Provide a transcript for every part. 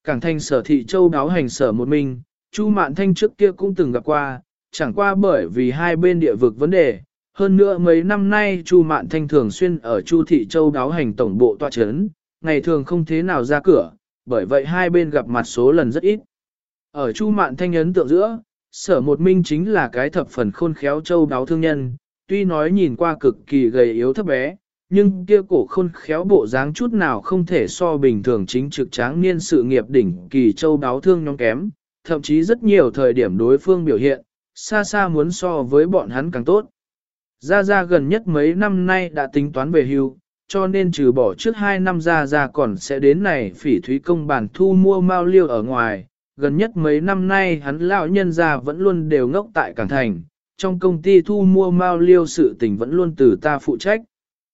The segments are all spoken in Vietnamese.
Cảng thành Sở Thị Châu đáo hành Sở một mình, Chu Mạn Thanh trước kia cũng từng gặp qua, chẳng qua bởi vì hai bên địa vực vấn đề. Hơn nữa mấy năm nay Chu Mạn Thanh thường xuyên ở Chu Thị Châu đáo hành tổng bộ tọa chấn, ngày thường không thế nào ra cửa, bởi vậy hai bên gặp mặt số lần rất ít. Ở Chu Mạn Thanh ấn tượng giữa, Sở một minh chính là cái thập phần khôn khéo châu đáo thương nhân, tuy nói nhìn qua cực kỳ gầy yếu thấp bé, nhưng kia cổ khôn khéo bộ dáng chút nào không thể so bình thường chính trực tráng niên sự nghiệp đỉnh kỳ châu đáo thương nhóm kém, thậm chí rất nhiều thời điểm đối phương biểu hiện, xa xa muốn so với bọn hắn càng tốt. Gia gần nhất mấy năm nay đã tính toán về hưu, cho nên trừ bỏ trước 2 năm Gia còn sẽ đến này Phỉ Thúy công bản thu mua mao liêu ở ngoài, gần nhất mấy năm nay hắn lão nhân gia vẫn luôn đều ngốc tại Cảng Thành, trong công ty thu mua mao liêu sự tình vẫn luôn từ ta phụ trách.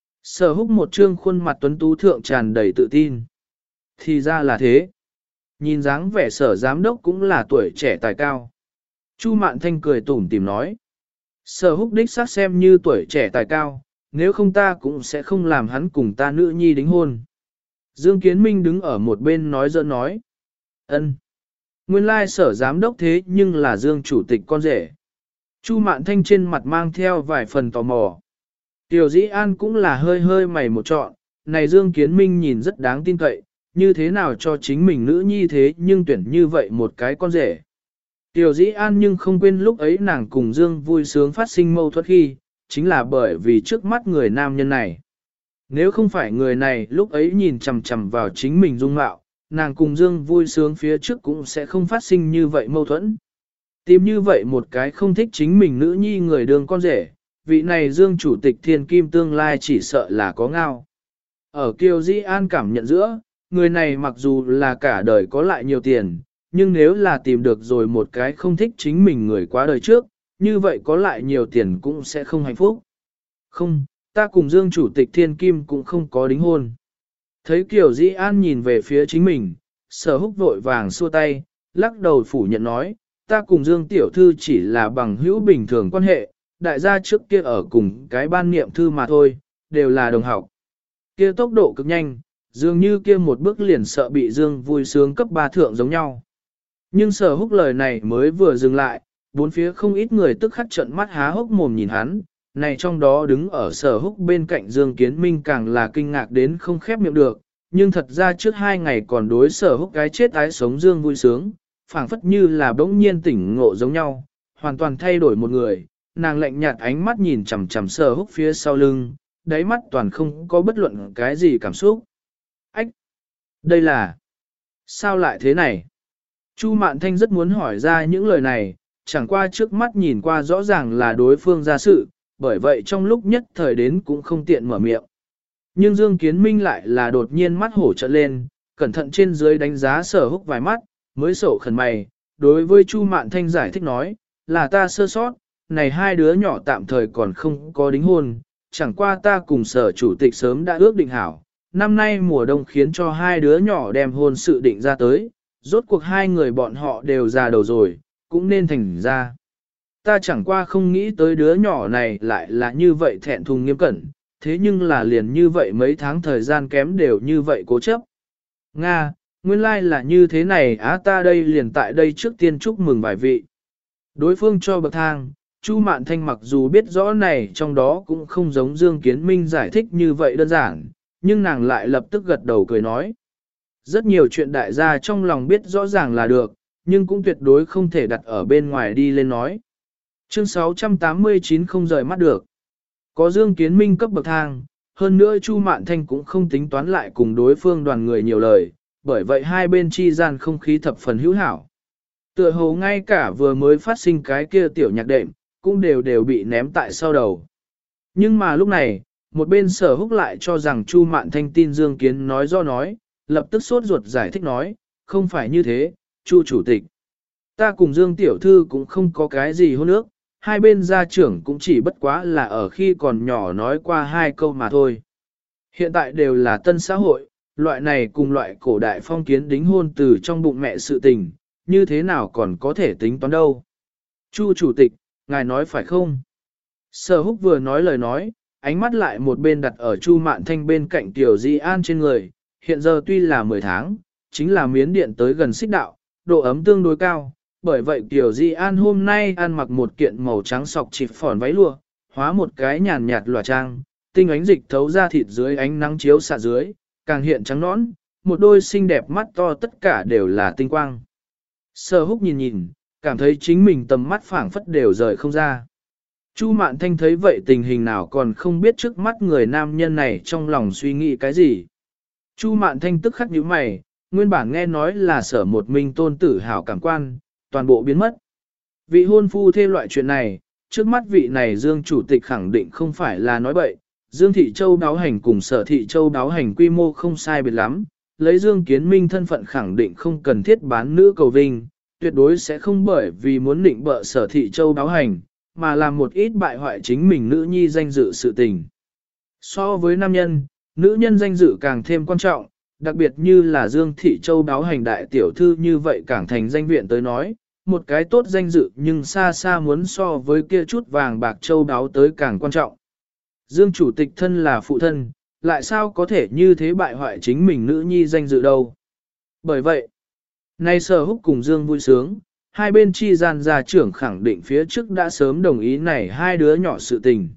Sở Húc một trương khuôn mặt tuấn tú thượng tràn đầy tự tin. Thì ra là thế. Nhìn dáng vẻ Sở giám đốc cũng là tuổi trẻ tài cao. Chu Mạn Thanh cười tủm tỉm nói. Sở Húc đích xác xem như tuổi trẻ tài cao, nếu không ta cũng sẽ không làm hắn cùng ta nữ nhi đính hôn. Dương Kiến Minh đứng ở một bên nói giỡn nói. Ân. Nguyên lai Sở giám đốc thế nhưng là Dương chủ tịch con rể. Chu Mạn Thanh trên mặt mang theo vài phần tò mò. Tiểu Dĩ An cũng là hơi hơi mày một trọn, này Dương Kiến Minh nhìn rất đáng tin cậy, như thế nào cho chính mình nữ nhi thế nhưng tuyển như vậy một cái con rể. Tiểu Dĩ An nhưng không quên lúc ấy nàng cùng Dương vui sướng phát sinh mâu thuẫn khi, chính là bởi vì trước mắt người nam nhân này. Nếu không phải người này lúc ấy nhìn chằm chằm vào chính mình dung mạo, nàng cùng Dương vui sướng phía trước cũng sẽ không phát sinh như vậy mâu thuẫn. Tìm như vậy một cái không thích chính mình nữ nhi người đường con rể, vị này Dương chủ tịch thiên kim tương lai chỉ sợ là có ngao. Ở Kiều Dĩ An cảm nhận giữa, người này mặc dù là cả đời có lại nhiều tiền, nhưng nếu là tìm được rồi một cái không thích chính mình người quá đời trước, như vậy có lại nhiều tiền cũng sẽ không hạnh phúc. Không, ta cùng Dương chủ tịch thiên kim cũng không có đính hôn. Thấy Kiều Dĩ An nhìn về phía chính mình, Sở Húc vội vàng xua tay, lắc đầu phủ nhận nói, ta cùng Dương tiểu thư chỉ là bằng hữu bình thường quan hệ, đại gia trước kia ở cùng cái ban niệm thư mà thôi, đều là đồng học. Kia tốc độ cực nhanh, dường như kia một bước liền sợ bị Dương vui sướng cấp 3 thượng giống nhau. Nhưng Sở Húc lời này mới vừa dừng lại, bốn phía không ít người tức khắc trợn mắt há hốc mồm nhìn hắn, này trong đó đứng ở Sở Húc bên cạnh Dương Kiến Minh càng là kinh ngạc đến không khép miệng được, nhưng thật ra trước 2 ngày còn đối Sở Húc cái chết ái sống Dương vui sướng, phảng phất như là bỗng nhiên tỉnh ngộ giống nhau, hoàn toàn thay đổi một người, nàng lạnh nhạt ánh mắt nhìn chằm chằm Sở Húc phía sau lưng, đáy mắt toàn không có bất luận cái gì cảm xúc. Ách! Đây là... Sao lại thế này? Chu Mạn Thanh rất muốn hỏi ra những lời này, chẳng qua trước mắt nhìn qua rõ ràng là đối phương ra sự, bởi vậy trong lúc nhất thời đến cũng không tiện mở miệng. Nhưng Dương Kiến Minh lại là đột nhiên mắt hổ trợn lên, cẩn thận trên dưới đánh giá Sở Húc vài mắt, mới sổ khẩn mày, đối với Chu Mạn Thanh giải thích nói, là ta sơ sót, này hai đứa nhỏ tạm thời còn không có đính hôn, chẳng qua ta cùng Sở chủ tịch sớm đã ước định hảo, năm nay mùa đông khiến cho hai đứa nhỏ đem hôn sự định ra tới, rốt cuộc hai người bọn họ đều già đầu rồi, cũng nên thành ra. Ta chẳng qua không nghĩ tới đứa nhỏ này lại là như vậy thẹn thùng nghiêm cẩn, thế nhưng là liền như vậy mấy tháng thời gian kém đều như vậy cố chấp. Nga, nguyên lai là như thế này á, ta đây liền tại đây trước tiên chúc mừng vài vị. Đối phương cho bậc thang, Chu Mạn Thanh mặc dù biết rõ này trong đó cũng không giống Dương Kiến Minh giải thích như vậy đơn giản, nhưng nàng lại lập tức gật đầu cười nói. Rất nhiều chuyện đại gia trong lòng biết rõ ràng là được, nhưng cũng tuyệt đối không thể đặt ở bên ngoài đi lên nói. Chương 689 không rời mắt được. Có Dương Kiến Minh cấp bậc thang, hơn nữa Chu Mạn Thanh cũng không tính toán lại cùng đối phương đoàn người nhiều lời, bởi vậy hai bên chi gian không khí thập phần hữu hảo. Tựa hồ ngay cả vừa mới phát sinh cái kia tiểu nhạc đệm, cũng đều bị ném tại sau đầu. Nhưng mà lúc này, một bên Sở Húc lại cho rằng Chu Mạn Thanh tin Dương Kiến nói do nói, lập tức sốt ruột giải thích nói, không phải như thế, Chu chủ tịch. Ta cùng Dương tiểu thư cũng không có cái gì hôn ước, hai bên gia trưởng cũng chỉ bất quá là ở khi còn nhỏ nói qua hai câu mà thôi. Hiện tại đều là tân xã hội, loại này cùng loại cổ đại phong kiến đính hôn từ trong bụng mẹ sự tình, như thế nào còn có thể tính toán đâu. Chu chủ tịch, ngài nói phải không? Sở Húc vừa nói lời nói, ánh mắt lại một bên đặt ở Chu Mạn Thanh bên cạnh Tiểu Di An trên người, hiện giờ tuy là 10 tháng, chính là miến điện tới gần xích đạo, độ ấm tương đối cao, bởi vậy Kiều Di An hôm nay ăn mặc một kiện màu trắng sọc chịp phòn váy lụa, hóa một cái nhàn nhạt lòa trang, tinh ánh dịch thấu ra thịt dưới ánh nắng chiếu xạ dưới, càng hiện trắng nõn, một đôi xinh đẹp mắt to tất cả đều là tinh quang. Sở Húc nhìn nhìn, cảm thấy chính mình tầm mắt phảng phất đều rời không ra. Chu Mạn Thanh thấy vậy tình hình nào còn không biết trước mắt người nam nhân này trong lòng suy nghĩ cái gì. Chu Mạn Thanh tức khắc nhíu mày, nguyên bản nghe nói là Sở Một Minh tôn tử hảo cảm quan, toàn bộ biến mất. Vị hôn phu thêm loại chuyện này, trước mắt vị này Dương chủ tịch khẳng định không phải là nói bậy. Dương Thị Châu đáo hành cùng Sở Thị Châu đáo hành quy mô không sai biệt lắm, lấy Dương Kiến Minh thân phận khẳng định không cần thiết bán nữ cầu vinh, tuyệt đối sẽ không bởi vì muốn định bợ Sở Thị Châu đáo hành, mà làm một ít bại hoại chính mình nữ nhi danh dự sự tình. So với nam nhân, nữ nhân danh dự càng thêm quan trọng, đặc biệt như là Dương Thị Châu đáo hành đại tiểu thư như vậy càng thành danh viện tới nói, một cái tốt danh dự nhưng xa xa muốn so với kia chút vàng bạc châu đáo tới càng quan trọng. Dương chủ tịch thân là phụ thân, lại sao có thể như thế bại hoại chính mình nữ nhi danh dự đâu. Bởi vậy, nay Sở Húc cùng Dương vui sướng, hai bên chi gian gia trưởng khẳng định phía trước đã sớm đồng ý này hai đứa nhỏ sự tình.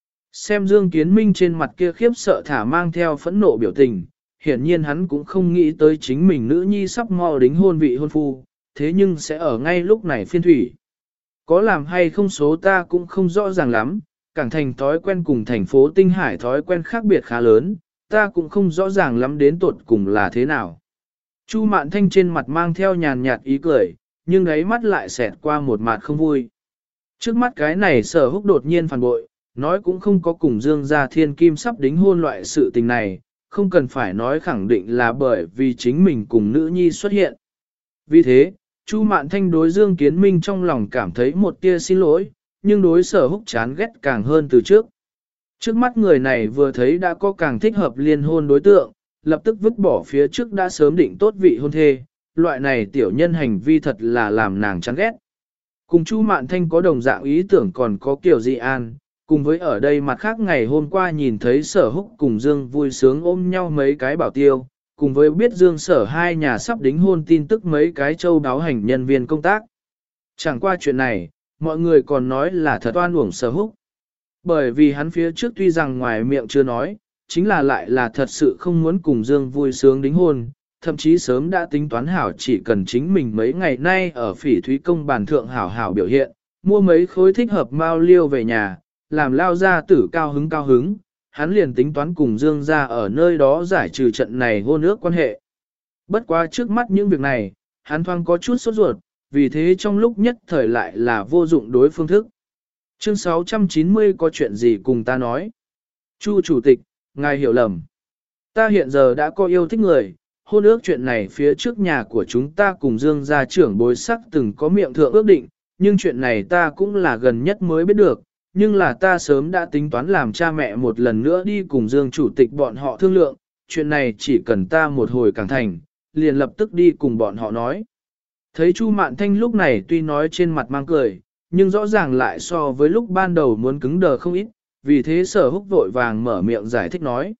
Xem Dương Kiến Minh trên mặt kia khiếp sợ thả mang theo phẫn nộ biểu tình, hiển nhiên hắn cũng không nghĩ tới chính mình nữ nhi sắp mò đính hôn vị hôn phu, thế nhưng sẽ ở ngay lúc này phiên thủy. Có làm hay không số ta cũng không rõ ràng lắm, cảng thành thói quen cùng thành phố Tinh Hải thói quen khác biệt khá lớn, ta cũng không rõ ràng lắm đến tột cùng là thế nào. Chu Mạn Thanh trên mặt mang theo nhàn nhạt ý cười, nhưng đáy mắt lại xẹt qua một mặt không vui. Trước mắt cái này Sở Húc đột nhiên phản bội, nói cũng không có cùng Dương gia thiên kim sắp đính hôn loại sự tình này, không cần phải nói khẳng định là bởi vì chính mình cùng nữ nhi xuất hiện. Vì thế, Chu Mạn Thanh đối Dương Kiến Minh trong lòng cảm thấy một tia xin lỗi, nhưng đối Sở Húc chán ghét càng hơn từ trước. Trước mắt người này vừa thấy đã có càng thích hợp liên hôn đối tượng, lập tức vứt bỏ phía trước đã sớm định tốt vị hôn thê, loại này tiểu nhân hành vi thật là làm nàng chán ghét. Cùng Chu Mạn Thanh có đồng dạng ý tưởng còn có Kiều Di An, cùng với ở đây mặt khác ngày hôm qua nhìn thấy Sở Húc cùng Dương vui sướng ôm nhau mấy cái bảo tiêu, cùng với biết Dương Sở hai nhà sắp đính hôn tin tức mấy cái châu đáo hành nhân viên công tác. Chẳng qua chuyện này, mọi người còn nói là thật oan uổng Sở Húc. Bởi vì hắn phía trước tuy rằng ngoài miệng chưa nói, chính là lại là thật sự không muốn cùng Dương vui sướng đính hôn, thậm chí sớm đã tính toán hảo chỉ cần chính mình mấy ngày nay ở Phỉ Thúy Công bàn thượng hảo hảo biểu hiện, mua mấy khối thích hợp mao liêu về nhà, làm lao gia tử cao hứng, hắn liền tính toán cùng Dương gia ở nơi đó giải trừ trận này hôn ước quan hệ. Bất quá trước mắt những việc này, hắn thoáng có chút sốt ruột, vì thế trong lúc nhất thời lại là vô dụng đối phương thức. Chương 690 có chuyện gì cùng ta nói? Chu chủ tịch, ngài hiểu lầm. Ta hiện giờ đã có yêu thích người, hôn ước chuyện này phía trước nhà của chúng ta cùng Dương gia trưởng bối sắc từng có miệng thượng ước định, nhưng chuyện này ta cũng là gần nhất mới biết được, nhưng là ta sớm đã tính toán làm cha mẹ một lần nữa đi cùng Dương chủ tịch bọn họ thương lượng, chuyện này chỉ cần ta một hồi càng thành, liền lập tức đi cùng bọn họ nói. Thấy Chu Mạn Thanh lúc này tuy nói trên mặt mang cười, nhưng rõ ràng lại so với lúc ban đầu muốn cứng đờ không ít, vì thế Sở Húc vội vàng mở miệng giải thích nói.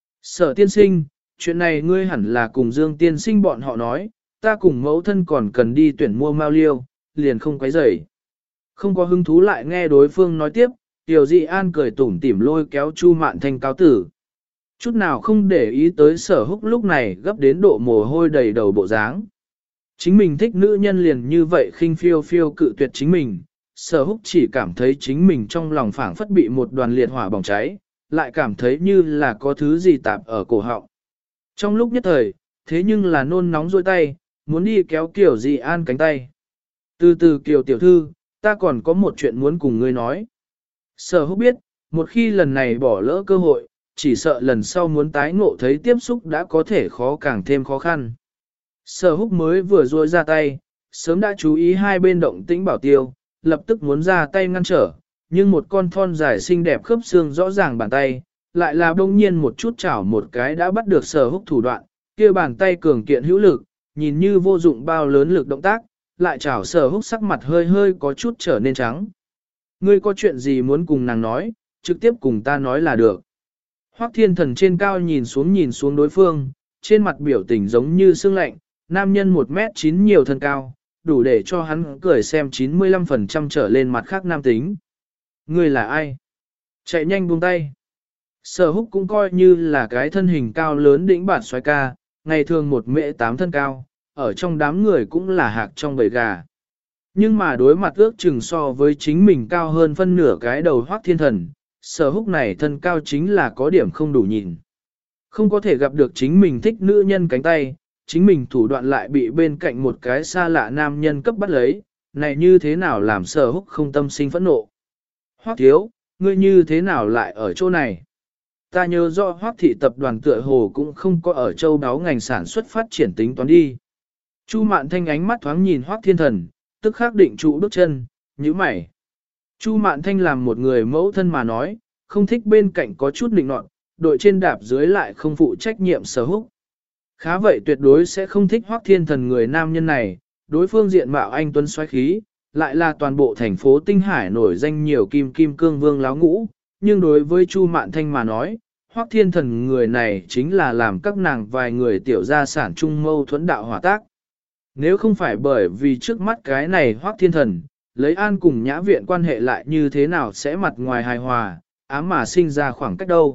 Sở tiên sinh, chuyện này ngươi hẳn là cùng Dương tiên sinh bọn họ nói, ta cùng mẫu thân còn cần đi tuyển mua mao liêu, liền không quấy rầy. Không có hứng thú lại nghe đối phương nói tiếp, Tiểu Dị An cười tủm tỉm lôi kéo Chu Mạn Thanh cáo tử. Chút nào không để ý tới Sở Húc lúc này gấp đến độ mồ hôi đầy đầu bộ dáng. Chính mình thích nữ nhân liền như vậy khinh phiêu phiêu cự tuyệt chính mình, Sở Húc chỉ cảm thấy chính mình trong lòng phảng phất bị một đoàn liệt hỏa bỏng cháy, lại cảm thấy như là có thứ gì tạp ở cổ họng. Trong lúc nhất thời, thế nhưng là nôn nóng dôi tay, muốn đi kéo Kiều Dị An cánh tay. Từ từ Kiều tiểu thư, ta còn có một chuyện muốn cùng ngươi nói. Sở Húc biết, một khi lần này bỏ lỡ cơ hội, chỉ sợ lần sau muốn tái ngộ thấy tiếp xúc đã có thể khó càng thêm khó khăn. Sở Húc mới vừa duỗi ra tay, sớm đã chú ý hai bên động tĩnh bảo tiêu, lập tức muốn ra tay ngăn trở, nhưng một con thon dài xinh đẹp khớp xương rõ ràng bàn tay, lại là đông nhiên một chút chảo một cái đã bắt được Sở Húc thủ đoạn, kia bàn tay cường kiện hữu lực, nhìn như vô dụng bao lớn lực động tác, lại chảo Sở Húc sắc mặt hơi hơi có chút trở nên trắng. Ngươi có chuyện gì muốn cùng nàng nói, trực tiếp cùng ta nói là được. Hoắc Thiên Thần trên cao nhìn xuống đối phương, trên mặt biểu tình giống như sương lạnh, nam nhân 1m9 nhiều thân cao, đủ để cho hắn cười xem 95% trở lên mặt khác nam tính. Người là ai? Chạy nhanh buông tay. Sở Húc cũng coi như là cái thân hình cao lớn đỉnh bản xoái ca, ngày thường 1m8 thân cao, ở trong đám người cũng là hạc trong bầy gà. Nhưng mà đối mặt ước chừng so với chính mình cao hơn phân nửa cái đầu Hoắc Thiên Thần, Sở Húc này thân cao chính là có điểm không đủ nhìn. Không có thể gặp được chính mình thích nữ nhân cánh tay, chính mình thủ đoạn lại bị bên cạnh một cái xa lạ nam nhân cấp bắt lấy, này như thế nào làm Sở Húc không tâm sinh phẫn nộ. Hoắc thiếu, ngươi như thế nào lại ở chỗ này? Ta nhớ rõ Hoắc thị tập đoàn tựa hồ cũng không có ở châu đáo ngành sản xuất phát triển tính toán đi. Chu Mạn Thanh ánh mắt thoáng nhìn Hoắc Thiên Thần, tức khắc định trụ bước chân, nhíu mày. Chu Mạn Thanh làm một người mẫu thân mà nói, không thích bên cạnh có chút định nọt, đội trên đạp dưới lại không phụ trách nhiệm Sở Húc. Khá vậy tuyệt đối sẽ không thích Hoắc Thiên Thần người nam nhân này, đối phương diện mạo anh tuấn xoáy khí, lại là toàn bộ thành phố Tinh Hải nổi danh nhiều kim kim cương vương láo ngũ, nhưng đối với Chu Mạn Thanh mà nói, Hoắc Thiên Thần người này chính là làm các nàng vài người tiểu gia sản chung mâu thuẫn đạo hỏa tác. Nếu không phải bởi vì trước mắt cái này Hoắc Thiên Thần, lấy An cùng Nhã Viện quan hệ lại như thế nào sẽ mặt ngoài hài hòa, ám mà sinh ra khoảng cách đâu.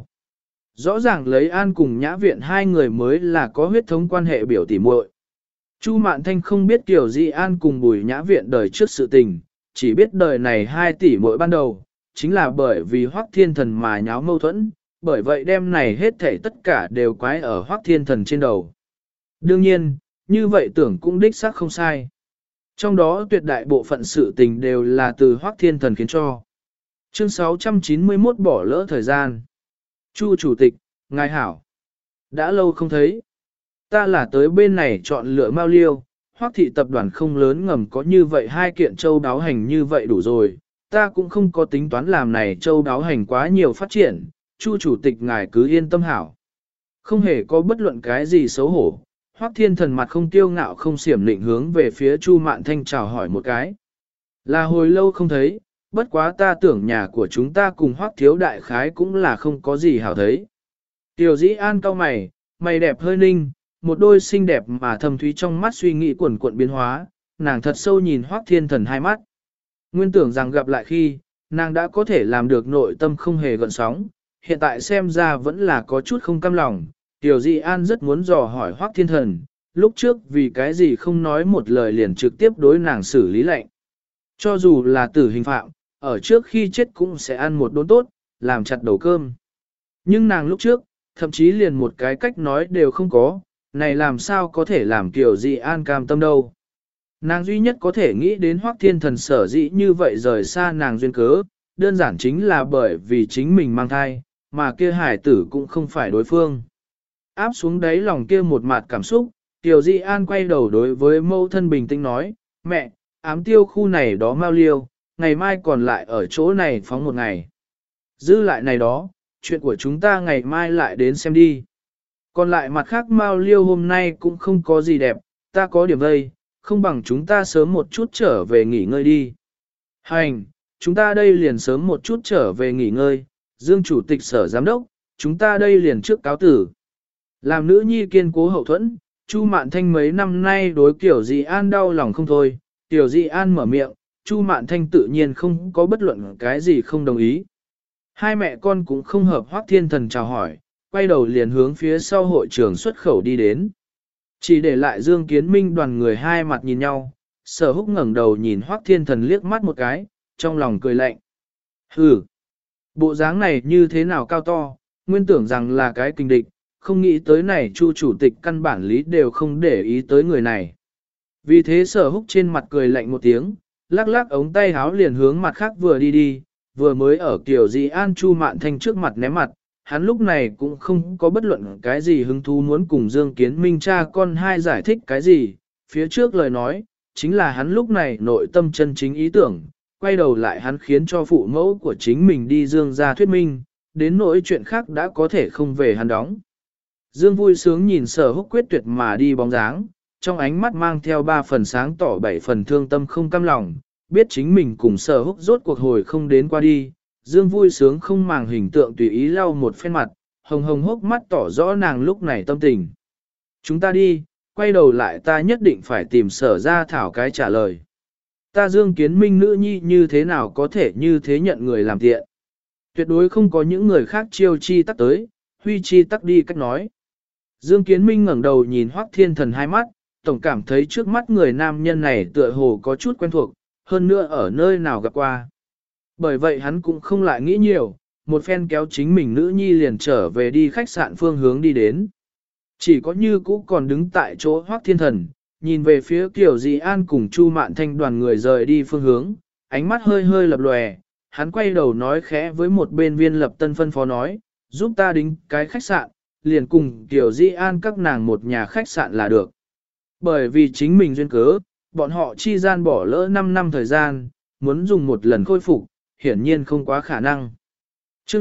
Rõ ràng lấy An cùng Nhã Viện hai người mới là có huyết thống quan hệ biểu tỉ muội. Chu Mạn Thanh không biết kiểu gì An cùng Bùi Nhã Viện đời trước sự tình, chỉ biết đời này 2 tỷ muội ban đầu, chính là bởi vì Hoắc Thiên Thần mà nháo mâu thuẫn, bởi vậy đêm này hết thảy tất cả đều quái ở Hoắc Thiên Thần trên đầu. Đương nhiên, như vậy tưởng cũng đích xác không sai. Trong đó tuyệt đại bộ phận sự tình đều là từ Hoắc Thiên Thần khiến cho. Chương 691 bỏ lỡ thời gian. Chu Chủ tịch, ngài hảo. Đã lâu không thấy. Ta là tới bên này chọn lựa Mao Liêu, Hoắc thị tập đoàn không lớn ngầm có như vậy 2 kiện châu đáo hành như vậy đủ rồi. Ta cũng không có tính toán làm này châu đáo hành quá nhiều phát triển. Chu Chủ tịch ngài cứ yên tâm hảo. Không hề có bất luận cái gì xấu hổ. Hoắc Thiên Thần mặt không tiêu ngạo không xiểm lịnh hướng về phía Chu Mạn Thanh chào hỏi một cái. Là hồi lâu không thấy, bất quá ta tưởng nhà của chúng ta cùng Hoắc thiếu đại khái cũng là không có gì hảo thấy. Tiểu Dĩ An cau mày, mày đẹp hơi ninh, một đôi xinh đẹp mà thầm thúy trong mắt suy nghĩ quần cuộn biến hóa, nàng thật sâu nhìn Hoắc Thiên Thần hai mắt. Nguyên tưởng rằng gặp lại khi, nàng đã có thể làm được nội tâm không hề gợn sóng, hiện tại xem ra vẫn là có chút không cam lòng. Tiểu Dị An rất muốn dò hỏi Hoắc Thiên Thần, lúc trước vì cái gì không nói một lời liền trực tiếp đối nàng xử lý lệnh. Cho dù là tử hình phạm, ở trước khi chết cũng sẽ ăn một đốn tốt, làm chặt đầu cơm. Nhưng nàng lúc trước, thậm chí liền một cái cách nói đều không có, này làm sao có thể làm Tiểu Dị An cam tâm đâu. Nàng duy nhất có thể nghĩ đến Hoắc Thiên Thần sở dĩ như vậy rời xa nàng duyên cớ, đơn giản chính là bởi vì chính mình mang thai, mà kia hải tử cũng không phải đối phương. Áp xuống đáy lòng kia một mặt cảm xúc, Tiểu Di An quay đầu đối với mẫu thân bình tĩnh nói, mẹ, ám tiêu khu này đó Mao Liêu, ngày mai còn lại ở chỗ này phóng một ngày. Giữ lại này đó, chuyện của chúng ta ngày mai lại đến xem đi. Còn lại mặt khác Mao Liêu hôm nay cũng không có gì đẹp, ta có điểm vây, không bằng chúng ta sớm một chút trở về nghỉ ngơi đi. Hành, chúng ta đây liền sớm một chút trở về nghỉ ngơi, Dương Chủ tịch Sở Giám đốc, chúng ta đây liền trước cáo tử. Làm nữ nhi kiên cố hậu thuẫn, Chu Mạn Thanh mấy năm nay đối Tiểu Dị An đau lòng không thôi, Tiểu Dị An mở miệng, Chu Mạn Thanh tự nhiên không có bất luận cái gì không đồng ý. Hai mẹ con cũng không hợp Hoắc Thiên Thần chào hỏi, quay đầu liền hướng phía sau hội trường xuất khẩu đi đến. Chỉ để lại Dương Kiến Minh đoàn người hai mặt nhìn nhau, Sở Húc ngẩng đầu nhìn Hoắc Thiên Thần liếc mắt một cái, trong lòng cười lạnh. Hừ, bộ dáng này như thế nào cao to, nguyên tưởng rằng là cái kình địch, không nghĩ tới này Chu Chủ tịch căn bản lý đều không để ý tới người này. Vì thế Sở Húc trên mặt cười lạnh một tiếng, lắc lắc ống tay háo liền hướng mặt khác vừa đi đi, vừa mới ở Tiểu Dị An Chu Mạn Thanh trước mặt ném mặt, hắn lúc này cũng không có bất luận cái gì hứng thú muốn cùng Dương Kiến Minh cha con hai giải thích cái gì, phía trước lời nói, chính là hắn lúc này nội tâm chân chính ý tưởng, quay đầu lại hắn khiến cho phụ mẫu của chính mình đi Dương ra thuyết minh, đến nỗi chuyện khác đã có thể không về hắn đóng. Dương vui sướng nhìn Sở Húc quyết tuyệt mà đi bóng dáng, trong ánh mắt mang theo 3 phần sáng tỏ 7 phần thương tâm không cam lòng, biết chính mình cùng Sở Húc rốt cuộc hồi không đến qua đi. Dương vui sướng không màng hình tượng tùy ý lau một phen mặt, hồng hồng hốc mắt tỏ rõ nàng lúc này tâm tình. Chúng ta đi, quay đầu lại ta nhất định phải tìm Sở Gia Thảo cái trả lời. Ta Dương Kiến Minh nữ nhi như thế nào có thể như thế nhận người làm tiện. Tuyệt đối không có những người khác chiêu chi tắc tới, huy chi tắc đi cách nói. Dương Kiến Minh ngẩng đầu nhìn Hoắc Thiên Thần hai mắt, tổng cảm thấy trước mắt người nam nhân này tựa hồ có chút quen thuộc, hơn nữa ở nơi nào gặp qua. Bởi vậy hắn cũng không lại nghĩ nhiều, một phen kéo chính mình nữ nhi liền trở về đi khách sạn phương hướng đi đến. Chỉ có như cũ còn đứng tại chỗ Hoắc Thiên Thần, nhìn về phía Kiều Dị An cùng Chu Mạn Thanh đoàn người rời đi phương hướng, ánh mắt hơi hơi lập lòe, hắn quay đầu nói khẽ với một bên viên lập tân phân phó nói, giúp ta đính cái khách sạn, liền cùng Kiều Dị An các nàng một nhà khách sạn là được. Bởi vì chính mình duyên cớ, bọn họ chi gian bỏ lỡ 5 năm thời gian, muốn dùng một lần khôi phục, hiển nhiên không quá khả năng. Chương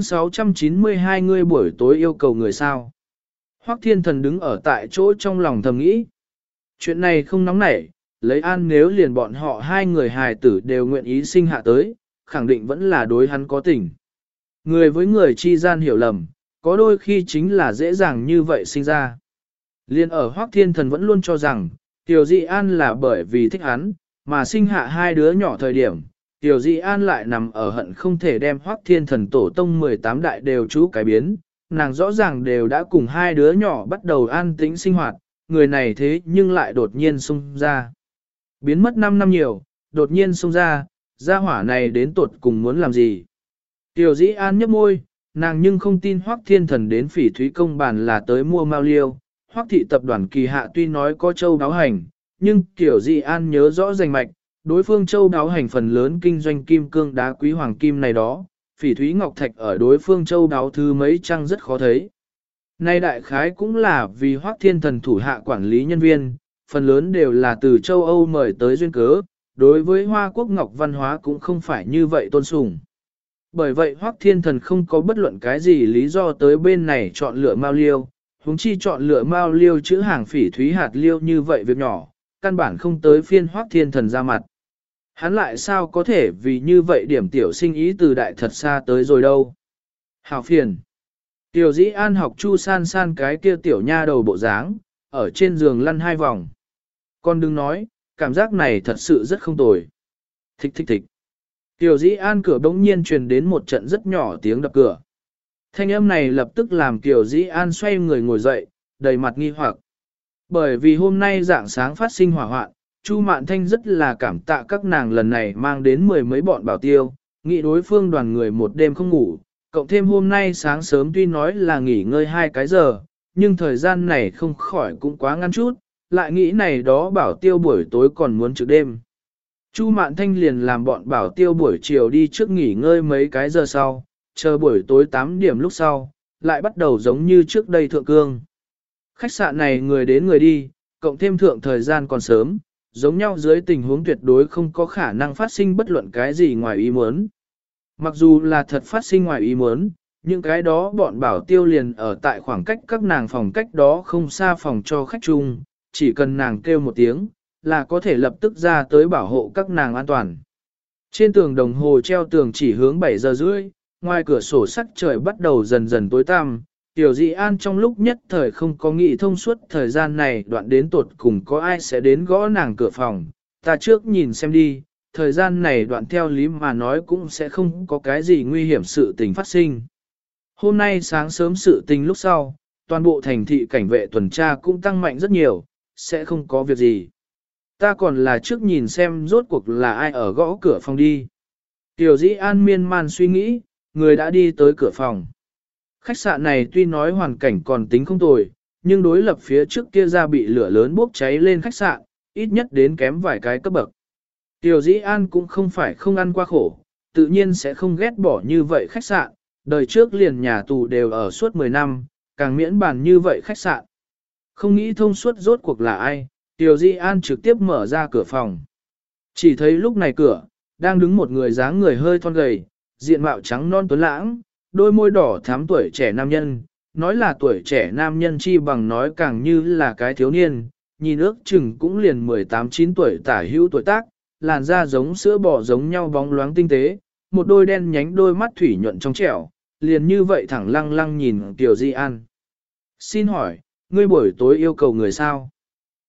692 ngươi buổi tối yêu cầu người sao. Hoắc Thiên Thần đứng ở tại chỗ trong lòng thầm nghĩ. Chuyện này không nóng nảy, lấy an nếu liền bọn họ hai người hài tử đều nguyện ý sinh hạ tới, khẳng định vẫn là đối hắn có tình. Người với người chi gian hiểu lầm, có đôi khi chính là dễ dàng như vậy sinh ra. Liên ở Hoắc Thiên Thần vẫn luôn cho rằng, Tiểu Dị An là bởi vì thích hắn, mà sinh hạ hai đứa nhỏ thời điểm, Tiểu Dị An lại nằm ở hận không thể đem Hoắc Thiên Thần tổ tông 18 đại đều chú cái biến, nàng rõ ràng đều đã cùng hai đứa nhỏ bắt đầu an tĩnh sinh hoạt, người này thế nhưng lại đột nhiên xông ra. Biến mất 5 năm nhiều, đột nhiên xông ra, gia hỏa này đến tuột cùng muốn làm gì. Tiểu Dĩ An nhấp môi, nàng nhưng không tin Hoắc Thiên Thần đến Phỉ Thúy Công bản là tới mua mao liêu. Hoắc thị tập đoàn kỳ hạ tuy nói có châu đáo hành, nhưng Tiểu Dĩ An nhớ rõ rành mạch, đối phương châu đáo hành phần lớn kinh doanh kim cương đá quý hoàng kim này đó, Phỉ Thúy Ngọc Thạch ở đối phương châu đáo thứ mấy trăng rất khó thấy. Nay đại khái cũng là vì Hoắc Thiên Thần thủ hạ quản lý nhân viên, phần lớn đều là từ châu Âu mời tới duyên cớ, đối với Hoa Quốc Ngọc văn hóa cũng không phải như vậy tôn sùng. Bởi vậy Hoắc Thiên Thần không có bất luận cái gì lý do tới bên này chọn lựa mao liêu, huống chi chọn lựa mao liêu chữ hàng phỉ thúy hạt liêu như vậy việc nhỏ, căn bản không tới phiên Hoắc Thiên Thần ra mặt. Hắn lại sao có thể vì như vậy điểm tiểu sinh ý từ đại thật xa tới rồi đâu. Hảo phiền. Tiểu Dĩ An học Chu San San cái kia tiểu nha đầu bộ dáng, ở trên giường lăn 2 vòng. Con đừng nói, cảm giác này thật sự rất không tồi. Thích thích thích. Tiểu Dĩ An cửa bỗng nhiên truyền đến một trận rất nhỏ tiếng đập cửa. Thanh âm này lập tức làm Tiểu Dĩ An xoay người ngồi dậy, đầy mặt nghi hoặc. Bởi vì hôm nay dạng sáng phát sinh hỏa hoạn, Chu Mạn Thanh rất là cảm tạ các nàng lần này mang đến 10 mấy bọn bảo tiêu, nghị đối phương đoàn người một đêm không ngủ, cộng thêm hôm nay sáng sớm tuy nói là nghỉ ngơi 2 cái giờ, nhưng thời gian này không khỏi cũng quá ngắn chút, lại nghĩ này đó bảo tiêu buổi tối còn muốn trực đêm. Chu Mạn Thanh liền làm bọn bảo tiêu buổi chiều đi trước nghỉ ngơi mấy cái giờ sau, chờ buổi tối 8 điểm lúc sau, lại bắt đầu giống như trước đây thượng cương. Khách sạn này người đến người đi, cộng thêm thượng thời gian còn sớm, giống nhau dưới tình huống tuyệt đối không có khả năng phát sinh bất luận cái gì ngoài ý muốn. Mặc dù là thật phát sinh ngoài ý muốn, những cái đó bọn bảo tiêu liền ở tại khoảng cách các nàng phòng cách đó không xa phòng cho khách chung, chỉ cần nàng kêu một tiếng, là có thể lập tức ra tới bảo hộ các nàng an toàn. Trên tường đồng hồ treo tường chỉ hướng 7 giờ rưỡi, ngoài cửa sổ sắc trời bắt đầu dần dần tối tăm. Tiểu Dị An trong lúc nhất thời không có nghĩ thông suốt thời gian này đoạn đến tột cùng có ai sẽ đến gõ nàng cửa phòng. Ta trước nhìn xem đi, thời gian này đoạn theo lý mà nói cũng sẽ không có cái gì nguy hiểm sự tình phát sinh. Hôm nay sáng sớm sự tình lúc sau, toàn bộ thành thị cảnh vệ tuần tra cũng tăng mạnh rất nhiều, sẽ không có việc gì. Ta còn là trước nhìn xem rốt cuộc là ai ở gõ cửa phòng đi. Tiểu Dĩ An miên man suy nghĩ, người đã đi tới cửa phòng. Khách sạn này tuy nói hoàn cảnh còn tính không tồi, nhưng đối lập phía trước kia ra bị lửa lớn bốc cháy lên khách sạn, ít nhất đến kém vài cái cấp bậc. Tiểu Dĩ An cũng không phải không ăn qua khổ, tự nhiên sẽ không ghét bỏ như vậy khách sạn, đời trước liền nhà tù đều ở suốt 10 năm, càng miễn bàn như vậy khách sạn. Không nghĩ thông suốt rốt cuộc là ai, Tiểu Dĩ An trực tiếp mở ra cửa phòng. Chỉ thấy lúc này cửa, đang đứng một người dáng người hơi thon gầy, diện mạo trắng non tuấn lãng, đôi môi đỏ thắm tuổi trẻ nam nhân, nói là tuổi trẻ nam nhân chi bằng nói càng như là cái thiếu niên, nhìn ước chừng cũng liền 18-9 tuổi tả hữu tuổi tác, làn da giống sữa bò giống nhau bóng loáng tinh tế, một đôi đen nhánh đôi mắt thủy nhuận trong trẻo, liền như vậy thẳng lăng lăng nhìn Tiểu Dĩ An. Xin hỏi, ngươi buổi tối yêu cầu người sao?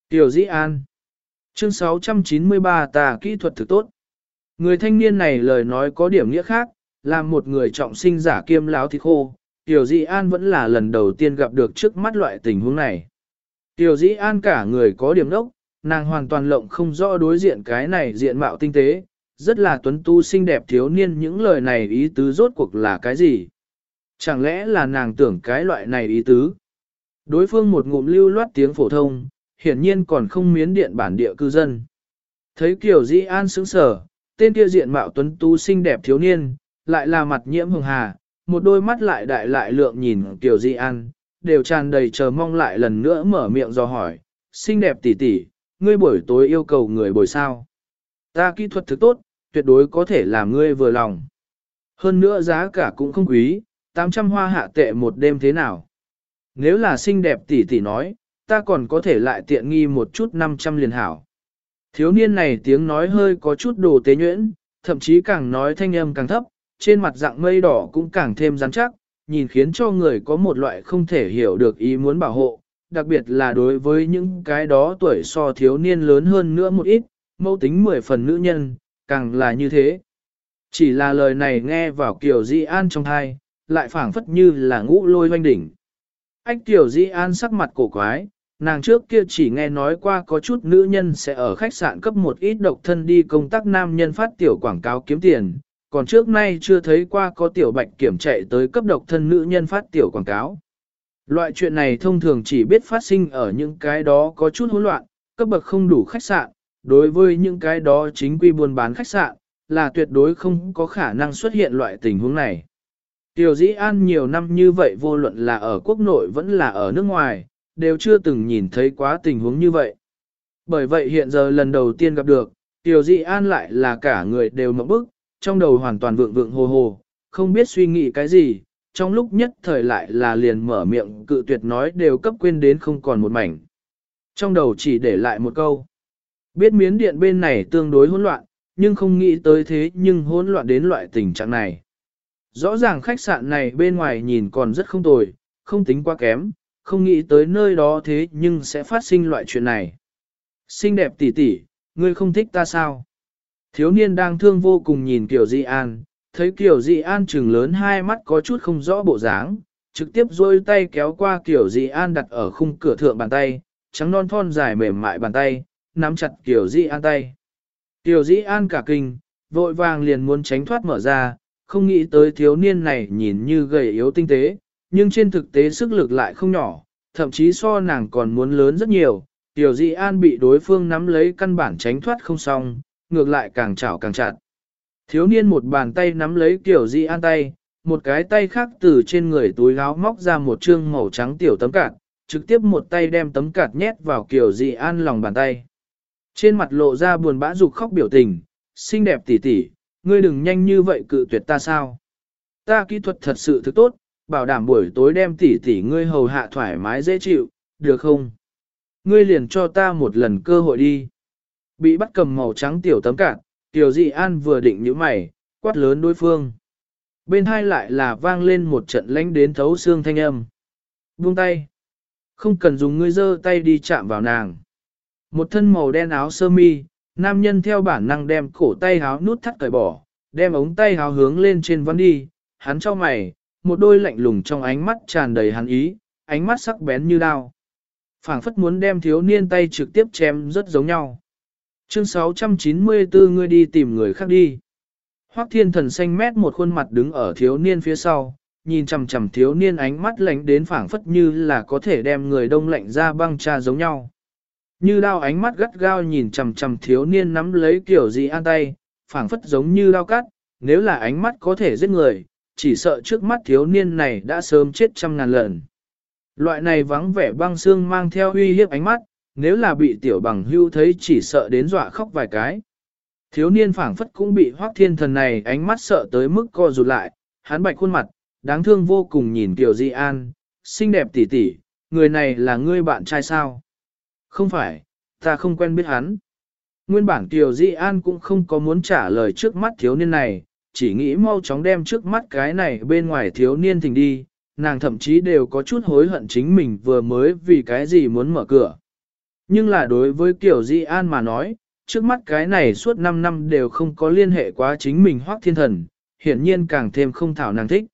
Tiểu Dĩ An. Chương 693 tà kỹ thuật thực tốt. Người thanh niên này lời nói có điểm nghĩa khác, là một người trọng sinh giả kiêm láo thịt khô. Tiểu Dĩ An vẫn là lần đầu tiên gặp được trước mắt loại tình huống này. Tiểu Dĩ An cả người có điểm đốc, nàng hoàn toàn lộng không rõ đối diện cái này diện mạo tinh tế, rất là tuấn tu xinh đẹp thiếu niên, những lời này ý tứ rốt cuộc là cái gì? Chẳng lẽ là nàng tưởng cái loại này ý tứ? Đối phương một ngụm lưu loát tiếng phổ thông, hiển nhiên còn không miến điện bản địa cư dân. Thấy Kiều Dĩ An sững sờ, tên kia diện mạo tuấn tú xinh đẹp thiếu niên, lại là mặt nhiễm hồng hà, một đôi mắt lại đại lại lượng nhìn Kiều Dĩ An, đều tràn đầy chờ mong lại lần nữa mở miệng do hỏi, xinh đẹp tỷ tỷ, ngươi buổi tối yêu cầu người bồi sao? Ta kỹ thuật thực tốt, tuyệt đối có thể làm ngươi vừa lòng. Hơn nữa giá cả cũng không quý, 800 hoa hạ tệ một đêm thế nào? Nếu là xinh đẹp tỷ tỷ nói, ta còn có thể lại tiện nghi một chút 500 liền hảo. Thiếu niên này tiếng nói hơi có chút đồ tế nhuyễn, thậm chí càng nói thanh âm càng thấp, trên mặt dạng mây đỏ cũng càng thêm rắn chắc, nhìn khiến cho người có một loại không thể hiểu được ý muốn bảo hộ, đặc biệt là đối với những cái đó tuổi so thiếu niên lớn hơn nữa một ít, mẫu tính 10 phần nữ nhân, càng là như thế. Chỉ là lời này nghe vào Kiều Dĩ An trong thai, lại phảng phất như là ngũ lôi hoanh đỉnh. Ách Kiều Dĩ An sắc mặt cổ quái, nàng trước kia chỉ nghe nói qua có chút nữ nhân sẽ ở khách sạn cấp một ít độc thân đi công tác nam nhân phát tiểu quảng cáo kiếm tiền, còn trước nay chưa thấy qua có tiểu bạch kiểm chạy tới cấp độc thân nữ nhân phát tiểu quảng cáo. Loại chuyện này thông thường chỉ biết phát sinh ở những cái đó có chút hỗn loạn, cấp bậc không đủ khách sạn, đối với những cái đó chính quy buôn bán khách sạn, là tuyệt đối không có khả năng xuất hiện loại tình huống này. Tiểu Dĩ An nhiều năm như vậy vô luận là ở quốc nội vẫn là ở nước ngoài, đều chưa từng nhìn thấy quá tình huống như vậy. Bởi vậy hiện giờ lần đầu tiên gặp được, Tiểu Dĩ An lại là cả người đều mộng bức, trong đầu hoàn toàn vượng vượng hồ hồ, không biết suy nghĩ cái gì, trong lúc nhất thời lại là liền mở miệng cự tuyệt nói đều cấp quên đến không còn một mảnh. Trong đầu chỉ để lại một câu. Biết Miến Điện bên này tương đối hỗn loạn, nhưng không nghĩ tới thế nhưng hỗn loạn đến loại tình trạng này. Rõ ràng khách sạn này bên ngoài nhìn còn rất không tồi, không tính quá kém, không nghĩ tới nơi đó thế nhưng sẽ phát sinh loại chuyện này. Xinh đẹp tỷ tỷ, ngươi không thích ta sao? Thiếu niên đang thương vô cùng nhìn Kiều Dĩ An, thấy Kiều Dĩ An trừng lớn hai mắt có chút không rõ bộ dáng, trực tiếp duỗi tay kéo qua Kiều Dĩ An đặt ở khung cửa thượng bàn tay, trắng non thon dài mềm mại bàn tay, nắm chặt Kiều Dĩ An tay. Kiều Dĩ An cả kinh, vội vàng liền muốn tránh thoát mở ra, không nghĩ tới thiếu niên này nhìn như gầy yếu tinh tế, nhưng trên thực tế sức lực lại không nhỏ, thậm chí so nàng còn muốn lớn rất nhiều. Kiều Dĩ An bị đối phương nắm lấy căn bản tránh thoát không xong, ngược lại càng chảo càng chặt. Thiếu niên một bàn tay nắm lấy Kiều Dĩ An tay, một cái tay khác từ trên người túi áo móc ra một trương màu trắng tiểu tấm cạt, trực tiếp một tay đem tấm cạt nhét vào Kiều Dĩ An lòng bàn tay. Trên mặt lộ ra buồn bã dục khóc biểu tình, xinh đẹp tỷ tỷ, ngươi đừng nhanh như vậy cự tuyệt ta sao? Ta kỹ thuật thật sự thực tốt, bảo đảm buổi tối đem tỷ tỷ ngươi hầu hạ thoải mái dễ chịu, được không? Ngươi liền cho ta một lần cơ hội đi. Bị bắt cầm màu trắng tiểu tấm cạt, Kiều Dĩ An vừa định nhíu mày, quát lớn đối phương. Bên hai lại là vang lên một trận lãnh đến thấu xương thanh âm. Buông tay. Không cần dùng ngươi giơ tay đi chạm vào nàng. Một thân màu đen áo sơ mi, nam nhân theo bản năng đem cổ tay áo nút thắt cởi bỏ, đem ống tay áo hướng lên trên vắn đi, hắn cho mày, một đôi lạnh lùng trong ánh mắt tràn đầy hắn ý, ánh mắt sắc bén như đao. Phảng phất muốn đem thiếu niên tay trực tiếp chém rất giống nhau. Chương 694 ngươi đi tìm người khác đi. Hoắc Thiên Thần xanh mét một khuôn mặt đứng ở thiếu niên phía sau, nhìn chằm chằm thiếu niên ánh mắt lạnh đến phảng phất như là có thể đem người đông lạnh ra băng cha giống nhau. Như đao ánh mắt gắt gao nhìn chằm chằm thiếu niên nắm lấy Kiều Dĩ An tay, phảng phất giống như đao cắt, nếu là ánh mắt có thể giết người, chỉ sợ trước mắt thiếu niên này đã sớm chết trăm ngàn lần. Loại này vắng vẻ băng xương mang theo uy hiếp ánh mắt, nếu là bị tiểu bằng hưu thấy chỉ sợ đến dọa khóc vài cái. Thiếu niên phảng phất cũng bị Hoắc Thiên Thần này ánh mắt sợ tới mức co rụt lại, hắn bạch khuôn mặt, đáng thương vô cùng nhìn Kiều Dĩ An, xinh đẹp tỷ tỷ, người này là ngươi bạn trai sao? Không phải, ta không quen biết hắn. Nguyên bản Kiều Dĩ An cũng không có muốn trả lời trước mắt thiếu niên này, chỉ nghĩ mau chóng đem trước mắt cái này bên ngoài thiếu niên thình đi, nàng thậm chí đều có chút hối hận chính mình vừa mới vì cái gì muốn mở cửa. Nhưng là đối với Kiều Di An mà nói, trước mắt cái này suốt 5 năm đều không có liên hệ quá chính mình Hoắc Thiên Thần, hiển nhiên càng thêm không thảo nàng thích.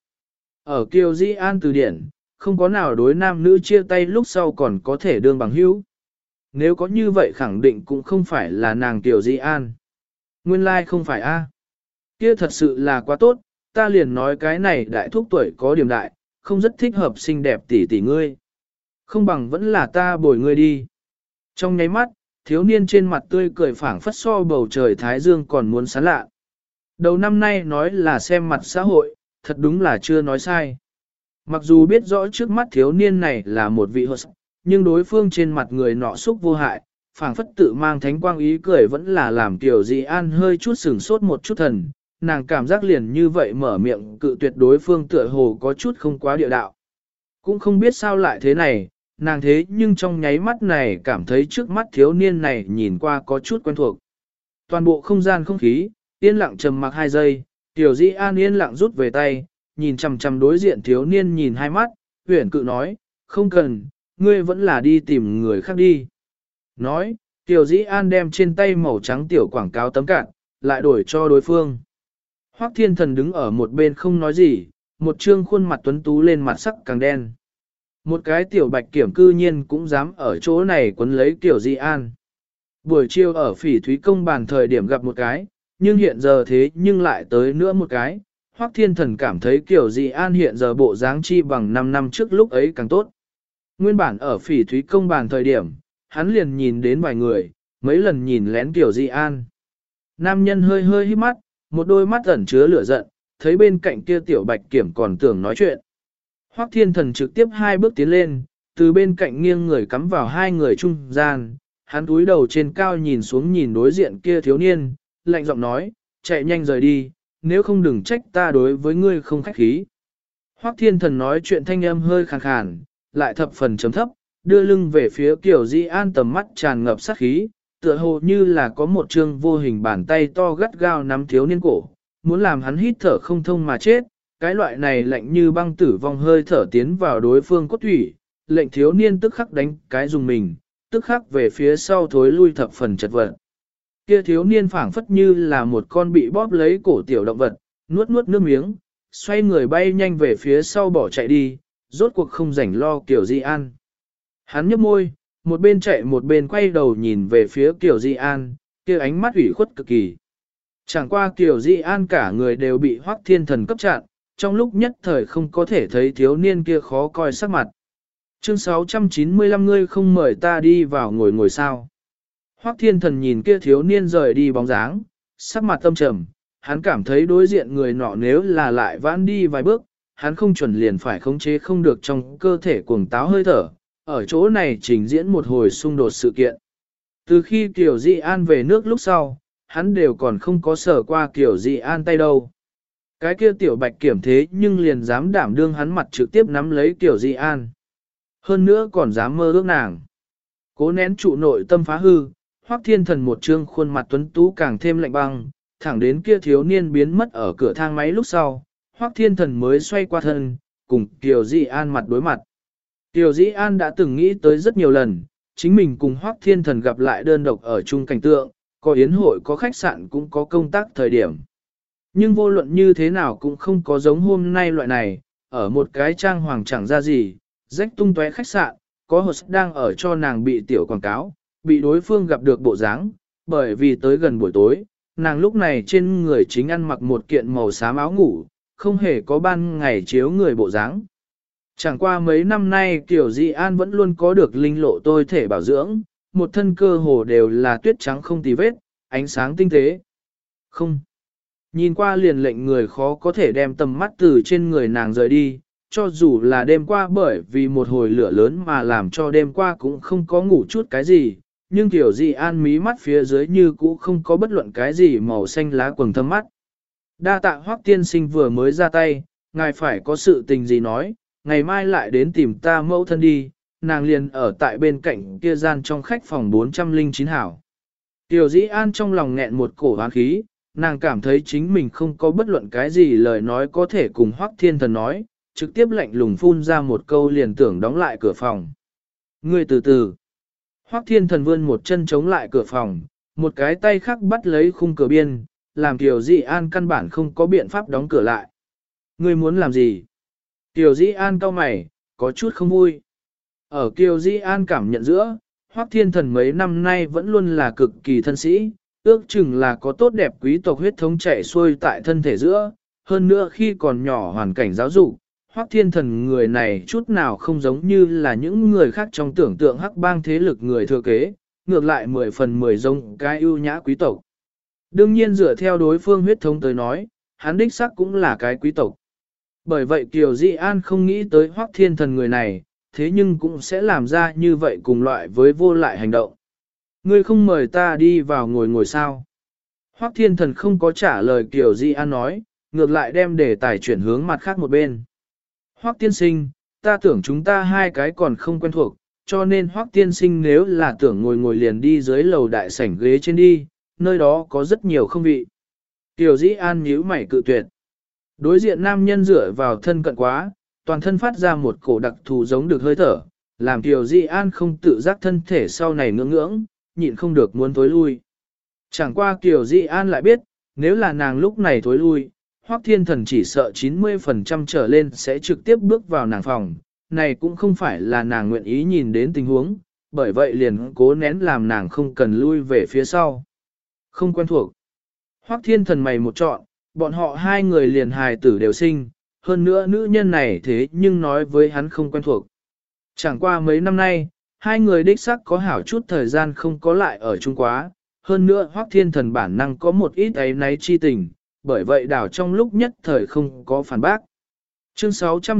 Ở Kiều Di An từ điển, không có nào đối nam nữ chia tay lúc sau còn có thể đương bằng hữu. Nếu có như vậy khẳng định cũng không phải là nàng Kiều Di An. Nguyên lai like không phải a. Kia thật sự là quá tốt, ta liền nói cái này đại thúc tuổi có điểm đại, không rất thích hợp xinh đẹp tỷ tỷ ngươi. Không bằng vẫn là ta bồi ngươi đi. Trong nháy mắt, thiếu niên trên mặt tươi cười phảng phất so bầu trời thái dương còn muốn sáng lạ. Đầu năm nay nói là xem mặt xã hội, thật đúng là chưa nói sai. Mặc dù biết rõ trước mắt thiếu niên này là một vị hộ nhưng đối phương trên mặt người nọ xúc vô hại, phảng phất tự mang thánh quang ý cười vẫn là làm Tiểu Dị An hơi chút sừng sốt một chút thần, nàng cảm giác liền như vậy mở miệng cự tuyệt đối phương tựa hồ có chút không quá địa đạo. Cũng không biết sao lại thế này, nàng thế nhưng trong nháy mắt này cảm thấy trước mắt thiếu niên này nhìn qua có chút quen thuộc. Toàn bộ không gian không khí, yên lặng trầm mặc 2 giây, Tiểu Dị An yên lặng rút về tay, nhìn chằm chằm đối diện thiếu niên nhìn hai mắt, huyển cự nói, không cần, ngươi vẫn là đi tìm người khác đi. Nói, Tiểu Dĩ An đem trên tay màu trắng tiểu quảng cáo tấm cạn, lại đổi cho đối phương. Hoắc Thiên Thần đứng ở một bên không nói gì, một trương khuôn mặt tuấn tú lên mặt sắc càng đen. Một cái tiểu bạch kiểm cư nhiên cũng dám ở chỗ này quấn lấy Tiểu Dĩ An. Buổi chiều ở Phỉ Thúy Công bàn thời điểm gặp một cái, nhưng hiện giờ thế nhưng lại tới nữa một cái. Hoắc Thiên Thần cảm thấy Tiểu Dĩ An hiện giờ bộ dáng chi bằng 5 năm trước lúc ấy càng tốt. Nguyên bản ở Phỉ Thúy Công bàn thời điểm, hắn liền nhìn đến vài người, mấy lần nhìn lén Tiểu Di An. Nam nhân hơi hơi hít mắt, một đôi mắt ẩn chứa lửa giận, thấy bên cạnh kia Tiểu Bạch Kiểm còn tưởng nói chuyện. Hoắc Thiên Thần trực tiếp 2 bước tiến lên, từ bên cạnh nghiêng người cắm vào 2 người trung gian, hắn cúi đầu trên cao nhìn xuống nhìn đối diện kia thiếu niên, lạnh giọng nói, chạy nhanh rời đi, nếu không đừng trách ta đối với ngươi không khách khí. Hoắc Thiên Thần nói chuyện thanh âm hơi khàn khàn, lại thập phần chấm thấp, đưa lưng về phía Kiều Di An tầm mắt tràn ngập sát khí, tựa hồ như là có một trương vô hình bàn tay to gắt gao nắm thiếu niên cổ, muốn làm hắn hít thở không thông mà chết, cái loại này lạnh như băng tử vong hơi thở tiến vào đối phương cốt thủy, lệnh thiếu niên tức khắc đánh cái dùng mình, tức khắc về phía sau thối lui thập phần chật vật. Kia thiếu niên phảng phất như là một con bị bóp lấy cổ tiểu động vật, nuốt nuốt nước miếng, xoay người bay nhanh về phía sau bỏ chạy đi, rốt cuộc không rảnh lo Kiều Di An. Hắn nhếch môi, một bên chạy một bên quay đầu nhìn về phía Kiều Di An, kia ánh mắt ủy khuất cực kỳ. Chẳng qua Kiều Di An cả người đều bị Hoắc Thiên Thần cấp chặn, trong lúc nhất thời không có thể thấy thiếu niên kia khó coi sắc mặt. Chương 695 ngươi không mời ta đi vào ngồi ngồi sao. Hoắc Thiên Thần nhìn kia thiếu niên rời đi bóng dáng, sắc mặt tâm trầm, hắn cảm thấy đối diện người nọ nếu là lại vãn đi vài bước, hắn không chuẩn liền phải khống chế không được trong cơ thể cuồng táo hơi thở, ở chỗ này trình diễn một hồi xung đột sự kiện. Từ khi Kiều Di An về nước lúc sau, hắn đều còn không có sở qua Kiều Di An tay đâu. Cái kia tiểu bạch kiểm thế nhưng liền dám đảm đương hắn mặt trực tiếp nắm lấy Kiều Di An. Hơn nữa còn dám mơ ước nàng. Cố nén trụ nội tâm phá hư, Hoắc Thiên Thần một trương khuôn mặt tuấn tú càng thêm lạnh băng, thẳng đến kia thiếu niên biến mất ở cửa thang máy lúc sau, Hoắc Thiên Thần mới xoay qua thân, cùng Kiều Di An mặt đối mặt. Kiều Di An đã từng nghĩ tới rất nhiều lần, chính mình cùng Hoắc Thiên Thần gặp lại đơn độc ở chung cảnh tượng, có yến hội có khách sạn cũng có công tác thời điểm. Nhưng vô luận như thế nào cũng không có giống hôm nay loại này, ở một cái trang hoàng chẳng ra gì, rách tung tóe khách sạn, có host đang ở cho nàng bị tiểu quảng cáo, bị đối phương gặp được bộ dáng, bởi vì tới gần buổi tối, nàng lúc này trên người chính ăn mặc một kiện màu xám áo ngủ, không hề có ban ngày chiếu người bộ dáng. Chẳng qua mấy năm nay Kiều Di An vẫn luôn có được linh lộ tôi thể bảo dưỡng, một thân cơ hồ đều là tuyết trắng không tì vết, ánh sáng tinh tế. Không. Nhìn qua liền lệnh người khó có thể đem tầm mắt từ trên người nàng rời đi, cho dù là đêm qua bởi vì một hồi lửa lớn mà làm cho đêm qua cũng không có ngủ chút cái gì, nhưng Kiều Di An mí mắt phía dưới như cũ không có bất luận cái gì màu xanh lá quầng thâm mắt. Đa tạ Hoắc tiên sinh vừa mới ra tay, ngài phải có sự tình gì nói, ngày mai lại đến tìm ta mẫu thân đi, nàng liền ở tại bên cạnh kia gian trong khách phòng 409 hảo. Tiểu Dĩ An trong lòng nghẹn một cổ hoán khí, nàng cảm thấy chính mình không có bất luận cái gì lời nói có thể cùng Hoắc Thiên Thần nói, trực tiếp lạnh lùng phun ra một câu liền tưởng đóng lại cửa phòng. Ngươi từ từ. Hoắc Thiên Thần vươn một chân chống lại cửa phòng, một cái tay khác bắt lấy khung cửa biên, làm Kiều Dĩ An căn bản không có biện pháp đóng cửa lại. Ngươi muốn làm gì? Kiều Dĩ An cau mày, có chút không vui. Ở Kiều Dĩ An cảm nhận giữa, Hoắc Thiên Thần mấy năm nay vẫn luôn là cực kỳ thân sĩ, ước chừng là có tốt đẹp quý tộc huyết thống chảy xuôi tại thân thể giữa. Hơn nữa khi còn nhỏ hoàn cảnh giáo dục, Hoắc Thiên Thần người này chút nào không giống như là những người khác trong tưởng tượng hắc bang thế lực người thừa kế, ngược lại 10 phần 10 giống cái ưu nhã quý tộc. Đương nhiên dựa theo đối phương huyết thống tới nói, hắn đích xác cũng là cái quý tộc. Bởi vậy Kiều Dĩ An không nghĩ tới Hoắc Thiên Thần người này, thế nhưng cũng sẽ làm ra như vậy cùng loại với vô lại hành động. Ngươi không mời ta đi vào ngồi sao? Hoắc Thiên Thần không có trả lời Kiều Dĩ An nói, ngược lại đem đề tài chuyển hướng mặt khác một bên. Hoắc tiên sinh, ta tưởng chúng ta hai cái còn không quen thuộc, cho nên Hoắc tiên sinh nếu là tưởng ngồi liền đi dưới lầu đại sảnh ghế trên đi, nơi đó có rất nhiều không vị. Kiều Dĩ An nhíu mày cự tuyệt. Đối diện nam nhân dựa vào thân cận quá, toàn thân phát ra một cổ đặc thù giống được hơi thở, làm Kiều Dĩ An không tự giác thân thể sau này ngưỡng, nhịn không được muốn thối lui. Chẳng qua Kiều Dĩ An lại biết, nếu là nàng lúc này thối lui, Hoắc Thiên Thần chỉ sợ 90% trở lên sẽ trực tiếp bước vào nàng phòng, này cũng không phải là nàng nguyện ý nhìn đến tình huống, bởi vậy liền cố nén làm nàng không cần lui về phía sau. Không quen thuộc. Hoắc Thiên Thần mày một trọn, bọn họ hai người liền hài tử đều sinh, hơn nữa nữ nhân này thế nhưng nói với hắn không quen thuộc. Chẳng qua mấy năm nay, hai người đích xác có hảo chút thời gian không có lại ở chung quá, hơn nữa Hoắc Thiên Thần bản năng có một ít ấy náy chi tình, bởi vậy đảo trong lúc nhất thời không có phản bác. Chương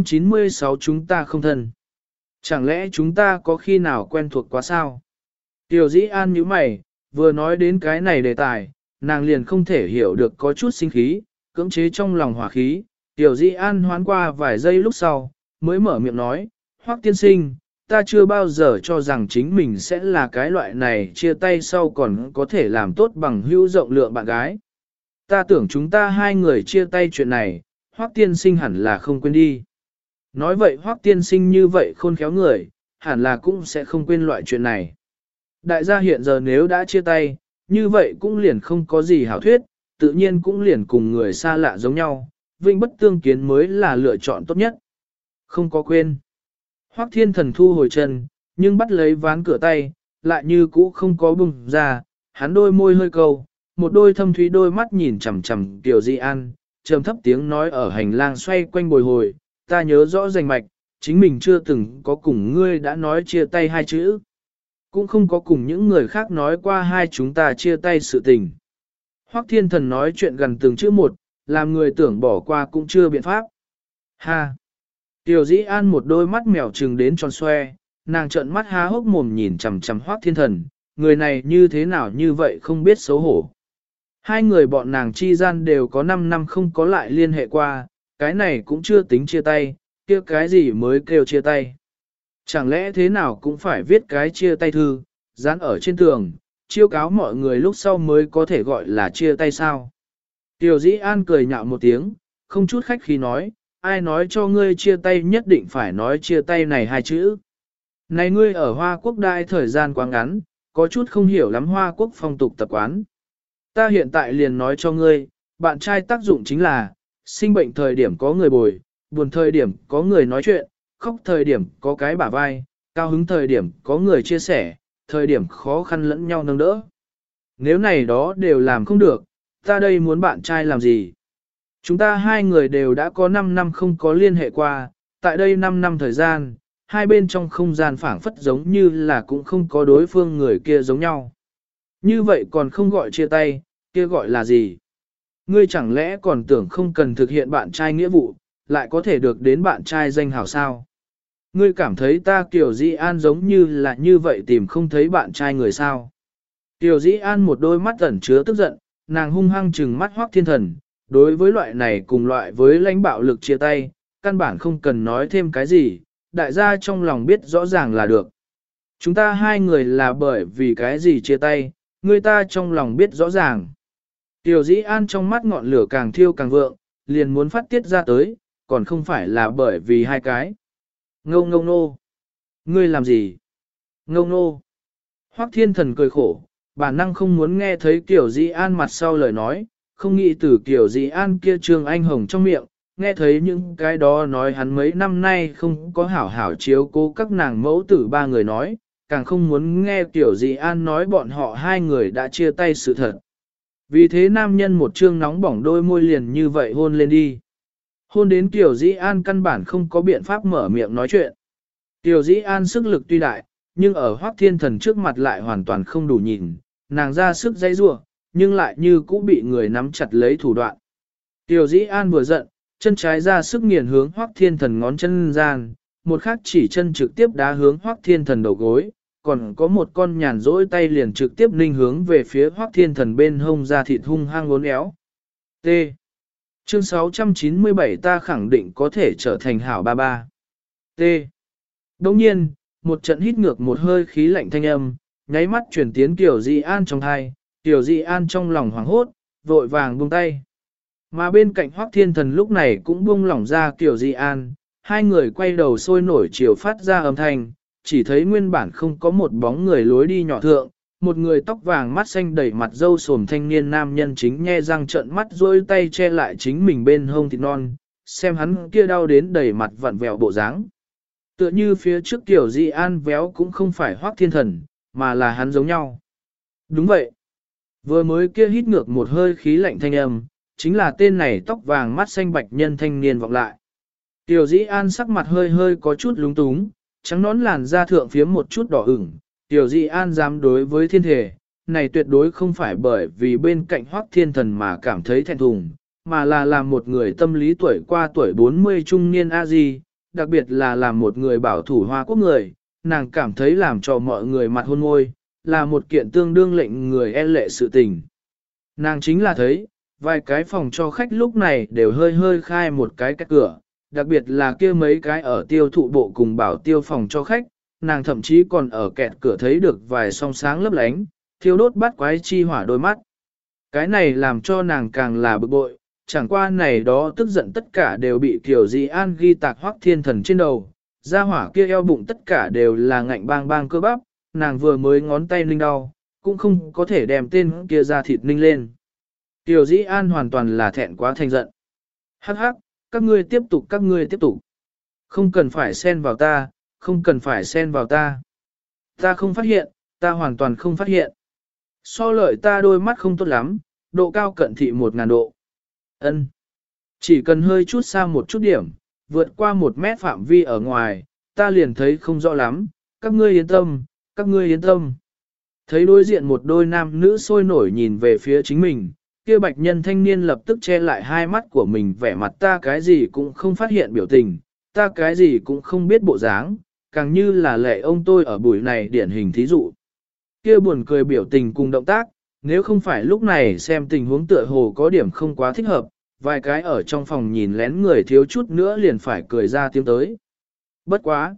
696 chúng ta không thân. Chẳng lẽ chúng ta có khi nào quen thuộc quá sao? Tiểu Dĩ An nhíu mày, vừa nói đến cái này đề tài, nàng liền không thể hiểu được có chút sinh khí, cưỡng chế trong lòng hỏa khí. Tiểu Dĩ An hoán qua vài giây lúc sau, mới mở miệng nói, Hoắc tiên sinh, ta chưa bao giờ cho rằng chính mình sẽ là cái loại này chia tay sau còn có thể làm tốt bằng hữu rộng lượng bạn gái. Ta tưởng chúng ta hai người chia tay chuyện này, Hoắc tiên sinh hẳn là không quên đi. Nói vậy Hoắc tiên sinh như vậy khôn khéo người, hẳn là cũng sẽ không quên loại chuyện này. Đại gia hiện giờ nếu đã chia tay, như vậy cũng liền không có gì hảo thuyết, tự nhiên cũng liền cùng người xa lạ giống nhau, vinh bất tương kiến mới là lựa chọn tốt nhất. Không có quên. Hoắc Thiên Thần thu hồi chân, nhưng bắt lấy ván cửa tay, lại như cũ không có bùng ra, hắn đôi môi hơi câu, một đôi thâm thúy đôi mắt nhìn chằm chằm Kiều Dĩ An, trầm thấp tiếng nói ở hành lang xoay quanh bồi hồi, ta nhớ rõ rành mạch, chính mình chưa từng có cùng ngươi đã nói chia tay hai chữ. Cũng không có cùng những người khác nói qua hai chúng ta chia tay sự tình. Hoắc Thiên Thần nói chuyện gần từng chữ một, làm người tưởng bỏ qua cũng chưa biện pháp. Ha! Tiểu Dĩ An một đôi mắt mèo trừng đến tròn xoe, nàng trợn mắt há hốc mồm nhìn chằm chằm Hoắc Thiên Thần, người này như thế nào như vậy không biết xấu hổ. Hai người bọn nàng chi gian đều có 5 năm không có lại liên hệ qua, cái này cũng chưa tính chia tay, kia cái gì mới kêu chia tay. Chẳng lẽ thế nào cũng phải viết cái chia tay thư, dán ở trên tường, chiêu cáo mọi người lúc sau mới có thể gọi là chia tay sao. Tiểu Dĩ An cười nhạo một tiếng, không chút khách khí nói, ai nói cho ngươi chia tay nhất định phải nói chia tay này hai chữ. Này ngươi ở Hoa Quốc đại thời gian quá ngắn, có chút không hiểu lắm Hoa Quốc phong tục tập quán. Ta hiện tại liền nói cho ngươi, bạn trai tác dụng chính là, sinh bệnh thời điểm có người bồi, buồn thời điểm có người nói chuyện, khóc thời điểm có cái bả vai, cao hứng thời điểm có người chia sẻ, thời điểm khó khăn lẫn nhau nâng đỡ. Nếu này đó đều làm không được, ta đây muốn bạn trai làm gì? Chúng ta hai người đều đã có 5 năm không có liên hệ qua, tại đây 5 năm thời gian, hai bên trong không gian phảng phất giống như là cũng không có đối phương người kia giống nhau. Như vậy còn không gọi chia tay, kia gọi là gì? Ngươi chẳng lẽ còn tưởng không cần thực hiện bạn trai nghĩa vụ, lại có thể được đến bạn trai danh hảo sao? Ngươi cảm thấy ta Kiều Dĩ An giống như là như vậy tìm không thấy bạn trai người sao? Kiều Dĩ An một đôi mắt ẩn chứa tức giận, nàng hung hăng trừng mắt Hoắc Thiên Thần, đối với loại này cùng loại với lãnh bạo lực chia tay, căn bản không cần nói thêm cái gì, đại gia trong lòng biết rõ ràng là được. Chúng ta hai người là bởi vì cái gì chia tay, người ta trong lòng biết rõ ràng. Tiểu Dĩ An trong mắt ngọn lửa càng thiêu càng vượng, liền muốn phát tiết ra tới, còn không phải là bởi vì hai cái. Ngô ngô nô. Ngươi làm gì? Ngô nô. Hoắc Thiên Thần cười khổ, bản năng không muốn nghe thấy Kiều Dĩ An mặt sau lời nói, không nghĩ từ Kiều Dĩ An kia Trương Anh Hồng trong miệng, nghe thấy những cái đó nói hắn mấy năm nay không có hảo hảo chiếu cố các nàng mẫu tử ba người nói, càng không muốn nghe Kiều Dĩ An nói bọn họ hai người đã chia tay sự thật. Vì thế nam nhân một trương nóng bỏng đôi môi liền như vậy hôn lên đi. Hôn đến Kiều Dĩ An căn bản không có biện pháp mở miệng nói chuyện. Kiều Dĩ An sức lực tuy đại, nhưng ở Hoắc Thiên Thần trước mặt lại hoàn toàn không đủ nhìn, nàng ra sức dây rua, nhưng lại như cũ bị người nắm chặt lấy thủ đoạn. Kiều Dĩ An vừa giận, chân trái ra sức nghiền hướng Hoắc Thiên Thần ngón chân gian, một khác chỉ chân trực tiếp đá hướng Hoắc Thiên Thần đầu gối, còn có một con nhàn rỗi tay liền trực tiếp ninh hướng về phía Hoắc Thiên Thần bên hông ra thịt hung hăng uốn éo. T. Chương 697 ta khẳng định có thể trở thành hảo ba ba. T. Đồng nhiên, một trận hít ngược một hơi khí lạnh thanh âm, nháy mắt chuyển tiến Kiều Dĩ An trong thai, Kiều Dĩ An trong lòng hoảng hốt, vội vàng buông tay. Mà bên cạnh Hoắc Thiên Thần lúc này cũng buông lỏng ra Kiều Dĩ An, hai người quay đầu sôi nổi chiều phát ra âm thanh, chỉ thấy nguyên bản không có một bóng người lối đi nhỏ thượng, một người tóc vàng mắt xanh đẩy mặt râu sồm thanh niên nam nhân chính nhe răng trợn mắt duỗi tay che lại chính mình bên hông thịt non, xem hắn kia đau đến đẩy mặt vặn vẹo bộ dáng. Tựa như phía trước Kiều Dĩ An véo cũng không phải Hoắc Thiên Thần, mà là hắn giống nhau. Đúng vậy. Vừa mới kia hít ngược một hơi khí lạnh thanh âm, chính là tên này tóc vàng mắt xanh bạch nhân thanh niên vọng lại. Kiều Dĩ An sắc mặt hơi hơi có chút lúng túng, trắng nón làn da thượng phiếm một chút đỏ ửng. Kiều Dĩ An dám đối với thiên thể, này tuyệt đối không phải bởi vì bên cạnh Hoắc Thiên Thần mà cảm thấy thẹn thùng, mà là làm một người tâm lý tuổi qua tuổi 40 trung niên A-di, đặc biệt là làm một người bảo thủ Hoa Quốc người, nàng cảm thấy làm cho mọi người mặt hôn môi, là một kiện tương đương lệnh người e lệ sự tình. Nàng chính là thấy, vài cái phòng cho khách lúc này đều hơi hơi khai một cái cửa, đặc biệt là kia mấy cái ở tiêu thụ bộ cùng bảo tiêu phòng cho khách, nàng thậm chí còn ở kẹt cửa thấy được vài song sáng lấp lánh, thiêu đốt bắt quái chi hỏa đôi mắt. Cái này làm cho nàng càng là bực bội, chẳng qua này đó tức giận tất cả đều bị Kiều Dĩ An ghi tạc Hoắc Thiên Thần trên đầu, da hỏa kia eo bụng tất cả đều là ngạnh bang bang cơ bắp, nàng vừa mới ngón tay ninh đau, cũng không có thể đem tên kia ra thịt ninh lên. Kiều Dĩ An hoàn toàn là thẹn quá thành giận. Hắc hắc, các ngươi tiếp tục. Không cần phải xen vào ta, không cần phải xen vào ta. Ta không phát hiện, ta hoàn toàn không phát hiện. So lợi ta đôi mắt không tốt lắm, độ cao cận thị 1000 độ. Ân, chỉ cần hơi chút xa một chút điểm, vượt qua 1 mét phạm vi ở ngoài, ta liền thấy không rõ lắm, các ngươi yên tâm, các ngươi yên tâm. Thấy đối diện một đôi nam nữ sôi nổi nhìn về phía chính mình, kia bạch nhân thanh niên lập tức che lại hai mắt của mình vẻ mặt ta cái gì cũng không phát hiện biểu tình, ta cái gì cũng không biết bộ dáng, càng như là lệ ông tôi ở buổi này điển hình thí dụ. Kia buồn cười biểu tình cùng động tác, nếu không phải lúc này xem tình huống tựa hồ có điểm không quá thích hợp, vài cái ở trong phòng nhìn lén người thiếu chút nữa liền phải cười ra tiếng tới. Bất quá.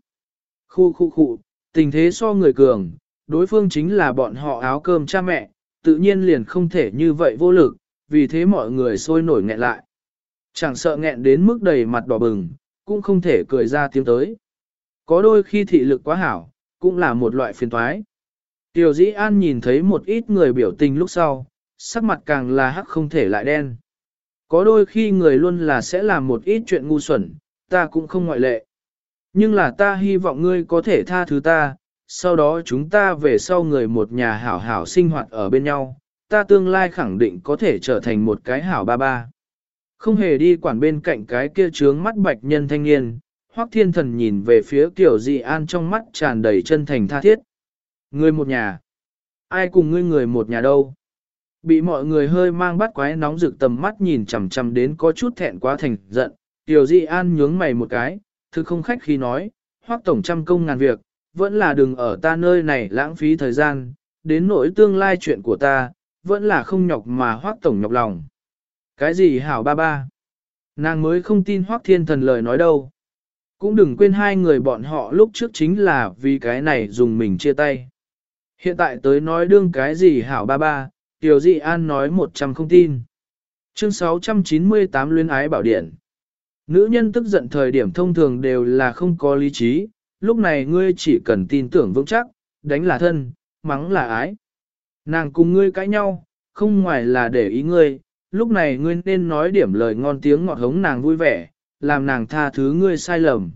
Khu, tình thế so người cường, đối phương chính là bọn họ áo cơm cha mẹ, tự nhiên liền không thể như vậy vô lực, vì thế mọi người sôi nổi nghẹn lại. Chẳng sợ nghẹn đến mức đầy mặt đỏ bừng, cũng không thể cười ra tiếng tới. Có đôi khi thị lực quá hảo, cũng là một loại phiền toái. Tiểu Dĩ An nhìn thấy một ít người biểu tình lúc sau, sắc mặt càng là hắc không thể lại đen. Có đôi khi người luôn là sẽ làm một ít chuyện ngu xuẩn, ta cũng không ngoại lệ. Nhưng là ta hy vọng ngươi có thể tha thứ ta, sau đó chúng ta về sau người một nhà hảo hảo sinh hoạt ở bên nhau, ta tương lai khẳng định có thể trở thành một cái hảo ba ba. Không hề đi quản bên cạnh cái kia trướng mắt bạch nhân thanh niên, Hoắc Thiên Thần nhìn về phía Tiểu Dĩ An trong mắt tràn đầy chân thành tha thiết. Người một nhà. Ai cùng ngươi người một nhà đâu? Bị mọi người hơi mang bắt quái nóng rực tầm mắt nhìn chằm chằm đến có chút thẹn quá thành giận. Tiểu Dĩ An nhướng mày một cái, thực không khách khi nói, Hoắc tổng trăm công ngàn việc, vẫn là đừng ở ta nơi này lãng phí thời gian, đến nỗi tương lai chuyện của ta, vẫn là không nhọc mà Hoắc tổng nhọc lòng. Cái gì hảo ba ba? Nàng mới không tin Hoắc Thiên Thần lời nói đâu. Cũng đừng quên hai người bọn họ lúc trước chính là vì cái này dùng mình chia tay. Hiện tại tới nói đương cái gì hảo ba ba, Tiểu Dĩ An nói 100 không tin. Chương 698 Luyến ái bảo điển. Nữ nhân tức giận thời điểm thông thường đều là không có lý trí, lúc này ngươi chỉ cần tin tưởng vững chắc, đánh là thân, mắng là ái. Nàng cùng ngươi cãi nhau, không ngoài là để ý ngươi, lúc này ngươi nên nói điểm lời ngon tiếng ngọt hống nàng vui vẻ, làm nàng tha thứ ngươi sai lầm.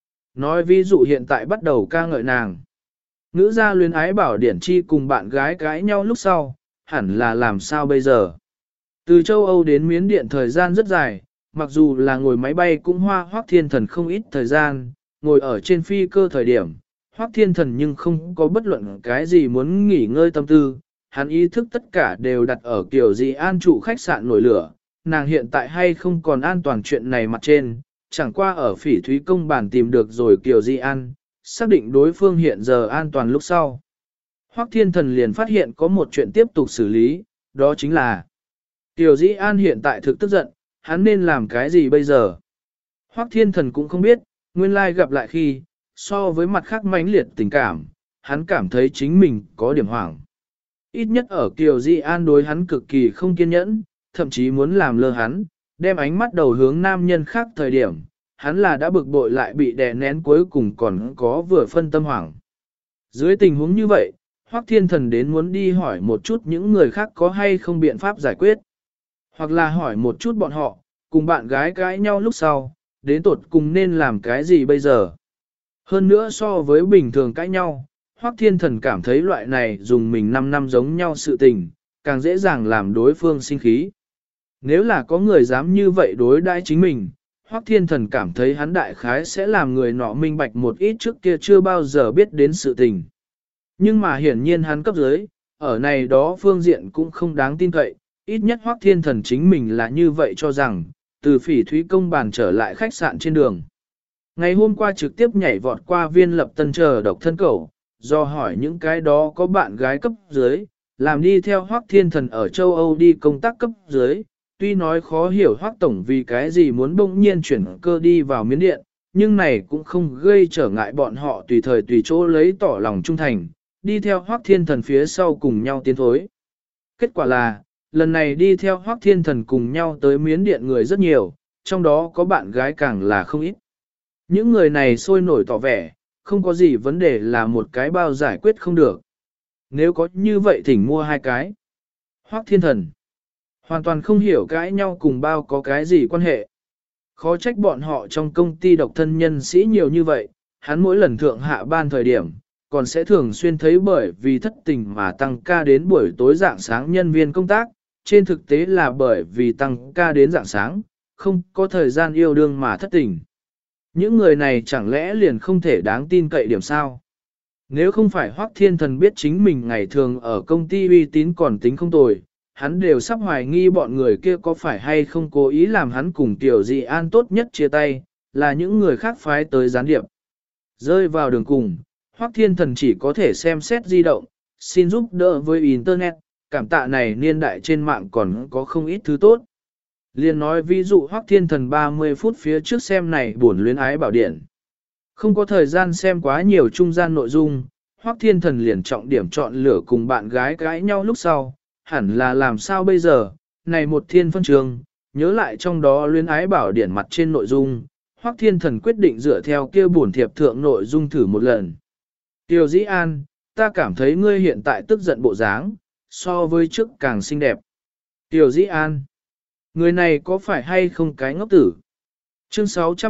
Nói ví dụ hiện tại bắt đầu ca ngợi nàng. Ngữ gia luyến ái bảo điển chi cùng bạn gái cãi nhau lúc sau, hẳn là làm sao bây giờ. Từ châu Âu đến Miến Điện thời gian rất dài, mặc dù là ngồi máy bay cũng hoa Hoắc Thiên Thần không ít thời gian, ngồi ở trên phi cơ thời điểm, Hoắc Thiên Thần nhưng không có bất luận cái gì muốn nghỉ ngơi tâm tư, hắn ý thức tất cả đều đặt ở kiểu gì an trụ khách sạn nổi lửa, nàng hiện tại hay không còn an toàn chuyện này mặt trên, chẳng qua ở Phỉ Thúy công bản tìm được rồi kiểu gì an, xác định đối phương hiện giờ an toàn lúc sau. Hoắc Thiên Thần liền phát hiện có một chuyện tiếp tục xử lý, đó chính là Tiểu Dĩ An hiện tại thực tức giận, hắn nên làm cái gì bây giờ? Hoắc Thiên Thần cũng không biết, nguyên lai gặp lại khi, so với mặt khác mãnh liệt tình cảm, hắn cảm thấy chính mình có điểm hoảng. Ít nhất ở Kiều Dĩ An đối hắn cực kỳ không kiên nhẫn, thậm chí muốn làm lơ hắn, đem ánh mắt đầu hướng nam nhân khác thời điểm, hắn là đã bực bội lại bị đè nén cuối cùng còn có vừa phân tâm hoảng. Dưới tình huống như vậy, Hoắc Thiên Thần đến muốn đi hỏi một chút những người khác có hay không biện pháp giải quyết. Hoặc là hỏi một chút bọn họ, cùng bạn gái cãi nhau lúc sau, đến tột cùng nên làm cái gì bây giờ. Hơn nữa so với bình thường cãi nhau, Hoắc Thiên Thần cảm thấy loại này dùng mình 5 năm giống nhau sự tình, càng dễ dàng làm đối phương sinh khí. Nếu là có người dám như vậy đối đãi chính mình, Hoắc Thiên Thần cảm thấy hắn đại khái sẽ làm người nọ minh bạch một ít trước kia chưa bao giờ biết đến sự tình. Nhưng mà hiển nhiên hắn cấp dưới, ở này đó phương diện cũng không đáng tin cậy, ít nhất Hoắc Thiên Thần chính mình là như vậy cho rằng, từ Phỉ Thúy công bàn trở lại khách sạn trên đường. Ngày hôm qua trực tiếp nhảy vọt qua Viên Lập Tân chờ độc thân cẩu, do hỏi những cái đó có bạn gái cấp dưới, làm đi theo Hoắc Thiên Thần ở châu Âu đi công tác cấp dưới, tuy nói khó hiểu Hoắc Tổng vì cái gì muốn bỗng nhiên chuyển cơ đi vào Miến Điện, nhưng này cũng không gây trở ngại bọn họ tùy thời tùy chỗ lấy tỏ lòng trung thành, đi theo Hoắc Thiên Thần phía sau cùng nhau tiến thối. Kết quả là, lần này đi theo Hoắc Thiên Thần cùng nhau tới Miến Điện người rất nhiều, trong đó có bạn gái càng là không ít. Những người này sôi nổi tỏ vẻ, không có gì vấn đề là một cái bao giải quyết không được. Nếu có như vậy thỉnh mua 2 cái. Hoắc Thiên Thần hoàn toàn không hiểu cãi nhau cùng bao có cái gì quan hệ. Khó trách bọn họ trong công ty độc thân nhân sĩ nhiều như vậy, hắn mỗi lần thượng hạ ban thời điểm, còn sẽ thường xuyên thấy bởi vì thất tình mà tăng ca đến buổi tối dạng sáng nhân viên công tác, trên thực tế là bởi vì tăng ca đến dạng sáng, không có thời gian yêu đương mà thất tình. Những người này chẳng lẽ liền không thể đáng tin cậy điểm sao? Nếu không phải Hoắc Thiên Thần biết chính mình ngày thường ở công ty uy tín còn tính không tồi, hắn đều sắp hoài nghi bọn người kia có phải hay không cố ý làm hắn cùng Tiểu Dị An tốt nhất chia tay, là những người khác phái tới gián điệp. Rơi vào đường cùng, Hoắc Thiên Thần chỉ có thể xem xét di động, xin giúp đỡ với Internet, cảm tạ này niên đại trên mạng còn có không ít thứ tốt. Liên nói ví dụ Hoắc Thiên Thần 30 phút phía trước xem này buồn luyến ái bảo điện. Không có thời gian xem quá nhiều trung gian nội dung, Hoắc Thiên Thần liền trọng điểm chọn lựa cùng bạn gái cãi nhau lúc sau, hẳn là làm sao bây giờ, này một thiên phân trường, nhớ lại trong đó luyến ái bảo điển mặt trên nội dung, Hoắc Thiên Thần quyết định dựa theo kia bổn thiệp thượng nội dung thử một lần. Tiểu Dĩ An, ta cảm thấy ngươi hiện tại tức giận bộ dáng, so với trước càng xinh đẹp. Tiểu Dĩ An, người này có phải hay không cái ngốc tử? Chương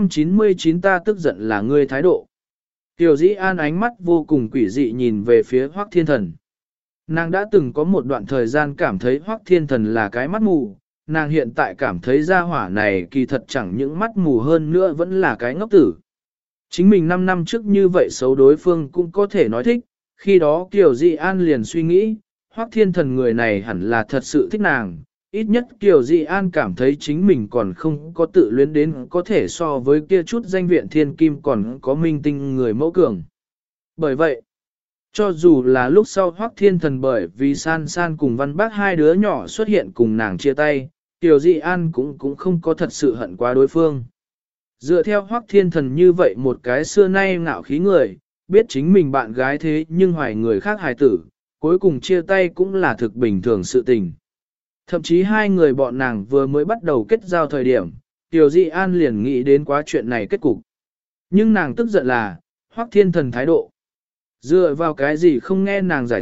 699 ta tức giận là ngươi thái độ. Tiểu Dĩ An ánh mắt vô cùng quỷ dị nhìn về phía Hoắc Thiên Thần. Nàng đã từng có một đoạn thời gian cảm thấy Hoắc Thiên Thần là cái mắt mù, nàng hiện tại cảm thấy gia hỏa này kỳ thật chẳng những mắt mù hơn nữa vẫn là cái ngốc tử. Chính mình 5 năm trước như vậy xấu đối phương cũng có thể nói thích, khi đó Kiều Dị An liền suy nghĩ, Hoắc Thiên Thần người này hẳn là thật sự thích nàng, ít nhất Kiều Dị An cảm thấy chính mình còn không có tự luyến đến có thể so với kia chút danh viện thiên kim còn có minh tinh người mẫu cường. Bởi vậy, cho dù là lúc sau Hoắc Thiên Thần bởi vì San San cùng Văn Bác 2 đứa nhỏ xuất hiện cùng nàng chia tay, Kiều Dị An cũng không có thật sự hận qua đối phương. Dựa theo Hoắc Thiên Thần như vậy một cái xưa nay ngạo khí người, biết chính mình bạn gái thế nhưng hoài người khác hài tử, cuối cùng chia tay cũng là thực bình thường sự tình. Thậm chí hai người bọn nàng vừa mới bắt đầu kết giao thời điểm, Kiều Dị An liền nghĩ đến quá chuyện này kết cục. Nhưng nàng tức giận là, Hoắc Thiên Thần thái độ. Dựa vào cái gì không nghe nàng giải thích,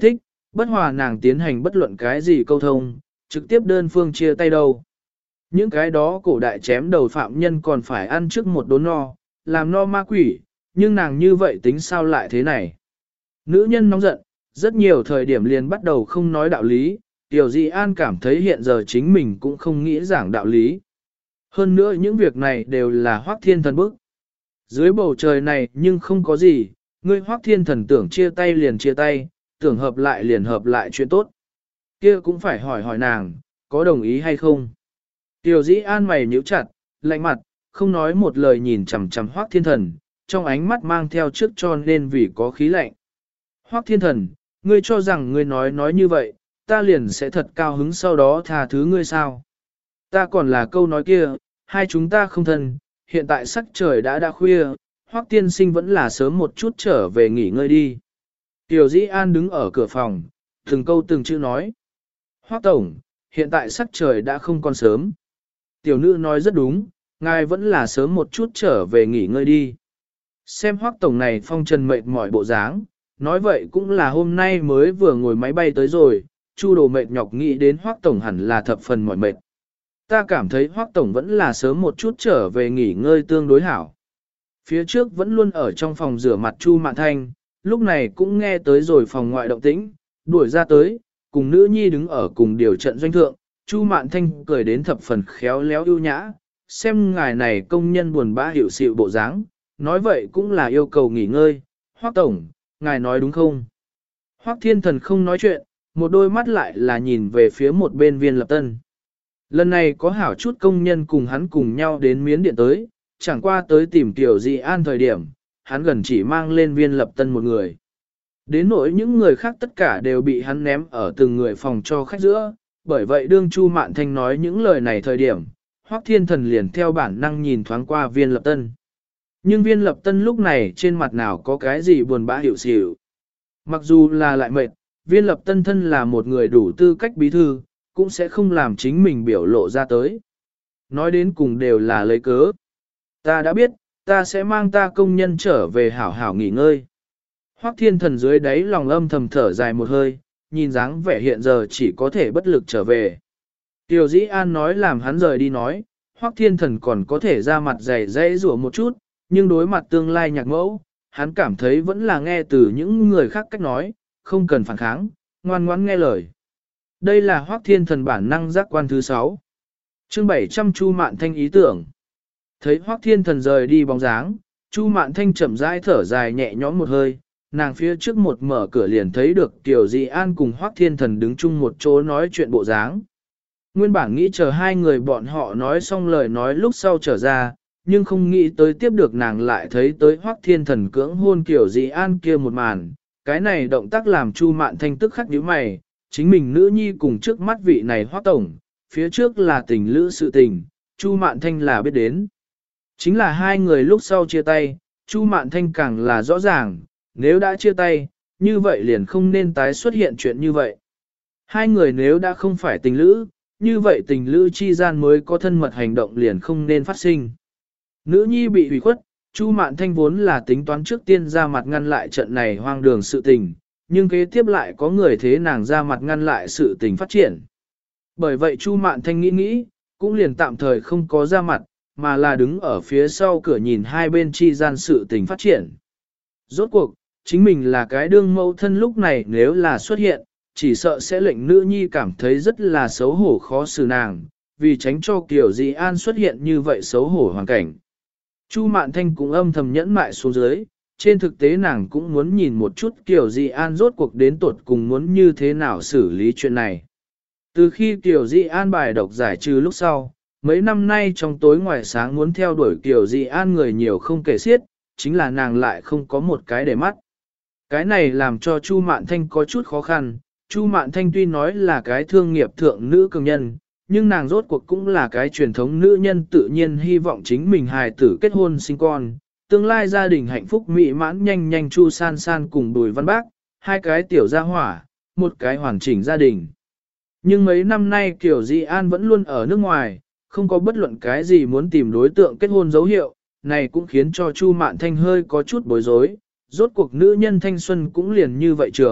bất hòa nàng tiến hành bất luận cái gì câu thông, trực tiếp đơn phương chia tay đâu. Những cái đó cổ đại chém đầu phạm nhân còn phải ăn trước một đốn no, làm no ma quỷ, nhưng nàng như vậy tính sao lại thế này. Nữ nhân nóng giận, rất nhiều thời điểm liền bắt đầu không nói đạo lý, Tiểu Di An cảm thấy hiện giờ chính mình cũng không nghĩ giảng đạo lý. Hơn nữa những việc này đều là Hoắc Thiên Thần bức. Dưới bầu trời này nhưng không có gì, ngươi Hoắc Thiên Thần tưởng chia tay liền chia tay, tưởng hợp lại liền hợp lại chuyện tốt. Kia cũng phải hỏi hỏi nàng, có đồng ý hay không. Tiểu Dĩ An mày nhíu chặt, lạnh mặt, không nói một lời nhìn chằm chằm Hoắc Thiên Thần, trong ánh mắt mang theo trước cho nên vì có khí lạnh. Hoắc Thiên Thần, ngươi cho rằng ngươi nói như vậy, ta liền sẽ thật cao hứng sau đó tha thứ ngươi sao? Ta còn là câu nói kia, hai chúng ta không thân, hiện tại sắc trời đã khuya, Hoắc tiên sinh vẫn là sớm một chút trở về nghỉ ngơi đi. Tiểu Dĩ An đứng ở cửa phòng, từng câu từng chữ nói. Hoắc tổng, hiện tại sắc trời đã không còn sớm. Tiểu nữ nói rất đúng, ngài vẫn là sớm một chút trở về nghỉ ngơi đi. Xem Hoắc tổng này phong trần mệt mỏi bộ dáng, nói vậy cũng là hôm nay mới vừa ngồi máy bay tới rồi, Chu Đồ mệt nhọc nghĩ đến Hoắc tổng hẳn là thập phần mỏi mệt. Ta cảm thấy Hoắc tổng vẫn là sớm một chút trở về nghỉ ngơi tương đối hảo. Phía trước vẫn luôn ở trong phòng rửa mặt Chu Mạn Thanh, lúc này cũng nghe tới rồi phòng ngoại động tĩnh, đuổi ra tới, cùng nữ nhi đứng ở cùng điều trận doanh thượng, Chu Mạn Thanh cười đến thập phần khéo léo ưu nhã, xem ngài này công nhân buồn bã hiểu xịu bộ dáng, nói vậy cũng là yêu cầu nghỉ ngơi, Hoắc tổng, ngài nói đúng không? Hoắc Thiên Thần không nói chuyện, một đôi mắt lại là nhìn về phía một bên Viên Lập Tân. Lần này có hảo chút công nhân cùng hắn cùng nhau đến Miến Điện tới, chẳng qua tới tìm Tiểu Dị An thời điểm, hắn gần chỉ mang lên Viên Lập Tân một người. Đến nỗi những người khác tất cả đều bị hắn ném ở từng người phòng cho khách giữa, bởi vậy đương Chu Mạn Thanh nói những lời này thời điểm, Hoắc Thiên Thần liền theo bản năng nhìn thoáng qua Viên Lập Tân. Nhưng Viên Lập Tân lúc này trên mặt nào có cái gì buồn bã hiểu xỉu. Mặc dù là lại mệt, Viên Lập Tân thân là một người đủ tư cách bí thư, cũng sẽ không làm chính mình biểu lộ ra tới. Nói đến cùng đều là lấy cớ. Ta đã biết, ta sẽ mang ta công nhân trở về hảo hảo nghỉ ngơi. Hoắc Thiên Thần dưới đáy lòng âm thầm thở dài một hơi, nhìn dáng vẻ hiện giờ chỉ có thể bất lực trở về. Tiểu Dĩ An nói làm hắn rời đi nói, Hoắc Thiên Thần còn có thể ra mặt dày dãy rủa một chút, nhưng đối mặt tương lai nhạc mẫu, hắn cảm thấy vẫn là nghe từ những người khác cách nói, không cần phản kháng, ngoan ngoãn nghe lời. Đây là Hoắc Thiên Thần bản năng giác quan thứ 6. Chương 700 Chu Mạn Thanh ý tưởng. Thấy Hoắc Thiên Thần rời đi bóng dáng, Chu Mạn Thanh chậm rãi thở dài nhẹ nhõm một hơi, nàng phía trước một mở cửa liền thấy được Tiểu Dị An cùng Hoắc Thiên Thần đứng chung một chỗ nói chuyện bộ dáng. Nguyên bản nghĩ chờ hai người bọn họ nói xong lời nói lúc sau trở ra, nhưng không nghĩ tới tiếp được nàng lại thấy tới Hoắc Thiên Thần cưỡng hôn Tiểu Dị An kia một màn. Cái này động tác làm Chu Mạn Thanh tức khắc nhíu mày, chính mình nữ nhi cùng trước mắt vị này Hoắc tổng, phía trước là tình lữ sự tình, Chu Mạn Thanh là biết đến. Chính là hai người lúc sau chia tay, Chu Mạn Thanh càng là rõ ràng, nếu đã chia tay, như vậy liền không nên tái xuất hiện chuyện như vậy. Hai người nếu đã không phải tình lữ, như vậy tình lữ chi gian mới có thân mật hành động liền không nên phát sinh. Nữ nhi bị hủy khuất, Chu Mạn Thanh vốn là tính toán trước tiên ra mặt ngăn lại trận này hoang đường sự tình, nhưng kế tiếp lại có người thế nàng ra mặt ngăn lại sự tình phát triển. Bởi vậy Chu Mạn Thanh nghĩ, cũng liền tạm thời không có ra mặt, mà là đứng ở phía sau cửa nhìn hai bên chi gian sự tình phát triển. Rốt cuộc, chính mình là cái đương mẫu thân lúc này nếu là xuất hiện, chỉ sợ sẽ lệnh nữ nhi cảm thấy rất là xấu hổ khó xử nàng, vì tránh cho Kiều Dị An xuất hiện như vậy xấu hổ hoàn cảnh. Chu Mạn Thanh cũng âm thầm nhẫn mại xuống dưới, trên thực tế nàng cũng muốn nhìn một chút Kiều Dị An rốt cuộc đến tuột cùng muốn như thế nào xử lý chuyện này. Từ khi Kiều Dị An bài độc giải trừ lúc sau, mấy năm nay trong tối ngoài sáng muốn theo đuổi Kiều Dị An người nhiều không kể xiết, chính là nàng lại không có một cái để mắt. Cái này làm cho Chu Mạn Thanh có chút khó khăn, Chu Mạn Thanh tuy nói là cái thương nghiệp thượng nữ cường nhân, nhưng nàng rốt cuộc cũng là cái truyền thống nữ nhân tự nhiên hy vọng chính mình hài tử kết hôn sinh con, tương lai gia đình hạnh phúc mỹ mãn nhanh nhanh Chu San San cùng Bùi Văn Bác, hai cái tiểu gia hỏa, một cái hoàn chỉnh gia đình. Nhưng mấy năm nay Kiều Dị An vẫn luôn ở nước ngoài, không có bất luận cái gì muốn tìm đối tượng kết hôn dấu hiệu, này cũng khiến cho Chu Mạn Thanh hơi có chút bối rối, rốt cuộc nữ nhân thanh xuân cũng liền như vậy trường,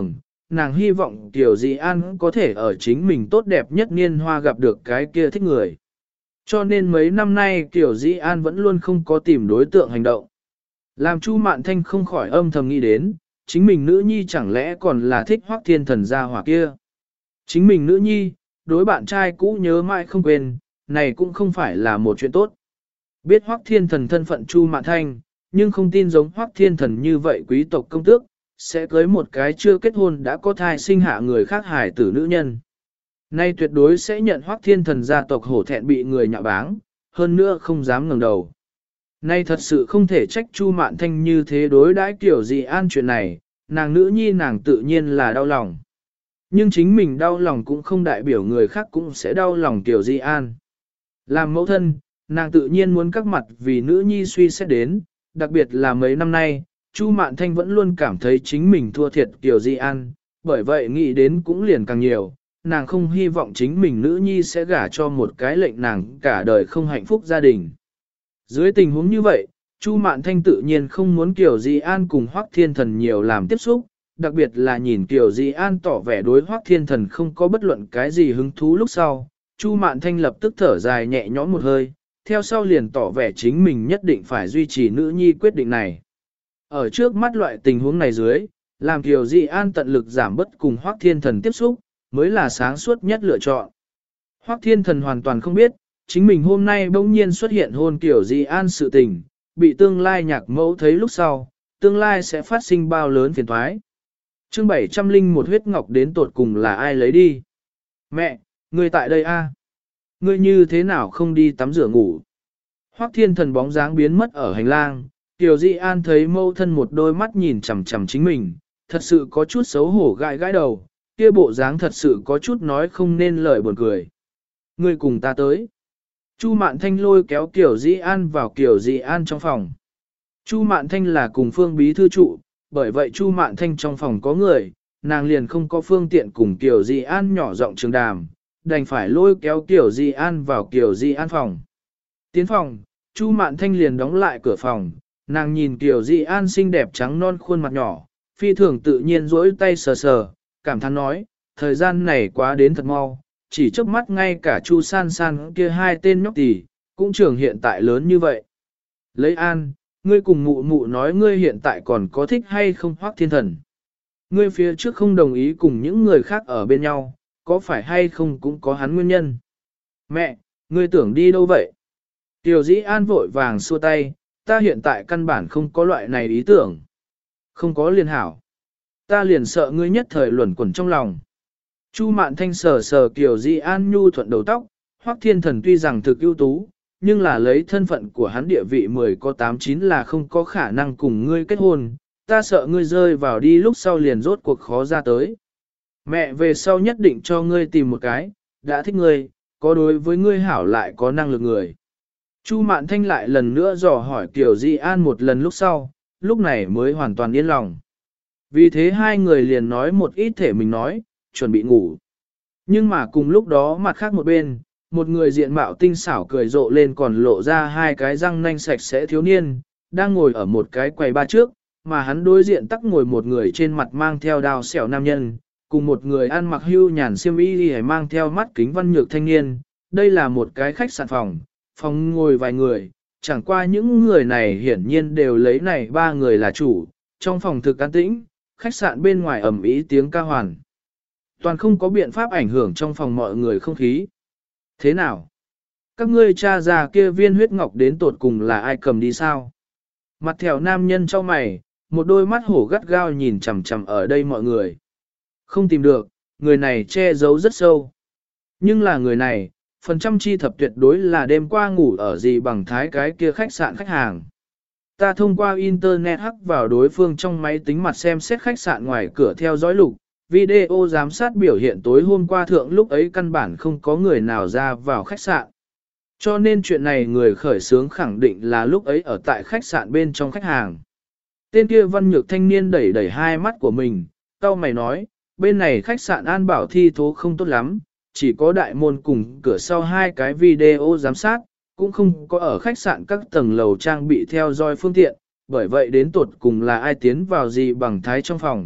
nàng hy vọng Tiểu Dị An có thể ở chính mình tốt đẹp nhất niên hoa gặp được cái kia thích người. Cho nên mấy năm nay Tiểu Dị An vẫn luôn không có tìm đối tượng hành động. Làm Chu Mạn Thanh không khỏi âm thầm nghĩ đến, chính mình nữ nhi chẳng lẽ còn là thích Hoắc Thiên Thần gia hỏa kia. Chính mình nữ nhi, đối bạn trai cũ nhớ mãi không quên, này cũng không phải là một chuyện tốt. Biết Hoắc Thiên Thần thân phận Chu Mạn Thanh, nhưng không tin giống Hoắc Thiên Thần như vậy quý tộc công tước, sẽ cưới một cái chưa kết hôn đã có thai sinh hạ người khác hài tử nữ nhân. Nay tuyệt đối sẽ nhận Hoắc Thiên Thần gia tộc hổ thẹn bị người nhạ báng, hơn nữa không dám ngẩng đầu. Nay thật sự không thể trách Chu Mạn Thanh như thế đối đãi Tiểu Dị An chuyện này, nàng nữ nhi nàng tự nhiên là đau lòng. Nhưng chính mình đau lòng cũng không đại biểu người khác cũng sẽ đau lòng Tiểu Dị An. Làm mẫu thân, nàng tự nhiên muốn các mặt vì nữ nhi suy xét đến, đặc biệt là mấy năm nay, Chu Mạn Thanh vẫn luôn cảm thấy chính mình thua thiệt Tiểu Dị An, bởi vậy nghĩ đến cũng liền càng nhiều, nàng không hy vọng chính mình nữ nhi sẽ gả cho một cái lệnh nàng cả đời không hạnh phúc gia đình. Dưới tình huống như vậy, Chu Mạn Thanh tự nhiên không muốn Tiểu Dị An cùng Hoắc Thiên Thần nhiều làm tiếp xúc, đặc biệt là nhìn Tiểu Dị An tỏ vẻ đối Hoắc Thiên Thần không có bất luận cái gì hứng thú lúc sau, Chu Mạn Thanh lập tức thở dài nhẹ nhõm một hơi, theo sau liền tỏ vẻ chính mình nhất định phải duy trì nữ nhi quyết định này. Ở trước mắt loại tình huống này dưới, làm Tiểu Dị An tận lực giảm bất cùng Hoắc Thiên Thần tiếp xúc, mới là sáng suốt nhất lựa chọn. Hoắc Thiên Thần hoàn toàn không biết, chính mình hôm nay bỗng nhiên xuất hiện hôn Tiểu Dị An sự tình, bị tương lai nhạc mẫu thấy lúc sau, tương lai sẽ phát sinh bao lớn phiền toái. Chương 701 huyết ngọc đến tột cùng là ai lấy đi? Mẹ, ngươi tại đây a? Ngươi như thế nào không đi tắm rửa ngủ? Hoắc Thiên Thần bóng dáng biến mất ở hành lang, Tiểu Dị An thấy mâu thân một đôi mắt nhìn chằm chằm chính mình, thật sự có chút xấu hổ gãi gãi đầu, kia bộ dáng thật sự có chút nói không nên lời buồn cười. Ngươi cùng ta tới. Chu Mạn Thanh lôi kéo Tiểu Dị An vào Tiểu Dị An trong phòng. Chu Mạn Thanh là cùng Phương Bí thư trụ, bởi vậy Chu Mạn Thanh trong phòng có người, nàng liền không có phương tiện cùng Tiểu Dị An nhỏ giọng trường đàm, đành phải lôi kéo Tiểu Dị An vào Tiểu Dị An phòng. Tiến phòng, Chu Mạn Thanh liền đóng lại cửa phòng, nàng nhìn Tiểu Dị An xinh đẹp trắng non khuôn mặt nhỏ, phi thường tự nhiên duỗi tay sờ sờ, cảm thán nói, thời gian này quá đến thật mau, chỉ chớp mắt ngay cả Chu San San kia hai tên nhóc tỳ cũng trưởng hiện tại lớn như vậy. Lấy An, ngươi cùng mụ mụ nói ngươi hiện tại còn có thích hay không Hoắc Thiên Thần. Ngươi phía trước không đồng ý cùng những người khác ở bên nhau, có phải hay không cũng có hắn nguyên nhân. Mẹ, ngươi tưởng đi đâu vậy? Tiểu Dĩ An vội vàng xua tay, ta hiện tại căn bản không có loại này ý tưởng. Không có liền hảo. Ta liền sợ ngươi nhất thời luẩn quẩn trong lòng. Chu Mạn Thanh sờ sờ Tiểu Dĩ An nhu thuận đầu tóc, Hoắc Thiên Thần tuy rằng thực ưu tú, nhưng là lấy thân phận của hắn địa vị 10 có 8-9 là không có khả năng cùng ngươi kết hôn, ta sợ ngươi rơi vào đi lúc sau liền rốt cuộc khó ra tới. Mẹ về sau nhất định cho ngươi tìm một cái, đã thích ngươi, có đối với ngươi hảo lại có năng lực người. Chu Mạn Thanh lại lần nữa dò hỏi Tiểu Dĩ An một lần lúc sau, lúc này mới hoàn toàn yên lòng. Vì thế hai người liền nói một ít thể mình nói, chuẩn bị ngủ. Nhưng mà cùng lúc đó mặt khác một bên, một người diện mạo tinh xảo cười rộ lên còn lộ ra hai cái răng nanh sạch sẽ thiếu niên, đang ngồi ở một cái quầy ba trước, mà hắn đối diện tắc ngồi một người trên mặt mang theo đao xẻo nam nhân, cùng một người ăn mặc hưu nhàn xiêm y hay mang theo mắt kính văn nhược thanh niên. Đây là một cái khách sạn phòng ngồi vài người, chẳng qua những người này hiển nhiên đều lấy này ba người là chủ, trong phòng thực an tĩnh, khách sạn bên ngoài ầm ĩ tiếng ca hoàn. Toàn không có biện pháp ảnh hưởng trong phòng mọi người không khí. Thế nào? Các ngươi cha già kia viên huyết ngọc đến tột cùng là ai cầm đi sao? Mặt thèo nam nhân trong mày, một đôi mắt hổ gắt gao nhìn chằm chằm ở đây mọi người. Không tìm được, người này che giấu rất sâu. Nhưng là người này, phần trăm chi thập tuyệt đối là đêm qua ngủ ở gì bằng thái cái kia khách sạn khách hàng. Ta thông qua internet hack vào đối phương trong máy tính mặt xem xét khách sạn ngoài cửa theo dõi lục, video giám sát biểu hiện tối hôm qua thượng lúc ấy căn bản không có người nào ra vào khách sạn. Cho nên chuyện này người khởi xướng khẳng định là lúc ấy ở tại khách sạn bên trong khách hàng. Tên kia văn nhược thanh niên đẩy đẩy hai mắt của mình, cau mày nói, bên này khách sạn an bảo thi thố không tốt lắm, chỉ có đại môn cùng cửa sau hai cái video giám sát, cũng không có ở khách sạn các tầng lầu trang bị theo dõi phương tiện, bởi vậy đến tột cùng là ai tiến vào gì bằng thái trong phòng,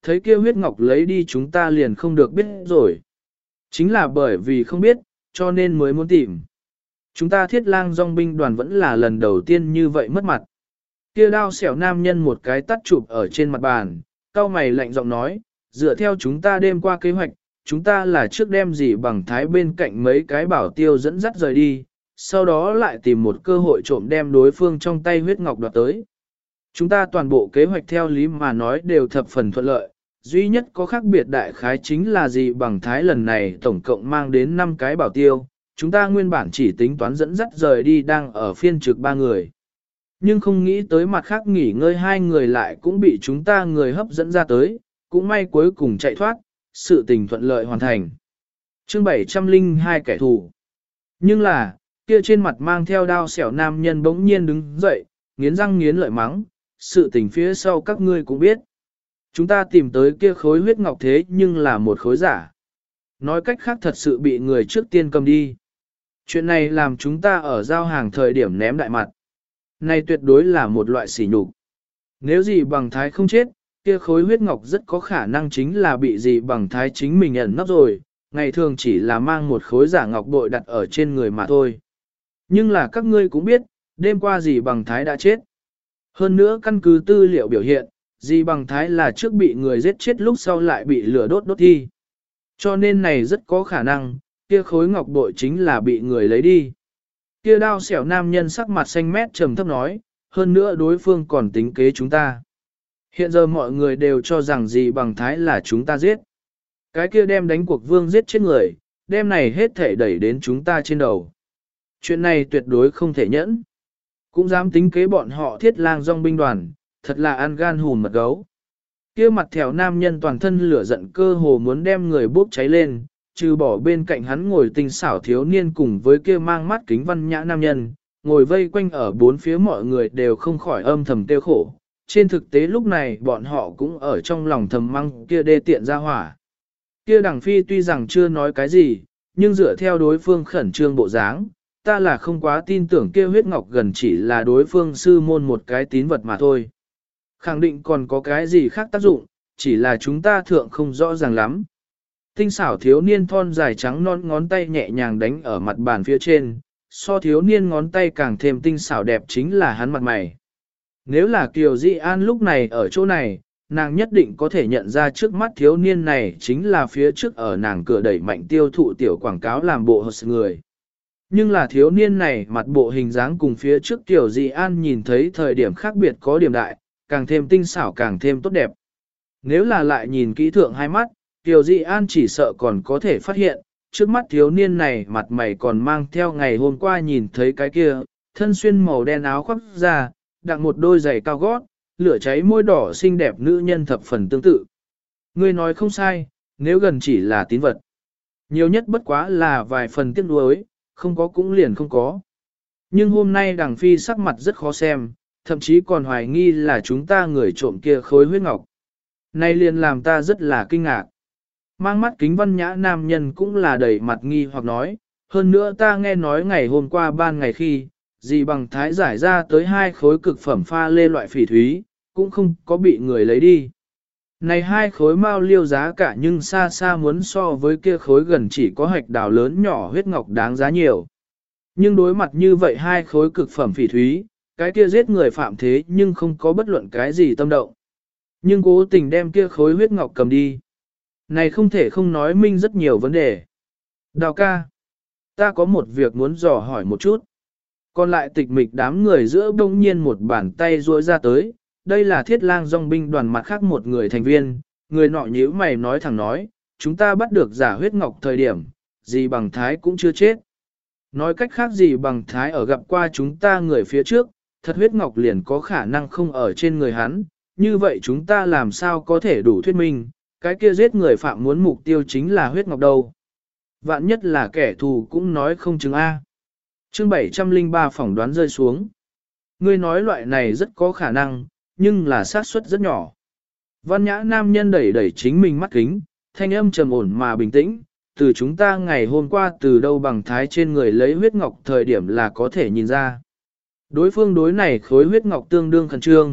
thấy kia huyết ngọc lấy đi chúng ta liền không được biết rồi. Chính là bởi vì không biết, cho nên mới muốn tìm. Chúng ta Thiết Lang dòng binh đoàn vẫn là lần đầu tiên như vậy mất mặt. Kia đao xẻo nam nhân một cái tắt chụp ở trên mặt bàn, cau mày lạnh giọng nói, dựa theo chúng ta đêm qua kế hoạch, chúng ta là trước đem gì bằng thái bên cạnh mấy cái bảo tiêu dẫn dắt rời đi, sau đó lại tìm một cơ hội trộm đem đối phương trong tay huyết ngọc đoạt tới. Chúng ta toàn bộ kế hoạch theo lý mà nói đều thập phần thuận lợi, duy nhất có khác biệt đại khái chính là gì bằng thái lần này tổng cộng mang đến 5 cái bảo tiêu, chúng ta nguyên bản chỉ tính toán dẫn dắt rời đi đang ở phiên trực 3 người. Nhưng không nghĩ tới mặt khác nghỉ ngơi 2 người lại cũng bị chúng ta người hấp dẫn ra tới, cũng may cuối cùng chạy thoát, sự tình thuận lợi hoàn thành. Chương 702 kẻ thù. Nhưng là, kia trên mặt mang theo đao xẻo nam nhân bỗng nhiên đứng dậy, nghiến răng nghiến lợi mắng, sự tình phía sau các ngươi cũng biết. Chúng ta tìm tới kia khối huyết ngọc thế nhưng là một khối giả. Nói cách khác thật sự bị người trước tiên cầm đi. Chuyện này làm chúng ta ở giao hàng thời điểm ném đại mặt. Này tuyệt đối là một loại sỉ nhục. Nếu gì bằng thái không chết, kia khối huyết ngọc rất có khả năng chính là bị gì bằng thái chính mình ẩn nấp rồi, ngày thường chỉ là mang một khối giả ngọc bội đặt ở trên người mà thôi. Nhưng là các ngươi cũng biết, đêm qua gì bằng thái đã chết. Hơn nữa căn cứ tư liệu biểu hiện, gì bằng thái là trước bị người giết chết lúc sau lại bị lửa đốt thi. Cho nên này rất có khả năng, kia khối ngọc bội chính là bị người lấy đi. Kia đao xẻo nam nhân sắc mặt xanh mét trầm thấp nói, hơn nữa đối phương còn tính kế chúng ta. Hiện giờ mọi người đều cho rằng gì bằng thái là chúng ta giết. Cái kia đem đánh cuộc vương giết chết người, đem này hết thể đẩy đến chúng ta trên đầu. Chuyện này tuyệt đối không thể nhẫn. Cũng dám tính kế bọn họ Thiết Lang dòng binh đoàn, thật là ăn gan hùn mật gấu. Kia mặt thẻo nam nhân toàn thân lửa giận cơ hồ muốn đem người bốc cháy lên, trừ bỏ bên cạnh hắn ngồi tinh xảo thiếu niên cùng với kia mang mắt kính văn nhã nam nhân, ngồi vây quanh ở bốn phía mọi người đều không khỏi âm thầm tiêu khổ. Trên thực tế lúc này bọn họ cũng ở trong lòng thầm măng kia đê tiện ra hỏa. Kia đằng phi tuy rằng chưa nói cái gì, nhưng dựa theo đối phương khẩn trương bộ dáng, ta là không quá tin tưởng kia huyết ngọc gần chỉ là đối phương sư môn một cái tín vật mà thôi. Khẳng định còn có cái gì khác tác dụng, chỉ là chúng ta thượng không rõ ràng lắm. Tinh xảo thiếu niên thon dài trắng non ngón tay nhẹ nhàng đánh ở mặt bàn phía trên, so thiếu niên ngón tay càng thêm tinh xảo đẹp chính là hắn mặt mày. Nếu là Kiều Dị An lúc này ở chỗ này, nàng nhất định có thể nhận ra trước mắt thiếu niên này chính là phía trước ở nàng cửa đẩy mạnh tiêu thụ tiểu quảng cáo làm bộ hợp người. Nhưng là thiếu niên này mặt bộ hình dáng cùng phía trước Kiều Dị An nhìn thấy thời điểm khác biệt có điểm đại, càng thêm tinh xảo càng thêm tốt đẹp. Nếu là lại nhìn kỹ thượng hai mắt, Kiều Dị An chỉ sợ còn có thể phát hiện, trước mắt thiếu niên này mặt mày còn mang theo ngày hôm qua nhìn thấy cái kia, thân xuyên màu đen áo khoác ra, đặng một đôi giày cao gót, lửa cháy môi đỏ xinh đẹp nữ nhân thập phần tương tự. Ngươi nói không sai, nếu gần chỉ là tín vật. Nhiều nhất bất quá là vài phần tiếc nuối, không có cũng liền không có. Nhưng hôm nay đằng phi sắc mặt rất khó xem, thậm chí còn hoài nghi là chúng ta người trộm kia khối huyết ngọc. Nay liền làm ta rất là kinh ngạc. Mang mắt kính văn nhã nam nhân cũng là đầy mặt nghi hoặc nói, hơn nữa ta nghe nói ngày hôm qua ban ngày khi, dì bằng thái giải ra tới 2 khối cực phẩm pha lê loại phỉ thúy, cũng không có bị người lấy đi. Này 2 khối mao liêu giá cả nhưng xa xa muốn so với kia khối gần chỉ có hạch đào lớn nhỏ huyết ngọc đáng giá nhiều. Nhưng đối mặt như vậy 2 khối cực phẩm phỉ thúy, cái kia giết người phạm thế nhưng không có bất luận cái gì tâm động. Nhưng cố tình đem kia khối huyết ngọc cầm đi. Này không thể không nói minh rất nhiều vấn đề. Đào ca, ta có một việc muốn dò hỏi một chút. Còn lại tịch mịch đám người giữa bỗng nhiên một bàn tay duỗi ra tới, đây là Thiết Lang dòng binh đoàn mặt khác một người thành viên, người nọ nhíu mày nói thẳng nói, chúng ta bắt được giả huyết ngọc thời điểm, gì bằng thái cũng chưa chết. Nói cách khác gì bằng thái ở gặp qua chúng ta người phía trước, thật huyết ngọc liền có khả năng không ở trên người hắn, như vậy chúng ta làm sao có thể đủ thuyết minh, cái kia giết người phạm muốn mục tiêu chính là huyết ngọc đâu. Vạn nhất là kẻ thù cũng nói không chứng A. Chương 703 phỏng đoán rơi xuống. Ngươi nói loại này rất có khả năng, nhưng là xác suất rất nhỏ. Văn nhã nam nhân đẩy đẩy chính mình mắt kính, thanh âm trầm ổn mà bình tĩnh, từ chúng ta ngày hôm qua từ đâu bằng thái trên người lấy huyết ngọc thời điểm là có thể nhìn ra. Đối phương đối này khối huyết ngọc tương đương khẩn trương,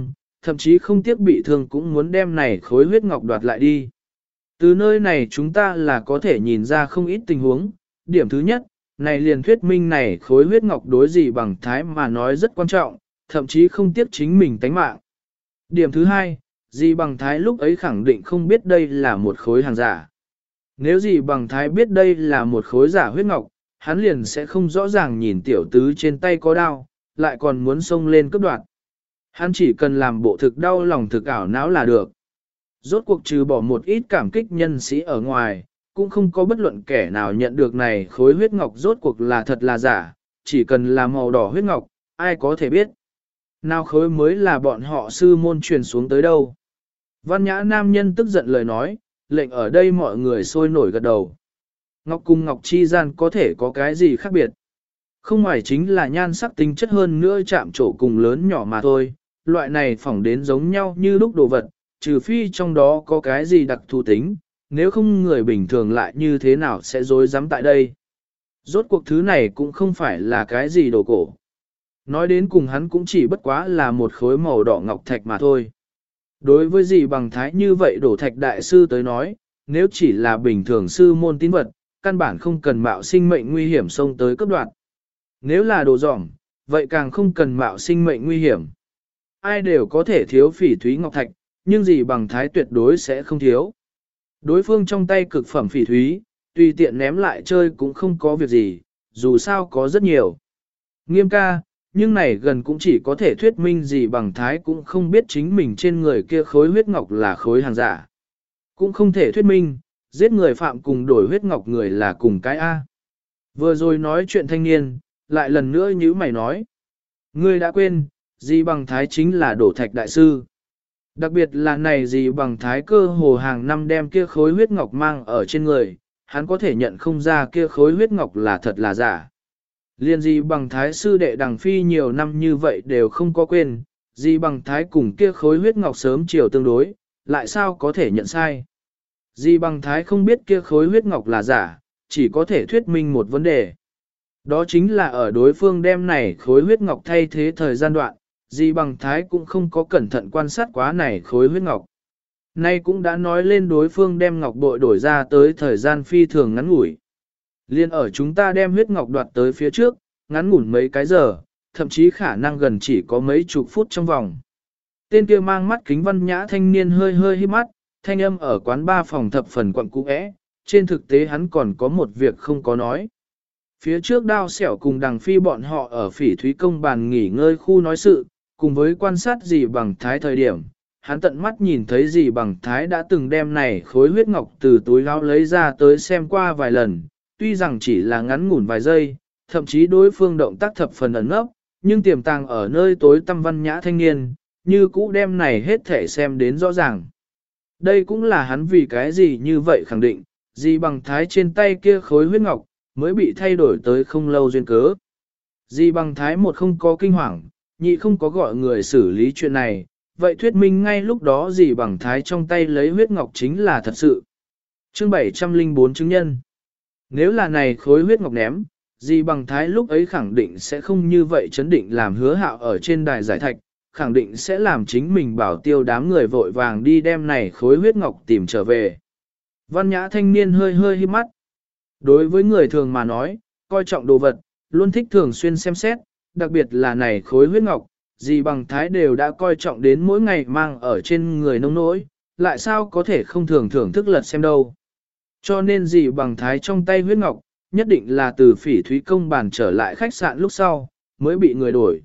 thậm chí không tiếc bị thương cũng muốn đem này khối huyết ngọc đoạt lại đi. Từ nơi này chúng ta là có thể nhìn ra không ít tình huống. Điểm thứ nhất, này liền thuyết minh này khối huyết ngọc đối gì bằng thái mà nói rất quan trọng, thậm chí không tiếc chính mình tánh mạng. Điểm thứ hai, gì bằng thái lúc ấy khẳng định không biết đây là một khối hàng giả. Nếu gì bằng thái biết đây là một khối giả huyết ngọc, hắn liền sẽ không rõ ràng nhìn tiểu tứ trên tay có đao, lại còn muốn xông lên cướp đoạt. Hắn chỉ cần làm bộ thực đau lòng thực ảo não là được. Rốt cuộc trừ bỏ một ít cảm kích nhân sĩ ở ngoài, cũng không có bất luận kẻ nào nhận được này khối huyết ngọc rốt cuộc là thật là giả, chỉ cần là màu đỏ huyết ngọc, ai có thể biết. Nào khối mới là bọn họ sư môn truyền xuống tới đâu. Văn nhã nam nhân tức giận lời nói, lệnh ở đây mọi người sôi nổi gật đầu. Ngọc cùng ngọc chi gian có thể có cái gì khác biệt. Không ngoài chính là nhan sắc tính chất hơn nữa chạm trổ cùng lớn nhỏ mà thôi, loại này phỏng đến giống nhau như lúc đồ vật, trừ phi trong đó có cái gì đặc thù tính, nếu không người bình thường lại như thế nào sẽ dối dám tại đây. Rốt cuộc thứ này cũng không phải là cái gì đồ cổ. Nói đến cùng hắn cũng chỉ bất quá là một khối màu đỏ ngọc thạch mà thôi. Đối với gì bằng thái như vậy đổ thạch đại sư tới nói, nếu chỉ là bình thường sư môn tín vật, căn bản không cần mạo sinh mệnh nguy hiểm xông tới cấp đoạt. Nếu là đồ dỏng, vậy càng không cần mạo sinh mệnh nguy hiểm. Ai đều có thể thiếu phỉ thúy ngọc thạch, nhưng gì bằng thái tuyệt đối sẽ không thiếu. Đối phương trong tay cực phẩm phỉ thúy, tùy tiện ném lại chơi cũng không có việc gì, dù sao có rất nhiều. Nghiêm ca, nhưng này gần cũng chỉ có thể thuyết minh gì bằng thái cũng không biết chính mình trên người kia khối huyết ngọc là khối hàng giả. Cũng không thể thuyết minh, giết người phạm cùng đổi huyết ngọc người là cùng cái A. Vừa rồi nói chuyện thanh niên, lại lần nữa như mày nói. Ngươi đã quên, gì bằng thái chính là đổ thạch đại sư. Đặc biệt là này gì bằng thái cơ hồ hàng năm đem kia khối huyết ngọc mang ở trên người, hắn có thể nhận không ra kia khối huyết ngọc là thật là giả. Liên gì bằng thái sư đệ đằng phi nhiều năm như vậy đều không có quên, gì bằng thái cùng kia khối huyết ngọc sớm chiều tương đối, lại sao có thể nhận sai. Gì bằng thái không biết kia khối huyết ngọc là giả, chỉ có thể thuyết minh một vấn đề. Đó chính là ở đối phương đem này khối huyết ngọc thay thế thời gian đoạn, gì bằng thái cũng không có cẩn thận quan sát quá này khối huyết ngọc. Nay cũng đã nói lên đối phương đem ngọc bội đổi ra tới thời gian phi thường ngắn ngủi. Liên ở chúng ta đem huyết ngọc đoạt tới phía trước, ngắn ngủn mấy cái giờ, thậm chí khả năng gần chỉ có mấy chục phút trong vòng. Tên kia mang mắt kính văn nhã thanh niên hơi hơi hí mắt, thanh âm ở quán ba phòng thập phần quận cũ é, trên thực tế hắn còn có một việc không có nói. Phía trước đao xẻo cùng đằng phi bọn họ ở phỉ thúy công bàn nghỉ ngơi khu nói sự, cùng với quan sát gì bằng thái thời điểm, hắn tận mắt nhìn thấy gì bằng thái đã từng đem này khối huyết ngọc từ túi áo lấy ra tới xem qua vài lần, tuy rằng chỉ là ngắn ngủn vài giây, thậm chí đối phương động tác thập phần ẩn nấp, nhưng tiềm tàng ở nơi tối tăm văn nhã thanh niên, như cũ đem này hết thể xem đến rõ ràng. Đây cũng là hắn vì cái gì như vậy khẳng định, gì bằng thái trên tay kia khối huyết ngọc, mới bị thay đổi tới không lâu duyên cớ. Gì bằng thái một không có kinh hoàng, nhị không có gọi người xử lý chuyện này, vậy thuyết minh ngay lúc đó gì bằng thái trong tay lấy huyết ngọc chính là thật sự. Chương 704 chứng nhân. Nếu là này khối huyết ngọc ném, gì bằng thái lúc ấy khẳng định sẽ không như vậy chấn định làm hứa hạo ở trên đài giải thạch, khẳng định sẽ làm chính mình bảo tiêu đám người vội vàng đi đem này khối huyết ngọc tìm trở về. Văn nhã thanh niên hơi hơi hí mắt. Đối với người thường mà nói, coi trọng đồ vật, luôn thích thường xuyên xem xét, đặc biệt là này khối huyết ngọc, gì bằng thái đều đã coi trọng đến mỗi ngày mang ở trên người nông nỗi, lại sao có thể không thường thưởng thức lật xem đâu. Cho nên gì bằng thái trong tay huyết ngọc, nhất định là từ phỉ thúy công bàn trở lại khách sạn lúc sau, mới bị người đổi.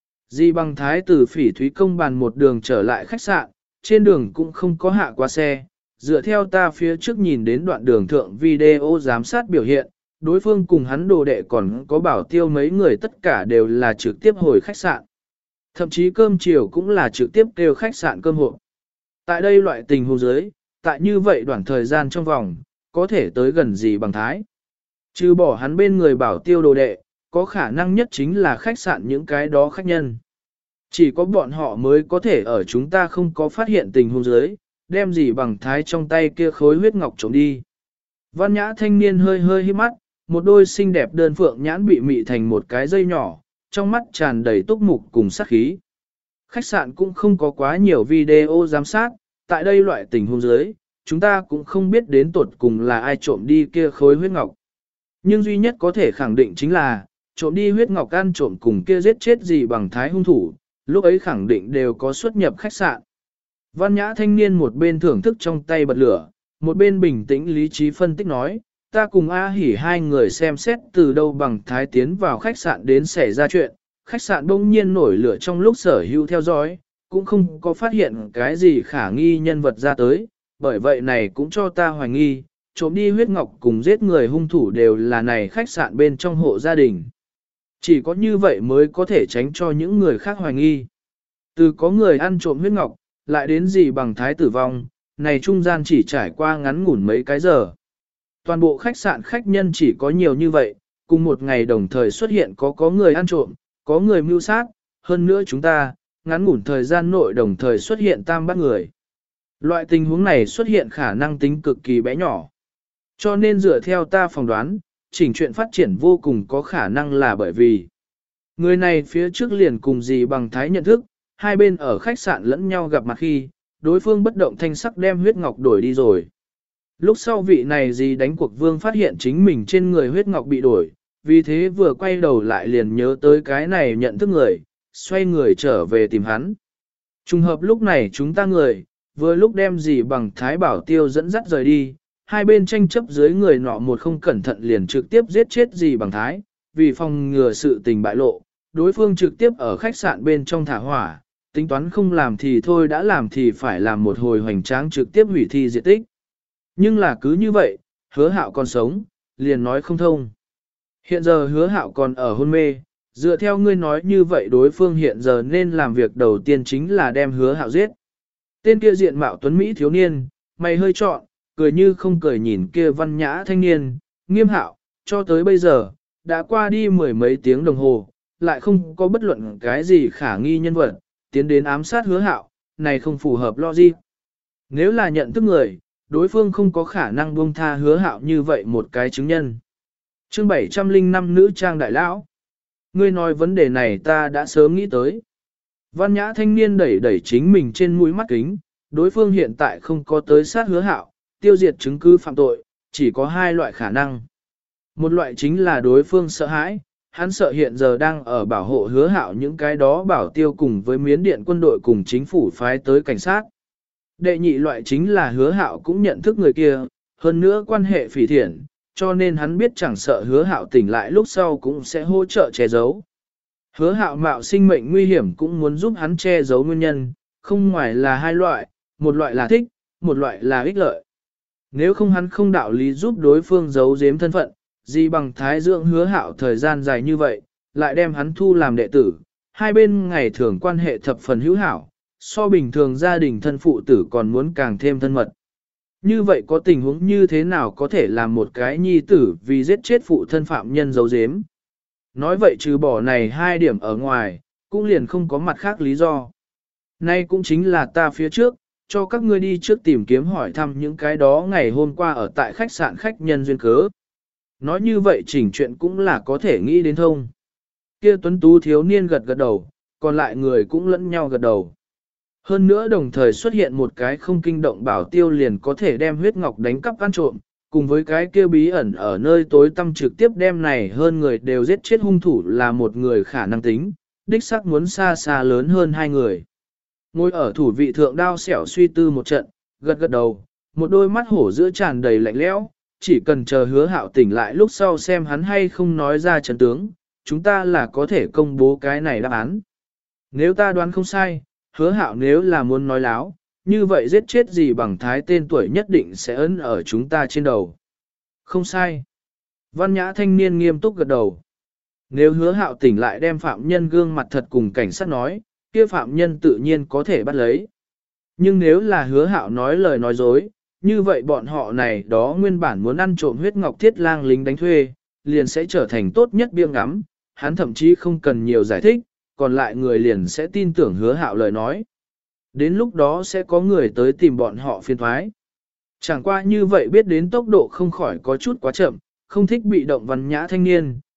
Di bằng thái từ phỉ thúy công bàn một đường trở lại khách sạn, trên đường cũng không có hạ qua xe, dựa theo ta phía trước nhìn đến đoạn đường thượng video giám sát biểu hiện, đối phương cùng hắn đồ đệ còn có bảo tiêu mấy người tất cả đều là trực tiếp hồi khách sạn. Thậm chí cơm chiều cũng là trực tiếp kêu khách sạn cơm hộp. Tại đây loại tình huống dưới, tại như vậy đoạn thời gian trong vòng, có thể tới gần gì bằng thái. Trừ bỏ hắn bên người bảo tiêu đồ đệ, có khả năng nhất chính là khách sạn những cái đó khách nhân. Chỉ có bọn họ mới có thể ở chúng ta không có phát hiện tình huống dưới, đem gì bằng thái trong tay kia khối huyết ngọc trộm đi. Văn nhã thanh niên hơi hơi hí mắt, một đôi xinh đẹp đơn phượng nhãn bị mị thành một cái dây nhỏ, trong mắt tràn đầy túc mục cùng sát khí. Khách sạn cũng không có quá nhiều video giám sát, tại đây loại tình huống dưới, chúng ta cũng không biết đến tuột cùng là ai trộm đi kia khối huyết ngọc. Nhưng duy nhất có thể khẳng định chính là, trộm đi huyết ngọc ăn trộm cùng kia giết chết gì bằng thái hung thủ, lúc ấy khẳng định đều có xuất nhập khách sạn. Văn nhã thanh niên một bên thưởng thức trong tay bật lửa, một bên bình tĩnh lý trí phân tích nói, ta cùng A Hỉ hai người xem xét từ đâu bằng thái tiến vào khách sạn đến xảy ra chuyện, khách sạn bỗng nhiên nổi lửa trong lúc sở hữu theo dõi, cũng không có phát hiện cái gì khả nghi nhân vật ra tới, bởi vậy này cũng cho ta hoài nghi, trộm đi huyết ngọc cùng giết người hung thủ đều là này khách sạn bên trong hộ gia đình. Chỉ có như vậy mới có thể tránh cho những người khác hoài nghi. Từ có người ăn trộm huyết ngọc, lại đến gì bằng thái tử vong, này trung gian chỉ trải qua ngắn ngủn mấy cái giờ. Toàn bộ khách sạn khách nhân chỉ có nhiều như vậy, cùng một ngày đồng thời xuất hiện có người ăn trộm, có người mưu sát, hơn nữa chúng ta, ngắn ngủn thời gian nội đồng thời xuất hiện tam bát người. Loại tình huống này xuất hiện khả năng tính cực kỳ bé nhỏ. Cho nên dựa theo ta phỏng đoán, chỉnh chuyện phát triển vô cùng có khả năng là bởi vì người này phía trước liền cùng gì bằng thái nhận thức, hai bên ở khách sạn lẫn nhau gặp mặt khi, đối phương bất động thanh sắc đem huyết ngọc đổi đi rồi. Lúc sau vị này gì đánh cuộc vương phát hiện chính mình trên người huyết ngọc bị đổi, vì thế vừa quay đầu lại liền nhớ tới cái này nhận thức người, xoay người trở về tìm hắn. Trùng hợp lúc này chúng ta người, vừa lúc đem gì bằng thái bảo tiêu dẫn dắt rời đi, hai bên tranh chấp dưới người nọ một không cẩn thận liền trực tiếp giết chết gì bằng thái, vì phòng ngừa sự tình bại lộ, đối phương trực tiếp ở khách sạn bên trong thả hỏa, tính toán không làm thì thôi đã làm thì phải làm một hồi hoành tráng trực tiếp hủy thi diệt tích. Nhưng là cứ như vậy, hứa hạo còn sống, liền nói không thông. Hiện giờ hứa hạo còn ở hôn mê, dựa theo ngươi nói như vậy đối phương hiện giờ nên làm việc đầu tiên chính là đem hứa hạo giết. Tên kia diện mạo tuấn Mỹ thiếu niên, mày hơi trọn, cười như không cười nhìn kia văn nhã thanh niên, Nghiêm Hạo, cho tới bây giờ, đã qua đi mười mấy tiếng đồng hồ, lại không có bất luận cái gì khả nghi nhân vật, tiến đến ám sát hứa hạo, này không phù hợp logic. Nếu là nhận thức người, đối phương không có khả năng buông tha hứa hạo như vậy một cái chứng nhân. Chương 705 nữ trang đại lão. Ngươi nói vấn đề này ta đã sớm nghĩ tới. Văn nhã thanh niên đẩy đẩy chính mình trên mũi mắt kính, đối phương hiện tại không có tới sát hứa hạo, tiêu diệt chứng cứ phạm tội, chỉ có hai loại khả năng. Một loại chính là đối phương sợ hãi, hắn sợ hiện giờ đang ở bảo hộ hứa hạo những cái đó bảo tiêu cùng với miến điện quân đội cùng chính phủ phái tới cảnh sát. Đệ nhị loại chính là hứa hạo cũng nhận thức người kia, hơn nữa quan hệ phỉ thiện, cho nên hắn biết chẳng sợ hứa hạo tỉnh lại lúc sau cũng sẽ hỗ trợ che giấu. Hứa hạo mạo sinh mệnh nguy hiểm cũng muốn giúp hắn che giấu nguyên nhân, không ngoài là hai loại, một loại là thích, một loại là ích lợi. Nếu không hắn không đạo lý giúp đối phương giấu giếm thân phận, gì bằng thái dưỡng hứa hạo thời gian dài như vậy, lại đem hắn thu làm đệ tử, hai bên ngày thường quan hệ thập phần hữu hảo, so bình thường gia đình thân phụ tử còn muốn càng thêm thân mật. Như vậy có tình huống như thế nào có thể làm một cái nhi tử vì giết chết phụ thân phạm nhân giấu giếm? Nói vậy trừ bỏ này hai điểm ở ngoài, cũng liền không có mặt khác lý do. Nay cũng chính là ta phía trước, cho các ngươi đi trước tìm kiếm hỏi thăm những cái đó ngày hôm qua ở tại khách sạn khách nhân duyên cớ. Nói như vậy chỉnh chuyện cũng là có thể nghĩ đến thông. Kia tuấn tú thiếu niên gật gật đầu, còn lại người cũng lẫn nhau gật đầu. Hơn nữa đồng thời xuất hiện một cái không kinh động bảo tiêu liền có thể đem huyết ngọc đánh cắp ăn trộm, cùng với cái kia bí ẩn ở nơi tối tăm trực tiếp đem này hơn người đều giết chết hung thủ là một người khả năng tính, đích xác muốn xa xa lớn hơn hai người. Ngồi ở thủ vị thượng đao xẻo suy tư một trận, gật gật đầu, một đôi mắt hổ giữa tràn đầy lạnh lẽo, chỉ cần chờ hứa hạo tỉnh lại lúc sau xem hắn hay không nói ra trận tướng, chúng ta là có thể công bố cái này đáp án. Nếu ta đoán không sai, hứa hạo nếu là muốn nói láo, như vậy giết chết gì bằng thái tên tuổi nhất định sẽ ấn ở chúng ta trên đầu. Không sai. Văn nhã thanh niên nghiêm túc gật đầu. Nếu hứa hạo tỉnh lại đem phạm nhân gương mặt thật cùng cảnh sát nói, kia phạm nhân tự nhiên có thể bắt lấy. Nhưng nếu là hứa hạo nói lời nói dối, như vậy bọn họ này đó nguyên bản muốn ăn trộm huyết ngọc thiết lang lính đánh thuê, liền sẽ trở thành tốt nhất biếng ngắm, hắn thậm chí không cần nhiều giải thích, còn lại người liền sẽ tin tưởng hứa hạo lời nói. Đến lúc đó sẽ có người tới tìm bọn họ phiền thoái. Chẳng qua như vậy biết đến tốc độ không khỏi có chút quá chậm, không thích bị động văn nhã thanh niên,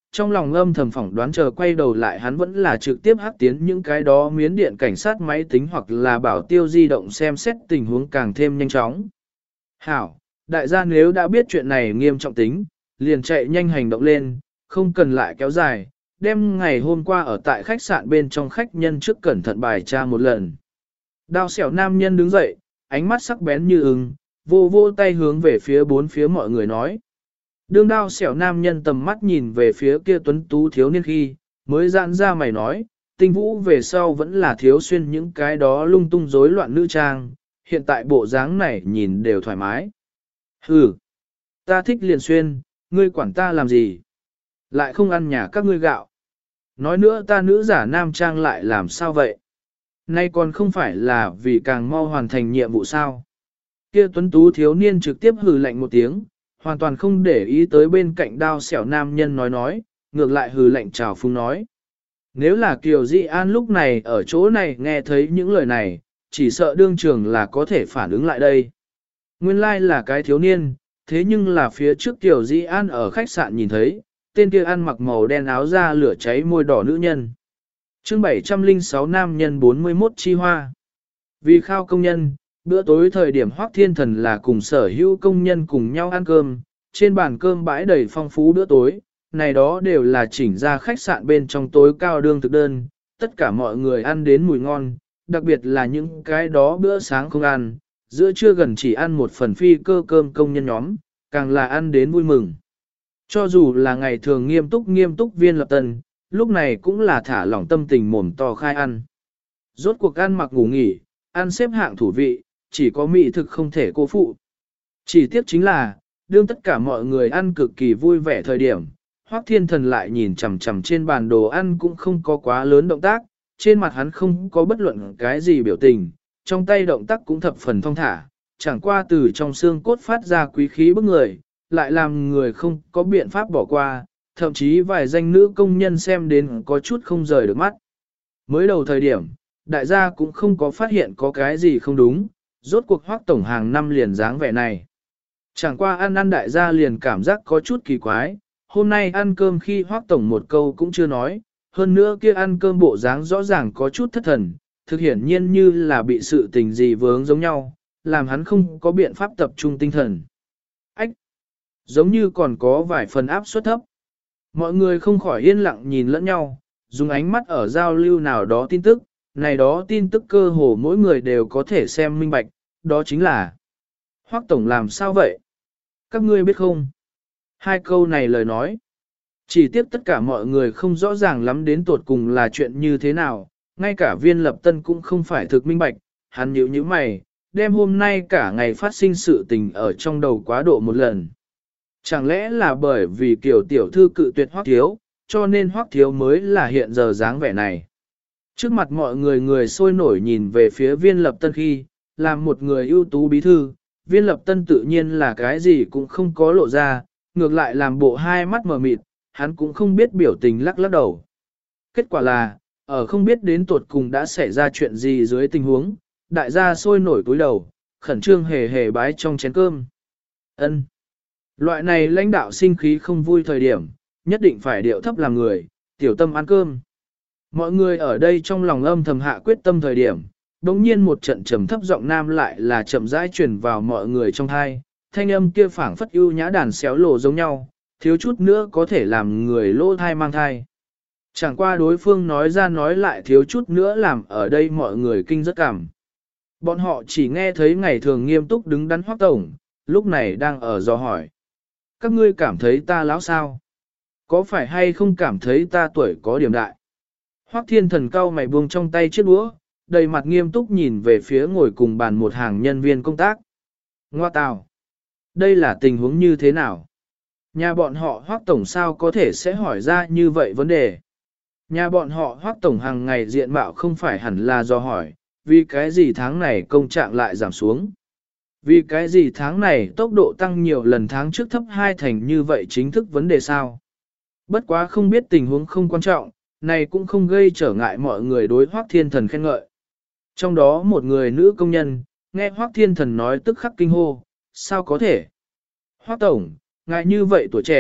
trong lòng âm thầm phỏng đoán chờ quay đầu lại hắn vẫn là trực tiếp hắc tiến những cái đó miến điện cảnh sát máy tính hoặc là bảo tiêu di động xem xét tình huống càng thêm nhanh chóng. Hảo, đại gia nếu đã biết chuyện này nghiêm trọng tính, liền chạy nhanh hành động lên, không cần lại kéo dài, đem ngày hôm qua ở tại khách sạn bên trong khách nhân trước cẩn thận bài tra một lần. Đao xẻo nam nhân đứng dậy, ánh mắt sắc bén như ưng, vô vô tay hướng về phía bốn phía mọi người nói. Đương đao xẻo nam nhân tầm mắt nhìn về phía kia tuấn tú thiếu niên khi, mới giãn ra mày nói, tinh vũ về sau vẫn là thiếu xuyên những cái đó lung tung rối loạn nữ trang, hiện tại bộ dáng này nhìn đều thoải mái. Hừ, ta thích liền xuyên, ngươi quản ta làm gì? Lại không ăn nhà các ngươi gạo. Nói nữa ta nữ giả nam trang lại làm sao vậy? Nay còn không phải là vì càng mau hoàn thành nhiệm vụ sao? Kia tuấn tú thiếu niên trực tiếp hừ lạnh một tiếng, hoàn toàn không để ý tới bên cạnh đao xẻo nam nhân nói, ngược lại hừ lạnh chào phúng nói. Nếu là Kiều Di An lúc này ở chỗ này nghe thấy những lời này, chỉ sợ đương trường là có thể phản ứng lại đây. Nguyên lai là cái thiếu niên, thế nhưng là phía trước Kiều Di An ở khách sạn nhìn thấy, tên kia ăn mặc màu đen áo da lửa cháy môi đỏ nữ nhân. Chương 706 nam nhân 41 chi hoa. Vì khao công nhân, bữa tối thời điểm Hoắc Thiên Thần là cùng sở hữu công nhân cùng nhau ăn cơm, trên bàn cơm bãi đầy phong phú bữa tối, này đó đều là chỉnh ra khách sạn bên trong tối cao đương thực đơn, tất cả mọi người ăn đến mùi ngon, đặc biệt là những cái đó bữa sáng không ăn, giữa trưa gần chỉ ăn một phần phi cơ cơm công nhân nhóm, càng là ăn đến vui mừng. Cho dù là ngày thường nghiêm túc Viên Lập Tân, lúc này cũng là thả lỏng tâm tình mồm to khai ăn. Rốt cuộc ăn mặc ngủ nghỉ, ăn xếp hạng thủ vị, chỉ có mỹ thực không thể cô phụ. Chỉ tiếc chính là, đương tất cả mọi người ăn cực kỳ vui vẻ thời điểm, Hoắc Thiên Thần lại nhìn chằm chằm trên bàn đồ ăn cũng không có quá lớn động tác, trên mặt hắn không có bất luận cái gì biểu tình, trong tay động tác cũng thập phần thong thả, chẳng qua từ trong xương cốt phát ra quý khí bức người, lại làm người không có biện pháp bỏ qua, thậm chí vài danh nữ công nhân xem đến có chút không rời được mắt. Mới đầu thời điểm, đại gia cũng không có phát hiện có cái gì không đúng, rốt cuộc Hoắc tổng hàng năm liền dáng vẻ này. Chẳng qua ăn đại gia liền cảm giác có chút kỳ quái, hôm nay ăn cơm khi Hoắc tổng một câu cũng chưa nói, hơn nữa kia ăn cơm bộ dáng rõ ràng có chút thất thần, thực hiển nhiên như là bị sự tình gì vướng giống nhau, làm hắn không có biện pháp tập trung tinh thần. Ách! Giống như còn có vài phần áp suất thấp. Mọi người không khỏi yên lặng nhìn lẫn nhau, dùng ánh mắt ở giao lưu nào đó tin tức, này đó tin tức cơ hồ mỗi người đều có thể xem minh bạch, đó chính là Hoắc tổng làm sao vậy? Các ngươi biết không? Hai câu này lời nói. Chỉ tiếc tất cả mọi người không rõ ràng lắm đến tột cùng là chuyện như thế nào, ngay cả Viên Lập Tân cũng không phải thực minh bạch, hắn nhíu nhíu mày, đem hôm nay cả ngày phát sinh sự tình ở trong đầu quá độ một lần. Chẳng lẽ là bởi vì kiểu tiểu thư cự tuyệt Hoắc thiếu, cho nên Hoắc thiếu mới là hiện giờ dáng vẻ này. Trước mặt mọi người sôi nổi nhìn về phía Viên Lập Tân khi, làm một người ưu tú bí thư, Viên Lập Tân tự nhiên là cái gì cũng không có lộ ra, ngược lại làm bộ hai mắt mờ mịt, hắn cũng không biết biểu tình lắc lắc đầu. Kết quả là, ở không biết đến tuột cùng đã xảy ra chuyện gì dưới tình huống, đại gia sôi nổi cúi đầu, khẩn trương hề hề bái trong chén cơm. Ân. Loại này lãnh đạo sinh khí không vui thời điểm, nhất định phải điệu thấp làm người, tiểu tâm ăn cơm. Mọi người ở đây trong lòng âm thầm hạ quyết tâm thời điểm, đống nhiên một trận trầm thấp giọng nam lại là chậm rãi truyền vào mọi người trong thai, thanh âm kia phảng phất ưu nhã đàn xéo lộ giống nhau, thiếu chút nữa có thể làm người lỗ thai mang thai. Chẳng qua đối phương nói ra nói lại thiếu chút nữa làm ở đây mọi người kinh rất cảm. Bọn họ chỉ nghe thấy ngày thường nghiêm túc đứng đắn Hoắc tổng, lúc này đang ở dò hỏi. Các ngươi cảm thấy ta lão sao? Có phải hay không cảm thấy ta tuổi có điểm đại? Hoắc Thiên Thần cau mày buông trong tay chiếc đũa, đầy mặt nghiêm túc nhìn về phía ngồi cùng bàn một hàng nhân viên công tác. Ngoa tào! Đây là tình huống như thế nào? Nhà bọn họ Hoắc tổng sao có thể sẽ hỏi ra như vậy vấn đề? Nhà bọn họ Hoắc tổng hàng ngày diện mạo không phải hẳn là do hỏi, vì cái gì tháng này công trạng lại giảm xuống? Vì cái gì tháng này tốc độ tăng nhiều lần tháng trước thấp 2 thành như vậy chính thức vấn đề sao? Bất quá không biết tình huống không quan trọng, này cũng không gây trở ngại mọi người đối Hoắc Thiên Thần khen ngợi. Trong đó một người nữ công nhân, nghe Hoắc Thiên Thần nói tức khắc kinh hô, sao có thể? Hoắc tổng, ngài như vậy tuổi trẻ,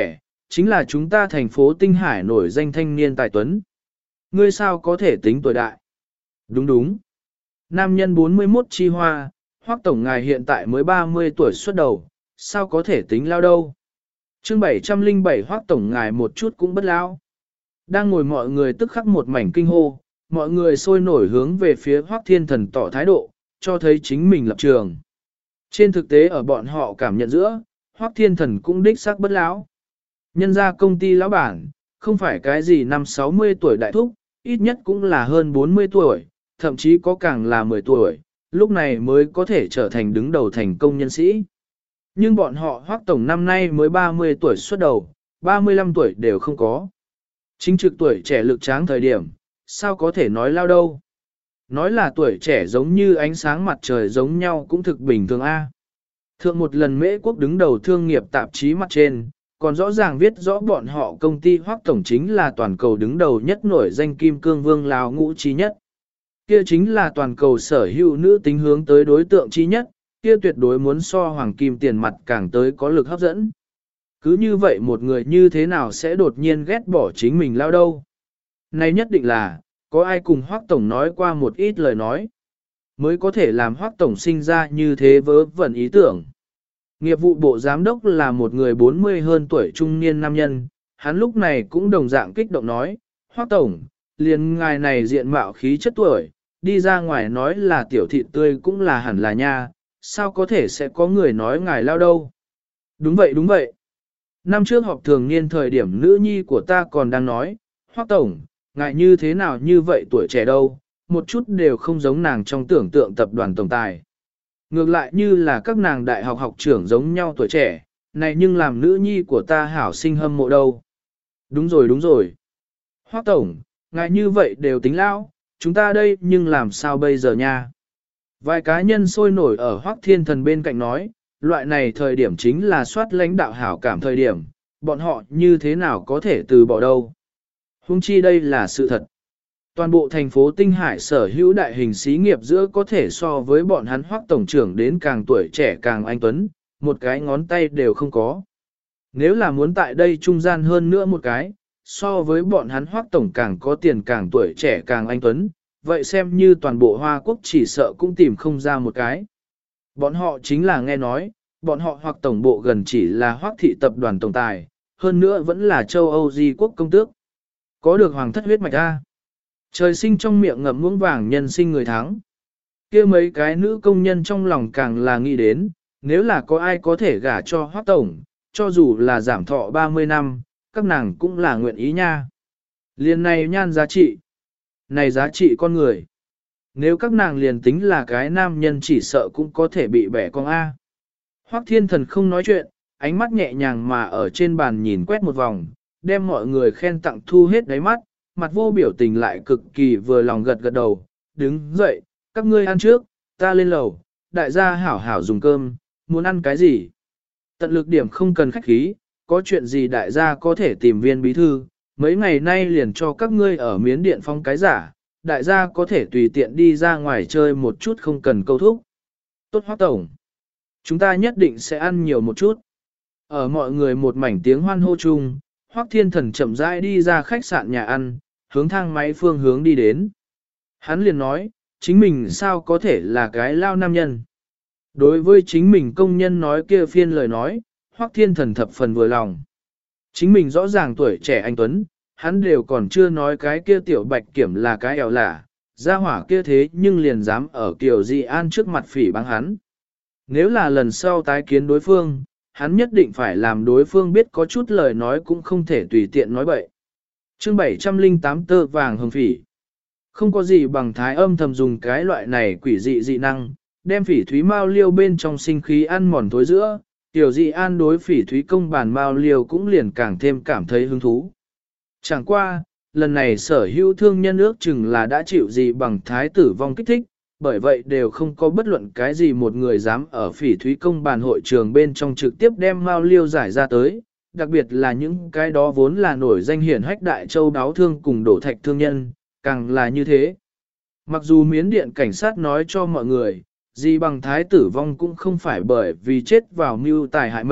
chính là chúng ta thành phố Tinh Hải nổi danh thanh niên tài tuấn. Ngươi sao có thể tính tuổi đại? Đúng đúng. Nam nhân 41 chi hoa, Hoắc tổng ngài hiện tại mới 30 tuổi xuất đầu, sao có thể tính lao đâu? Chương 707 Hoắc tổng ngài một chút cũng bất lao. Đang ngồi mọi người tức khắc một mảnh kinh hô, mọi người sôi nổi hướng về phía Hoắc Thiên Thần tỏ thái độ, cho thấy chính mình lập trường. Trên thực tế ở bọn họ cảm nhận giữa, Hoắc Thiên Thần cũng đích xác bất lão. Nhân ra công ty lão bản, không phải cái gì năm 60 tuổi đại thúc, ít nhất cũng là hơn 40 tuổi, thậm chí có càng là 10 tuổi, lúc này mới có thể trở thành đứng đầu thành công nhân sĩ. Nhưng bọn họ Hoắc tổng năm nay mới 30 tuổi xuất đầu, 35 tuổi đều không có. Chính trực tuổi trẻ lực tráng thời điểm, sao có thể nói lao đâu. Nói là tuổi trẻ giống như ánh sáng mặt trời giống nhau cũng thực bình thường a. Thượng một lần Mễ Quốc đứng đầu thương nghiệp tạp chí mặt trên, còn rõ ràng viết rõ bọn họ công ty Hoắc tổng chính là toàn cầu đứng đầu nhất nổi danh kim cương vương Lào ngũ trí nhất. Kia chính là toàn cầu sở hữu nữ tính hướng tới đối tượng trí nhất, kia tuyệt đối muốn so hoàng kim tiền mặt càng tới có lực hấp dẫn. Cứ như vậy một người như thế nào sẽ đột nhiên ghét bỏ chính mình lao đâu. Này nhất định là, có ai cùng Hoắc tổng nói qua một ít lời nói, mới có thể làm Hoắc tổng sinh ra như thế vớ vẩn ý tưởng. Nghiệp vụ bộ giám đốc là một người 40 hơn tuổi trung niên nam nhân, hắn lúc này cũng đồng dạng kích động nói, Hoắc tổng, liền ngài này diện mạo khí chất tuổi, đi ra ngoài nói là tiểu thị tươi cũng là hẳn là nha, sao có thể sẽ có người nói ngài lao đâu. Đúng vậy đúng vậy. Năm trước họp thường niên thời điểm nữ nhi của ta còn đang nói, Hoắc tổng, ngài như thế nào như vậy tuổi trẻ đâu, một chút đều không giống nàng trong tưởng tượng tập đoàn tổng tài. Ngược lại như là các nàng đại học học trưởng giống nhau tuổi trẻ, này nhưng làm nữ nhi của ta hảo sinh hâm mộ đâu. Đúng rồi đúng rồi. Hoắc tổng, ngài như vậy đều tính lão, chúng ta đây nhưng làm sao bây giờ nha. Vài cá nhân sôi nổi ở Hoắc Thiên Thần bên cạnh nói, loại này thời điểm chính là soát lãnh đạo hảo cảm thời điểm, bọn họ như thế nào có thể từ bỏ đâu. Huống chi đây là sự thật. Toàn bộ thành phố Tinh Hải sở hữu đại hình xí nghiệp giữa có thể so với bọn hắn Hoắc tổng trưởng đến càng tuổi trẻ càng anh tuấn, một cái ngón tay đều không có. Nếu là muốn tại đây trung gian hơn nữa một cái, so với bọn hắn Hoắc tổng càng có tiền càng tuổi trẻ càng anh tuấn, vậy xem như toàn bộ Hoa Quốc chỉ sợ cũng tìm không ra một cái. Bọn họ chính là nghe nói, bọn họ hoặc tổng bộ gần chỉ là Hoắc thị tập đoàn tổng tài, hơn nữa vẫn là châu Âu di quốc công tước. Có được hoàng thất huyết mạch A. Trời sinh trong miệng ngậm muỗng vàng nhân sinh người thắng. Kia mấy cái nữ công nhân trong lòng càng là nghĩ đến, nếu là có ai có thể gả cho Hoắc tổng, cho dù là giảm thọ 30 năm, các nàng cũng là nguyện ý nha. Liền này nhan giá trị. Này giá trị con người. Nếu các nàng liền tính là cái nam nhân chỉ sợ cũng có thể bị bẻ con A. Hoắc Thiên Thần không nói chuyện, ánh mắt nhẹ nhàng mà ở trên bàn nhìn quét một vòng, đem mọi người khen tặng thu hết đáy mắt, mặt vô biểu tình lại cực kỳ vừa lòng gật gật đầu, đứng dậy, các ngươi ăn trước, ta lên lầu, đại gia hảo hảo dùng cơm, muốn ăn cái gì? Tận lực điểm không cần khách khí, có chuyện gì đại gia có thể tìm viên bí thư, mấy ngày nay liền cho các ngươi ở miến điện phong cái giả, đại gia có thể tùy tiện đi ra ngoài chơi một chút không cần câu thúc. Tốt Hoắc tổng, chúng ta nhất định sẽ ăn nhiều một chút. Ở mọi người một mảnh tiếng hoan hô chung, Hoắc Thiên Thần chậm rãi đi ra khách sạn nhà ăn, hướng thang máy phương hướng đi đến. Hắn liền nói, chính mình sao có thể là cái lao nam nhân. Đối với chính mình công nhân nói kia phiên lời nói, Hoắc Thiên Thần thập phần vừa lòng. Chính mình rõ ràng tuổi trẻ anh Tuấn, hắn đều còn chưa nói cái kia tiểu bạch kiểm là cái ẻo lả, ra hỏa kia thế nhưng liền dám ở Kiều Dị An trước mặt phỉ báng hắn. Nếu là lần sau tái kiến đối phương, hắn nhất định phải làm đối phương biết có chút lời nói cũng không thể tùy tiện nói bậy. Chương 708 tơ vàng hồng phỉ. Không có gì bằng thái âm thầm dùng cái loại này quỷ dị dị năng, đem phỉ thúy mao liêu bên trong sinh khí ăn mòn thối giữa, Tiểu Dị An đối phỉ thúy công bản mao liêu cũng liền càng thêm cảm thấy hứng thú. Chẳng qua, lần này sở hữu thương nhân ước chừng là đã chịu gì bằng thái tử vong kích thích, bởi vậy đều không có bất luận cái gì một người dám ở phỉ thúy công bàn hội trường bên trong trực tiếp đem mao liêu giải ra tới, đặc biệt là những cái đó vốn là nổi danh hiển hách đại châu đáo thương cùng đổ thạch thương nhân, càng là như thế. Mặc dù miến điện cảnh sát nói cho mọi người, gì bằng thái tử vong cũng không phải bởi vì chết vào mưu tài hại mệnh,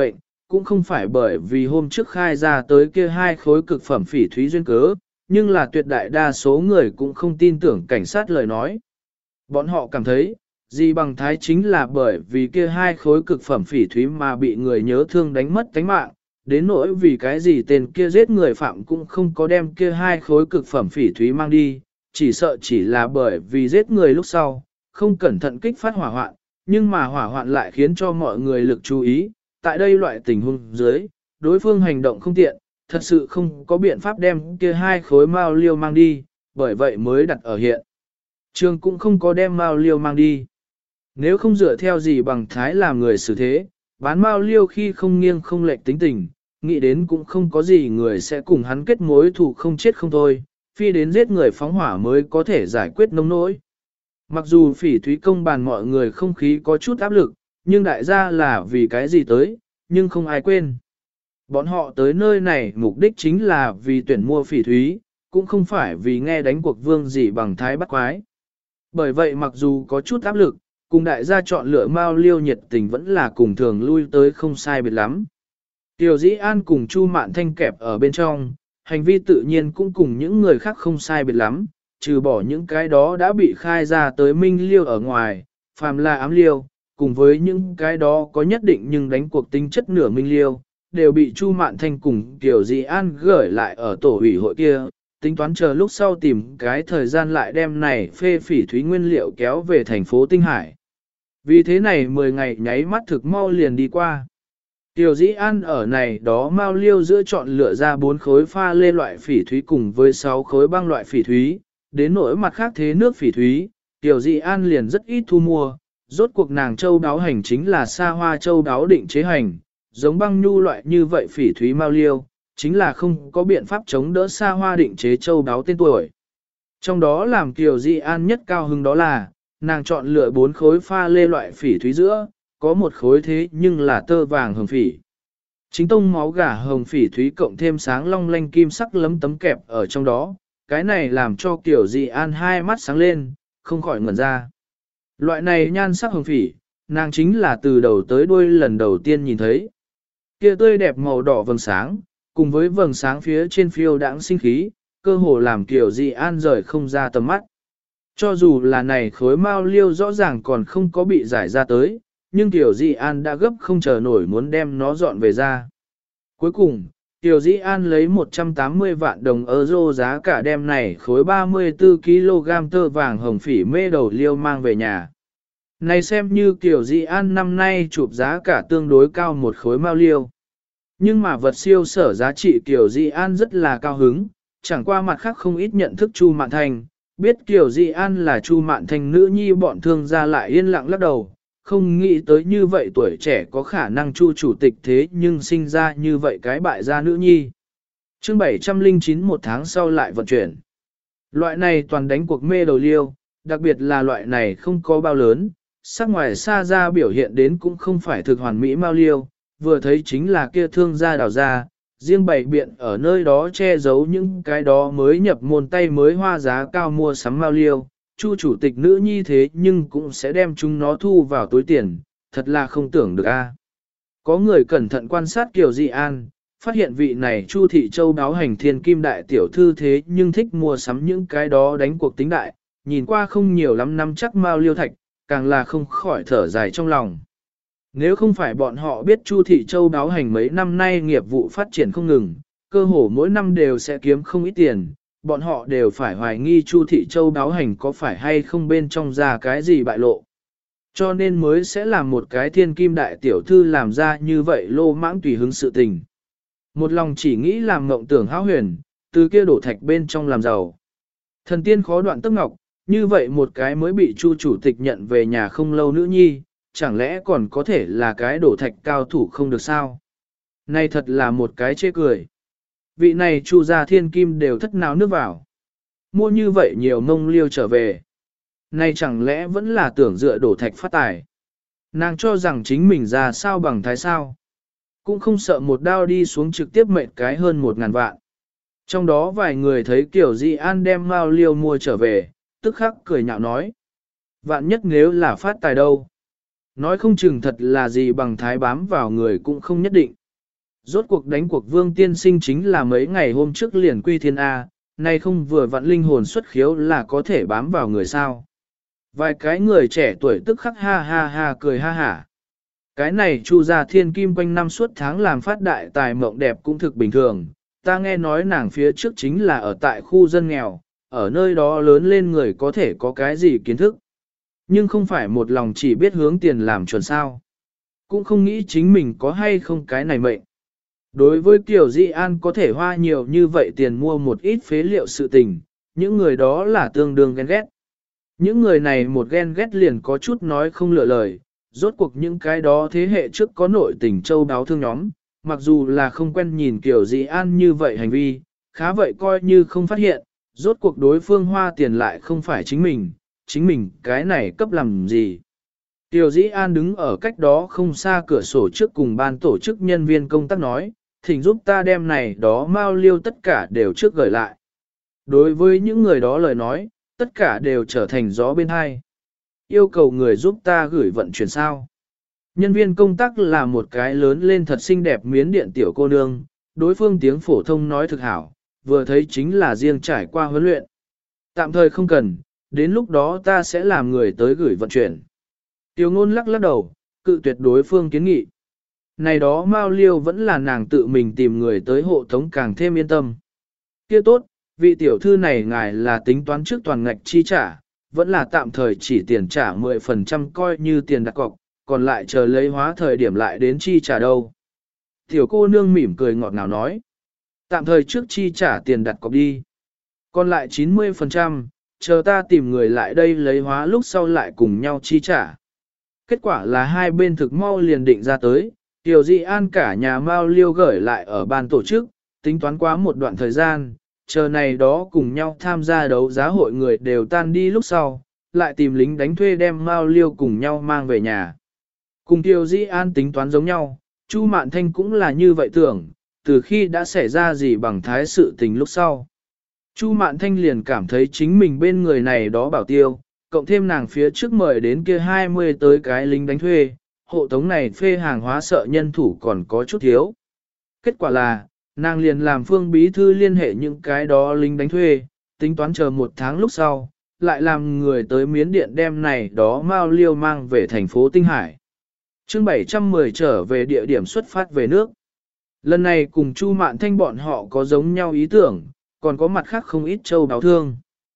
cũng không phải bởi vì hôm trước khai ra tới kia hai khối cực phẩm phỉ thúy duyên cớ, nhưng là tuyệt đại đa số người cũng không tin tưởng cảnh sát lời nói. Bọn họ cảm thấy, Di Bằng Thái chính là bởi vì kia hai khối cực phẩm phỉ thúy mà bị người nhớ thương đánh mất tánh mạng, đến nỗi vì cái gì tên kia giết người phạm cũng không có đem kia hai khối cực phẩm phỉ thúy mang đi, chỉ sợ chỉ là bởi vì giết người lúc sau, không cẩn thận kích phát hỏa hoạn, nhưng mà hỏa hoạn lại khiến cho mọi người lực chú ý, tại đây loại tình huống dưới, đối phương hành động không tiện, thật sự không có biện pháp đem kia hai khối mao liêu mang đi, bởi vậy mới đặt ở hiện. Trường cũng không có đem mao liêu mang đi. Nếu không dựa theo gì bằng thái làm người xử thế, bán mao liêu khi không nghiêng không lệch tính tình, nghĩ đến cũng không có gì người sẽ cùng hắn kết mối thù không chết không thôi, phi đến giết người phóng hỏa mới có thể giải quyết nông nỗi. Mặc dù phỉ thúy công bàn mọi người không khí có chút áp lực, nhưng đại gia là vì cái gì tới, nhưng không ai quên. Bọn họ tới nơi này mục đích chính là vì tuyển mua phỉ thúy, cũng không phải vì nghe đánh cuộc vương gì bằng thái bắt quái. Bởi vậy mặc dù có chút áp lực, cùng đại gia chọn lựa mao liêu nhiệt tình vẫn là cùng thường lui tới không sai biệt lắm. Tiểu Dĩ An cùng Chu Mạn Thanh kẹp ở bên trong, hành vi tự nhiên cũng cùng những người khác không sai biệt lắm, trừ bỏ những cái đó đã bị khai ra tới minh liêu ở ngoài, phàm là ám liêu, cùng với những cái đó có nhất định nhưng đánh cuộc tính chất nửa minh liêu, đều bị Chu Mạn Thanh cùng Tiểu Dĩ An gửi lại ở tổ ủy hội kia, tính toán chờ lúc sau tìm cái thời gian lại đem này phê phỉ thúy nguyên liệu kéo về thành phố Tinh Hải. Vì thế này 10 ngày nháy mắt thực mau liền đi qua. Tiểu Dĩ An ở này đó mau liêu giữa chọn lựa ra 4 khối pha lê loại phỉ thúy cùng với 6 khối băng loại phỉ thúy, đến nỗi mặt khác thế nước phỉ thúy, Tiểu Dĩ An liền rất ít thu mua, rốt cuộc nàng châu đáo hành chính là xa hoa châu đáo định chế hành, giống băng nhu loại như vậy phỉ thúy mau liêu, chính là không có biện pháp chống đỡ xa hoa định chế châu đáo tên tuổi. Trong đó làm Tiểu Dĩ An nhất cao hứng đó là, nàng chọn lựa 4 khối pha lê loại phỉ thúy giữa, có một khối thế nhưng là tơ vàng hồng phỉ. Chính tông máu gà hồng phỉ thúy cộng thêm sáng long lanh kim sắc lấm tấm kẹp ở trong đó, cái này làm cho Tiểu Dĩ An hai mắt sáng lên, không khỏi ngẩn ra. Loại này nhan sắc hồng phỉ, nàng chính là từ đầu tới đuôi lần đầu tiên nhìn thấy. Kia tươi đẹp màu đỏ vầng sáng, cùng với vầng sáng phía trên phiêu đãng sinh khí, cơ hồ làm Tiểu Dĩ An rời không ra tầm mắt. Cho dù là này khối mao liêu rõ ràng còn không có bị giải ra tới, nhưng Tiểu Dĩ An đã gấp không chờ nổi muốn đem nó dọn về ra. Cuối cùng, Tiểu Dĩ An lấy 180 vạn đồng euro giá cả đem này khối 34 kg tơ vàng hồng phỉ mê đầu liêu mang về nhà. Này xem như Tiểu Dĩ An năm nay chụp giá cả tương đối cao một khối mao liêu. Nhưng mà vật siêu sở giá trị Tiểu Dĩ An rất là cao hứng, chẳng qua mặt khác không ít nhận thức Chu Mạn Thanh, biết Tiểu Dĩ An là Chu Mạn Thanh nữ nhi bọn thương gia lại yên lặng lắc đầu, không nghĩ tới như vậy tuổi trẻ có khả năng Chu chủ tịch thế nhưng sinh ra như vậy cái bại gia nữ nhi. Chương 709 một tháng sau lại vận chuyển. Loại này toàn đánh cuộc mê đầu liêu, đặc biệt là loại này không có bao lớn, sắc ngoài xa ra biểu hiện đến cũng không phải thực hoàn mỹ mao liêu, vừa thấy chính là kia thương gia đào ra, riêng bày biện ở nơi đó che giấu những cái đó mới nhập môn tay mới hoa giá cao mua sắm mao liêu. Chu chủ tịch nữ nhi thế nhưng cũng sẽ đem chúng nó thu vào túi tiền, thật là không tưởng được a. Có người cẩn thận quan sát Kiều Dị An, phát hiện vị này Chu Thị Châu đáo hành thiên kim đại tiểu thư thế nhưng thích mua sắm những cái đó đánh cuộc tính đại, nhìn qua không nhiều lắm năm chắc mao liêu thạch, càng là không khỏi thở dài trong lòng. Nếu không phải bọn họ biết Chu Thị Châu đáo hành mấy năm nay nghiệp vụ phát triển không ngừng, cơ hồ mỗi năm đều sẽ kiếm không ít tiền, bọn họ đều phải hoài nghi Chu Thị Châu đáo hành có phải hay không bên trong ra cái gì bại lộ. Cho nên mới sẽ làm một cái thiên kim đại tiểu thư làm ra như vậy lô mãng tùy hứng sự tình. Một lòng chỉ nghĩ làm mộng tưởng hão huyền, từ kia đổ thạch bên trong làm giàu. Thần tiên khó đoạn tức ngọc, như vậy một cái mới bị Chu chủ tịch nhận về nhà không lâu nữ nhi, chẳng lẽ còn có thể là cái đổ thạch cao thủ không được sao? Này thật là một cái chê cười. Vị này Chu gia thiên kim đều thất nào nước vào. Mua như vậy nhiều mông liêu trở về. Này chẳng lẽ vẫn là tưởng dựa đổ thạch phát tài. Nàng cho rằng chính mình ra sao bằng thái sao. Cũng không sợ một đao đi xuống trực tiếp mệnh cái hơn 1.000 vạn. Trong đó vài người thấy Kiều Dị An đem mao liêu mua trở về, tức khắc cười nhạo nói. Vạn nhất nếu là phát tài đâu. Nói không chừng thật là gì bằng thái bám vào người cũng không nhất định. Rốt cuộc đánh cuộc Vương tiên sinh chính là mấy ngày hôm trước liền quy thiên A, nay không vừa vặn linh hồn xuất khiếu là có thể bám vào người sao. Vài cái người trẻ tuổi tức khắc ha ha ha cười ha hả. Cái này Chu gia thiên kim quanh năm suốt tháng làm phát đại tài mộng đẹp cũng thực bình thường. Ta nghe nói nàng phía trước chính là ở tại khu dân nghèo, ở nơi đó lớn lên người có thể có cái gì kiến thức. Nhưng không phải một lòng chỉ biết hướng tiền làm chuẩn sao. Cũng không nghĩ chính mình có hay không cái này mệnh. Đối với Kiều Di An có thể hoa nhiều như vậy tiền mua một ít phế liệu sự tình, những người đó là tương đương ghen ghét. Những người này một ghen ghét liền có chút nói không lựa lời, rốt cuộc những cái đó thế hệ trước có nội tình châu đáo thương nhóm, mặc dù là không quen nhìn Kiều Di An như vậy hành vi, khá vậy coi như không phát hiện, rốt cuộc đối phương hoa tiền lại không phải chính mình cái này cấp làm gì. Kiều Dĩ An đứng ở cách đó không xa cửa sổ trước cùng ban tổ chức nhân viên công tác nói, thỉnh giúp ta đem này đó mau liêu tất cả đều trước gửi lại. Đối với những người đó lời nói, tất cả đều trở thành gió bên hai. Yêu cầu người giúp ta gửi vận chuyển sao. Nhân viên công tác là một cái lớn lên thật xinh đẹp miến điện tiểu cô nương, đối phương tiếng phổ thông nói thực hảo, vừa thấy chính là riêng trải qua huấn luyện. Tạm thời không cần, đến lúc đó ta sẽ làm người tới gửi vận chuyển. Tiểu ngôn lắc lắc đầu, cự tuyệt đối phương kiến nghị. Này đó Mao Liêu vẫn là nàng tự mình tìm người tới hộ tống càng thêm yên tâm. Kia tốt, vị tiểu thư này ngài là tính toán trước toàn ngạch chi trả, vẫn là tạm thời chỉ tiền trả 10% coi như tiền đặt cọc, còn lại chờ lấy hóa thời điểm lại đến chi trả đâu. Tiểu cô nương mỉm cười ngọt ngào nói. Tạm thời trước chi trả tiền đặt cọc đi. Còn lại 90%, chờ ta tìm người lại đây lấy hóa lúc sau lại cùng nhau chi trả. Kết quả là hai bên thực mau liền định ra tới, Tiểu Di An cả nhà Mao Liêu gửi lại ở ban tổ chức, tính toán quá một đoạn thời gian, chờ này đó cùng nhau tham gia đấu giá hội người đều tan đi lúc sau, lại tìm lính đánh thuê đem Mao Liêu cùng nhau mang về nhà. Cùng Tiểu Di An tính toán giống nhau, Chu Mạn Thanh cũng là như vậy tưởng, từ khi đã xảy ra gì bằng thái sự tình lúc sau. Chu Mạn Thanh liền cảm thấy chính mình bên người này đó bảo tiêu, cộng thêm nàng phía trước mời đến kia 20 tới cái lính đánh thuê, hộ tống này phê hàng hóa sợ nhân thủ còn có chút thiếu. Kết quả là, nàng liền làm Phương bí thư liên hệ những cái đó lính đánh thuê, tính toán chờ một tháng lúc sau, lại làm người tới Miến Điện đem này đó Mao Liêu mang về thành phố Tinh Hải. Chương 710 trở về địa điểm xuất phát về nước. Lần này cùng Chu Mạn Thanh bọn họ có giống nhau ý tưởng, còn có mặt khác không ít châu báo thương.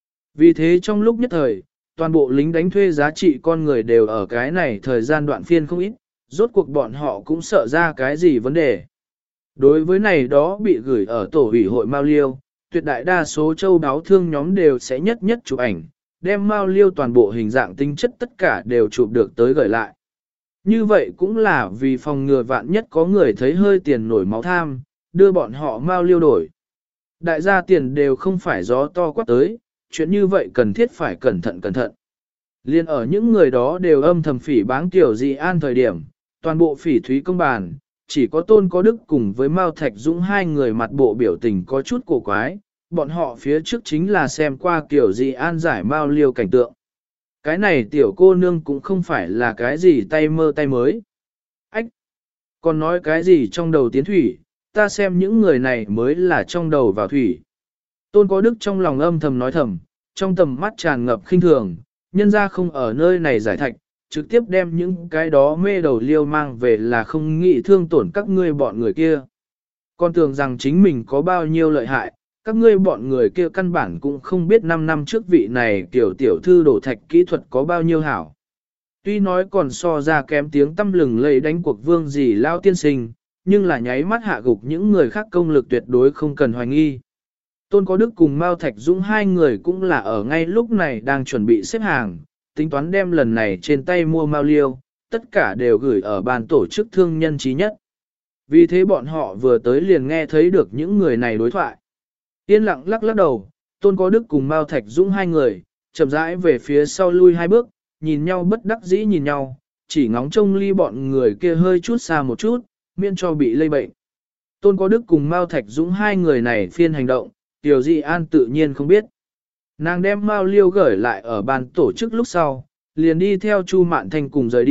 Vì thế trong lúc nhất thời, toàn bộ lính đánh thuê giá trị con người đều ở cái này thời gian đoạn phiên không ít, rốt cuộc bọn họ cũng sợ ra cái gì vấn đề. Đối với này đó bị gửi ở tổ ủy hội Mao Liêu, tuyệt đại đa số châu báo thương nhóm đều sẽ nhất nhất chụp ảnh, đem Mao Liêu toàn bộ hình dạng tinh chất tất cả đều chụp được tới gửi lại. Như vậy cũng là vì phòng ngừa vạn nhất có người thấy hơi tiền nổi máu tham, đưa bọn họ Mao Liêu đổi. Đại gia tiền đều không phải gió to quát tới, chuyện như vậy cần thiết phải cẩn thận cẩn thận. Liên ở những người đó đều âm thầm phỉ báng Tiểu Di An thời điểm, toàn bộ phỉ thúy công bàn, chỉ có Tôn Có Đức cùng với Mao Thạch Dũng hai người mặt bộ biểu tình có chút cổ quái, bọn họ phía trước chính là xem qua Tiểu Di An giải Mao Liêu cảnh tượng. Cái này tiểu cô nương cũng không phải là cái gì tay mơ tay mới. Ách! Còn nói cái gì trong đầu tiến thủy, ta xem những người này mới là trong đầu vào thủy. Tôn Có Đức trong lòng âm thầm nói thầm, trong tầm mắt tràn ngập khinh thường, nhân ra không ở nơi này giải thạch, trực tiếp đem những cái đó mê đầu liêu mang về là không nghĩ thương tổn các ngươi bọn người kia. Con tưởng rằng chính mình có bao nhiêu lợi hại, các ngươi bọn người kia căn bản cũng không biết 5 năm trước vị này kiểu tiểu thư đổ thạch kỹ thuật có bao nhiêu hảo. Tuy nói còn so ra kém tiếng tâm lừng lẫy đánh cuộc vương gì lao tiên sinh, nhưng là nháy mắt hạ gục những người khác công lực tuyệt đối không cần hoài nghi. Tôn Có Đức cùng Mao Thạch Dũng hai người cũng là ở ngay lúc này đang chuẩn bị xếp hàng, tính toán đem lần này trên tay mua Mao Liêu, tất cả đều gửi ở ban tổ chức thương nhân trí nhất. Vì thế bọn họ vừa tới liền nghe thấy được những người này đối thoại. Yên lặng lắc lắc đầu, Tôn Có Đức cùng Mao Thạch Dũng hai người, chậm rãi về phía sau lui hai bước, nhìn nhau bất đắc dĩ nhìn nhau, chỉ ngóng trông ly bọn người kia hơi chút xa một chút, miễn cho bị lây bệnh. Tôn Có Đức cùng Mao Thạch Dũng hai người này phiên hành động, Tiểu Di An tự nhiên không biết. Nàng đem Mao Liêu gửi lại ở ban tổ chức lúc sau, liền đi theo Chu Mạn Thanh cùng rời đi,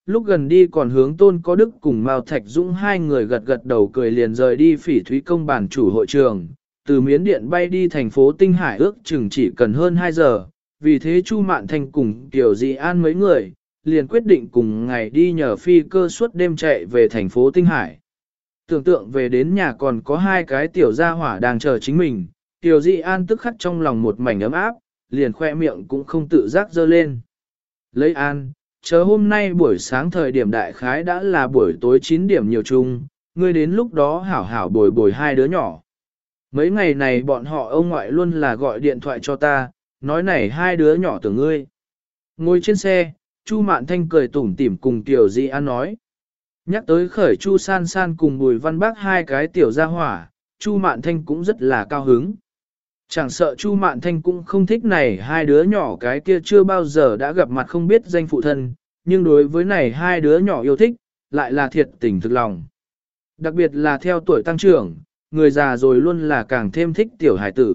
lúc gần đi còn hướng Tôn Có Đức cùng Mao Thạch Dũng hai người gật gật đầu cười liền rời đi Phỉ Thúy Công bản chủ hội trường, từ Miến Điện bay đi thành phố Tinh Hải ước chừng chỉ cần hơn 2 giờ, vì thế Chu Mạn Thanh cùng Kiều Dị An mấy người, liền quyết định cùng ngày đi nhờ phi cơ suốt đêm chạy về thành phố Tinh Hải. Tưởng tượng về đến nhà còn có hai cái tiểu gia hỏa đang chờ chính mình, Kiều Dị An tức khắc trong lòng một mảnh ấm áp, liền khoe miệng cũng không tự giác dơ lên. Lấy An, chờ hôm nay buổi sáng thời điểm đại khái đã là buổi tối 9 điểm nhiều chung, ngươi đến lúc đó hảo hảo bồi bồi hai đứa nhỏ. Mấy ngày này bọn họ ông ngoại luôn là gọi điện thoại cho ta, nói này hai đứa nhỏ tưởng ngươi. Ngồi trên xe, Chu Mạn Thanh cười tủm tỉm cùng Tiểu Dị An nói. Nhắc tới khởi Chu San San cùng Bùi Văn Bác hai cái tiểu gia hỏa, Chu Mạn Thanh cũng rất là cao hứng. Chẳng sợ Chu Mạn Thanh cũng không thích này hai đứa nhỏ cái kia chưa bao giờ đã gặp mặt không biết danh phụ thân, nhưng đối với này hai đứa nhỏ yêu thích, lại là thiệt tình thực lòng. Đặc biệt là theo tuổi tăng trưởng, người già rồi luôn là càng thêm thích tiểu hải tử.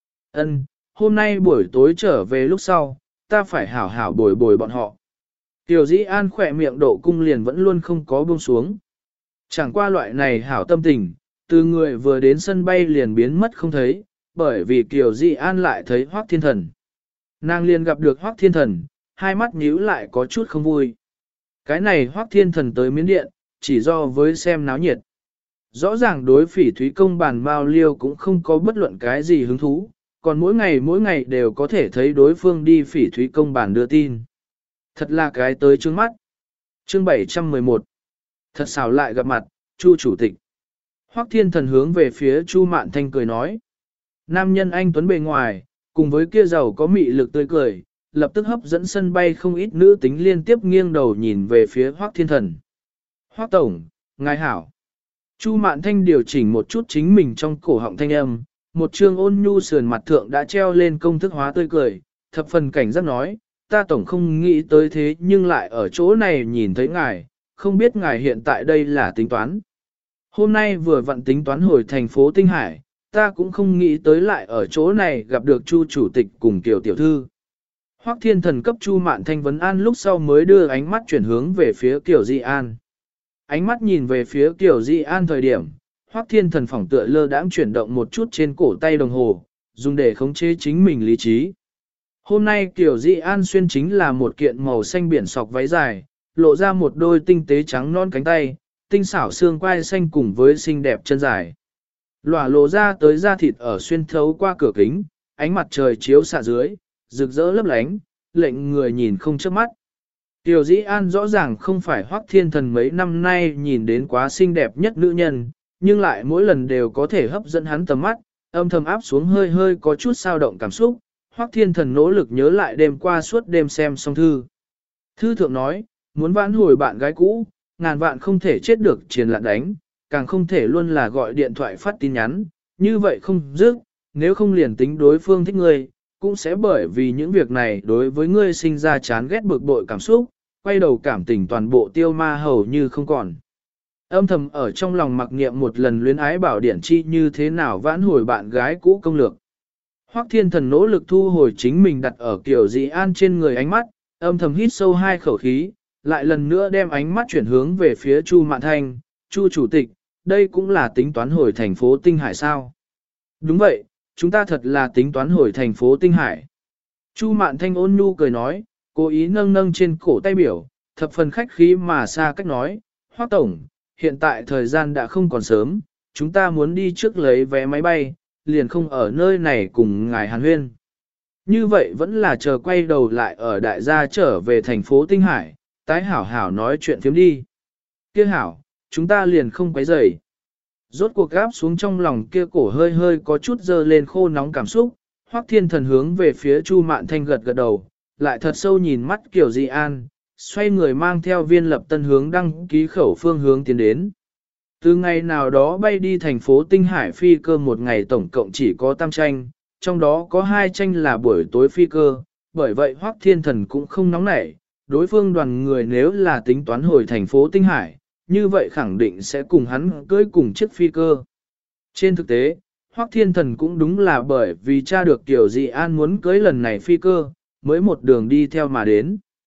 Ân, hôm nay buổi tối trở về lúc sau, ta phải hảo hảo bồi bồi bọn họ. Tiểu Dĩ An khỏe miệng độ cung liền vẫn luôn không có buông xuống. Chẳng qua loại này hảo tâm tình, từ người vừa đến sân bay liền biến mất không thấy, bởi vì Kiều Dị An lại thấy Hoắc Thiên Thần. Nàng liền gặp được Hoắc Thiên Thần, hai mắt nhíu lại có chút không vui. Cái này Hoắc Thiên Thần tới Miến Điện, chỉ do với xem náo nhiệt. Rõ ràng đối Phỉ Thúy Công bàn Mao Liêu cũng không có bất luận cái gì hứng thú, còn mỗi ngày đều có thể thấy đối phương đi Phỉ Thúy Công bàn đưa tin. Thật là cái tới trước mắt. Chương 711. Thật xảo lại gặp mặt, Chu chủ tịch. Hoắc Thiên Thần hướng về phía Chu Mạn Thanh cười nói. Nam nhân anh tuấn bề ngoài, cùng với kia giàu có mị lực tươi cười, lập tức hấp dẫn sân bay không ít nữ tính liên tiếp nghiêng đầu nhìn về phía Hoắc Thiên Thần. Hoắc Tổng, ngài hảo. Chu Mạn Thanh điều chỉnh một chút chính mình trong cổ họng thanh âm, một trương ôn nhu sườn mặt thượng đã treo lên công thức hóa tươi cười, thập phần cảnh giác nói, ta tổng không nghĩ tới thế nhưng lại ở chỗ này nhìn thấy ngài, không biết ngài hiện tại đây là tính toán. Hôm nay vừa vặn tính toán hồi thành phố Tinh Hải, ta cũng không nghĩ tới lại ở chỗ này gặp được Chu chủ tịch cùng Kiều tiểu thư. Hoắc Thiên Thần cấp Chu Mạn Thanh vấn an lúc sau mới đưa ánh mắt chuyển hướng về phía Kiều Dị An. Ánh mắt nhìn về phía Kiều Dị An thời điểm, Hoắc Thiên Thần phỏng tựa lơ đãng chuyển động một chút trên cổ tay đồng hồ, dùng để khống chế chính mình lý trí. Hôm nay Kiều Dị An xuyên chính là một kiện màu xanh biển sọc váy dài, lộ ra một đôi tinh tế trắng non cánh tay, tinh xảo xương quai xanh cùng với xinh đẹp chân dài. Lỏa lộ ra tới da thịt ở xuyên thấu qua cửa kính, ánh mặt trời chiếu xạ dưới, rực rỡ lấp lánh, lệnh người nhìn không chớp mắt. Kiều Dĩ An rõ ràng không phải Hoắc Thiên Thần mấy năm nay nhìn đến quá xinh đẹp nhất nữ nhân, nhưng lại mỗi lần đều có thể hấp dẫn hắn tầm mắt, âm thầm áp xuống hơi hơi có chút sao động cảm xúc. Hoắc Thiên Thần nỗ lực nhớ lại đêm qua suốt đêm xem xong thư. Thư thượng nói, muốn vãn hồi bạn gái cũ, ngàn vạn không thể chết được triền lạn đánh, càng không thể luôn là gọi điện thoại phát tin nhắn, như vậy không dứt, nếu không liền tính đối phương thích ngươi, cũng sẽ bởi vì những việc này đối với ngươi sinh ra chán ghét bực bội cảm xúc, quay đầu cảm tình toàn bộ tiêu ma hầu như không còn. Âm thầm ở trong lòng mặc niệm một lần luyến ái bảo điển chi như thế nào vãn hồi bạn gái cũ công lược. Hoắc Thiên Thần nỗ lực thu hồi chính mình đặt ở Kiều Dị An trên người ánh mắt, âm thầm hít sâu hai khẩu khí, lại lần nữa đem ánh mắt chuyển hướng về phía Chu Mạn Thanh, Chu chủ tịch, đây cũng là tính toán hồi thành phố Tinh Hải sao? Đúng vậy, chúng ta thật là tính toán hồi thành phố Tinh Hải. Chu Mạn Thanh ôn nhu cười nói, cố ý nâng nâng trên cổ tay biểu, thập phần khách khí mà xa cách nói, Hoắc Tổng, hiện tại thời gian đã không còn sớm, chúng ta muốn đi trước lấy vé máy bay, liền không ở nơi này cùng ngài hàn huyên. Như vậy vẫn là chờ quay đầu lại ở đại gia trở về thành phố Tinh Hải, tái hảo hảo nói chuyện phiếm đi. Kia hảo, chúng ta liền không quấy rầy. Rốt cuộc gáp xuống trong lòng kia cổ hơi hơi có chút dơ lên khô nóng cảm xúc, Hoắc Thiên Thần hướng về phía Chu Mạn Thanh gật gật đầu, lại thật sâu nhìn mắt Kiều Dị An, xoay người mang theo Viên Lập Tân hướng đăng ký khẩu phương hướng tiến đến. Từ ngày nào đó bay đi thành phố Tinh Hải phi cơ một ngày tổng cộng chỉ có 8 tranh, trong đó có 2 tranh là buổi tối phi cơ, bởi vậy Hoắc Thiên Thần cũng không nóng nảy, đối phương đoàn người nếu là tính toán hồi thành phố Tinh Hải, như vậy khẳng định sẽ cùng hắn cưỡi cùng chiếc phi cơ. Trên thực tế, Hoắc Thiên Thần cũng đúng là bởi vì tra được Kiều Dị An muốn cưới lần này phi cơ, mới một đường đi theo mà đến.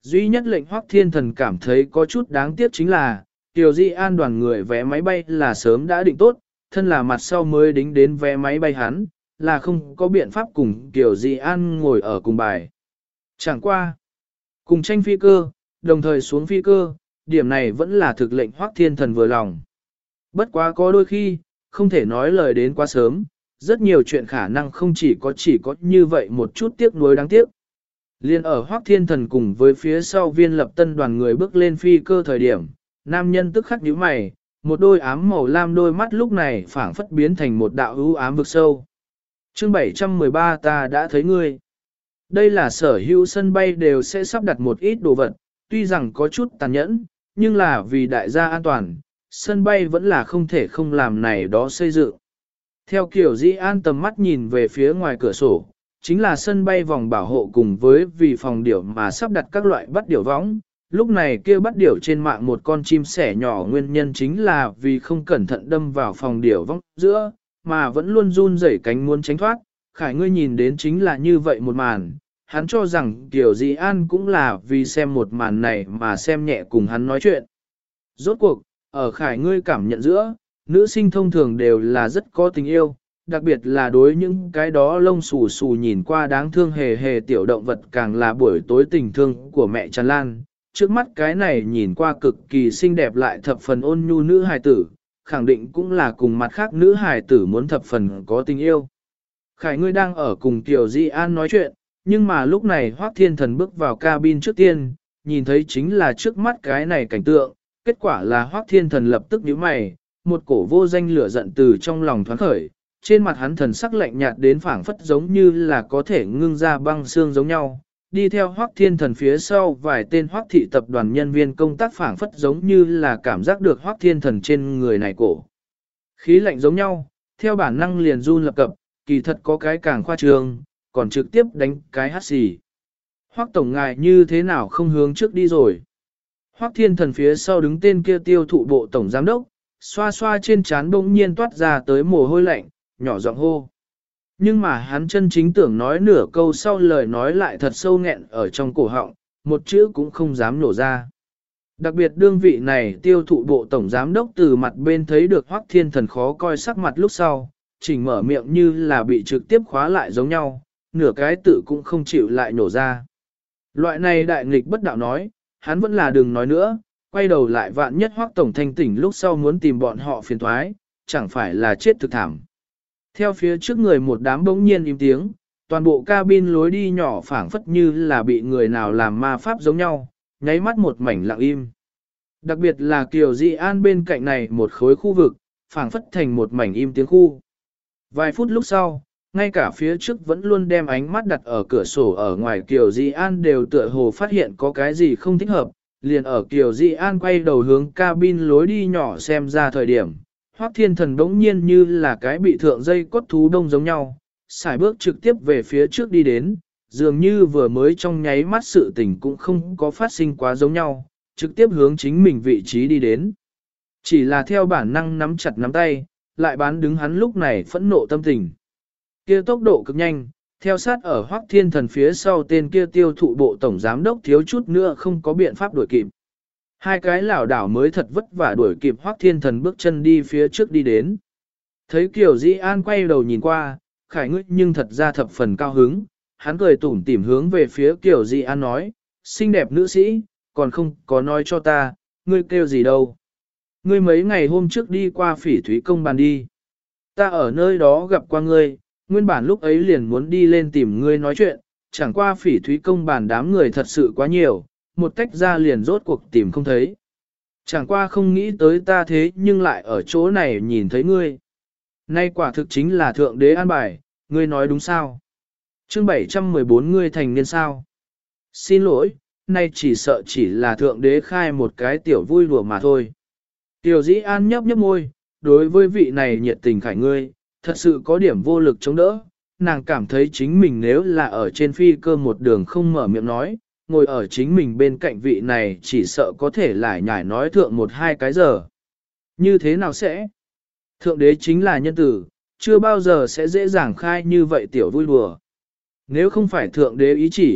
Duy nhất lệnh Hoắc Thiên Thần cảm thấy có chút đáng tiếc chính là, Tiểu Di An đoàn người vé máy bay là sớm đã định tốt, thân là mặt sau mới đính đến vé máy bay hắn, là không có biện pháp cùng Tiểu Di An ngồi ở cùng bài. Chẳng qua, cùng tranh phi cơ, đồng thời xuống phi cơ, điểm này vẫn là thực lệnh Hoắc Thiên Thần vừa lòng. Bất quá có đôi khi, không thể nói lời đến quá sớm, rất nhiều chuyện khả năng không chỉ có như vậy một chút tiếc nuối đáng tiếc. Liên ở Hoắc Thiên Thần cùng với phía sau viên lập tân đoàn người bước lên phi cơ thời điểm, nam nhân tức khắc nhíu mày, một đôi ám màu lam đôi mắt lúc này phảng phất biến thành một đạo ưu ám vực sâu. Chương 713 ta đã thấy ngươi. Đây là sở hữu sân bay đều sẽ sắp đặt một ít đồ vật, tuy rằng có chút tàn nhẫn, nhưng là vì đại gia an toàn, sân bay vẫn là không thể không làm này đó xây dựng. Theo kiểu Dĩ An tầm mắt nhìn về phía ngoài cửa sổ, chính là sân bay vòng bảo hộ cùng với vì phòng điểu mà sắp đặt các loại bắt điểu võng. Lúc này kia bắt điểu trên mạng một con chim sẻ nhỏ nguyên nhân chính là vì không cẩn thận đâm vào phòng điểu võng giữa, mà vẫn luôn run rẩy cánh muốn tránh thoát. Khải ngươi nhìn đến chính là như vậy một màn, hắn cho rằng Kiều Dĩ An cũng là vì xem một màn này mà xem nhẹ cùng hắn nói chuyện. Rốt cuộc, ở Khải ngươi cảm nhận giữa, nữ sinh thông thường đều là rất có tình yêu, đặc biệt là đối những cái đó lông xù xù nhìn qua đáng thương hề hề tiểu động vật càng là buổi tối tình thương của mẹ Tràn Lan. Trước mắt cái này nhìn qua cực kỳ xinh đẹp lại thập phần ôn nhu nữ hài tử, khẳng định cũng là cùng mặt khác nữ hài tử muốn thập phần có tình yêu. Khải ngươi đang ở cùng Tiểu Di An nói chuyện, nhưng mà lúc này Hoắc Thiên Thần bước vào cabin trước tiên, nhìn thấy chính là trước mắt cái này cảnh tượng, kết quả là Hoắc Thiên Thần lập tức nhíu mày, một cổ vô danh lửa giận từ trong lòng thoáng khởi, trên mặt hắn thần sắc lạnh nhạt đến phảng phất giống như là có thể ngưng ra băng xương giống nhau. Đi theo Hoắc Thiên Thần phía sau vài tên Hoắc thị tập đoàn nhân viên công tác phảng phất giống như là cảm giác được Hoắc Thiên Thần trên người này cổ. Khí lạnh giống nhau, theo bản năng liền run lập cập, kỳ thật có cái càng khoa trương, còn trực tiếp đánh cái hắt xì. Hoắc tổng ngài như thế nào không hướng trước đi rồi. Hoắc Thiên Thần phía sau đứng tên kia tiêu thụ bộ tổng giám đốc, xoa xoa trên trán bỗng nhiên toát ra tới mồ hôi lạnh, nhỏ giọng hô. Nhưng mà hắn chân chính tưởng nói nửa câu sau lời nói lại thật sâu nghẹn ở trong cổ họng, một chữ cũng không dám nổ ra. Đặc biệt đương vị này tiêu thụ bộ tổng giám đốc từ mặt bên thấy được Hoắc Thiên Thần khó coi sắc mặt lúc sau, chỉnh mở miệng như là bị trực tiếp khóa lại giống nhau, nửa cái tự cũng không chịu lại nổ ra. Loại này đại nghịch bất đạo nói, hắn vẫn là đừng nói nữa, quay đầu lại vạn nhất Hoắc tổng thanh tỉnh lúc sau muốn tìm bọn họ phiền toái, chẳng phải là chết thực thảm. Theo phía trước người một đám bỗng nhiên im tiếng, toàn bộ cabin lối đi nhỏ phảng phất như là bị người nào làm ma pháp giống nhau, nháy mắt một mảnh lặng im. Đặc biệt là Kiều Di An bên cạnh này một khối khu vực, phảng phất thành một mảnh im tiếng khu. Vài phút lúc sau, ngay cả phía trước vẫn luôn đem ánh mắt đặt ở cửa sổ ở ngoài Kiều Di An đều tựa hồ phát hiện có cái gì không thích hợp, liền ở Kiều Di An quay đầu hướng cabin lối đi nhỏ xem ra thời điểm. Hoắc Thiên Thần đống nhiên như là cái bị thượng dây cốt thú đông giống nhau, xài bước trực tiếp về phía trước đi đến, dường như vừa mới trong nháy mắt sự tình cũng không có phát sinh quá giống nhau, trực tiếp hướng chính mình vị trí đi đến. Chỉ là theo bản năng nắm chặt nắm tay, lại bán đứng hắn lúc này phẫn nộ tâm tình. Kia tốc độ cực nhanh, theo sát ở Hoắc Thiên Thần phía sau tên kia tiêu thụ bộ tổng giám đốc thiếu chút nữa không có biện pháp đuổi kịp. Hai cái lảo đảo mới thật vất vả đuổi kịp Hoắc Thiên Thần bước chân đi phía trước đi đến. Thấy Kiều Dĩ An quay đầu nhìn qua, Khải ngươi nhưng thật ra thập phần cao hứng, hắn cười tủm tỉm hướng về phía Kiều Dĩ An nói, xinh đẹp nữ sĩ, còn không có nói cho ta, ngươi kêu gì đâu. Ngươi mấy ngày hôm trước đi qua Phỉ Thúy công bàn đi. Ta ở nơi đó gặp qua ngươi, nguyên bản lúc ấy liền muốn đi lên tìm ngươi nói chuyện, chẳng qua Phỉ Thúy công bàn đám người thật sự quá nhiều, một tách ra liền rốt cuộc tìm không thấy. Chẳng qua không nghĩ tới ta thế nhưng lại ở chỗ này nhìn thấy ngươi. Nay quả thực chính là thượng đế an bài, ngươi nói đúng sao? Chương 714 ngươi thành niên sao? Xin lỗi, nay chỉ sợ chỉ là thượng đế khai một cái tiểu vui đùa mà thôi. Tiểu Dĩ An nhấp nhấp môi, đối với vị này nhiệt tình Khải ngươi, thật sự có điểm vô lực chống đỡ. Nàng cảm thấy chính mình nếu là ở trên phi cơ một đường không mở miệng nói, ngồi ở chính mình bên cạnh vị này chỉ sợ có thể lải nhải nói thượng một hai cái giờ. Như thế nào sẽ? Thượng đế chính là nhân tử, chưa bao giờ sẽ dễ dàng khai như vậy tiểu vui đùa. Nếu không phải thượng đế ý chỉ,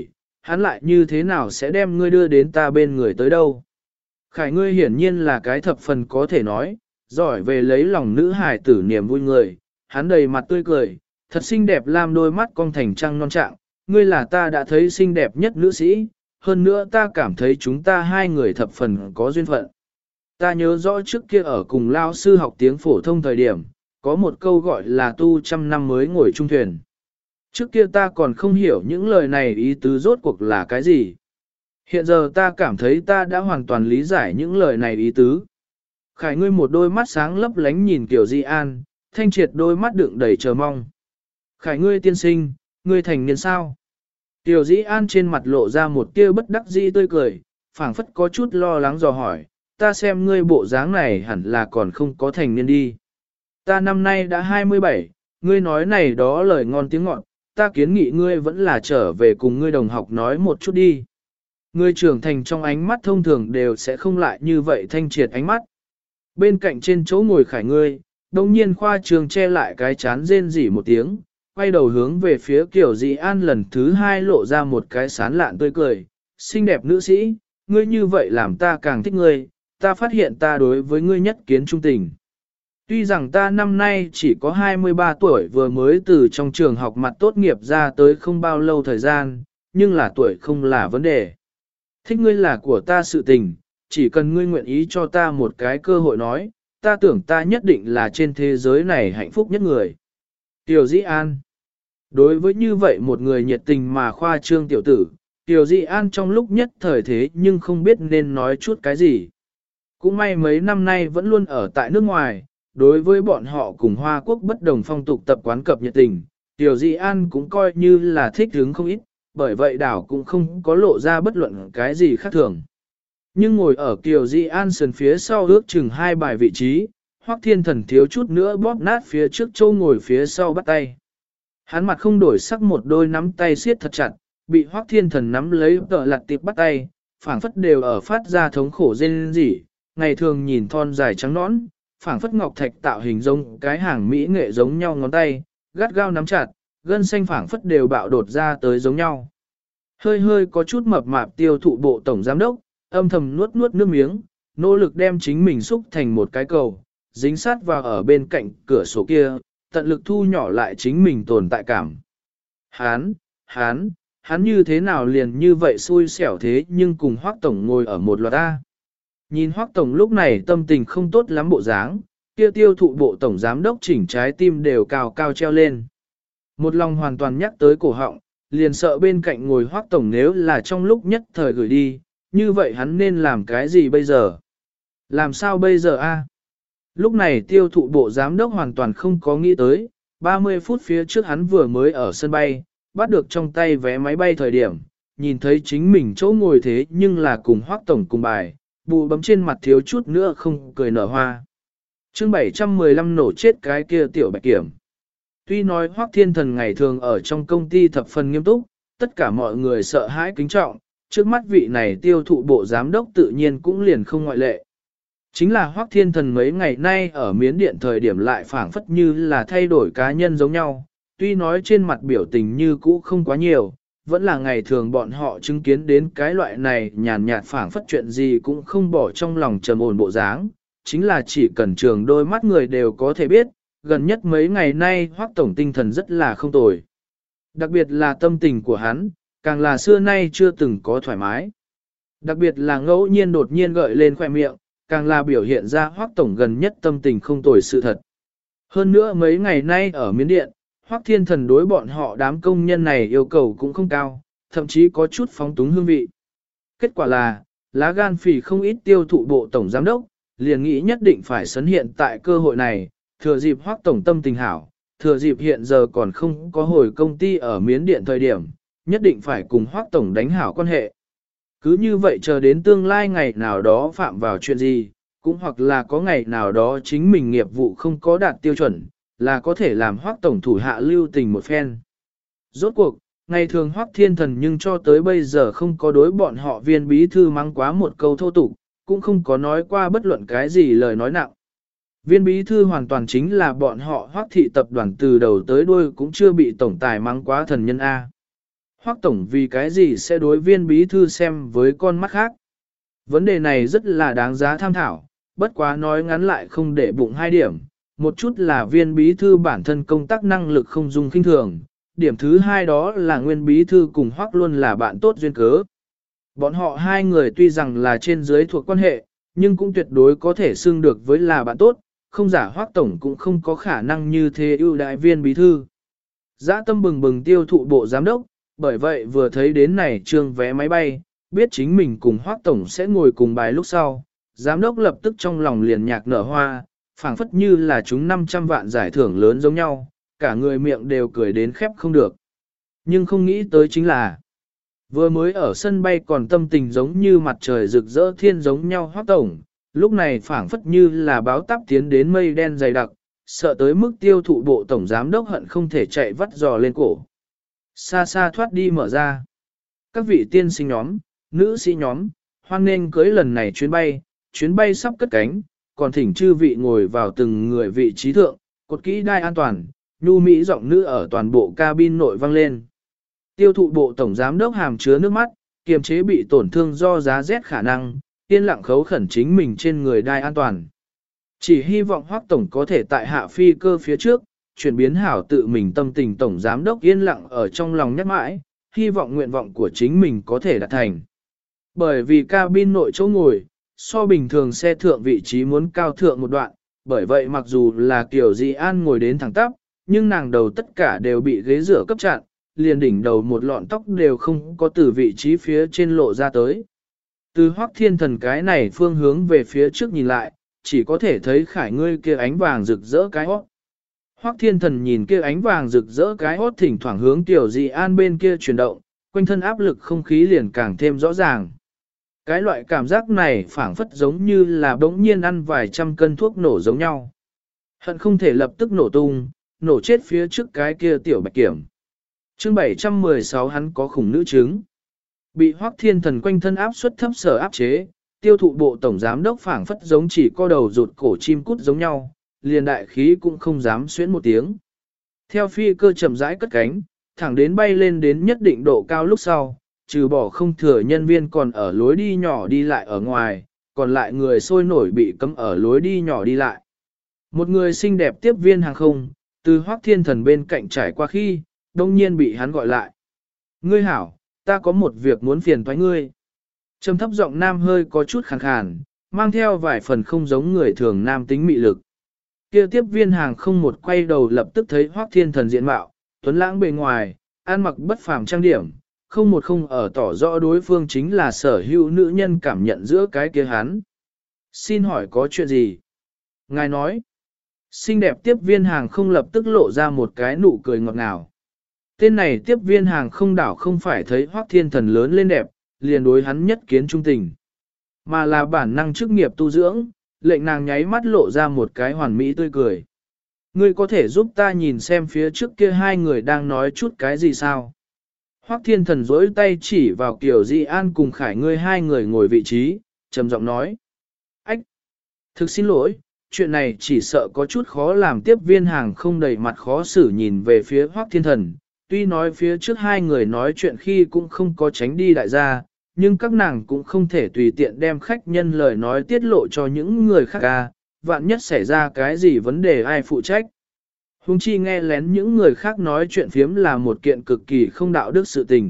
hắn lại như thế nào sẽ đem ngươi đưa đến ta bên người tới đâu. Khải ngươi hiển nhiên là cái thập phần có thể nói, giỏi về lấy lòng nữ hài tử niềm vui người, hắn đầy mặt tươi cười, thật xinh đẹp lam đôi mắt cong thành trăng non trạng, ngươi là ta đã thấy xinh đẹp nhất nữ sĩ, hơn nữa ta cảm thấy chúng ta hai người thập phần có duyên phận. Ta nhớ rõ trước kia ở cùng lao sư học tiếng phổ thông thời điểm, có một câu gọi là tu trăm năm mới ngồi chung thuyền. Trước kia ta còn không hiểu những lời này ý tứ rốt cuộc là cái gì. Hiện giờ ta cảm thấy ta đã hoàn toàn lý giải những lời này ý tứ. Khải ngươi một đôi mắt sáng lấp lánh nhìn Kiều Di An, thanh triệt đôi mắt đựng đầy chờ mong. Khải ngươi tiên sinh, ngươi thành niên sao? Kiều Di An trên mặt lộ ra một tia bất đắc dĩ tươi cười, phảng phất có chút lo lắng dò hỏi, ta xem ngươi bộ dáng này hẳn là còn không có thành niên đi. Ta năm nay đã 27, ngươi nói này đó lời ngon tiếng ngọt, ta kiến nghị ngươi vẫn là trở về cùng ngươi đồng học nói một chút đi. Ngươi trưởng thành trong ánh mắt thông thường đều sẽ không lại như vậy thanh triệt ánh mắt. Bên cạnh trên chỗ ngồi Khải ngươi, đồng nhiên khoa trường che lại cái chán rên rỉ một tiếng, quay đầu hướng về phía Kiều Dị An lần thứ hai lộ ra một cái sán lạn tươi cười. Xinh đẹp nữ sĩ, ngươi như vậy làm ta càng thích ngươi, ta phát hiện ta đối với ngươi nhất kiến trung tình. Tuy rằng ta năm nay chỉ có 23 tuổi vừa mới từ trong trường học mặt tốt nghiệp ra tới không bao lâu thời gian, nhưng là tuổi không là vấn đề. Thích ngươi là của ta sự tình, chỉ cần ngươi nguyện ý cho ta một cái cơ hội nói, ta tưởng ta nhất định là trên thế giới này hạnh phúc nhất người. Tiểu Dĩ An. Đối với như vậy một người nhiệt tình mà khoa trương tiểu tử, Tiểu Dĩ An trong lúc nhất thời thế nhưng không biết nên nói chút cái gì. Cũng may mấy năm nay vẫn luôn ở tại nước ngoài, đối với bọn họ cùng Hoa Quốc bất đồng phong tục tập quán cập nhiệt tình, Tiểu Dĩ An cũng coi như là thích hứng không ít, bởi vậy đảo cũng không có lộ ra bất luận cái gì khác thường. Nhưng ngồi ở Kiều Di An sườn phía sau ước chừng hai bài vị trí, Hoắc Thiên Thần thiếu chút nữa bóp nát phía trước châu ngồi phía sau bắt tay. Hắn mặt không đổi sắc một đôi nắm tay siết thật chặt, bị Hoắc Thiên Thần nắm lấy tợ lặt tiệp bắt tay, phảng phất đều ở phát ra thống khổ rên rỉ, ngày thường nhìn thon dài trắng nõn, phảng phất ngọc thạch tạo hình giống cái hàng mỹ nghệ giống nhau ngón tay, gắt gao nắm chặt, gân xanh phảng phất đều bạo đột ra tới giống nhau. Hơi hơi có chút mập mạp tiêu thụ bộ tổng giám đốc, âm thầm nuốt nuốt nước miếng, nỗ lực đem chính mình xúc thành một cái cầu, dính sát vào ở bên cạnh cửa sổ kia, tận lực thu nhỏ lại chính mình tồn tại cảm. Hắn như thế nào liền như vậy xui xẻo thế nhưng cùng Hoắc Tổng ngồi ở một loạt A. Nhìn Hoắc Tổng lúc này tâm tình không tốt lắm bộ dáng, kia tiêu thụ bộ tổng giám đốc chỉnh trái tim đều cao cao treo lên. Một lòng hoàn toàn nhắc tới cổ họng, liền sợ bên cạnh ngồi Hoắc Tổng nếu là trong lúc nhất thời gửi đi, như vậy hắn nên làm cái gì bây giờ? Làm sao bây giờ a? Lúc này tiêu thụ bộ giám đốc hoàn toàn không có nghĩ tới, 30 phút phía trước hắn vừa mới ở sân bay, bắt được trong tay vé máy bay thời điểm, nhìn thấy chính mình chỗ ngồi thế nhưng là cùng Hoắc Tổng cùng bài, bù bấm trên mặt thiếu chút nữa không cười nở hoa. Chương 715 nổ chết cái kia tiểu bạch kiểm. Tuy nói Hoắc Thiên Thần ngày thường ở trong công ty thập phần nghiêm túc, tất cả mọi người sợ hãi kính trọng, trước mắt vị này tiêu thụ bộ giám đốc tự nhiên cũng liền không ngoại lệ. Chính là Hoắc Thiên Thần mấy ngày nay ở Miến Điện thời điểm lại phảng phất như là thay đổi cá nhân giống nhau, tuy nói trên mặt biểu tình như cũ không quá nhiều, vẫn là ngày thường bọn họ chứng kiến đến cái loại này nhàn nhạt phảng phất chuyện gì cũng không bỏ trong lòng trầm ổn bộ dáng, chính là chỉ cần trường đôi mắt người đều có thể biết, gần nhất mấy ngày nay Hoắc Tổng tinh thần rất là không tồi. Đặc biệt là tâm tình của hắn, càng là xưa nay chưa từng có thoải mái. Đặc biệt là ngẫu nhiên đột nhiên gợi lên khỏe miệng, càng là biểu hiện ra Hoắc Tổng gần nhất tâm tình không tồi sự thật. Hơn nữa mấy ngày nay ở Miến Điện, Hoắc Thiên Thần đối bọn họ đám công nhân này yêu cầu cũng không cao, thậm chí có chút phóng túng hương vị. Kết quả là, lá gan phỉ không ít tiêu thụ bộ tổng giám đốc, liền nghĩ nhất định phải sấn hiện tại cơ hội này, thừa dịp Hoắc Tổng tâm tình hảo, thừa dịp hiện giờ còn không có hồi công ty ở Miến Điện thời điểm, nhất định phải cùng Hoắc Tổng đánh hảo quan hệ. Cứ như vậy chờ đến tương lai ngày nào đó phạm vào chuyện gì, cũng hoặc là có ngày nào đó chính mình nghiệp vụ không có đạt tiêu chuẩn, là có thể làm Hoắc Tổng thủ hạ lưu tình một phen. Rốt cuộc, ngày thường Hoắc Thiên Thần nhưng cho tới bây giờ không có đối bọn họ viên bí thư mắng quá một câu thô tục, cũng không có nói qua bất luận cái gì lời nói nặng. Viên bí thư hoàn toàn chính là bọn họ Hoắc thị tập đoàn từ đầu tới đuôi cũng chưa bị tổng tài mắng quá thần nhân A. Hoắc tổng vì cái gì sẽ đối viên bí thư xem với con mắt khác? Vấn đề này rất là đáng giá tham thảo, bất quá nói ngắn lại không để bụng hai điểm. Một chút là viên bí thư bản thân công tác năng lực không dung khinh thường. Điểm thứ hai đó là nguyên bí thư cùng Hoắc luôn là bạn tốt duyên cớ. Bọn họ hai người tuy rằng là trên dưới thuộc quan hệ, nhưng cũng tuyệt đối có thể xưng được với là bạn tốt, không giả Hoắc tổng cũng không có khả năng như thế ưu đại viên bí thư. Dã tâm bừng bừng tiêu thụ bộ giám đốc, bởi vậy vừa thấy đến này trương vé máy bay, biết chính mình cùng Hoắc tổng sẽ ngồi cùng bài lúc sau, giám đốc lập tức trong lòng liền nhạc nở hoa, phảng phất như là chúng 500 vạn giải thưởng lớn giống nhau, cả người miệng đều cười đến khép không được. Nhưng không nghĩ tới chính là, vừa mới ở sân bay còn tâm tình giống như mặt trời rực rỡ thiên giống nhau Hoắc tổng, lúc này phảng phất như là báo táp tiến đến mây đen dày đặc, sợ tới mức tiêu thụ bộ tổng giám đốc hận không thể chạy vắt giò lên cổ. Xa xa thoát đi mở ra. Các vị tiên sinh nhóm, nữ sĩ nhóm, hoan nghênh cưới lần này chuyến bay sắp cất cánh, còn thỉnh chư vị ngồi vào từng người vị trí thượng, cột kỹ đai an toàn, nhu mỹ giọng nữ ở toàn bộ cabin nội vang lên. Tiêu thụ bộ tổng giám đốc hàm chứa nước mắt, kiềm chế bị tổn thương do giá rét khả năng, yên lặng khấu khẩn chính mình trên người đai an toàn. Chỉ hy vọng Hoắc tổng có thể tại hạ phi cơ phía trước, chuyển biến hảo tự mình tâm tình tổng giám đốc yên lặng ở trong lòng nhắc mãi, hy vọng nguyện vọng của chính mình có thể đạt thành. Bởi vì cabin nội chỗ ngồi, so bình thường xe thượng vị trí muốn cao thượng một đoạn, bởi vậy mặc dù là Kiều Dị An ngồi đến thẳng tắp, nhưng nàng đầu tất cả đều bị ghế rửa cấp chặn, liền đỉnh đầu một lọn tóc đều không có từ vị trí phía trên lộ ra tới. Từ Hoắc Thiên Thần cái này phương hướng về phía trước nhìn lại, chỉ có thể thấy khải ngươi kia ánh vàng rực rỡ cái hót. Hoắc Thiên Thần nhìn kia ánh vàng rực rỡ cái hót thỉnh thoảng hướng Tiểu Dị An bên kia chuyển động, quanh thân áp lực không khí liền càng thêm rõ ràng. Cái loại cảm giác này phảng phất giống như là bỗng nhiên ăn vài trăm cân thuốc nổ giống nhau. Hận không thể lập tức nổ tung, nổ chết phía trước cái kia Tiểu Bạch Kiểm. Chương 716 hắn có khủng nữ chứng. Bị Hoắc Thiên Thần quanh thân áp suất thấp sở áp chế, tiêu thụ bộ tổng giám đốc phảng phất giống chỉ co đầu rụt cổ chim cút giống nhau, liền đại khí cũng không dám xuyến một tiếng. Theo phi cơ chậm rãi cất cánh, thẳng đến bay lên đến nhất định độ cao lúc sau, trừ bỏ không thừa nhân viên còn ở lối đi nhỏ đi lại ở ngoài, còn lại người sôi nổi bị cấm ở lối đi nhỏ đi lại. Một người xinh đẹp tiếp viên hàng không, từ Hoắc Thiên Thần bên cạnh trải qua khi, đông nhiên bị hắn gọi lại. Ngươi hảo, ta có một việc muốn phiền toái ngươi. Trầm thấp giọng nam hơi có chút khàn khàn, mang theo vài phần không giống người thường nam tính mị lực. Kia tiếp viên hàng không một quay đầu lập tức thấy Hoắc Thiên Thần diện mạo, tuấn lãng bề ngoài, ăn mặc bất phàm trang điểm, không ở tỏ rõ đối phương chính là sở hữu nữ nhân cảm nhận giữa cái kia hắn. Xin hỏi có chuyện gì? Ngài nói. Xinh đẹp tiếp viên hàng không lập tức lộ ra một cái nụ cười ngọt ngào. Tên này tiếp viên hàng không đảo không phải thấy Hoắc Thiên Thần lớn lên đẹp, liền đối hắn nhất kiến trung tình, mà là bản năng chức nghiệp tu dưỡng, lệnh nàng nháy mắt lộ ra một cái hoàn mỹ tươi cười. Ngươi có thể giúp ta nhìn xem phía trước kia hai người đang nói chút cái gì sao? Hoắc Thiên Thần dỗi tay chỉ vào Kiều Dị An cùng Khải ngươi hai người ngồi vị trí, trầm giọng nói. Ách! Thực xin lỗi, chuyện này chỉ sợ có chút khó làm tiếp viên hàng không đầy mặt khó xử nhìn về phía Hoắc Thiên Thần. Tuy nói phía trước hai người nói chuyện khi cũng không có tránh đi đại gia, nhưng các nàng cũng không thể tùy tiện đem khách nhân lời nói tiết lộ cho những người khác ca, vạn nhất xảy ra cái gì vấn đề ai phụ trách. Hùng chi nghe lén những người khác nói chuyện phiếm là một kiện cực kỳ không đạo đức sự tình.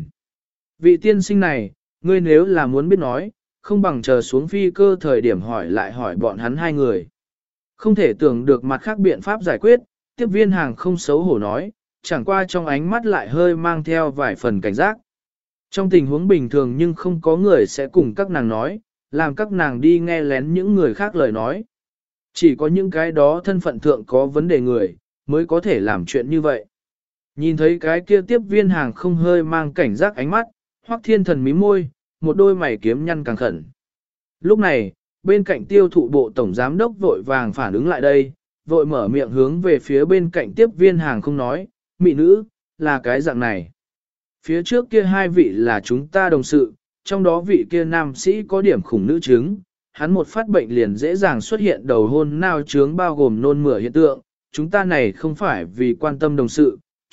Vị tiên sinh này, ngươi nếu là muốn biết nói, không bằng chờ xuống phi cơ thời điểm hỏi bọn hắn hai người. Không thể tưởng được mặt khác biện pháp giải quyết, tiếp viên hàng không xấu hổ nói, chẳng qua trong ánh mắt lại hơi mang theo vài phần cảnh giác. Trong tình huống bình thường nhưng không có người sẽ cùng các nàng nói, làm các nàng đi nghe lén những người khác lời nói. Chỉ có những cái đó thân phận thượng có vấn đề người, mới có thể làm chuyện như vậy. Nhìn thấy cái kia tiếp viên hàng không hơi mang cảnh giác ánh mắt, Hoắc Thiên Thần mím môi, một đôi mày kiếm nhăn càng khẩn. Lúc này, bên cạnh tiêu thụ bộ tổng giám đốc vội vàng phản ứng lại đây, vội mở miệng hướng về phía bên cạnh tiếp viên hàng không nói, mị nữ, là cái dạng này. Phía trước kia hai vị là chúng ta đồng sự, trong đó vị kia nam sĩ có điểm khủng nữ chứng, hắn một phát bệnh liền dễ dàng xuất hiện đầu hôn nao chướng bao gồm nôn mửa hiện tượng, chúng ta này không phải vì quan tâm đồng sự,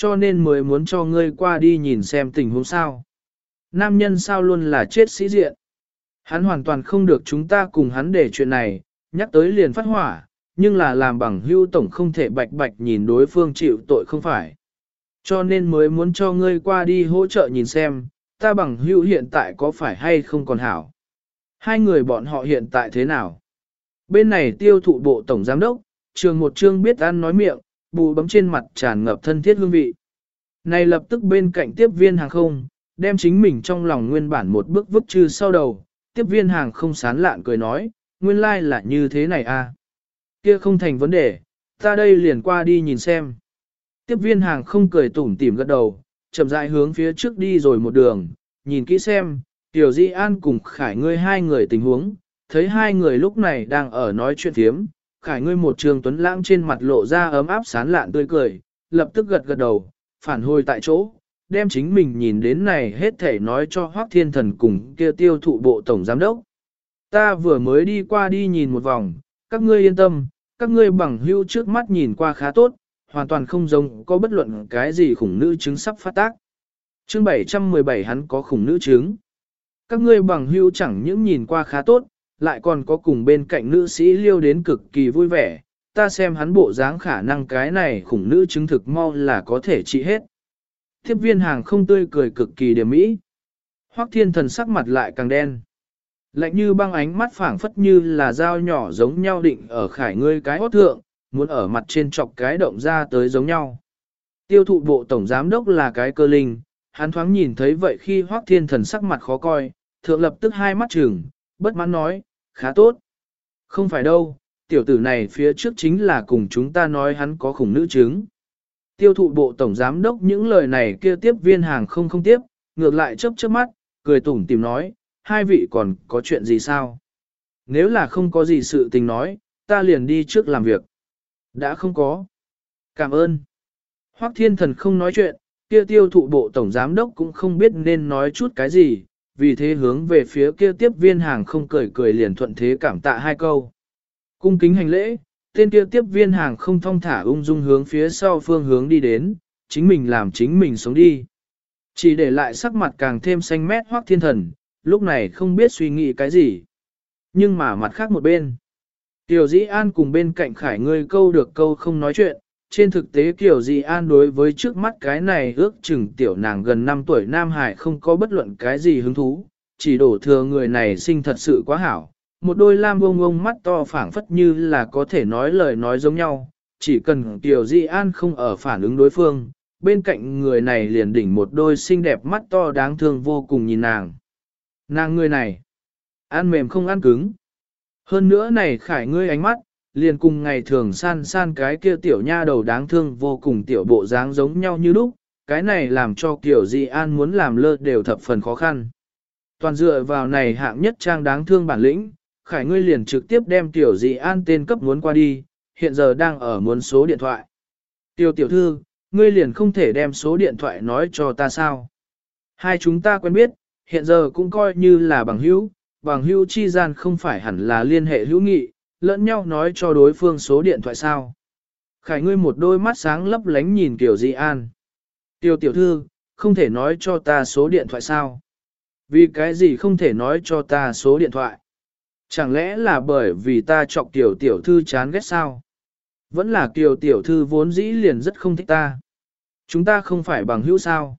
cho nên mới muốn cho ngươi qua đi nhìn xem tình huống sao. Nam nhân sao luôn là chết sĩ diện. Hắn hoàn toàn không được chúng ta cùng hắn để chuyện này, nhắc tới liền phát hỏa, nhưng là làm bằng hữu tổng không thể bạch bạch nhìn đối phương chịu tội không phải. Cho nên mới muốn cho ngươi qua đi hỗ trợ nhìn xem, ta bằng hữu hiện tại có phải hay không còn hảo. Hai người bọn họ hiện tại thế nào? Bên này tiêu thụ bộ tổng giám đốc, trường một chương biết ăn nói miệng, bù bấm trên mặt tràn ngập thân thiết hương vị. Này lập tức bên cạnh tiếp viên hàng không, đem chính mình trong lòng nguyên bản một bước vứt trừ sau đầu, tiếp viên hàng không sán lạn cười nói, nguyên lai like là như thế này à. Kia không thành vấn đề, ta đây liền qua đi nhìn xem. Tiếp viên hàng không cười tủm tỉm gật đầu, chậm rãi hướng phía trước đi rồi một đường, nhìn kỹ xem, Tiểu Di An cùng Khải ngươi hai người tình huống, thấy hai người lúc này đang ở nói chuyện phiếm, Khải ngươi một trường tuấn lãng trên mặt lộ ra ấm áp sán lạn tươi cười, lập tức gật gật đầu, phản hồi tại chỗ, đem chính mình nhìn đến này hết thể nói cho Hoắc Thiên Thần cùng kia tiêu thụ bộ tổng giám đốc. Ta vừa mới đi qua đi nhìn một vòng, các ngươi yên tâm, các ngươi bằng hữu trước mắt nhìn qua khá tốt, hoàn toàn không giống có bất luận cái gì khủng nữ chứng sắp phát tác. Chương 717 hắn có khủng nữ chứng. Các ngươi bằng hữu chẳng những nhìn qua khá tốt, lại còn có cùng bên cạnh nữ sĩ liêu đến cực kỳ vui vẻ, ta xem hắn bộ dáng khả năng cái này khủng nữ chứng thực mau là có thể trị hết. Tiếp viên hàng không tươi cười cực kỳ điểm mỹ. Hoắc Thiên Thần sắc mặt lại càng đen. Lạnh như băng ánh mắt phảng phất như là dao nhỏ giống nhau định ở Khải ngươi cái hót thượng, muốn ở mặt trên chọc cái động ra tới giống nhau. Tiêu thụ bộ tổng giám đốc là cái cơ linh, hắn thoáng nhìn thấy vậy khi Hoắc Thiên Thần sắc mặt khó coi, thượng lập tức hai mắt trừng, bất mãn nói, khá tốt. Không phải đâu, tiểu tử này phía trước chính là cùng chúng ta nói hắn có khủng nữ chứng. Tiêu thụ bộ tổng giám đốc những lời này kia tiếp viên hàng không tiếp, ngược lại chớp chớp mắt, cười tủm tìm nói, hai vị còn có chuyện gì sao? Nếu là không có gì sự tình nói, ta liền đi trước làm việc. Đã không có. Cảm ơn. Hoắc Thiên Thần không nói chuyện, kia tiêu thụ bộ tổng giám đốc cũng không biết nên nói chút cái gì, vì thế hướng về phía kia tiếp viên hàng không cười liền thuận thế cảm tạ hai câu. Cung kính hành lễ, tên kia tiếp viên hàng không thong thả ung dung hướng phía sau phương hướng đi đến, chính mình làm chính mình sống đi. Chỉ để lại sắc mặt càng thêm xanh mét Hoắc Thiên Thần, lúc này không biết suy nghĩ cái gì. Nhưng mà mặt khác một bên, Kiều Dĩ An cùng bên cạnh Khải ngươi câu được câu không nói chuyện, trên thực tế Kiều Dĩ An đối với trước mắt cái này ước chừng tiểu nàng gần 5 tuổi Nam Hải không có bất luận cái gì hứng thú, chỉ đổ thừa người này sinh thật sự quá hảo. Một đôi lam bông mắt to phảng phất như là có thể nói lời nói giống nhau, chỉ cần Kiều Dĩ An không ở phản ứng đối phương, bên cạnh người này liền đỉnh một đôi xinh đẹp mắt to đáng thương vô cùng nhìn nàng. Nàng người này, ăn mềm không ăn cứng. Hơn nữa này Khải ngươi ánh mắt, liền cùng ngày thường san cái kia tiểu nha đầu đáng thương vô cùng tiểu bộ dáng giống nhau như lúc, cái này làm cho Kiều Dĩ An muốn làm lơ đều thập phần khó khăn. Toàn dựa vào này hạng nhất trang đáng thương bản lĩnh, Khải ngươi liền trực tiếp đem Kiều Dĩ An tên cấp muốn qua đi, hiện giờ đang ở muốn số điện thoại. Tiểu thư, ngươi liền không thể đem số điện thoại nói cho ta sao? Hai chúng ta quen biết, hiện giờ cũng coi như là bằng hữu chi gian không phải hẳn là liên hệ hữu nghị, lẫn nhau nói cho đối phương số điện thoại sao. Khải ngươi một đôi mắt sáng lấp lánh nhìn Kiều Dĩ An. Tiểu thư, không thể nói cho ta số điện thoại sao? Vì cái gì không thể nói cho ta số điện thoại? Chẳng lẽ là bởi vì ta chọc tiểu thư chán ghét sao? Vẫn là tiểu thư vốn dĩ liền rất không thích ta. Chúng ta không phải bằng hữu sao?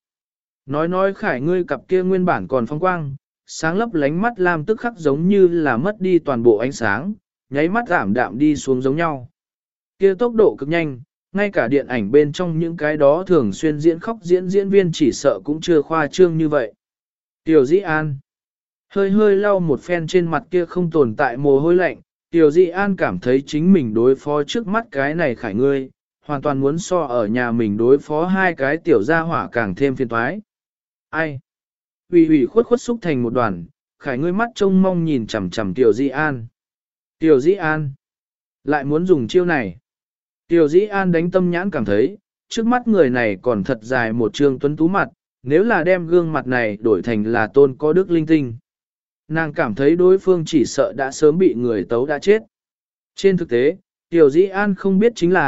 Nói Khải ngươi cặp kia nguyên bản còn phong quang, sáng lấp lánh mắt lam tức khắc giống như là mất đi toàn bộ ánh sáng, nháy mắt giảm đạm đi xuống giống nhau. Kia tốc độ cực nhanh, ngay cả điện ảnh bên trong những cái đó thường xuyên diễn khóc diễn viên chỉ sợ cũng chưa khoa trương như vậy. Tiểu Dĩ An hơi lau một phen trên mặt kia không tồn tại mồ hôi lạnh, Tiểu Dĩ An cảm thấy chính mình đối phó trước mắt cái này Khải ngươi, hoàn toàn muốn so ở nhà mình đối phó hai cái tiểu gia hỏa càng thêm phiền toái. Ai? Ủy khuất xúc thành một đoàn, Khải ngươi mắt trông mong nhìn chằm chằm Tiểu Dĩ An. Tiểu Dĩ An lại muốn dùng chiêu này. Tiểu Dĩ An đánh tâm nhãn cảm thấy, trước mắt người này còn thật dài một trương tuấn tú mặt, nếu là đem gương mặt này đổi thành là tôn có đức linh tinh. Nàng cảm thấy đối phương chỉ sợ đã sớm bị người tấu đã chết. Trên thực tế, Tiểu Dĩ An không biết chính là,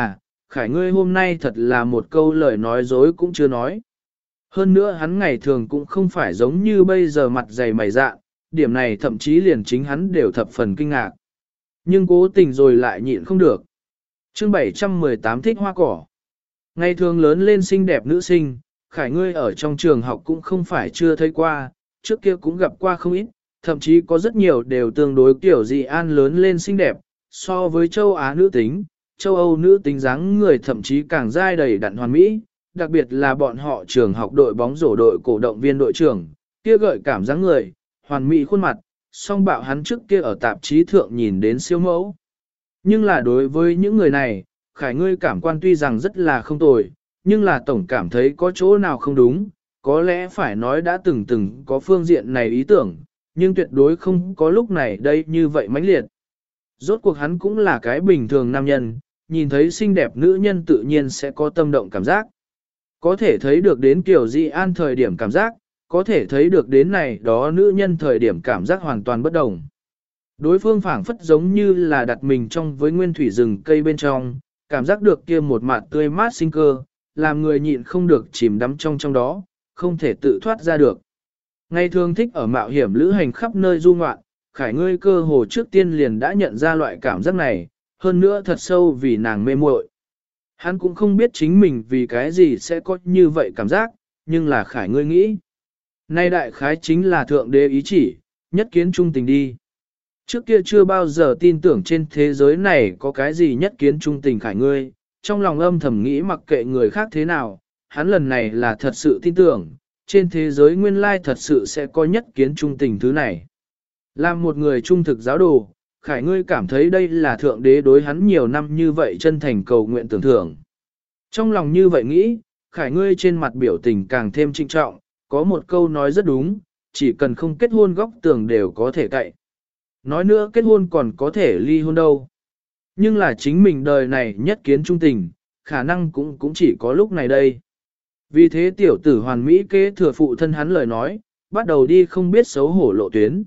Khải ngươi hôm nay thật là một câu lời nói dối cũng chưa nói. Hơn nữa hắn ngày thường cũng không phải giống như bây giờ mặt dày mày dạ, điểm này thậm chí liền chính hắn đều thập phần kinh ngạc. Nhưng cố tình rồi lại nhịn không được. Chương 718 thích hoa cỏ. Ngày thường lớn lên xinh đẹp nữ sinh, Khải ngươi ở trong trường học cũng không phải chưa thấy qua, trước kia cũng gặp qua không ít, thậm chí có rất nhiều đều tương đối kiểu dị an lớn lên xinh đẹp, so với châu Á nữ tính, châu Âu nữ tính dáng người thậm chí càng dai đầy đặn hoàn mỹ, đặc biệt là bọn họ trường học đội bóng rổ đội cổ động viên đội trưởng, kia gợi cảm dáng người, hoàn mỹ khuôn mặt, song bạo hắn trước kia ở tạp chí thượng nhìn đến siêu mẫu. Nhưng là đối với những người này, Khải ngươi cảm quan tuy rằng rất là không tồi, nhưng là tổng cảm thấy có chỗ nào không đúng, có lẽ phải nói đã từng có phương diện này ý tưởng, nhưng tuyệt đối không có lúc này đây như vậy mãnh liệt. Rốt cuộc hắn cũng là cái bình thường nam nhân, nhìn thấy xinh đẹp nữ nhân tự nhiên sẽ có tâm động cảm giác. Có thể thấy được đến kiểu dị an thời điểm cảm giác, có thể thấy được đến này đó nữ nhân thời điểm cảm giác hoàn toàn bất đồng. Đối phương phảng phất giống như là đặt mình trong với nguyên thủy rừng cây bên trong, cảm giác được kia một mặt tươi mát sinh cơ, làm người nhịn không được chìm đắm trong đó, không thể tự thoát ra được. Ngày thường thích ở mạo hiểm lữ hành khắp nơi du ngoạn, Khải ngươi cơ hồ trước tiên liền đã nhận ra loại cảm giác này, hơn nữa thật sâu vì nàng mê muội. Hắn cũng không biết chính mình vì cái gì sẽ có như vậy cảm giác, nhưng là Khải ngươi nghĩ. Nay đại khái chính là thượng đế ý chỉ, nhất kiến trung tình đi. Trước kia chưa bao giờ tin tưởng trên thế giới này có cái gì nhất kiến trung tình Khải ngươi, trong lòng âm thầm nghĩ mặc kệ người khác thế nào, hắn lần này là thật sự tin tưởng, trên thế giới nguyên lai thật sự sẽ có nhất kiến trung tình thứ này. Làm một người trung thực giáo đồ, Khải ngươi cảm thấy đây là thượng đế đối hắn nhiều năm như vậy chân thành cầu nguyện tưởng thưởng. Trong lòng như vậy nghĩ, Khải ngươi trên mặt biểu tình càng thêm trinh trọng, có một câu nói rất đúng, chỉ cần không kết hôn góc tường đều có thể cậy. Nói nữa kết hôn còn có thể ly hôn đâu. Nhưng là chính mình đời này nhất kiến trung tình, khả năng cũng chỉ có lúc này đây. Vì thế tiểu tử hoàn mỹ kế thừa phụ thân hắn lời nói, bắt đầu đi không biết xấu hổ lộ tuyến.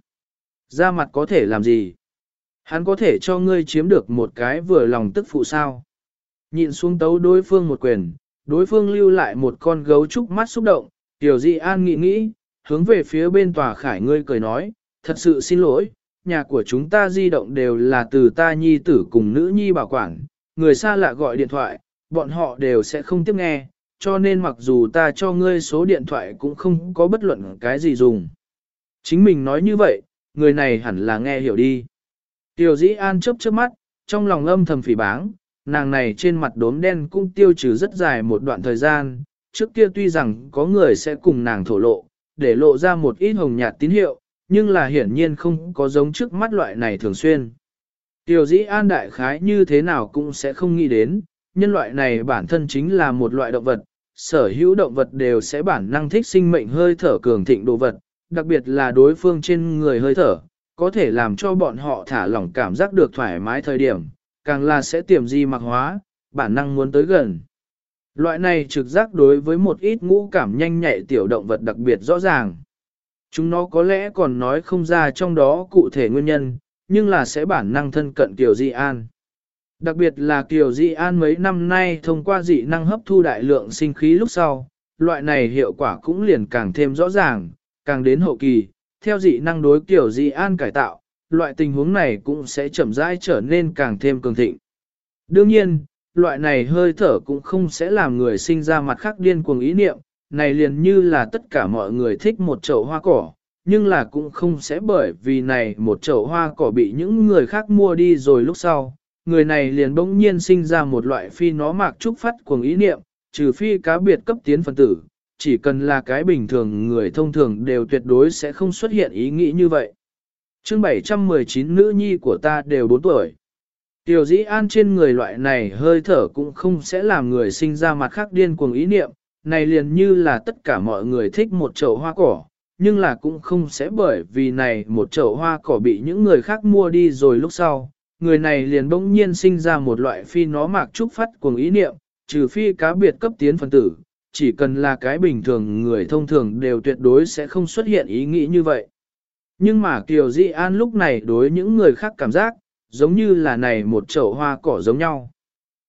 Ra mặt có thể làm gì? Hắn có thể cho ngươi chiếm được một cái vừa lòng tức phụ sao. Nhịn xuống tấu đối phương một quyền, đối phương lưu lại một con gấu trúc mắt xúc động, tiểu dị an nghĩ, hướng về phía bên tòa Khải ngươi cười nói, thật sự xin lỗi, nhà của chúng ta di động đều là từ ta nhi tử cùng nữ nhi bảo quản, người xa lạ gọi điện thoại, bọn họ đều sẽ không tiếp nghe, cho nên mặc dù ta cho ngươi số điện thoại cũng không có bất luận cái gì dùng. Chính mình nói như vậy, người này hẳn là nghe hiểu đi. Tiểu dĩ an chớp chớp mắt, trong lòng âm thầm phỉ báng, nàng này trên mặt đốm đen cũng tiêu trừ rất dài một đoạn thời gian, trước kia tuy rằng có người sẽ cùng nàng thổ lộ, để lộ ra một ít hồng nhạt tín hiệu, nhưng là hiển nhiên không có giống trước mắt loại này thường xuyên. Tiểu dĩ an đại khái như thế nào cũng sẽ không nghĩ đến, nhân loại này bản thân chính là một loại động vật, sở hữu động vật đều sẽ bản năng thích sinh mệnh hơi thở cường thịnh đồ vật, đặc biệt là đối phương trên người hơi thở, có thể làm cho bọn họ thả lỏng cảm giác được thoải mái thời điểm, càng là sẽ tiềm di mặc hóa, bản năng muốn tới gần. Loại này trực giác đối với một ít ngũ cảm nhanh nhạy tiểu động vật đặc biệt rõ ràng. Chúng nó có lẽ còn nói không ra trong đó cụ thể nguyên nhân, nhưng là sẽ bản năng thân cận Kiều Di An. Đặc biệt là Kiều Di An mấy năm nay thông qua dị năng hấp thu đại lượng sinh khí lúc sau, loại này hiệu quả cũng liền càng thêm rõ ràng, càng đến hậu kỳ, theo dị năng đối Kiều Di An cải tạo, loại tình huống này cũng sẽ chậm rãi trở nên càng thêm cường thịnh. Đương nhiên, loại này hơi thở cũng không sẽ làm người sinh ra mặt khác điên cuồng ý niệm, này liền như là tất cả mọi người thích một chậu hoa cỏ, nhưng là cũng không sẽ bởi vì này một chậu hoa cỏ bị những người khác mua đi rồi lúc sau, người này liền bỗng nhiên sinh ra một loại phi nó mạc trúc phát cuồng ý niệm, trừ phi cá biệt cấp tiến phân tử, chỉ cần là cái bình thường người thông thường đều tuyệt đối sẽ không xuất hiện ý nghĩ như vậy. Chương 719 nữ nhi của ta đều 4 tuổi. Tiểu dĩ an trên người loại này hơi thở cũng không sẽ làm người sinh ra mặt khác điên cuồng ý niệm, này liền như là tất cả mọi người thích một chậu hoa cỏ, nhưng là cũng không sẽ bởi vì này một chậu hoa cỏ bị những người khác mua đi rồi lúc sau, người này liền bỗng nhiên sinh ra một loại phi nó mạc trúc phát cuồng ý niệm, trừ phi cá biệt cấp tiến phân tử, chỉ cần là cái bình thường người thông thường đều tuyệt đối sẽ không xuất hiện ý nghĩ như vậy. Nhưng mà Kiều Di An lúc này đối những người khác cảm giác, giống như là này một chậu hoa cỏ giống nhau.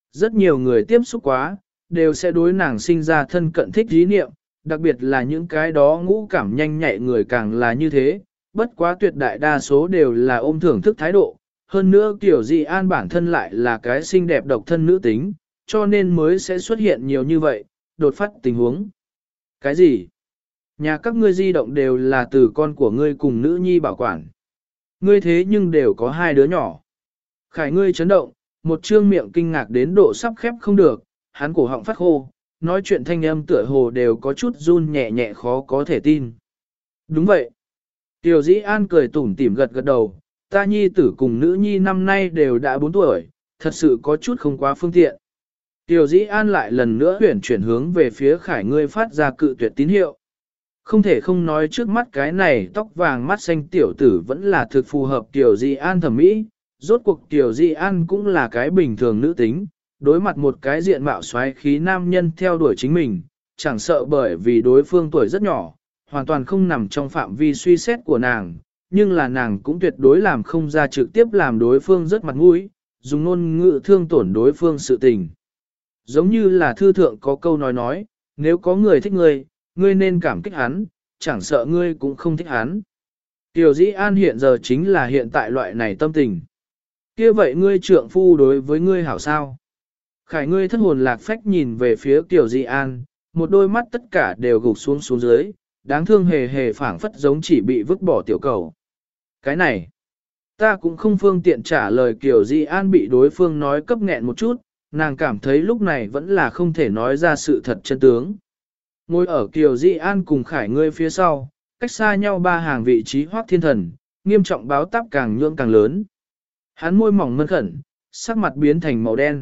rất nhiều người tiếp xúc quá, đều sẽ đối nàng sinh ra thân cận thích ý niệm, đặc biệt là những cái đó ngũ cảm nhanh nhạy người càng là như thế, bất quá tuyệt đại đa số đều là ôm thưởng thức thái độ, hơn nữa Tiểu Di An bản thân lại là cái xinh đẹp độc thân nữ tính, cho nên mới sẽ xuất hiện nhiều như vậy, đột phát tình huống. Cái gì? Nhà các ngươi di động đều là từ con của ngươi cùng nữ nhi bảo quản. Ngươi thế nhưng đều có hai đứa nhỏ. Khải ngươi chấn động, một trương miệng kinh ngạc đến độ sắp khép không được, hắn cổ họng phát khô, nói chuyện thanh âm tựa hồ đều có chút run nhẹ nhẹ khó có thể tin. Đúng vậy. Tiểu Dĩ An cười tủm tỉm gật gật đầu, ta nhi tử cùng nữ nhi năm nay đều đã 4 tuổi, thật sự có chút không quá phương tiện. Tiểu Dĩ An lại lần nữa chuyển hướng về phía Khải ngươi phát ra cự tuyệt tín hiệu. Không thể không nói trước mắt cái này tóc vàng mắt xanh tiểu tử vẫn là thực phù hợp Tiểu Dĩ An thẩm mỹ, rốt cuộc Tiểu Dĩ An cũng là cái bình thường nữ tính, đối mặt một cái diện mạo xoáy khí nam nhân theo đuổi chính mình, chẳng sợ bởi vì đối phương tuổi rất nhỏ, hoàn toàn không nằm trong phạm vi suy xét của nàng, nhưng là nàng cũng tuyệt đối làm không ra trực tiếp làm đối phương rất mặt mũi, dùng ngôn ngữ thương tổn đối phương sự tình. Giống như là thư thượng có câu nói, nếu có người thích ngươi, ngươi nên cảm kích hắn, chẳng sợ ngươi cũng không thích hắn. Tiểu Dĩ An hiện giờ chính là hiện tại loại này tâm tình. Kia vậy ngươi trượng phu đối với ngươi hảo sao? Khải ngươi thất hồn lạc phách nhìn về phía Tiểu Dĩ An, một đôi mắt tất cả đều gục xuống dưới, đáng thương hề hề phảng phất giống chỉ bị vứt bỏ tiểu cầu. Cái này, ta cũng không phương tiện trả lời. Tiểu Dĩ An bị đối phương nói cấp nghẹn một chút, nàng cảm thấy lúc này vẫn là không thể nói ra sự thật chân tướng. Ngồi ở Kiều Dĩ An cùng Khải ngươi phía sau, cách xa nhau 3 hàng vị trí Hoắc Thiên Thần, nghiêm trọng báo táp càng nhượng càng lớn. Hắn môi mỏng mơn khẩn, sắc mặt biến thành màu đen.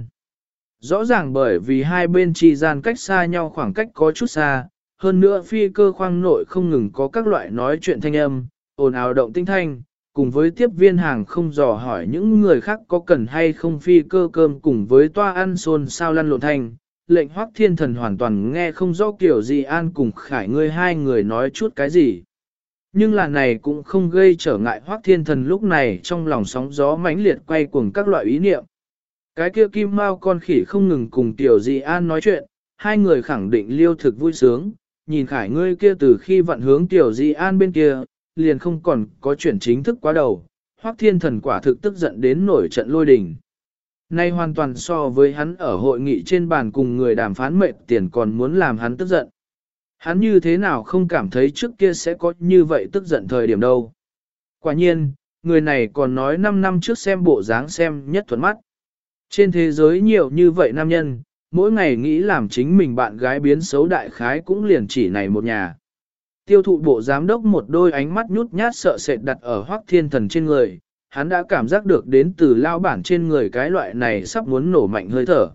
Rõ ràng bởi vì hai bên chi gian cách xa nhau khoảng cách có chút xa, hơn nữa phi cơ khoang nội không ngừng có các loại nói chuyện thanh âm, ồn ào động tinh thanh, cùng với tiếp viên hàng không dò hỏi những người khác có cần hay không phi cơ cơm cùng với toa ăn xôn sao lăn lộn thanh. Lệnh Hoắc Thiên Thần hoàn toàn nghe không rõ Kiều Dĩ An cùng Khải ngươi hai người nói chút cái gì. Nhưng là này cũng không gây trở ngại Hoắc Thiên Thần lúc này trong lòng sóng gió mãnh liệt quay cuồng các loại ý niệm. Cái kia kim mao con khỉ không ngừng cùng Kiều Dĩ An nói chuyện, hai người khẳng định liêu thực vui sướng, nhìn Khải ngươi kia từ khi vận hướng Kiều Dĩ An bên kia, liền không còn có chuyện chính thức quá đầu, Hoắc Thiên Thần quả thực tức giận đến nổi trận lôi đình. Nay hoàn toàn so với hắn ở hội nghị trên bàn cùng người đàm phán mệt tiền còn muốn làm hắn tức giận. Hắn như thế nào không cảm thấy trước kia sẽ có như vậy tức giận thời điểm đâu. Quả nhiên, người này còn nói 5 năm trước xem bộ dáng xem nhất thuận mắt. Trên thế giới nhiều như vậy nam nhân, mỗi ngày nghĩ làm chính mình bạn gái biến xấu đại khái cũng liền chỉ này một nhà. Tiêu thụ bộ giám đốc một đôi ánh mắt nhút nhát sợ sệt đặt ở Hoắc Thiên Thần trên người, hắn đã cảm giác được đến từ lao bản trên người cái loại này sắp muốn nổ mạnh hơi thở.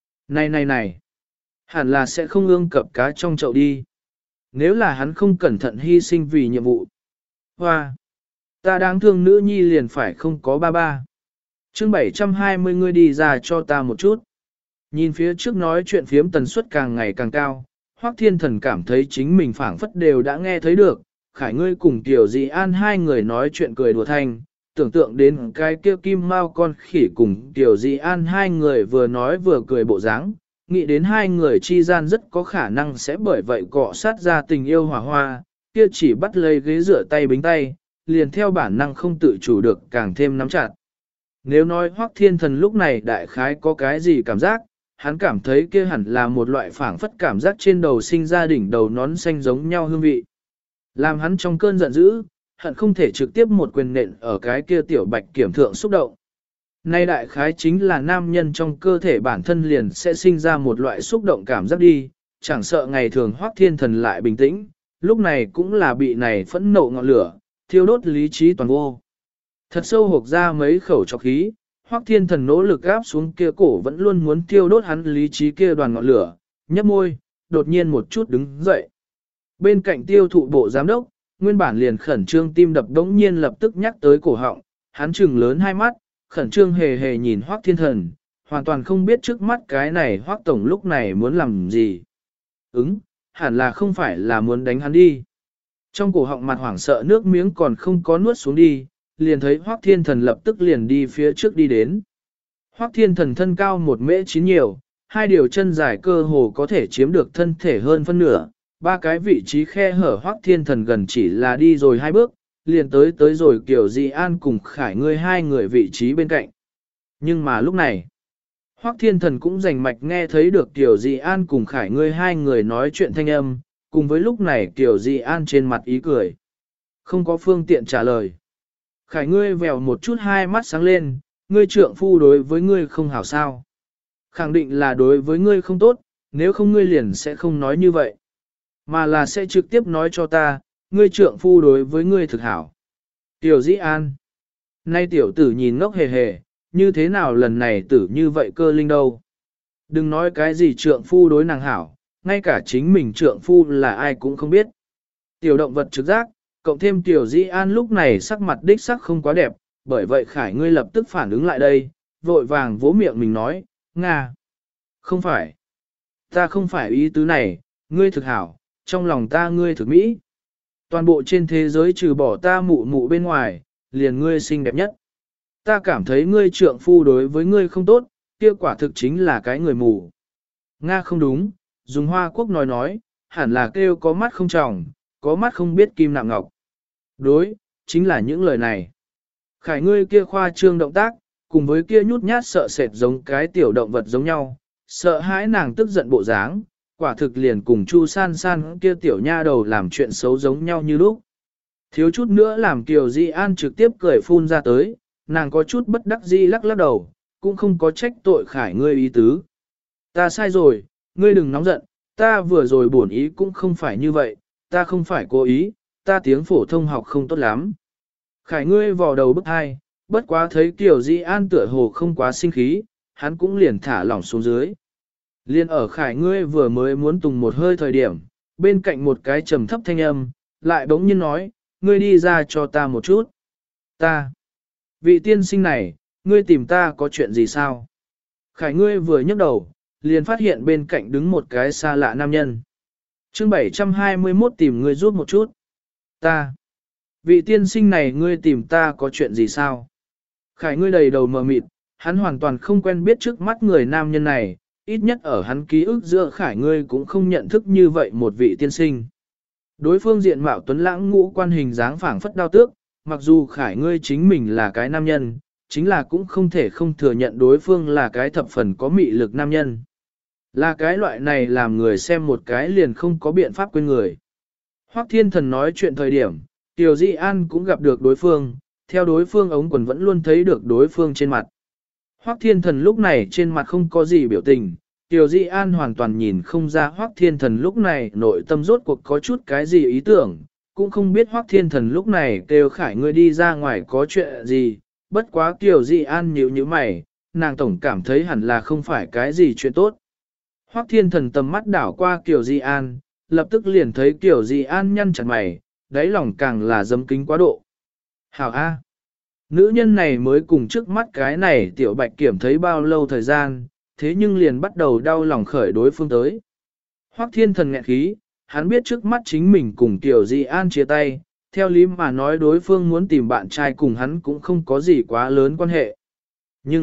Này, hẳn là sẽ không ương cập cá trong chậu đi. Nếu là hắn không cẩn thận hy sinh vì nhiệm vụ. Hoa! Ta đáng thương nữ nhi liền phải không có ba ba. Chương 720 ngươi đi ra cho ta một chút. Nhìn phía trước nói chuyện phiếm tần suất càng ngày càng cao, Hoắc Thiên Thần cảm thấy chính mình phảng phất đều đã nghe thấy được, Khải ngươi cùng Tiểu Dĩ An hai người nói chuyện cười đùa thanh, tưởng tượng đến cái kia kim mao con khỉ cùng Tiểu Dĩ An hai người vừa nói vừa cười bộ dáng, nghĩ đến hai người chi gian rất có khả năng sẽ bởi vậy cọ sát ra tình yêu hỏa hoa, kia chỉ bắt lấy ghế rửa tay bính tay, liền theo bản năng không tự chủ được càng thêm nắm chặt. Nếu nói Hoắc Thiên Thần lúc này đại khái có cái gì cảm giác, hắn cảm thấy kia hẳn là một loại phảng phất cảm giác trên đầu sinh ra đỉnh đầu nón xanh giống nhau hương vị. Làm hắn trong cơn giận dữ, hận không thể trực tiếp một quyền nện ở cái kia tiểu bạch kiểm thượng xúc động. Nay đại khái chính là nam nhân trong cơ thể bản thân liền sẽ sinh ra một loại xúc động cảm giác đi, chẳng sợ ngày thường Hoắc Thiên Thần lại bình tĩnh, lúc này cũng là bị này phẫn nộ ngọn lửa, thiêu đốt lý trí toàn vô. Thật sâu hộc ra mấy khẩu trọc khí, Hoắc Thiên Thần nỗ lực áp xuống kia cổ vẫn luôn muốn thiêu đốt hắn lý trí kia đoàn ngọn lửa, nhấp môi, đột nhiên một chút đứng dậy. Bên cạnh tiêu thụ bộ giám đốc, nguyên bản liền khẩn trương tim đập đống nhiên lập tức nhắc tới cổ họng, hắn trừng lớn hai mắt, khẩn trương hề hề nhìn Hoắc Thiên Thần, hoàn toàn không biết trước mắt cái này Hoắc Tổng lúc này muốn làm gì. Hẳn là không phải là muốn đánh hắn đi. Trong cổ họng mặt hoảng sợ nước miếng còn không có nuốt xuống đi, liền thấy Hoắc Thiên Thần lập tức liền đi phía trước đi đến. Hoắc Thiên Thần thân cao 1m9 nhiều, hai điều chân dài cơ hồ có thể chiếm được thân thể hơn phân nửa, ba cái vị trí khe hở Hoắc Thiên Thần gần chỉ là đi rồi hai bước, liền tới rồi Kiều Di An cùng Khải Ngươi hai người vị trí bên cạnh. Nhưng mà lúc này, Hoắc Thiên Thần cũng rành mạch nghe thấy được Kiều Di An cùng Khải Ngươi hai người nói chuyện thanh âm, cùng với lúc này Kiều Di An trên mặt ý cười. Không có phương tiện trả lời. Khải Ngươi vèo một chút hai mắt sáng lên, ngươi trượng phu đối với ngươi không hảo sao. Khẳng định là đối với ngươi không tốt, nếu không ngươi liền sẽ không nói như vậy. Mà là sẽ trực tiếp nói cho ta, ngươi trượng phu đối với ngươi thực hảo. Tiểu Dĩ An. Nay tiểu tử nhìn ngốc hề hề, như thế nào lần này tử như vậy cơ linh đâu. Đừng nói cái gì trượng phu đối nàng hảo, ngay cả chính mình trượng phu là ai cũng không biết. Tiểu động vật trực giác, cộng thêm Tiểu Dĩ An lúc này sắc mặt đích sắc không quá đẹp, bởi vậy Khải ngươi lập tức phản ứng lại đây, vội vàng vỗ miệng mình nói, Nga. Không phải. Ta không phải ý tứ này, ngươi thực hảo, trong lòng ta ngươi thực mỹ. Toàn bộ trên thế giới trừ bỏ ta mụ mụ bên ngoài, liền ngươi xinh đẹp nhất. Ta cảm thấy ngươi trượng phu đối với ngươi không tốt, kia quả thực chính là cái người mù. Nga không đúng, dùng Hoa Quốc nói, hẳn là kêu có mắt không tròng, có mắt không biết kim nạm ngọc. Đối, chính là những lời này. Khải ngươi kia khoa trương động tác, cùng với kia nhút nhát sợ sệt giống cái tiểu động vật giống nhau, sợ hãi nàng tức giận bộ dáng, quả thực liền cùng Chu San San kia tiểu nha đầu làm chuyện xấu giống nhau như lúc. Thiếu chút nữa làm Kiều Di An trực tiếp cười phun ra tới, nàng có chút bất đắc dĩ lắc lắc đầu, cũng không có trách tội Khải ngươi ý tứ. Ta sai rồi, ngươi đừng nóng giận, ta vừa rồi bổn ý cũng không phải như vậy, ta không phải cố ý, ta tiếng phổ thông học không tốt lắm. Khải ngươi vò đầu bức hai, bất quá thấy Kiều Di An tựa hồ không quá sinh khí, hắn cũng liền thả lỏng xuống dưới. Liên ở Khải ngươi vừa mới muốn tùng một hơi thời điểm, bên cạnh một cái trầm thấp thanh âm, lại bỗng nhiên nói, ngươi đi ra cho ta một chút. Ta, vị tiên sinh này, ngươi tìm ta có chuyện gì sao? Khải ngươi vừa nhấc đầu, liền phát hiện bên cạnh đứng một cái xa lạ nam nhân. Chương 721 tìm ngươi giúp một chút. Ta, vị tiên sinh này ngươi tìm ta có chuyện gì sao? Khải ngươi đầy đầu mờ mịt, hắn hoàn toàn không quen biết trước mắt người nam nhân này, ít nhất ở hắn ký ức giữa Khải ngươi cũng không nhận thức như vậy một vị tiên sinh. Đối phương diện mạo tuấn lãng ngũ quan hình dáng phảng phất đao tước, mặc dù Khải ngươi chính mình là cái nam nhân, chính là cũng không thể không thừa nhận đối phương là cái thập phần có mị lực nam nhân. Là cái loại này làm người xem một cái liền không có biện pháp quên người. Hoắc Thiên Thần nói chuyện thời điểm, Tiểu Di An cũng gặp được đối phương, theo đối phương ống quần vẫn luôn thấy được đối phương trên mặt. Hoắc Thiên Thần lúc này trên mặt không có gì biểu tình, Tiểu Di An hoàn toàn nhìn không ra Hoắc Thiên Thần lúc này nội tâm rốt cuộc có chút cái gì ý tưởng, cũng không biết Hoắc Thiên Thần lúc này kêu Khải ngươi đi ra ngoài có chuyện gì, bất quá Tiểu Di An nhíu nhíu mày, nàng tổng cảm thấy hẳn là không phải cái gì chuyện tốt. Hoắc Thiên Thần tầm mắt đảo qua Tiểu Di An, lập tức liền thấy Tiểu Di An nhăn chặt mày, đáy lòng càng là dâm kính quá độ. Hảo A. Nữ nhân này mới cùng trước mắt cái này tiểu bạch kiểm thấy bao lâu thời gian, thế nhưng liền bắt đầu đau lòng khởi đối phương tới. Hoắc Thiên Thần nghẹn khí, hắn biết trước mắt chính mình cùng Tiểu Di An chia tay, theo lý mà nói đối phương muốn tìm bạn trai cùng hắn cũng không có gì quá lớn quan hệ. Nhưng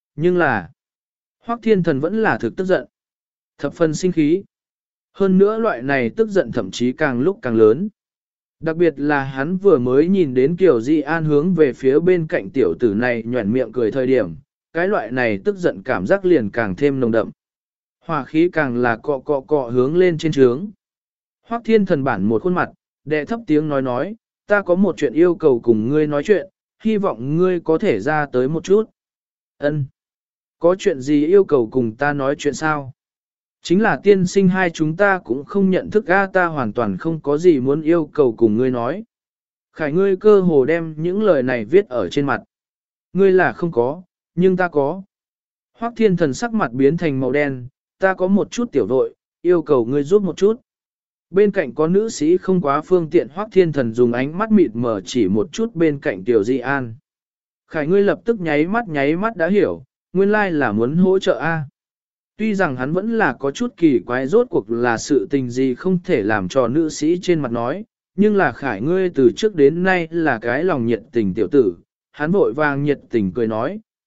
là, Hoắc Thiên Thần vẫn là thực tức giận. Thập phần sinh khí. Hơn nữa loại này tức giận thậm chí càng lúc càng lớn. Đặc biệt là hắn vừa mới nhìn đến Kiều Di An hướng về phía bên cạnh tiểu tử này nhoẻn miệng cười thời điểm, cái loại này tức giận cảm giác liền càng thêm nồng đậm. Hỏa khí càng là cọ cọ cọ hướng lên trên trướng. Hoắc Thiên Thần bản một khuôn mặt, đệ thấp tiếng nói, ta có một chuyện yêu cầu cùng ngươi nói chuyện, hy vọng ngươi có thể ra tới một chút. Ân, có chuyện gì yêu cầu cùng ta nói chuyện sao? Chính là tiên sinh hai chúng ta cũng không nhận thức ta hoàn toàn không có gì muốn yêu cầu cùng ngươi nói. Khải ngươi cơ hồ đem những lời này viết ở trên mặt. Ngươi là không có, nhưng ta có. Hoắc Thiên Thần sắc mặt biến thành màu đen, ta có một chút tiểu vội, yêu cầu ngươi giúp một chút. Bên cạnh có nữ sĩ không quá phương tiện Hoắc Thiên Thần dùng ánh mắt mịt mờ chỉ một chút bên cạnh Tiểu Di An. Khải ngươi lập tức nháy mắt đã hiểu, nguyên lai là muốn hỗ trợ A. Tuy rằng hắn vẫn là có chút kỳ quái rốt cuộc là sự tình gì không thể làm cho nữ sĩ trên mặt nói, nhưng là Khải ngươi từ trước đến nay là cái lòng nhiệt tình tiểu tử, hắn vội vàng nhiệt tình cười nói, tốt,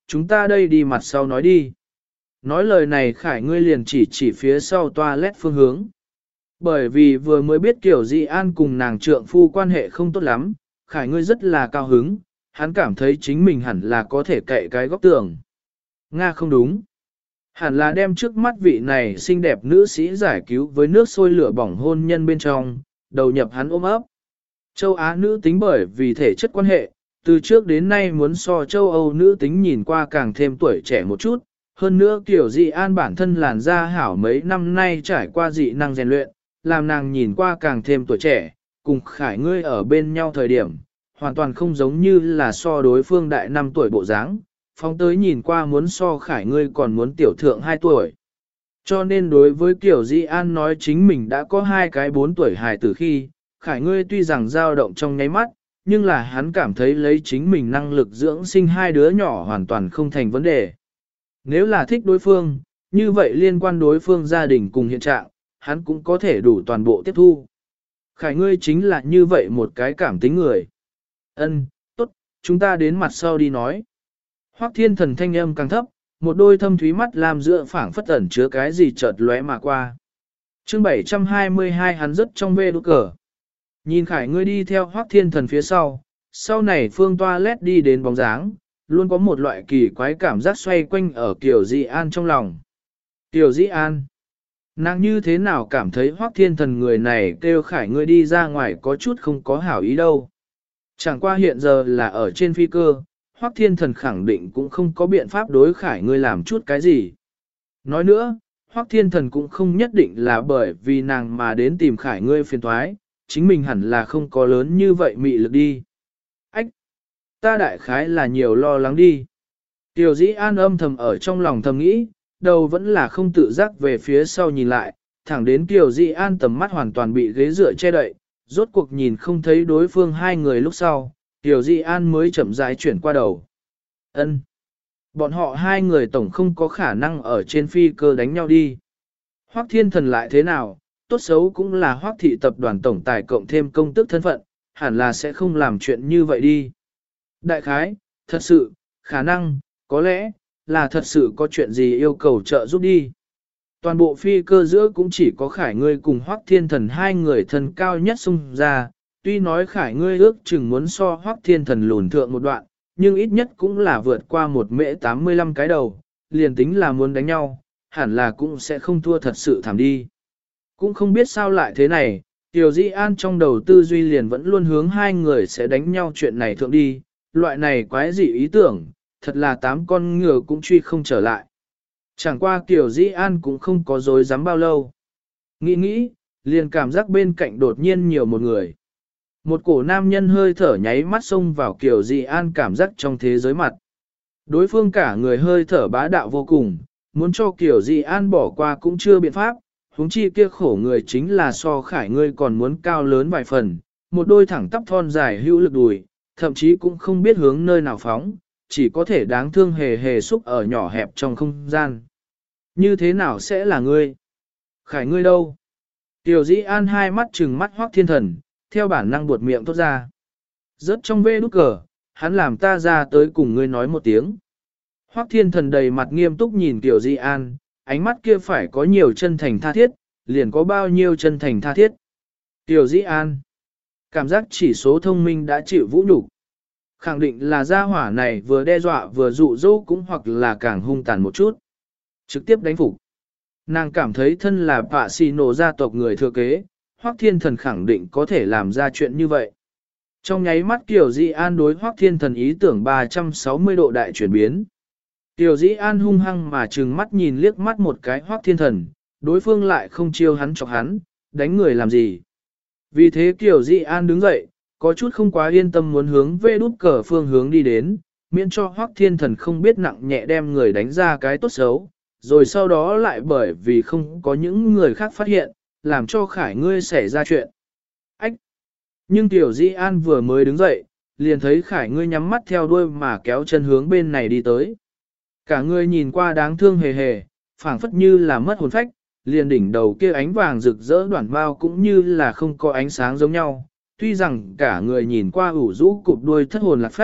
chúng ta đây đi mặt sau nói đi. Nói lời này Khải ngươi liền chỉ phía sau toilet phương hướng. Bởi vì vừa mới biết kiểu Di An cùng nàng trượng phu quan hệ không tốt lắm, Khải ngươi rất là cao hứng, hắn cảm thấy chính mình hẳn là có thể cậy cái góc tường. Nga không đúng. Hẳn là đem trước mắt vị này xinh đẹp nữ sĩ giải cứu với nước sôi lửa bỏng hôn nhân bên trong, đầu nhập hắn ôm ấp. Châu Á nữ tính bởi vì thể chất quan hệ, từ trước đến nay muốn so châu Âu nữ tính nhìn qua càng thêm tuổi trẻ một chút, hơn nữa kiểu Di An bản thân làn da hảo mấy năm nay trải qua dị năng rèn luyện, làm nàng nhìn qua càng thêm tuổi trẻ, cùng Khải ngươi ở bên nhau thời điểm, hoàn toàn không giống như là so đối phương đại 5 tuổi bộ dáng, phóng tới nhìn qua muốn so Khải ngươi còn muốn tiểu thượng 2 tuổi. Cho nên đối với kiểu Di An nói chính mình đã có 2 cái 4 tuổi hài tử khi, Khải ngươi tuy rằng dao động trong nháy mắt, nhưng là hắn cảm thấy lấy chính mình năng lực dưỡng sinh 2 đứa nhỏ hoàn toàn không thành vấn đề. Nếu là thích đối phương, như vậy liên quan đối phương gia đình cùng hiện trạng, hắn cũng có thể đủ toàn bộ tiếp thu. Khải ngươi chính là như vậy một cái cảm tính người. Ân, tốt, chúng ta đến mặt sau đi nói. Hoắc Thiên Thần thanh âm càng thấp, một đôi thâm thúy mắt làm giữa phảng phất ẩn chứa cái gì chợt lóe mà qua. Chương 722 hắn rất trong bê đốt cờ. Nhìn Khải ngươi đi theo Hoắc Thiên Thần phía sau này phương toilet đi đến bóng dáng, luôn có một loại kỳ quái cảm giác xoay quanh ở Kiều Di An trong lòng. Kiều Di An, nàng như thế nào cảm thấy Hoắc Thiên Thần người này kêu Khải ngươi đi ra ngoài có chút không có hảo ý đâu. Chẳng qua hiện giờ là ở trên phi cơ, Hoắc Thiên Thần khẳng định cũng không có biện pháp đối Khải ngươi làm chút cái gì. Nói nữa, Hoắc Thiên Thần cũng không nhất định là bởi vì nàng mà đến tìm Khải ngươi phiền toái, chính mình hẳn là không có lớn như vậy mị lực đi. Ách! Ta đại khái là nhiều lo lắng đi. Tiểu Dĩ An âm thầm ở trong lòng thầm nghĩ, đầu vẫn là không tự giác về phía sau nhìn lại, thẳng đến Tiểu Dĩ An tầm mắt hoàn toàn bị ghế dựa che đậy, rốt cuộc nhìn không thấy đối phương hai người lúc sau, Tiểu Dĩ An mới chậm rãi chuyển qua đầu. Ân, bọn họ hai người tổng không có khả năng ở trên phi cơ đánh nhau đi. Hoắc Thiên Thần lại thế nào, tốt xấu cũng là Hoắc thị tập đoàn tổng tài cộng thêm công tước thân phận, hẳn là sẽ không làm chuyện như vậy đi. Đại khái, thật sự, khả năng, có lẽ, là thật sự có chuyện gì yêu cầu trợ giúp đi. Toàn bộ phi cơ giữa cũng chỉ có Khải ngươi cùng Hoắc Thiên Thần hai người thân cao nhất xung ra, tuy nói Khải ngươi ước chừng muốn so Hoắc Thiên Thần lùn thượng một đoạn, nhưng ít nhất cũng là vượt qua một mễ 85 cái đầu, liền tính là muốn đánh nhau, hẳn là cũng sẽ không thua thật sự thảm đi. Cũng không biết sao lại thế này, Tiểu Dĩ An trong đầu tư duy liền vẫn luôn hướng hai người sẽ đánh nhau chuyện này thượng đi, loại này quái dị ý tưởng, thật là 8 con ngựa cũng truy không trở lại. Chẳng qua Tiểu Dĩ An cũng không có dối dám bao lâu. Nghĩ, liền cảm giác bên cạnh đột nhiên nhiều một người. Một cổ nam nhân hơi thở nháy mắt xông vào Kiều Dĩ An cảm giác trong thế giới mặt. Đối phương cả người hơi thở bá đạo vô cùng, muốn cho Kiều Dĩ An bỏ qua cũng chưa biện pháp, huống chi kia khổ người chính là so Khải ngươi còn muốn cao lớn vài phần, một đôi thẳng tắp thon dài hữu lực đùi, thậm chí cũng không biết hướng nơi nào phóng, chỉ có thể đáng thương hề hề xúc ở nhỏ hẹp trong không gian. Như thế nào sẽ là ngươi? Khải ngươi đâu? Kiều Dĩ An hai mắt trừng mắt Hoắc Thiên Thần, theo bản năng buột miệng thốt ra. Rớt trong bê nút cờ, hắn làm ta ra tới cùng ngươi nói một tiếng. Hoắc Thiên Thần đầy mặt nghiêm túc nhìn Kiều Dĩ An, ánh mắt kia phải có nhiều chân thành tha thiết, liền có bao nhiêu chân thành tha thiết. Kiều Dĩ An, cảm giác chỉ số thông minh đã chịu vũ nhục. Khẳng định là gia hỏa này vừa đe dọa vừa dụ dỗ cũng hoặc là càng hung tàn một chút. Trực tiếp đánh phục. Nàng cảm thấy thân là Pạ Xì Nổ gia tộc người thừa kế, Hoắc Thiên Thần khẳng định có thể làm ra chuyện như vậy. Trong nháy mắt Kiều Dĩ An đối Hoắc Thiên Thần ý tưởng 360 độ đại chuyển biến. Kiều Dĩ An hung hăng mà trừng mắt nhìn liếc mắt một cái Hoắc Thiên Thần, đối phương lại không chiêu hắn chọc hắn, đánh người làm gì. Vì thế Kiều Dĩ An đứng dậy, có chút không quá yên tâm muốn hướng về đút cờ phương hướng đi đến, miễn cho Hoắc Thiên Thần không biết nặng nhẹ đem người đánh ra cái tốt xấu, rồi sau đó lại bởi vì không có những người khác phát hiện, làm cho Khải ngươi xảy ra chuyện. Ách! Nhưng Tiểu Dĩ An vừa mới đứng dậy, liền thấy Khải ngươi nhắm mắt theo đuôi mà kéo chân hướng bên này đi tới. Cả người nhìn qua đáng thương hề hề, phảng phất như là mất hồn phách, liền đỉnh đầu kia ánh vàng rực rỡ đoạn bao cũng như là không có ánh sáng giống nhau. Tuy rằng cả người nhìn qua ủ rũ cụp đuôi thất hồn lạc phách,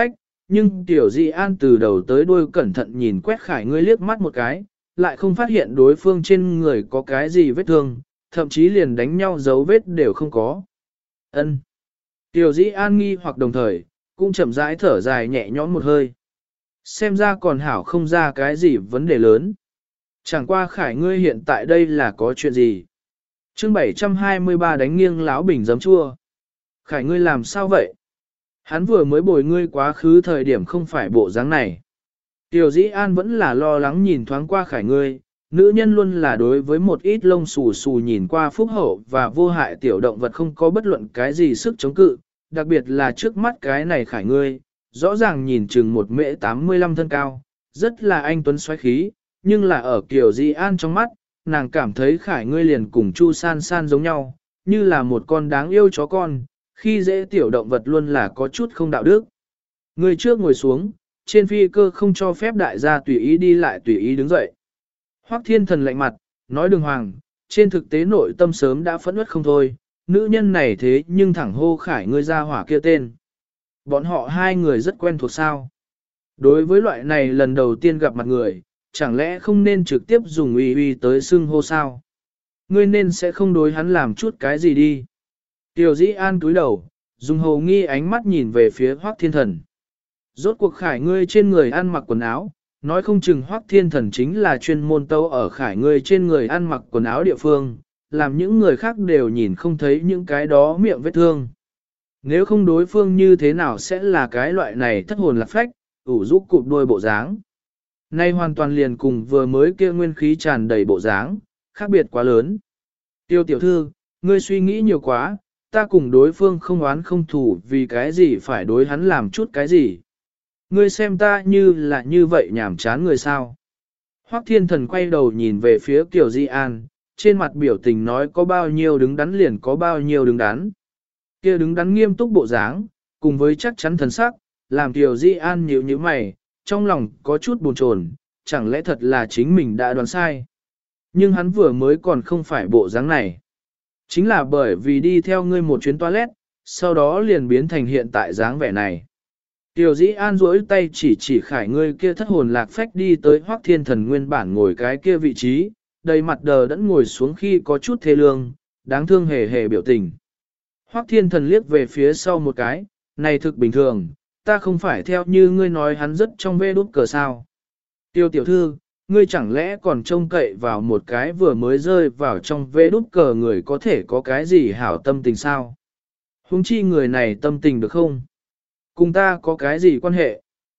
nhưng Tiểu Di An từ đầu tới đuôi cẩn thận nhìn quét Khải ngươi liếc mắt một cái, lại không phát hiện đối phương trên người có cái gì vết thương, thậm chí liền đánh nhau dấu vết đều không có. Ân. Tiểu Di An nghi hoặc đồng thời, cũng chậm rãi thở dài nhẹ nhõm một hơi. Xem ra còn hảo không ra cái gì vấn đề lớn. Chẳng qua Khải ngươi hiện tại đây là có chuyện gì? Chương 723 đánh nghiêng láo bình giấm chua. Khải ngươi làm sao vậy? Hắn vừa mới bồi ngươi quá khứ thời điểm không phải bộ dáng này. Tiểu Dĩ An vẫn là lo lắng nhìn thoáng qua Khải ngươi, nữ nhân luôn là đối với một ít lông xù xù nhìn qua phúc hậu và vô hại tiểu động vật không có bất luận cái gì sức chống cự, đặc biệt là trước mắt cái này Khải ngươi, rõ ràng nhìn chừng 1m85 thân cao, rất là anh tuấn xoáy khí, nhưng là ở Kiều Di An trong mắt, nàng cảm thấy Khải ngươi liền cùng Chu San San giống nhau, như là một con đáng yêu chó con, khi dễ tiểu động vật luôn là có chút không đạo đức. Người trước ngồi xuống, trên phi cơ không cho phép đại gia tùy ý đi lại tùy ý đứng dậy. Hoắc Thiên Thần lạnh mặt, nói đường hoàng, trên thực tế nội tâm sớm đã phẫn uất không thôi, nữ nhân này thế nhưng thẳng hô Khải ngươi ra hỏa kia tên. Bọn họ hai người rất quen thuộc sao. Đối với loại này lần đầu tiên gặp mặt người, chẳng lẽ không nên trực tiếp dùng uy uy tới xưng hô sao? Ngươi nên sẽ không đối hắn làm chút cái gì đi. Tiểu Dĩ An cúi đầu, dùng hồ nghi ánh mắt nhìn về phía Hoắc Thiên Thần. Rốt cuộc Khải ngươi trên người ăn mặc quần áo, nói không chừng Hoắc Thiên Thần chính là chuyên môn tâu ở Khải ngươi trên người ăn mặc quần áo địa phương, làm những người khác đều nhìn không thấy những cái đó miệng vết thương. Nếu không đối phương như thế nào sẽ là cái loại này thất hồn lạc phách, ủ rũ cụp đuôi bộ dáng. Nay hoàn toàn liền cùng vừa mới kia nguyên khí tràn đầy bộ dáng, khác biệt quá lớn. Tiêu tiểu thư, ngươi suy nghĩ nhiều quá, ta cùng đối phương không oán không thù vì cái gì phải đối hắn làm chút cái gì. Ngươi xem ta như là như vậy nhảm chán người sao. Hoắc Thiên Thần quay đầu nhìn về phía Kiều Di An, trên mặt biểu tình nói có bao nhiêu đứng đắn liền có bao nhiêu đứng đắn. Kia đứng đắn nghiêm túc bộ dáng, cùng với chắc chắn thần sắc, làm Kiều Di An nhíu nhíu mày, trong lòng có chút buồn chồn, chẳng lẽ thật là chính mình đã đoán sai. Nhưng hắn vừa mới còn không phải bộ dáng này. Chính là bởi vì đi theo ngươi một chuyến toilet, sau đó liền biến thành hiện tại dáng vẻ này. Tiểu Dĩ An duỗi tay chỉ Khải ngươi kia thất hồn lạc phách đi tới Hoắc Thiên Thần nguyên bản ngồi cái kia vị trí, đầy mặt đờ đẫn ngồi xuống khi có chút thê lương, đáng thương hề hề biểu tình. Hoắc Thiên Thần liếc về phía sau một cái, này thực bình thường, ta không phải theo như ngươi nói hắn rất trong vê đút cờ sao. Tiêu tiểu thư, ngươi chẳng lẽ còn trông cậy vào một cái vừa mới rơi vào trong vê đút cờ người có thể có cái gì hảo tâm tình sao? Huống chi người này tâm tình được không? Cùng ta có cái gì quan hệ?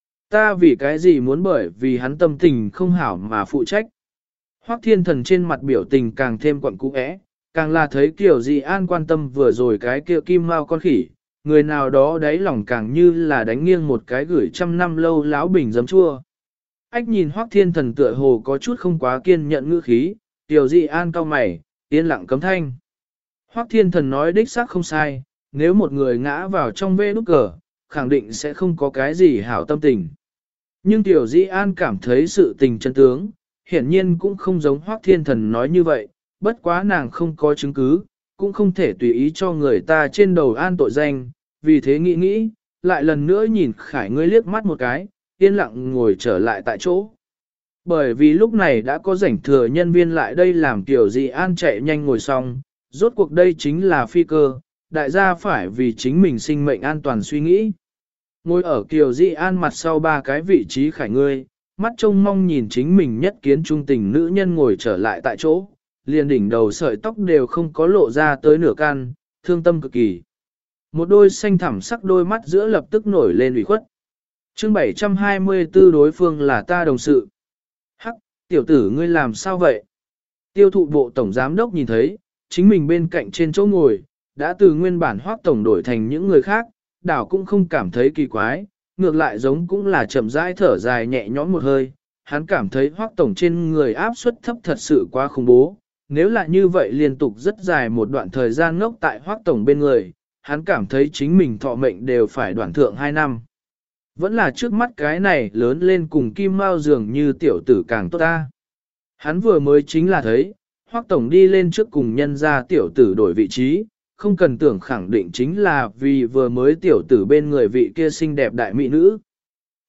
Ta vì cái gì muốn bởi vì hắn tâm tình không hảo mà phụ trách? Hoắc Thiên Thần trên mặt biểu tình càng thêm quặn cũ é, càng là thấy Kiều Di An quan tâm vừa rồi cái kia kim mao con khỉ, người nào đó đáy lòng càng như là đánh nghiêng một cái gửi trăm năm lâu láo bình giấm chua. Ách nhìn Hoắc Thiên Thần tựa hồ có chút không quá kiên nhẫn ngữ khí, Kiều Di An cau mày, yên lặng cấm thanh. Hoắc Thiên Thần nói đích xác không sai, nếu một người ngã vào trong vê nút cờ, khẳng định sẽ không có cái gì hảo tâm tình. Nhưng Tiểu Di An cảm thấy sự tình chân tướng, hiển nhiên cũng không giống Hoắc Thiên Thần nói như vậy, bất quá nàng không có chứng cứ, cũng không thể tùy ý cho người ta trên đầu an tội danh, vì thế nghĩ nghĩ, lại lần nữa nhìn Khải ngươi liếc mắt một cái, yên lặng ngồi trở lại tại chỗ. Bởi vì lúc này đã có rảnh thừa nhân viên lại đây làm Tiểu Di An chạy nhanh ngồi xong, rốt cuộc đây chính là phi cơ, đại gia phải vì chính mình sinh mệnh an toàn suy nghĩ. Ngồi ở Kiều Di An mặt sau ba cái vị trí Khải ngươi, mắt trông mong nhìn chính mình nhất kiến trung tình nữ nhân ngồi trở lại tại chỗ, liền đỉnh đầu sợi tóc đều không có lộ ra tới nửa căn, thương tâm cực kỳ. Một đôi xanh thẳm sắc đôi mắt giữa lập tức nổi lên ủy khuất. Chương 724 đối phương là ta đồng sự. Hắc, tiểu tử ngươi làm sao vậy? Tiêu thụ bộ tổng giám đốc nhìn thấy, chính mình bên cạnh trên chỗ ngồi, đã từ nguyên bản Hoắc tổng đổi thành những người khác, đảo cũng không cảm thấy kỳ quái, ngược lại giống cũng là chậm rãi thở dài nhẹ nhõm một hơi. Hắn cảm thấy Hoắc tổng trên người áp suất thấp thật sự quá khủng bố, nếu là như vậy liên tục rất dài một đoạn thời gian ngốc tại Hoắc tổng bên người, hắn cảm thấy chính mình thọ mệnh đều phải đoạn thượng 2 năm. Vẫn là trước mắt cái này lớn lên cùng Kim Mao dường như tiểu tử càng tốt ta. Hắn vừa mới chính là thấy, Hoắc tổng đi lên trước cùng nhân ra tiểu tử đổi vị trí, không cần tưởng khẳng định chính là vì vừa mới tiểu tử bên người vị kia xinh đẹp đại mỹ nữ.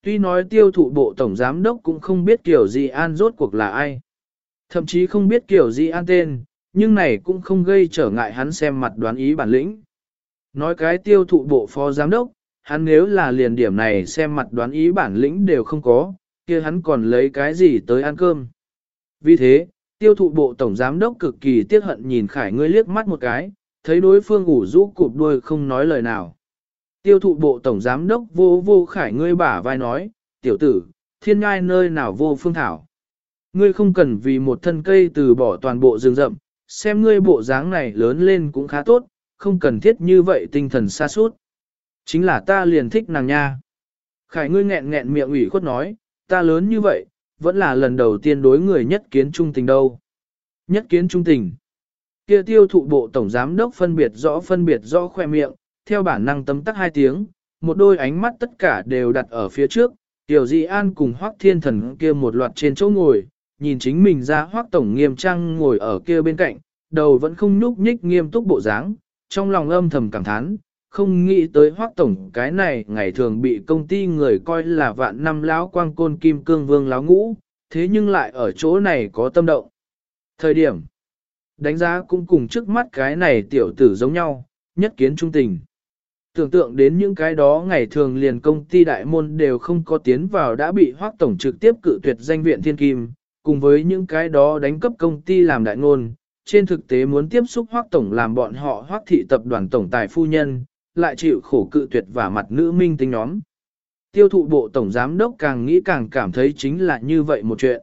Tuy nói tiêu thụ bộ tổng giám đốc cũng không biết Kiều Di An rốt cuộc là ai. Thậm chí không biết Kiều Di An tên, nhưng này cũng không gây trở ngại hắn xem mặt đoán ý bản lĩnh. Nói cái tiêu thụ bộ phó giám đốc, hắn nếu là liền điểm này xem mặt đoán ý bản lĩnh đều không có, kia hắn còn lấy cái gì tới ăn cơm. Vì thế, tiêu thụ bộ tổng giám đốc cực kỳ tiếc hận nhìn Khải ngươi liếc mắt một cái, thấy đối phương ủ rũ cụp đuôi không nói lời nào. Tiêu thụ bộ tổng giám đốc vô vô Khải ngươi bả vai nói, tiểu tử, thiên ngai nơi nào vô phương thảo. Ngươi không cần vì một thân cây từ bỏ toàn bộ rừng rậm, xem ngươi bộ dáng này lớn lên cũng khá tốt, không cần thiết như vậy tinh thần xa suốt. Chính là ta liền thích nàng nha. Khải ngươi nghẹn nghẹn miệng ủy khuất nói, ta lớn như vậy, vẫn là lần đầu tiên đối người nhất kiến trung tình đâu. Nhất kiến trung tình. Kia tiêu thụ bộ tổng giám đốc phân biệt rõ khoe miệng, theo bản năng tấm tắc hai tiếng, một đôi ánh mắt tất cả đều đặt ở phía trước, Tiểu Di An cùng Hoắc Thiên Thần kia một loạt trên chỗ ngồi, nhìn chính mình ra Hoắc tổng nghiêm trang ngồi ở kia bên cạnh, đầu vẫn không nhúc nhích nghiêm túc bộ dáng, trong lòng âm thầm cảm thán, không nghĩ tới Hoắc tổng cái này ngày thường bị công ty người coi là vạn năm lão quang côn kim cương vương láo ngũ, thế nhưng lại ở chỗ này có tâm động. Thời điểm đánh giá cũng cùng trước mắt cái này tiểu tử giống nhau, nhất kiến trung tình. Tưởng tượng đến những cái đó ngày thường liền công ty đại môn đều không có tiến vào đã bị Hoắc tổng trực tiếp cự tuyệt danh viện thiên kim, cùng với những cái đó đánh cấp công ty làm đại ngôn, trên thực tế muốn tiếp xúc Hoắc tổng làm bọn họ Hoắc thị tập đoàn tổng tài phu nhân, lại chịu khổ cự tuyệt và mặt nữ minh tinh nhóm. Tiêu thụ bộ tổng giám đốc càng nghĩ càng cảm thấy chính là như vậy một chuyện.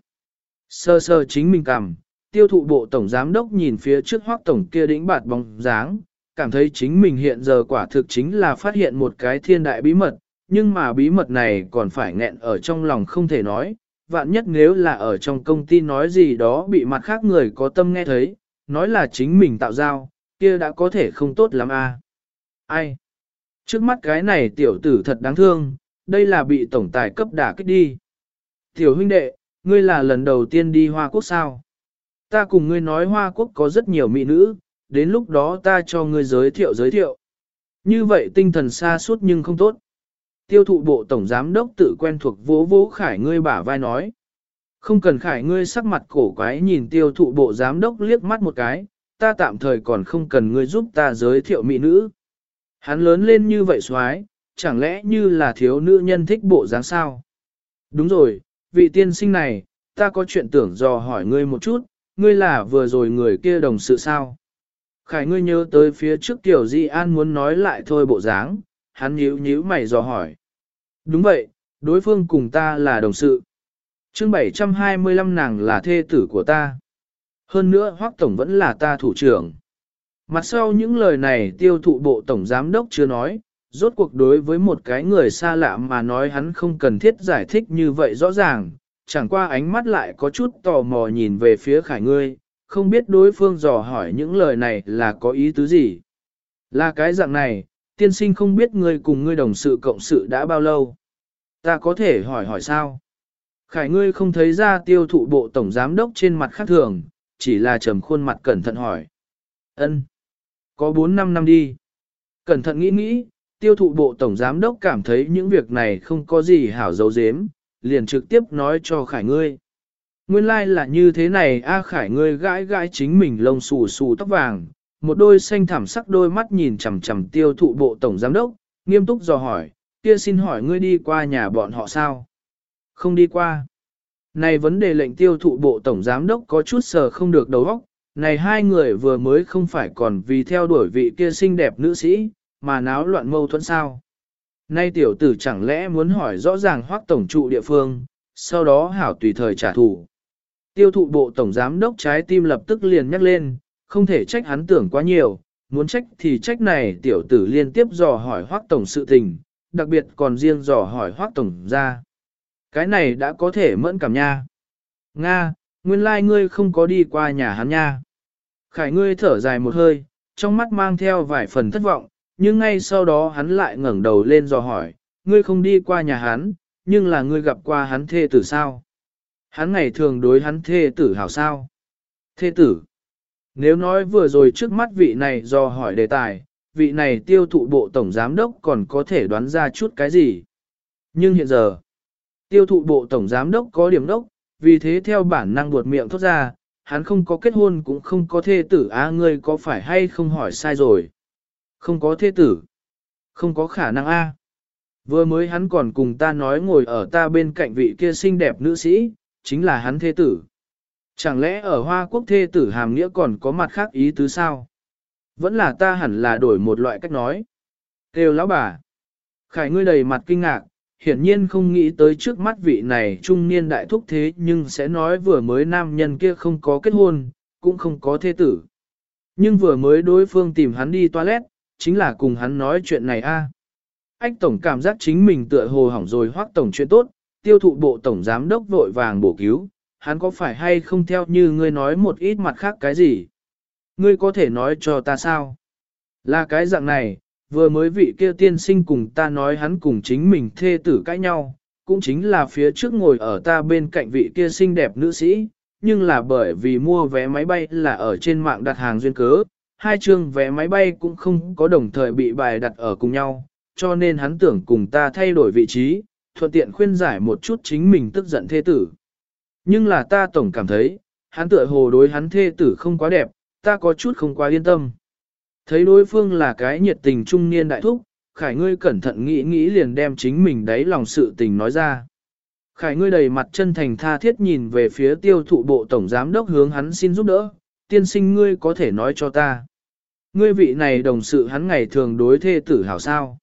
Sơ sơ chính mình cảm, tiêu thụ bộ tổng giám đốc nhìn phía trước Hoắc tổng kia đĩnh bạt bóng dáng, cảm thấy chính mình hiện giờ quả thực chính là phát hiện một cái thiên đại bí mật, nhưng mà bí mật này còn phải nghẹn ở trong lòng không thể nói, vạn nhất nếu là ở trong công ty nói gì đó bị mặt khác người có tâm nghe thấy, nói là chính mình tạo giao, kia đã có thể không tốt lắm à. Ai? Trước mắt cái này tiểu tử thật đáng thương, đây là bị tổng tài cấp đả kích đi. Tiểu huynh đệ, ngươi là lần đầu tiên đi Hoa Quốc sao? Ta cùng ngươi nói Hoa Quốc có rất nhiều mỹ nữ, đến lúc đó ta cho ngươi giới thiệu. Như vậy tinh thần xa suốt nhưng không tốt. Tiêu thụ bộ tổng giám đốc tự quen thuộc vỗ vỗ Khải ngươi bả vai nói. Không cần Khải ngươi sắc mặt cổ quái nhìn tiêu thụ bộ giám đốc liếc mắt một cái, ta tạm thời còn không cần ngươi giúp ta giới thiệu mỹ nữ. Hắn lớn lên như vậy xoái, chẳng lẽ như là thiếu nữ nhân thích bộ dáng sao? Đúng rồi, vị tiên sinh này, ta có chuyện tưởng dò hỏi ngươi một chút, ngươi là vừa rồi người kia đồng sự sao? Khải ngươi nhớ tới phía trước Tiểu Di An muốn nói lại thôi bộ dáng, hắn nhíu mày dò hỏi. Đúng vậy, đối phương cùng ta là đồng sự. Chương 725 nàng là thê tử của ta. Hơn nữa Hoắc tổng vẫn là ta thủ trưởng. Mặt sau những lời này tiêu thụ bộ tổng giám đốc chưa nói, rốt cuộc đối với một cái người xa lạ mà nói hắn không cần thiết giải thích như vậy rõ ràng, chẳng qua ánh mắt lại có chút tò mò nhìn về phía Khải ngươi, không biết đối phương dò hỏi những lời này là có ý tứ gì. Là cái dạng này, tiên sinh không biết ngươi cùng ngươi đồng sự cộng sự đã bao lâu. Ta có thể hỏi sao? Khải ngươi không thấy ra tiêu thụ bộ tổng giám đốc trên mặt khác thường, chỉ là trầm khuôn mặt cẩn thận hỏi. Ân, có 4-5 năm đi. Cẩn thận nghĩ, tiêu thụ bộ tổng giám đốc cảm thấy những việc này không có gì hảo dấu dếm, liền trực tiếp nói cho Khải ngươi. Nguyên lai là như thế này a. Khải ngươi gãi chính mình lông xù xù tóc vàng, một đôi xanh thẳm sắc đôi mắt nhìn chằm chằm tiêu thụ bộ tổng giám đốc, nghiêm túc dò hỏi, kia xin hỏi ngươi đi qua nhà bọn họ sao? Không đi qua. Này vấn đề lệnh tiêu thụ bộ tổng giám đốc có chút sờ không được đầu óc, này hai người vừa mới không phải còn vì theo đuổi vị kia xinh đẹp nữ sĩ, mà náo loạn mâu thuẫn sao? Nay tiểu tử chẳng lẽ muốn hỏi rõ ràng Hoắc tổng trụ địa phương, sau đó hảo tùy thời trả thù. Tiêu thụ bộ tổng giám đốc trái tim lập tức liền nhắc lên, không thể trách hắn tưởng quá nhiều, muốn trách thì trách này tiểu tử liên tiếp dò hỏi Hoắc tổng sự tình, đặc biệt còn riêng dò hỏi Hoắc tổng ra. Cái này đã có thể mẫn cảm nha. Nga, nguyên lai ngươi không có đi qua nhà hắn nha. Khải ngươi thở dài một hơi, trong mắt mang theo vài phần thất vọng, nhưng ngay sau đó hắn lại ngẩng đầu lên dò hỏi, ngươi không đi qua nhà hắn, nhưng là ngươi gặp qua hắn thê tử sao? Hắn ngày thường đối hắn thê tử hảo sao? Thê tử. Nếu nói vừa rồi trước mắt vị này dò hỏi đề tài, vị này tiêu thụ bộ tổng giám đốc còn có thể đoán ra chút cái gì. Nhưng hiện giờ, Tiêu thụ bộ tổng giám đốc có điểm đốc, vì thế theo bản năng buột miệng thốt ra, hắn không có kết hôn cũng không có thê tử ngươi có phải hay không hỏi sai rồi. Không có thê tử. Không có khả năng Vừa mới hắn còn cùng ta nói ngồi ở ta bên cạnh vị kia xinh đẹp nữ sĩ, chính là hắn thê tử. Chẳng lẽ ở Hoa Quốc thê tử hàm nghĩa còn có mặt khác ý tứ sao? Vẫn là ta hẳn là đổi một loại cách nói. Kêu lão bà. Khải ngươi đầy mặt kinh ngạc, hiển nhiên không nghĩ tới trước mắt vị này trung niên đại thúc thế nhưng sẽ nói vừa mới nam nhân kia không có kết hôn, cũng không có thê tử. Nhưng vừa mới đối phương tìm hắn đi toilet, chính là cùng hắn nói chuyện này Ách tổng cảm giác chính mình tựa hồ hỏng rồi Hoắc tổng chuyện tốt, tiêu thụ bộ tổng giám đốc vội vàng bổ cứu, hắn có phải hay không theo như ngươi nói một ít mặt khác cái gì? Ngươi có thể nói cho ta sao? Là cái dạng này, vừa mới vị kia tiên sinh cùng ta nói hắn cùng chính mình thê tử cãi nhau, cũng chính là phía trước ngồi ở ta bên cạnh vị kia xinh đẹp nữ sĩ, nhưng là bởi vì mua vé máy bay là ở trên mạng đặt hàng duyên cớ, hai chương vé máy bay cũng không có đồng thời bị bài đặt ở cùng nhau, cho nên hắn tưởng cùng ta thay đổi vị trí, thuận tiện khuyên giải một chút chính mình tức giận thê tử. Nhưng là ta tổng cảm thấy, hắn tựa hồ đối hắn thê tử không quá đẹp, ta có chút không quá yên tâm. Thấy đối phương là cái nhiệt tình trung niên đại thúc, Khải ngươi cẩn thận nghĩ nghĩ liền đem chính mình đáy lòng sự tình nói ra. Khải ngươi đầy mặt chân thành tha thiết nhìn về phía tiêu thụ bộ tổng giám đốc hướng hắn xin giúp đỡ, tiên sinh ngươi có thể nói cho ta. Ngươi vị này đồng sự hắn ngày thường đối thê tử hảo sao?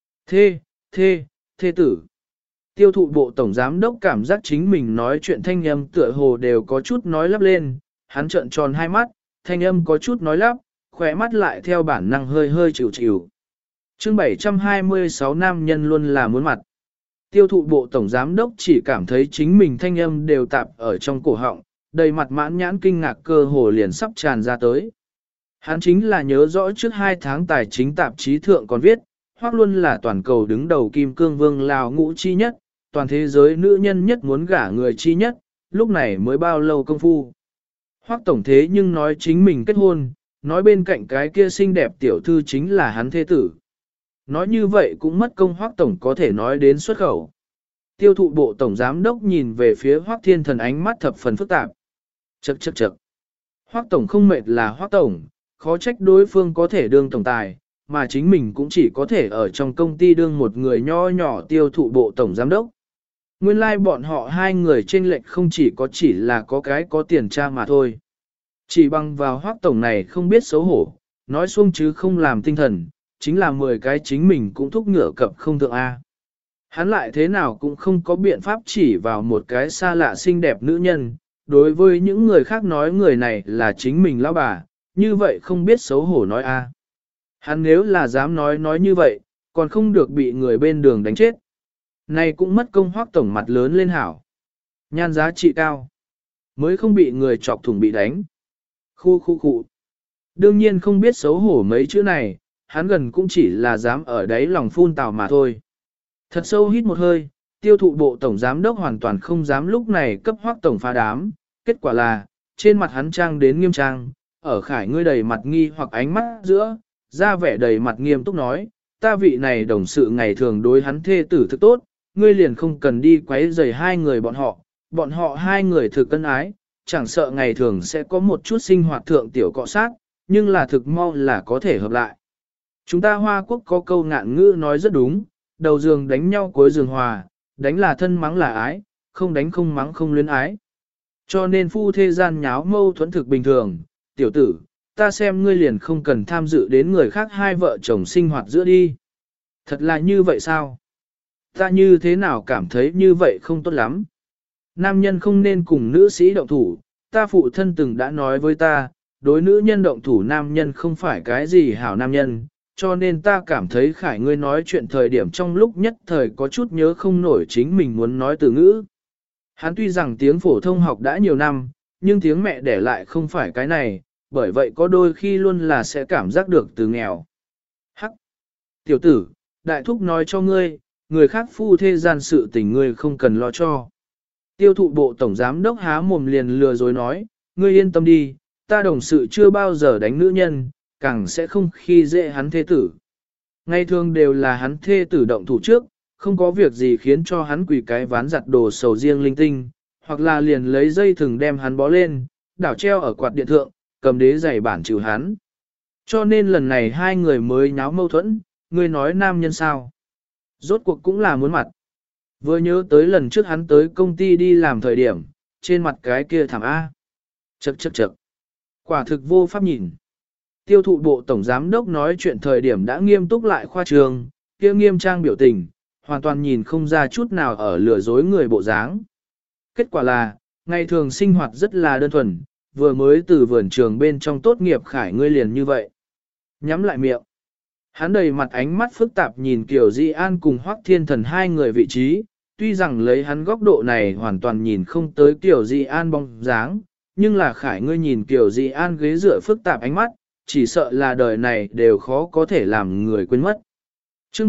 Thê tử. Tiêu thụ bộ tổng giám đốc cảm giác chính mình nói chuyện thanh âm tựa hồ đều có chút nói lắp lên, hắn trợn tròn hai mắt, thanh âm có chút nói lắp, khỏe mắt lại theo bản năng hơi hơi chịu chịu. Chương 726 nam nhân luôn là muốn mặt. Tiêu thụ bộ tổng giám đốc chỉ cảm thấy chính mình thanh âm đều tạp ở trong cổ họng, đầy mặt mãn nhãn kinh ngạc cơ hồ liền sắp tràn ra tới. Hắn chính là nhớ rõ trước 2 tháng tài chính tạp chí thượng còn viết, Hoắc Luân là toàn cầu đứng đầu kim cương vương Lào ngũ chi nhất, toàn thế giới nữ nhân nhất muốn gả người chi nhất, lúc này mới bao lâu công phu. Hoắc tổng thế nhưng nói chính mình kết hôn, nói bên cạnh cái kia xinh đẹp tiểu thư chính là hắn thê tử. Nói như vậy cũng mất công Hoắc tổng có thể nói đến xuất khẩu. Tiêu thụ bộ tổng giám đốc nhìn về phía Hoắc Thiên Thần ánh mắt thập phần phức tạp. Chậc. Hoắc tổng không mệt là Hoắc tổng, khó trách đối phương có thể đương tổng tài, mà chính mình cũng chỉ có thể ở trong công ty đương một người nho nhỏ tiêu thụ bộ tổng giám đốc. Nguyên lai like bọn họ hai người chênh lệch không chỉ là có cái có tiền tra mà thôi. Chỉ bằng vào Hoắc tổng này không biết xấu hổ, nói xuông chứ không làm tinh thần, chính là 10 cái chính mình cũng thúc ngựa cập không thượng A. Hắn lại thế nào cũng không có biện pháp chỉ vào một cái xa lạ xinh đẹp nữ nhân, đối với những người khác nói người này là chính mình lão bà, như vậy không biết xấu hổ nói A. Hắn nếu là dám nói như vậy, còn không được bị người bên đường đánh chết. Này cũng mất công Hoắc tổng mặt lớn lên hảo. Nhan giá trị cao. Mới không bị người chọc thủng bị đánh. Khu. Đương nhiên không biết xấu hổ mấy chữ này, hắn gần cũng chỉ là dám ở đấy lòng phun tào mà thôi. Thật sâu hít một hơi, tiêu thụ bộ tổng giám đốc hoàn toàn không dám lúc này cấp Hoắc tổng phá đám. Kết quả là, trên mặt hắn trang đến nghiêm trang, ở Khải ngươi đầy mặt nghi hoặc ánh mắt giữa, ra vẻ đầy mặt nghiêm túc nói, ta vị này đồng sự ngày thường đối hắn thê tử thực tốt, ngươi liền không cần đi quấy rầy hai người bọn họ hai người thực cân ái, chẳng sợ ngày thường sẽ có một chút sinh hoạt thượng tiểu cọ sát, nhưng là thực mau là có thể hợp lại. Chúng ta Hoa Quốc có câu ngạn ngữ nói rất đúng, đầu giường đánh nhau cuối giường hòa, đánh là thân mắng là ái, không đánh không mắng không luyến ái. Cho nên phu thê gian nháo mâu thuẫn thực bình thường, tiểu tử, ta xem ngươi liền không cần tham dự đến người khác hai vợ chồng sinh hoạt giữa đi. Thật là như vậy sao? Ta như thế nào cảm thấy như vậy không tốt lắm? Nam nhân không nên cùng nữ sĩ động thủ, ta phụ thân từng đã nói với ta, đối nữ nhân động thủ nam nhân không phải cái gì hảo nam nhân, cho nên ta cảm thấy Khải ngươi nói chuyện thời điểm trong lúc nhất thời có chút nhớ không nổi chính mình muốn nói từ ngữ. Hắn tuy rằng tiếng phổ thông học đã nhiều năm, nhưng tiếng mẹ đẻ lại không phải cái này, bởi vậy có đôi khi luôn là sẽ cảm giác được từ nghèo. Hắc! Tiểu tử, đại thúc nói cho ngươi, người khác phu thê gian sự tình ngươi không cần lo cho. Tiêu thụ bộ tổng giám đốc há mồm liền lừa dối nói, ngươi yên tâm đi, ta đồng sự chưa bao giờ đánh nữ nhân, càng sẽ không khi dễ hắn thê tử. Ngày thường đều là hắn thê tử động thủ trước, không có việc gì khiến cho hắn quỳ cái ván giặt đồ sầu riêng linh tinh, hoặc là liền lấy dây thừng đem hắn bó lên, đảo treo ở quạt điện thượng, cầm đế giày bản chịu hắn. Cho nên lần này hai người mới nháo mâu thuẫn, ngươi nói nam nhân sao? Rốt cuộc cũng là muốn mặt. Vừa nhớ tới lần trước hắn tới công ty đi làm thời điểm, trên mặt cái kia thảm A. Chậc chậc chậc. Quả thực vô pháp nhìn. Tiêu thụ bộ tổng giám đốc nói chuyện thời điểm đã nghiêm túc lại khoa trương, kia nghiêm trang biểu tình, hoàn toàn nhìn không ra chút nào ở lừa dối người bộ dáng. Kết quả là, ngày thường sinh hoạt rất là đơn thuần, vừa mới từ vườn trường bên trong tốt nghiệp khải ngươi liền như vậy. Nhắm lại miệng. Hắn đầy mặt ánh mắt phức tạp nhìn Kiều Di An cùng Hoắc Thiên Thần hai người vị trí, tuy rằng lấy hắn góc độ này hoàn toàn nhìn không tới Kiều Di An bóng dáng, nhưng là khải ngươi nhìn Kiều Di An ghế dựa phức tạp ánh mắt, chỉ sợ là đời này đều khó có thể làm người quên mất. Chương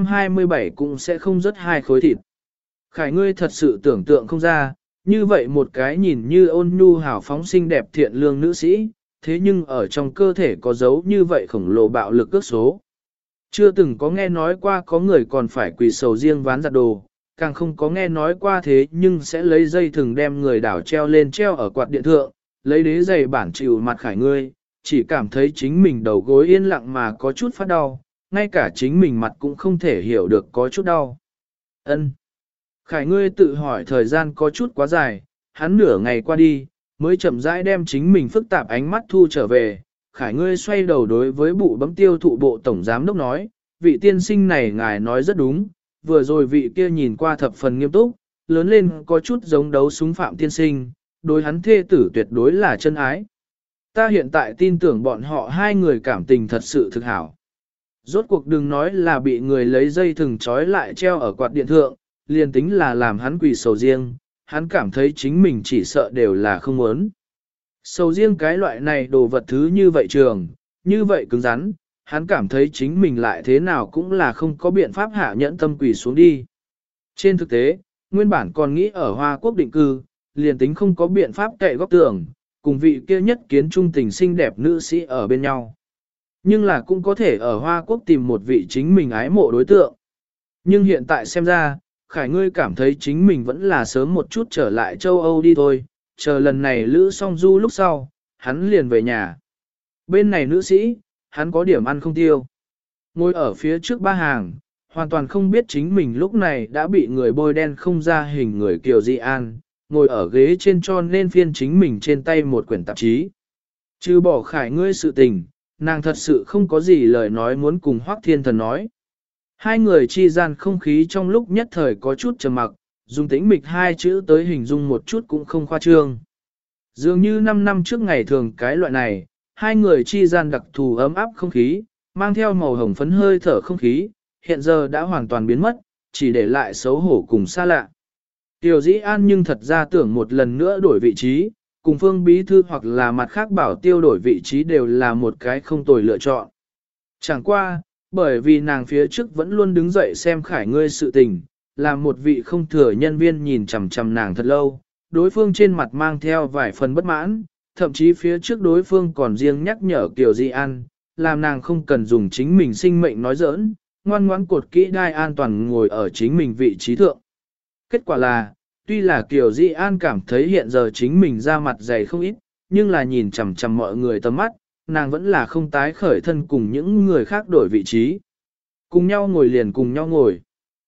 727 cũng sẽ không rớt hai khối thịt. Khải ngươi thật sự tưởng tượng không ra, như vậy một cái nhìn như ôn nhu hào phóng xinh đẹp thiện lương nữ sĩ, thế nhưng ở trong cơ thể có dấu như vậy khổng lồ bạo lực ước số. Chưa từng có nghe nói qua có người còn phải quỳ sầu riêng ván giặt đồ, càng không có nghe nói qua thế nhưng sẽ lấy dây thừng đem người đảo treo lên treo ở quạt điện thượng, lấy đế giày bản chịu mặt khải ngươi, chỉ cảm thấy chính mình đầu gối yên lặng mà có chút phát đau, ngay cả chính mình mặt cũng không thể hiểu được có chút đau. Ân. Khải ngươi tự hỏi thời gian có chút quá dài, hắn nửa ngày qua đi, mới chậm rãi đem chính mình phức tạp ánh mắt thu trở về. Khải ngươi xoay đầu đối với bụ bấm tiêu thụ bộ tổng giám đốc nói, vị tiên sinh này ngài nói rất đúng, vừa rồi vị kia nhìn qua thập phần nghiêm túc, lớn lên có chút giống đấu súng phạm tiên sinh, đối hắn thê tử tuyệt đối là chân ái. Ta hiện tại tin tưởng bọn họ hai người cảm tình thật sự thực hảo. Rốt cuộc đừng nói là bị người lấy dây thừng trói lại treo ở quạt điện thượng, liền tính là làm hắn quỳ sầu riêng, hắn cảm thấy chính mình chỉ sợ đều là không muốn. Sầu riêng cái loại này đồ vật thứ như vậy trường, như vậy cứng rắn, hắn cảm thấy chính mình lại thế nào cũng là không có biện pháp hạ nhẫn tâm quỳ xuống đi. Trên thực tế, nguyên bản còn nghĩ ở Hoa Quốc định cư, liền tính không có biện pháp cậy góc tường, cùng vị kia nhất kiến trung tình xinh đẹp nữ sĩ ở bên nhau. Nhưng là cũng có thể ở Hoa Quốc tìm một vị chính mình ái mộ đối tượng. Nhưng hiện tại xem ra, Khải ngươi cảm thấy chính mình vẫn là sớm một chút trở lại châu Âu đi thôi, chờ lần này lữ song du lúc sau, hắn liền về nhà. Bên này nữ sĩ, hắn có điểm ăn không tiêu. Ngồi ở phía trước ba hàng, hoàn toàn không biết chính mình lúc này đã bị người bôi đen không ra hình người Kiều Di An, ngồi ở ghế trên cho nên phiên chính mình trên tay một quyển tạp chí. Chứ bỏ Khải ngươi sự tình, nàng thật sự không có gì lời nói muốn cùng Hoắc Thiên Thần nói. Hai người chi gian không khí trong lúc nhất thời có chút trầm mặc, dùng tĩnh mịch hai chữ tới hình dung một chút cũng không khoa trương. Dường như 5 năm trước ngày thường cái loại này, hai người chi gian đặc thù ấm áp không khí, mang theo màu hồng phấn hơi thở không khí, hiện giờ đã hoàn toàn biến mất, chỉ để lại xấu hổ cùng xa lạ. Tiểu Dĩ An nhưng thật ra tưởng một lần nữa đổi vị trí, cùng Phương Bí Thư hoặc là mặt khác bảo tiêu đổi vị trí đều là một cái không tồi lựa chọn. Chẳng qua, bởi vì nàng phía trước vẫn luôn đứng dậy xem Khải ngươi sự tình, làm một vị không thừa nhân viên nhìn chằm chằm nàng thật lâu, đối phương trên mặt mang theo vài phần bất mãn, thậm chí phía trước đối phương còn riêng nhắc nhở Kiều Di An, làm nàng không cần dùng chính mình sinh mệnh nói giỡn, ngoan ngoãn cột kỹ đai an toàn ngồi ở chính mình vị trí thượng. Kết quả là, tuy là Kiều Di An cảm thấy hiện giờ chính mình ra mặt dày không ít, nhưng là nhìn chằm chằm mọi người tầm mắt, nàng vẫn là không tái khởi thân cùng những người khác đổi vị trí. Cùng nhau ngồi liền cùng nhau ngồi.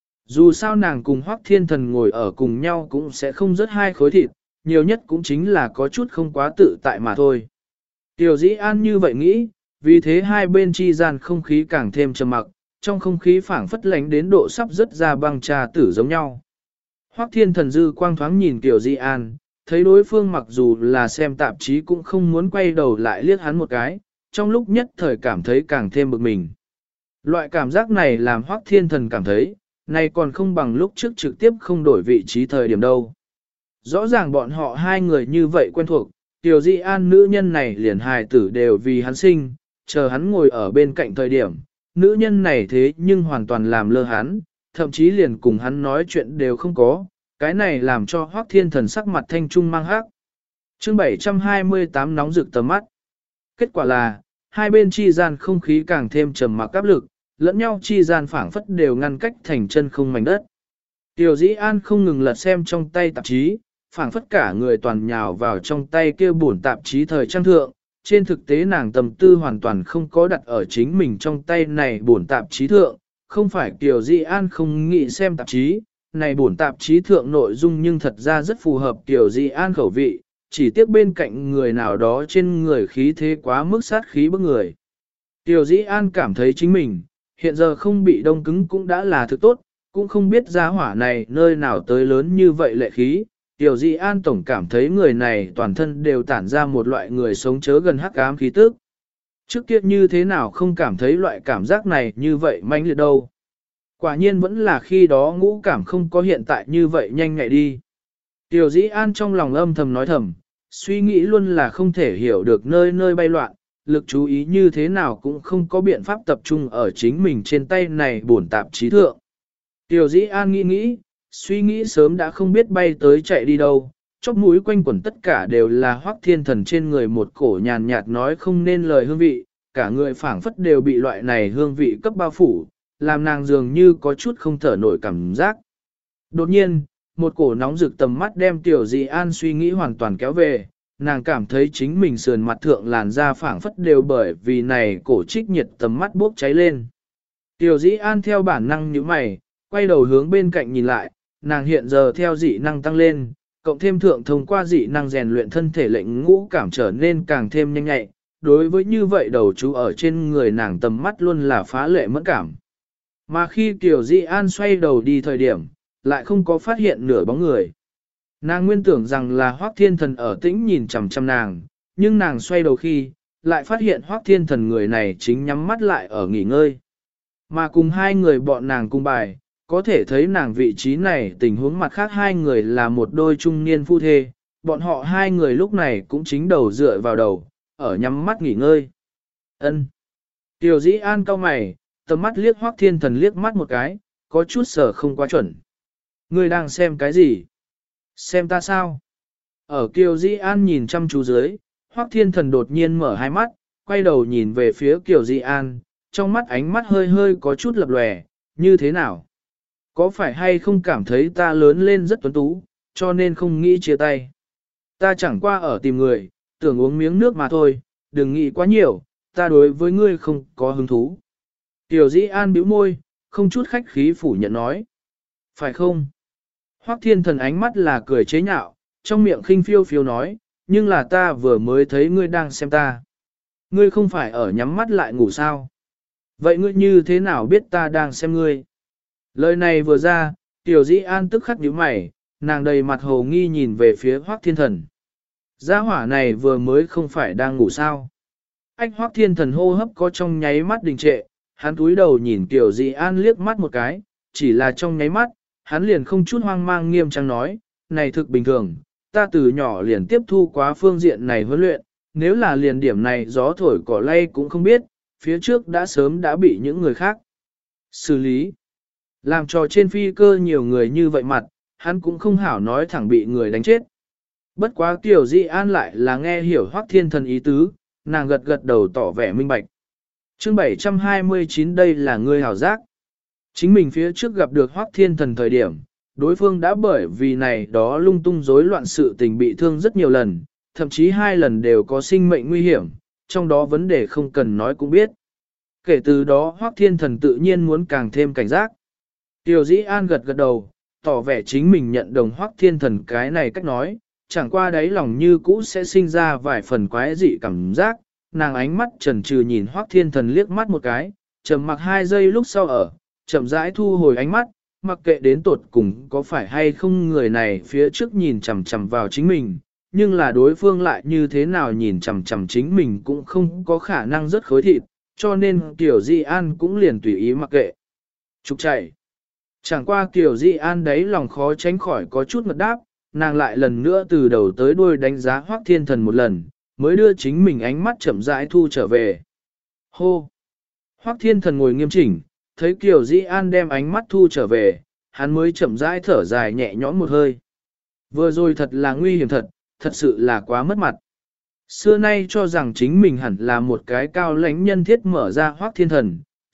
Dù sao nàng cùng Hoắc Thiên Thần ngồi ở cùng nhau cũng sẽ không rớt hai khối thịt, nhiều nhất cũng chính là có chút không quá tự tại mà thôi. Tiểu Dĩ An như vậy nghĩ, vì thế hai bên chi gian không khí càng thêm trầm mặc, trong không khí phảng phất lánh đến độ sắp rớt ra băng trà tử giống nhau. Hoắc Thiên Thần dư quang thoáng nhìn Tiểu Dĩ An, thấy đối phương mặc dù là xem tạp chí cũng không muốn quay đầu lại liếc hắn một cái, trong lúc nhất thời cảm thấy càng thêm bực mình. Loại cảm giác này làm Hoắc Thiên Thần cảm thấy, này còn không bằng lúc trước trực tiếp không đổi vị trí thời điểm đâu. Rõ ràng bọn họ hai người như vậy quen thuộc, Tiểu Di An nữ nhân này liền hài tử đều vì hắn sinh, chờ hắn ngồi ở bên cạnh thời điểm, nữ nhân này thế nhưng hoàn toàn làm lơ hắn, thậm chí liền cùng hắn nói chuyện đều không có, cái này làm cho Hoắc Thiên Thần sắc mặt thanh trung mang hắc. Chương 728 nóng rực tầm mắt. Kết quả là, hai bên chi gian không khí càng thêm trầm mặc áp lực, lẫn nhau chi gian phảng phất đều ngăn cách thành chân không mảnh đất. Tiểu Dĩ An không ngừng lật xem trong tay tạp chí, phảng phất cả người toàn nhào vào trong tay kia bổn tạp chí thời trang thượng. Trên thực tế nàng tâm tư hoàn toàn không có đặt ở chính mình trong tay này bổn tạp chí thượng, không phải Tiểu Dĩ An không nghĩ xem tạp chí, này bổn tạp chí thượng nội dung nhưng thật ra rất phù hợp Tiểu Dĩ An khẩu vị, chỉ tiếc bên cạnh người nào đó trên người khí thế quá mức sát khí bức người. Tiểu Dĩ An cảm thấy chính mình, hiện giờ không bị đông cứng cũng đã là thứ tốt, cũng không biết giá hỏa này nơi nào tới lớn như vậy lệ khí. Tiểu Dĩ An tổng cảm thấy người này toàn thân đều tản ra một loại người sống chớ gần hắc ám khí tức. Trước kia như thế nào không cảm thấy loại cảm giác này như vậy mãnh liệt đâu. Quả nhiên vẫn là khi đó ngũ cảm không có hiện tại như vậy nhanh nhạy đi. Tiểu Dĩ An trong lòng âm thầm nói thầm, suy nghĩ luôn là không thể hiểu được nơi nơi bay loạn, lực chú ý như thế nào cũng không có biện pháp tập trung ở chính mình trên tay này bổn tạp chí thượng. Tiểu Dĩ An nghĩ, suy nghĩ sớm đã không biết bay tới chạy đi đâu, chóp mũi quanh quẩn tất cả đều là Hoắc Thiên Thần trên người một cổ nhàn nhạt nói không nên lời hương vị, cả người phảng phất đều bị loại này hương vị cấp bao phủ, làm nàng dường như có chút không thở nổi cảm giác. Đột nhiên, một cổ nóng rực tầm mắt đem Tiểu Dĩ An suy nghĩ hoàn toàn kéo về, nàng cảm thấy chính mình sườn mặt thượng làn da phảng phất đều bởi vì này cổ trích nhiệt tầm mắt bốc cháy lên. Tiểu Dĩ An theo bản năng nhíu mày, quay đầu hướng bên cạnh nhìn lại, nàng hiện giờ theo dị năng tăng lên, cộng thêm thượng thông qua dị năng rèn luyện thân thể lệnh ngũ cảm trở nên càng thêm nhanh nhạy, đối với như vậy đầu chú ở trên người nàng tầm mắt luôn là phá lệ mẫn cảm. Mà khi Tiểu Dĩ An xoay đầu đi thời điểm, lại không có phát hiện nửa bóng người. Nàng nguyên tưởng rằng là Hoắc Thiên Thần ở tĩnh nhìn chằm chằm nàng, nhưng nàng xoay đầu khi, lại phát hiện Hoắc Thiên Thần người này chính nhắm mắt lại ở nghỉ ngơi. Mà cùng hai người bọn nàng cùng bài, có thể thấy nàng vị trí này tình huống mặt khác hai người là một đôi trung niên phu thê, bọn họ hai người lúc này cũng chính đầu dựa vào đầu, ở nhắm mắt nghỉ ngơi. Ân. Tiểu Dĩ An cau mày, tầm mắt liếc Hoắc Thiên Thần liếc mắt một cái, có chút sở không quá chuẩn. Ngươi đang xem cái gì? Xem ta sao? Ở Kiều Dĩ An nhìn chăm chú dưới, Hoắc Thiên Thần đột nhiên mở hai mắt, quay đầu nhìn về phía Kiều Dĩ An, trong mắt ánh mắt hơi hơi có chút lập lòe, như thế nào? Có phải hay không cảm thấy ta lớn lên rất tuấn tú, cho nên không nghĩ chia tay? Ta chẳng qua ở tìm người, tưởng uống miếng nước mà thôi, đừng nghĩ quá nhiều, ta đối với ngươi không có hứng thú. Kiều Dĩ An bĩu môi, không chút khách khí phủ nhận nói. Phải không? Hoắc Thiên Thần ánh mắt là cười chế nhạo, trong miệng khinh phiêu phiêu nói, nhưng là ta vừa mới thấy ngươi đang xem ta. Ngươi không phải ở nhắm mắt lại ngủ sao? Vậy ngươi như thế nào biết ta đang xem ngươi? Lời này vừa ra, Tiểu Dĩ An tức khắc nhíu mày, nàng đầy mặt hồ nghi nhìn về phía Hoắc Thiên Thần. Gia hỏa này vừa mới không phải đang ngủ sao? Anh Hoắc Thiên Thần hô hấp có trong nháy mắt đình trệ, hắn cúi đầu nhìn Tiểu Dĩ An liếc mắt một cái, chỉ là trong nháy mắt, hắn liền không chút hoang mang nghiêm trang nói, này thực bình thường, ta từ nhỏ liền tiếp thu quá phương diện này huấn luyện, nếu là liền điểm này gió thổi cỏ lay cũng không biết, phía trước đã sớm đã bị những người khác xử lý. Làm trò trên phi cơ nhiều người như vậy mặt, hắn cũng không hảo nói thẳng bị người đánh chết. Bất quá Tiểu Dĩ An lại là nghe hiểu Hoắc Thiên Thần ý tứ, nàng gật gật đầu tỏ vẻ minh bạch. Chương 729 đây là ngươi hảo giác. Chính mình phía trước gặp được Hoắc Thiên Thần thời điểm, đối phương đã bởi vì này đó lung tung rối loạn sự tình bị thương rất nhiều lần, thậm chí 2 lần đều có sinh mệnh nguy hiểm, trong đó vấn đề không cần nói cũng biết. Kể từ đó Hoắc Thiên Thần tự nhiên muốn càng thêm cảnh giác. Tiểu Dĩ An gật gật đầu, tỏ vẻ chính mình nhận đồng Hoắc Thiên Thần cái này cách nói, chẳng qua đáy lòng như cũ sẽ sinh ra vài phần quái dị cảm giác, nàng ánh mắt chần chừ nhìn Hoắc Thiên Thần liếc mắt một cái, trầm mặc 2 giây lúc sau ở, chậm rãi thu hồi ánh mắt, mặc kệ đến tột cùng có phải hay không người này phía trước nhìn chằm chằm vào chính mình, nhưng là đối phương lại như thế nào nhìn chằm chằm chính mình cũng không có khả năng rất khối thịt, cho nên Tiểu Dĩ An cũng liền tùy ý mặc kệ. Trục chạy. Chẳng qua Tiểu Dĩ An đấy lòng khó tránh khỏi có chút ngật đáp, nàng lại lần nữa từ đầu tới đuôi đánh giá Hoắc Thiên Thần một lần, mới đưa chính mình ánh mắt chậm rãi thu trở về. Hô! Hoắc Thiên Thần ngồi nghiêm chỉnh, thấy Kiều Dĩ An đem ánh mắt thu trở về, hắn mới chậm rãi thở dài nhẹ nhõm một hơi. Vừa rồi thật là nguy hiểm thật, thật sự là quá mất mặt. Xưa nay cho rằng chính mình hẳn là một cái cao lãnh nhân thiết mở ra Hoắc Thiên Thần,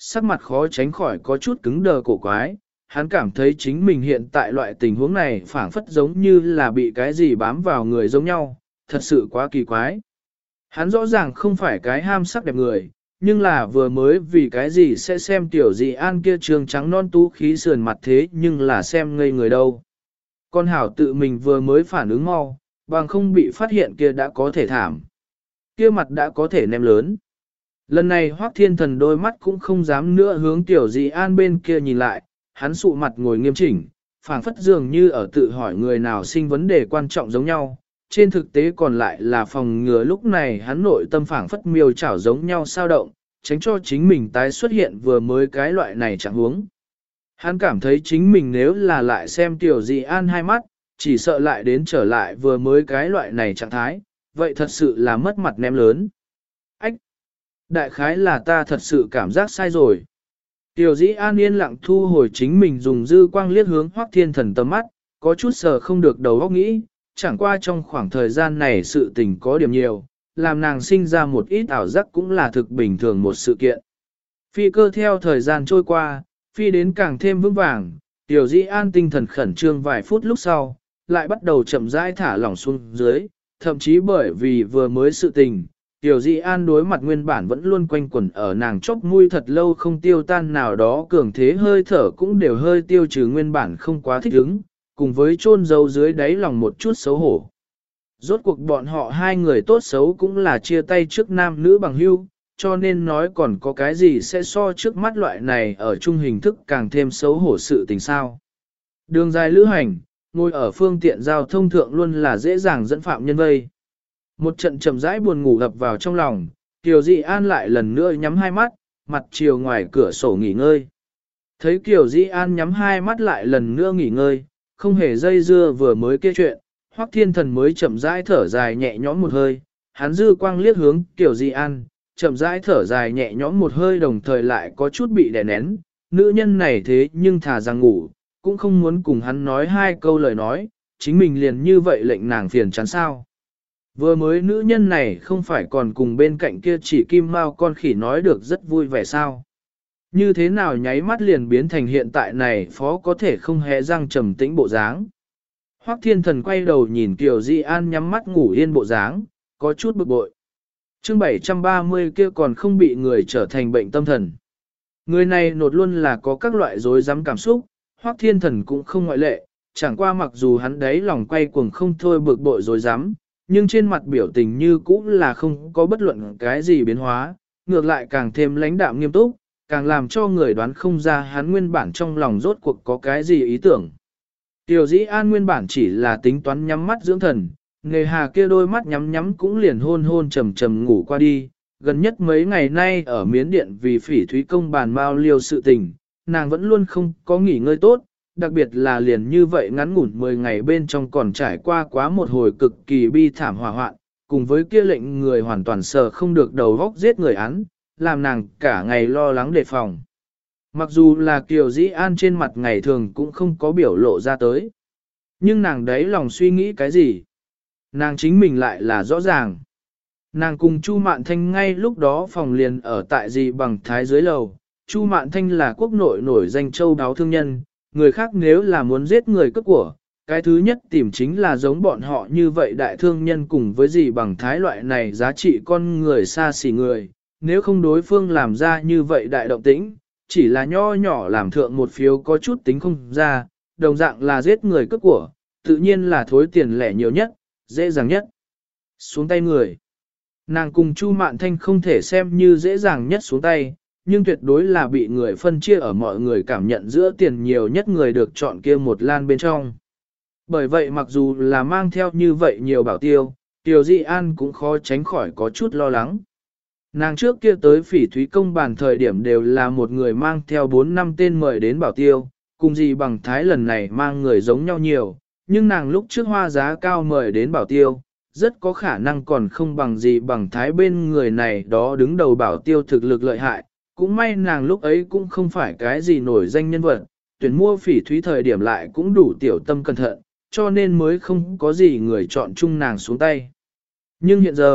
sắc mặt khó tránh khỏi có chút cứng đờ cổ quái, hắn cảm thấy chính mình hiện tại loại tình huống này phảng phất giống như là bị cái gì bám vào người giống nhau, thật sự quá kỳ quái. Hắn rõ ràng không phải cái ham sắc đẹp người, nhưng là vừa mới vì cái gì sẽ xem tiểu dị an kia trường trắng non tú khí sườn mặt thế nhưng là xem ngây người đâu. Con hảo tự mình vừa mới phản ứng mau, bằng không bị phát hiện kia đã có thể thảm. Kia mặt đã có thể ném lớn. Lần này Hoắc Thiên Thần đôi mắt cũng không dám nữa hướng tiểu dị an bên kia nhìn lại, hắn sụ mặt ngồi nghiêm chỉnh, phảng phất dường như ở tự hỏi người nào sinh vấn đề quan trọng giống nhau. Trên thực tế còn lại là phòng ngừa lúc này hắn nội tâm phảng phất miêu chảo giống nhau sao động, tránh cho chính mình tái xuất hiện vừa mới cái loại này chẳng huống. Hắn cảm thấy chính mình nếu là lại xem tiểu dị an hai mắt, chỉ sợ lại đến trở lại vừa mới cái loại này trạng thái, vậy thật sự là mất mặt ném lớn. Ách! Đại khái là ta thật sự cảm giác sai rồi. Tiểu dĩ an yên lặng thu hồi chính mình dùng dư quang liếc hướng Hoắc Thiên Thần tầm mắt, có chút sờ không được đầu óc nghĩ, chẳng qua trong khoảng thời gian này sự tình có điểm nhiều, làm nàng sinh ra một ít ảo giác cũng là thực bình thường một sự kiện. Phi cơ theo thời gian trôi qua, phi đến càng thêm vững vàng, tiểu dĩ an tinh thần khẩn trương vài phút lúc sau, lại bắt đầu chậm rãi thả lỏng xuống dưới, thậm chí bởi vì vừa mới sự tình, tiểu dĩ an đối mặt nguyên bản vẫn luôn quanh quẩn ở nàng chóp mũi thật lâu không tiêu tan nào đó cường thế hơi thở cũng đều hơi tiêu trừ nguyên bản không quá thích ứng, cùng với chôn giấu dưới đáy lòng một chút xấu hổ. Rốt cuộc bọn họ hai người tốt xấu cũng là chia tay trước nam nữ bằng hữu, cho nên nói còn có cái gì sẽ so trước mắt loại này ở chung hình thức càng thêm xấu hổ sự tình sao. Đường dài lữ hành, ngồi ở phương tiện giao thông thượng luôn là dễ dàng dẫn phạm nhân vây. Một trận chậm rãi buồn ngủ ập vào trong lòng, Kiều Dị An lại lần nữa nhắm hai mắt, mặt chiều ngoài cửa sổ nghỉ ngơi. Thấy Kiều Dị An nhắm hai mắt lại lần nữa nghỉ ngơi, không hề dây dưa vừa mới kia chuyện, Hoắc Thiên Thần mới chậm rãi thở dài nhẹ nhõm một hơi, hắn dư quang liếc hướng Kiều Dị An, chậm rãi thở dài nhẹ nhõm một hơi đồng thời lại có chút bị đè nén, nữ nhân này thế nhưng thà rằng ngủ, cũng không muốn cùng hắn nói hai câu lời nói, chính mình liền như vậy lệnh nàng phiền chán sao. Vừa mới nữ nhân này không phải còn cùng bên cạnh kia chỉ kim mao con khỉ nói được rất vui vẻ sao. Như thế nào nháy mắt liền biến thành hiện tại này phó có thể không hề răng trầm tĩnh bộ dáng. Hoắc Thiên Thần quay đầu nhìn Kiều Di An nhắm mắt ngủ yên bộ dáng, có chút bực bội. Chương 730 kia còn không bị người trở thành bệnh tâm thần. Người này nột luôn là có các loại rối rắm cảm xúc, Hoắc Thiên Thần cũng không ngoại lệ, chẳng qua mặc dù hắn đấy lòng quay cuồng không thôi bực bội rối rắm, nhưng trên mặt biểu tình như cũ là không có bất luận cái gì biến hóa, ngược lại càng thêm lãnh đạm nghiêm túc, càng làm cho người đoán không ra hắn nguyên bản trong lòng rốt cuộc có cái gì ý tưởng. Tiểu Dĩ An nguyên bản chỉ là tính toán nhắm mắt dưỡng thần, nghề hà kia đôi mắt nhắm nhắm cũng liền hôn hôn trầm trầm ngủ qua đi, gần nhất mấy ngày nay ở Miến Điện vì Phỉ Thúy Công bàn bao liêu sự tình, nàng vẫn luôn không có nghỉ ngơi tốt, đặc biệt là liền như vậy ngắn ngủn 10 ngày bên trong còn trải qua quá một hồi cực kỳ bi thảm hỏa hoạn, cùng với kia lệnh người hoàn toàn sợ không được đầu góc giết người án, làm nàng cả ngày lo lắng đề phòng. Mặc dù là Kiều Dĩ An trên mặt ngày thường cũng không có biểu lộ ra tới. Nhưng nàng đấy lòng suy nghĩ cái gì? Nàng chính mình lại là rõ ràng. Nàng cùng Chu Mạn Thanh ngay lúc đó phòng liền ở tại gì bằng thái dưới lầu. Chu Mạn Thanh là quốc nội nổi danh châu đáo thương nhân, người khác nếu là muốn giết người cướp của, cái thứ nhất tìm chính là giống bọn họ như vậy đại thương nhân cùng với gì bằng thái loại này giá trị con người xa xỉ người, nếu không đối phương làm ra như vậy đại động tĩnh, chỉ là nho nhỏ làm thượng một phiếu có chút tính không ra, đồng dạng là giết người cướp của, tự nhiên là thối tiền lẻ nhiều nhất, dễ dàng nhất. Xuống tay người. Nàng cùng Chu Mạn Thanh không thể xem như dễ dàng nhất xuống tay, nhưng tuyệt đối là bị người phân chia ở mọi người cảm nhận giữa tiền nhiều nhất người được chọn kia một lan bên trong. Bởi vậy mặc dù là mang theo như vậy nhiều bảo tiêu, Tiểu Dị An cũng khó tránh khỏi có chút lo lắng. Nàng trước kia tới Phỉ Thúy Công bàn thời điểm đều là một người mang theo 4 năm tên mời đến bảo tiêu, cùng gì bằng thái lần này mang người giống nhau nhiều, nhưng nàng lúc trước hoa giá cao mời đến bảo tiêu, rất có khả năng còn không bằng gì bằng thái bên người này đó đứng đầu bảo tiêu thực lực lợi hại, cũng may nàng lúc ấy cũng không phải cái gì nổi danh nhân vật, tuyển mua Phỉ Thúy thời điểm lại cũng đủ tiểu tâm cẩn thận, cho nên mới không có gì người chọn chung nàng xuống tay. Nhưng hiện giờ,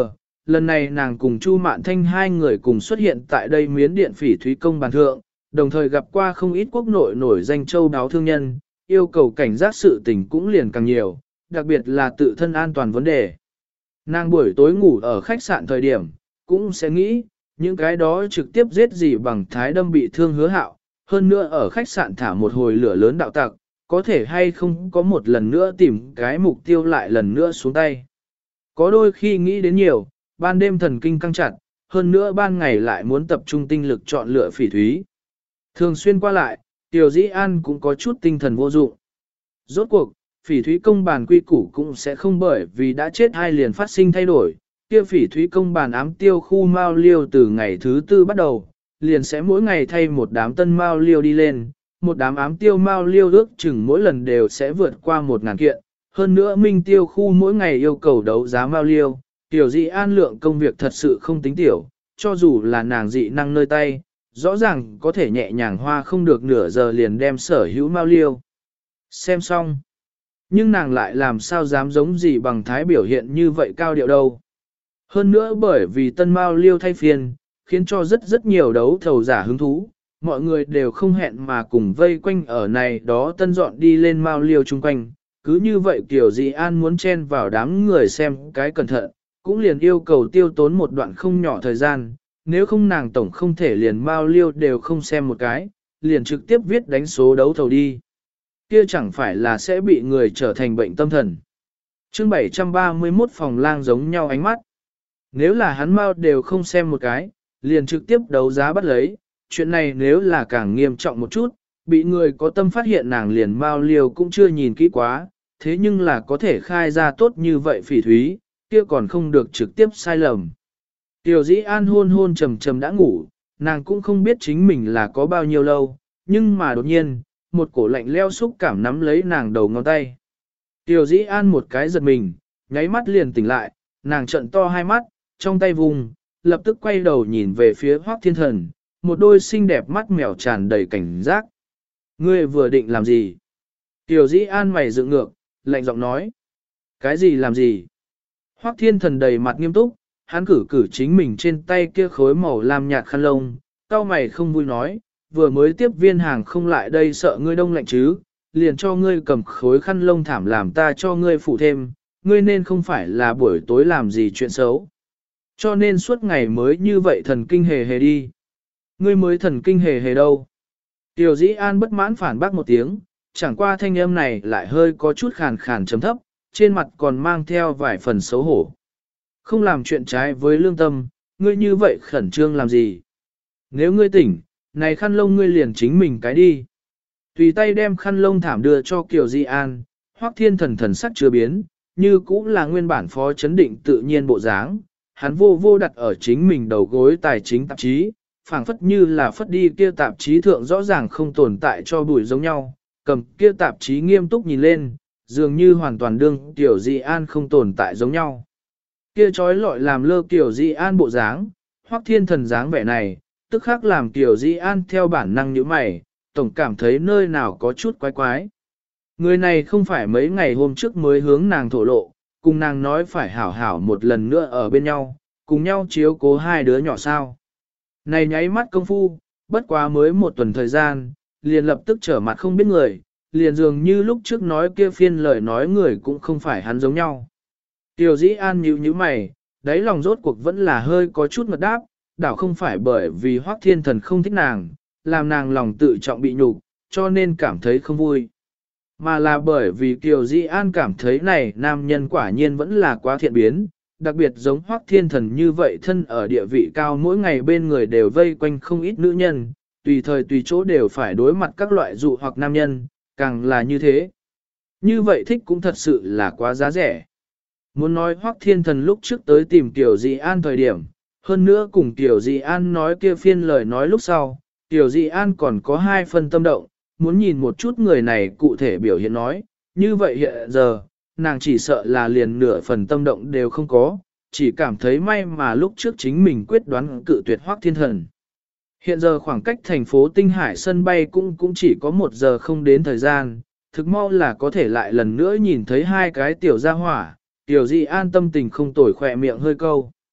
lần này nàng cùng Chu Mạn Thanh hai người cùng xuất hiện tại đây miến điện phỉ thúy công bàn thượng, đồng thời gặp qua không ít quốc nội nổi danh châu đáo thương nhân, yêu cầu cảnh giác sự tình cũng liền càng nhiều, đặc biệt là tự thân an toàn vấn đề. Nàng buổi tối ngủ ở khách sạn thời điểm, cũng sẽ nghĩ, những cái đó trực tiếp giết gì bằng thái đâm bị thương Hứa Hạo, hơn nữa ở khách sạn thả một hồi lửa lớn đạo tặc, có thể hay không có một lần nữa tìm cái mục tiêu lại lần nữa xuống tay. Có đôi khi nghĩ đến nhiều, ban đêm thần kinh căng chặt, hơn nữa ban ngày lại muốn tập trung tinh lực chọn lựa phỉ thúy. Thường xuyên qua lại, Tiểu Dĩ An cũng có chút tinh thần vô dụng. Rốt cuộc, phỉ thúy công bàn quy củ cũng sẽ không bởi vì đã chết hai liền phát sinh thay đổi. Kia phỉ thúy công bàn ám tiêu khu mao liêu từ ngày thứ tư bắt đầu, liền sẽ mỗi ngày thay một đám tân mao liêu đi lên, một đám ám tiêu mao liêu ước chừng mỗi lần đều sẽ vượt qua 1.000 kiện. Hơn nữa minh tiêu khu mỗi ngày yêu cầu đấu giá mao liêu, Tiểu Dị An lượng công việc thật sự không tính tiểu, cho dù là nàng dị năng nơi tay, rõ ràng có thể nhẹ nhàng hoa không được nửa giờ liền đem sở hữu mao liêu. Xem xong. Nhưng nàng lại làm sao dám giống gì bằng thái biểu hiện như vậy cao điệu đâu. Hơn nữa bởi vì tân mao liêu thay phiên, khiến cho rất nhiều đấu thầu giả hứng thú, mọi người đều không hẹn mà cùng vây quanh ở này đó tân dọn đi lên mao liêu chung quanh. Cứ như vậy Tiểu Dị An muốn chen vào đám người xem cái cẩn thận, cũng liền yêu cầu tiêu tốn một đoạn không nhỏ thời gian, nếu không nàng tổng không thể liền mao liêu đều không xem một cái, liền trực tiếp viết đánh số đấu thầu đi. Kia chẳng phải là sẽ bị người trở thành bệnh tâm thần. Chương 731 phòng lang giống nhau ánh mắt. Nếu là hắn mao đều không xem một cái, liền trực tiếp đấu giá bắt lấy, chuyện này nếu là càng nghiêm trọng một chút, bị người có tâm phát hiện nàng liền mao liều cũng chưa nhìn kỹ quá, thế nhưng là có thể khai ra tốt như vậy phỉ thúy, kia còn không được trực tiếp sai lầm. Tiểu Dĩ An hôn trầm đã ngủ, nàng cũng không biết chính mình là có bao nhiêu lâu, nhưng mà đột nhiên, một cổ lạnh leo xúc cảm nắm lấy nàng đầu ngón tay. Tiểu Dĩ An một cái giật mình, nháy mắt liền tỉnh lại, nàng trợn to hai mắt, trong tay vùng, lập tức quay đầu nhìn về phía Hoắc Thiên Thần, một đôi xinh đẹp mắt mèo tràn đầy cảnh giác. Ngươi vừa định làm gì? Tiểu Dĩ An mày dựng ngược, lạnh giọng nói. Cái gì làm gì? Hoắc Thiên Thần đầy mặt nghiêm túc, hắn cử chính mình trên tay kia khối màu lam nhạt khăn lông, cau mày không vui nói, vừa mới tiếp viên hàng không lại đây sợ ngươi đông lạnh chứ, liền cho ngươi cầm khối khăn lông thảm làm ta cho ngươi phụ thêm, ngươi nên không phải là buổi tối làm gì chuyện xấu. Cho nên suốt ngày mới như vậy thần kinh hề đi. Ngươi mới thần kinh hề đâu. Tiểu Dĩ An bất mãn phản bác một tiếng, chẳng qua thanh âm này lại hơi có chút khàn chấm thấp, trên mặt còn mang theo vài phần xấu hổ. Không làm chuyện trái với lương tâm, ngươi như vậy khẩn trương làm gì? Nếu ngươi tỉnh, này khăn lông ngươi liền chính mình cái đi. Tùy tay đem khăn lông thảm đưa cho Kiều Di An, Hoắc Thiên Thần thần sắc chưa biến, như cũng là nguyên bản phó chấn định tự nhiên bộ dáng. Hắn vô đặt ở chính mình đầu gối tài chính tạp chí, phảng phất như là phất đi kia tạp chí thượng rõ ràng không tồn tại cho bụi giống nhau, cầm kia tạp chí nghiêm túc nhìn lên, dường như hoàn toàn đương Tiểu Di An không tồn tại giống nhau. Kia trói lọi làm lơ Tiểu Di An bộ dáng, Hoắc Thiên Thần dáng vẻ này, tức khắc làm Tiểu Di An theo bản năng nhíu mày, tổng cảm thấy nơi nào có chút quái quái. Người này không phải mấy ngày hôm trước mới hướng nàng thổ lộ, cùng nàng nói phải hảo hảo một lần nữa ở bên nhau, cùng nhau chiếu cố hai đứa nhỏ sao. Này nháy mắt công phu, bất quá mới một tuần thời gian, liền lập tức trở mặt không biết người, liền dường như lúc trước nói kia phiên lời nói người cũng không phải hắn giống nhau. Tiểu Dĩ An nhíu mày, đáy lòng rốt cuộc vẫn là hơi có chút ngật đáp, đảo không phải bởi vì Hoắc Thiên Thần không thích nàng, làm nàng lòng tự trọng bị nhục, cho nên cảm thấy không vui. Mà là bởi vì Kiều Dĩ An cảm thấy này nam nhân quả nhiên vẫn là quá thiện biến, đặc biệt giống Hoắc Thiên Thần như vậy thân ở địa vị cao mỗi ngày bên người đều vây quanh không ít nữ nhân, tùy thời tùy chỗ đều phải đối mặt các loại dụ hoặc nam nhân, càng là như thế. Như vậy thích cũng thật sự là quá giá rẻ. Muốn nói Hoắc Thiên Thần lúc trước tới tìm Kiều Dĩ An thời điểm, hơn nữa cùng Kiều Dĩ An nói kia phiên lời nói lúc sau, Kiều Dĩ An còn có hai phần tâm động, muốn nhìn một chút người này cụ thể biểu hiện nói, như vậy hiện giờ, nàng chỉ sợ là liền nửa phần tâm động đều không có, chỉ cảm thấy may mà lúc trước chính mình quyết đoán cự tuyệt Hoắc Thiên Thần. Hiện giờ khoảng cách thành phố Tinh Hải sân bay cũng chỉ có 1 giờ không đến thời gian, thực mau là có thể lại lần nữa nhìn thấy hai cái tiểu gia hỏa, Tiểu Dĩ An tâm tình không tồi khỏe miệng hơi câu.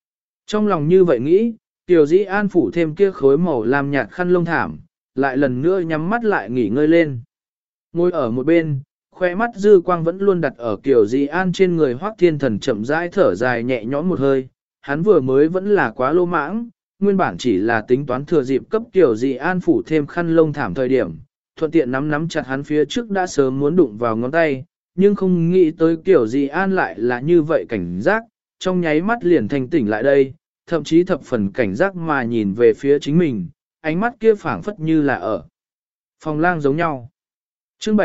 Trong lòng như vậy nghĩ, Tiểu Dĩ An phủ thêm kia khối màu lam nhạt khăn lông thảm, lại lần nữa nhắm mắt lại nghỉ ngơi lên. Ngồi ở một bên, khoe mắt dư quang vẫn luôn đặt ở Tiểu Dĩ An trên người Hoắc Thiên Thần chậm rãi thở dài nhẹ nhõm một hơi, hắn vừa mới vẫn là quá lô mãng, nguyên bản chỉ là tính toán thừa dịp cấp Tiểu Dĩ An phủ thêm khăn lông thảm thời điểm, thuận tiện nắm chặt hắn phía trước đã sớm muốn đụng vào ngón tay, nhưng không nghĩ tới Tiểu Dĩ An lại là như vậy cảnh giác, trong nháy mắt liền thanh tỉnh lại đây, thậm chí thập phần cảnh giác mà nhìn về phía chính mình, ánh mắt kia phảng phất như là ở phòng lang giống nhau. Chương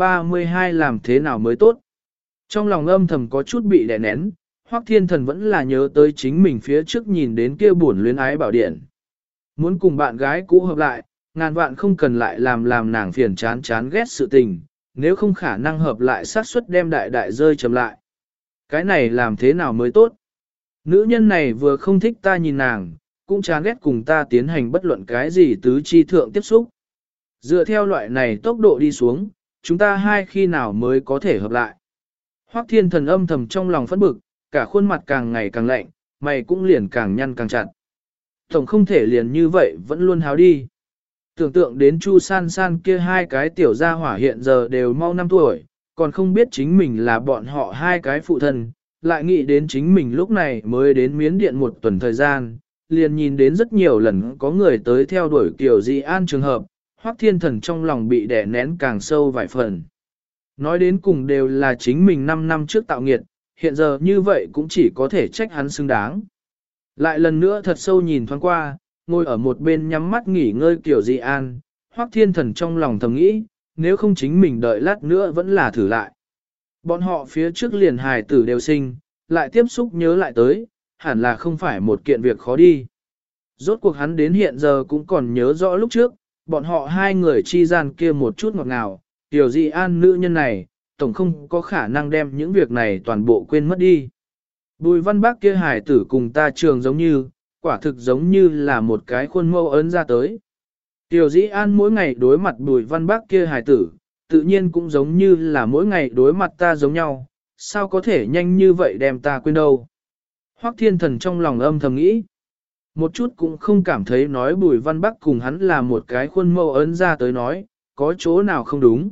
732 làm thế nào mới tốt? Trong lòng âm thầm có chút bị đè nén, Hoắc Thiên Thần vẫn là nhớ tới chính mình phía trước nhìn đến kia buồn luyến ái bảo điện. Muốn cùng bạn gái cũ hợp lại, ngàn vạn không cần lại làm nàng phiền chán ghét sự tình, nếu không khả năng hợp lại xác suất đem đại rơi chậm lại. Cái này làm thế nào mới tốt? Nữ nhân này vừa không thích ta nhìn nàng, cũng chán ghét cùng ta tiến hành bất luận cái gì tứ chi thượng tiếp xúc. Dựa theo loại này tốc độ đi xuống, chúng ta hai khi nào mới có thể hợp lại. Hoắc Thiên Thần âm thầm trong lòng phẫn bực, cả khuôn mặt càng ngày càng lạnh, mày cũng liền càng nhăn càng chặt. Tổng không thể liền như vậy vẫn luôn háo đi. Tưởng tượng đến Chu San San kia hai cái tiểu gia hỏa hiện giờ đều mau 5 tuổi, còn không biết chính mình là bọn họ hai cái phụ thân, lại nghĩ đến chính mình lúc này mới đến Miến Điện một tuần thời gian, liền nhìn đến rất nhiều lần có người tới theo đuổi Kiều Di An trường hợp, Hoắc Thiên Thần trong lòng bị đè nén càng sâu vài phần. Nói đến cùng đều là chính mình 5 năm trước tạo nghiệt, hiện giờ như vậy cũng chỉ có thể trách hắn xứng đáng. Lại lần nữa thật sâu nhìn thoáng qua, ngồi ở một bên nhắm mắt nghỉ ngơi Kiều Di An, Hoắc Thiên Thần trong lòng thầm nghĩ, nếu không chính mình đợi lát nữa vẫn là thử lại. Bọn họ phía trước liền hài tử đều sinh, lại tiếp xúc nhớ lại tới, hẳn là không phải một kiện việc khó đi. Rốt cuộc hắn đến hiện giờ cũng còn nhớ rõ lúc trước, bọn họ hai người chi gian kia một chút ngọt ngào, Tiểu Di An nữ nhân này, tổng không có khả năng đem những việc này toàn bộ quên mất đi. Bùi Văn Bác kia hài tử cùng ta trường giống như, quả thực giống như là một cái khuôn mẫu ấn ra tới. Tiểu Di An mỗi ngày đối mặt Bùi Văn Bác kia hài tử, tự nhiên cũng giống như là mỗi ngày đối mặt ta giống nhau, sao có thể nhanh như vậy đem ta quên đâu. Hoắc Thiên Thần trong lòng âm thầm nghĩ, một chút cũng không cảm thấy nói Bùi Văn Bắc cùng hắn là một cái khuôn mẫu ấn ra tới nói, có chỗ nào không đúng.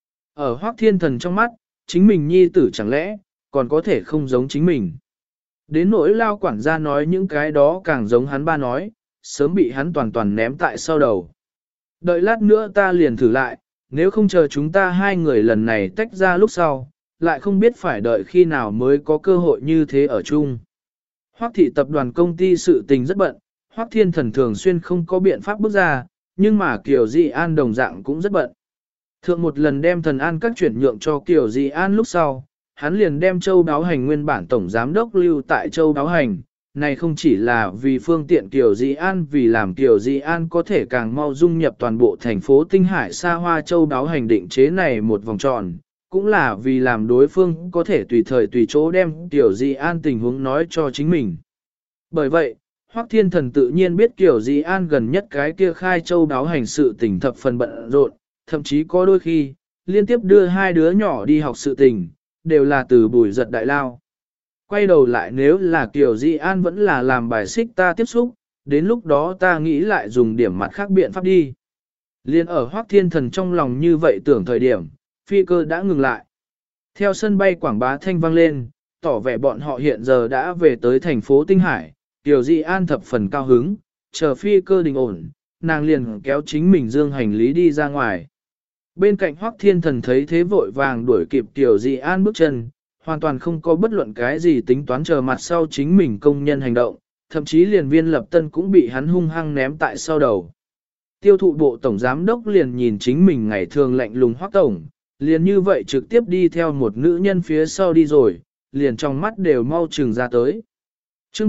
Ở Hoắc Thiên Thần trong mắt, chính mình nhi tử chẳng lẽ, còn có thể không giống chính mình. Đến nỗi lao quản gia nói những cái đó càng giống hắn ba nói, sớm bị hắn toàn toàn ném tại sau đầu. Đợi lát nữa ta liền thử lại, nếu không chờ chúng ta hai người lần này tách ra lúc sau, lại không biết phải đợi khi nào mới có cơ hội như thế ở chung. Hoắc thị tập đoàn công ty sự tình rất bận, Hoắc Thiên Thần thường xuyên không có biện pháp bước ra, nhưng mà Kiều Di An đồng dạng cũng rất bận. Thượng một lần đem Thần An các chuyển nhượng cho Kiều Di An lúc sau, hắn liền đem Châu Đáo Hành nguyên bản tổng giám đốc lưu tại Châu Đáo Hành. Này không chỉ là vì phương tiện Kiều Di An, vì làm Kiều Di An có thể càng mau dung nhập toàn bộ thành phố Tinh Hải xa hoa Châu Đáo Hành định chế này một vòng tròn, cũng là vì làm đối phương có thể tùy thời tùy chỗ đem Kiều Di An tình huống nói cho chính mình. Bởi vậy, Hoắc Thiên Thần tự nhiên biết Kiều Di An gần nhất cái kia khai Châu Đáo Hành sự tình thập phần bận rộn, thậm chí có đôi khi, liên tiếp đưa hai đứa nhỏ đi học sự tình, đều là từ Bùi Giật đại lao. Quay đầu lại nếu là Kiều Di An vẫn là làm bài xích ta tiếp xúc, đến lúc đó ta nghĩ lại dùng điểm mặt khác biện pháp đi. Liên ở Hoắc Thiên Thần trong lòng như vậy tưởng thời điểm, phi cơ đã ngừng lại. Theo sân bay quảng bá thanh vang lên, tỏ vẻ bọn họ hiện giờ đã về tới thành phố Tinh Hải, Kiều Di An thập phần cao hứng, chờ phi cơ đình ổn, nàng liền kéo chính mình dương hành lý đi ra ngoài. Bên cạnh Hoắc Thiên Thần thấy thế vội vàng đuổi kịp Kiều Di An bước chân, hoàn toàn không có bất luận cái gì tính toán chờ mặt sau chính mình công nhân hành động, thậm chí liền Viên Lập Tân cũng bị hắn hung hăng ném tại sau đầu. Tiêu thụ bộ tổng giám đốc liền nhìn chính mình ngày thường lạnh lùng Hoắc tổng, liền như vậy trực tiếp đi theo một nữ nhân phía sau đi rồi, liền trong mắt đều mau trừng ra tới. Chương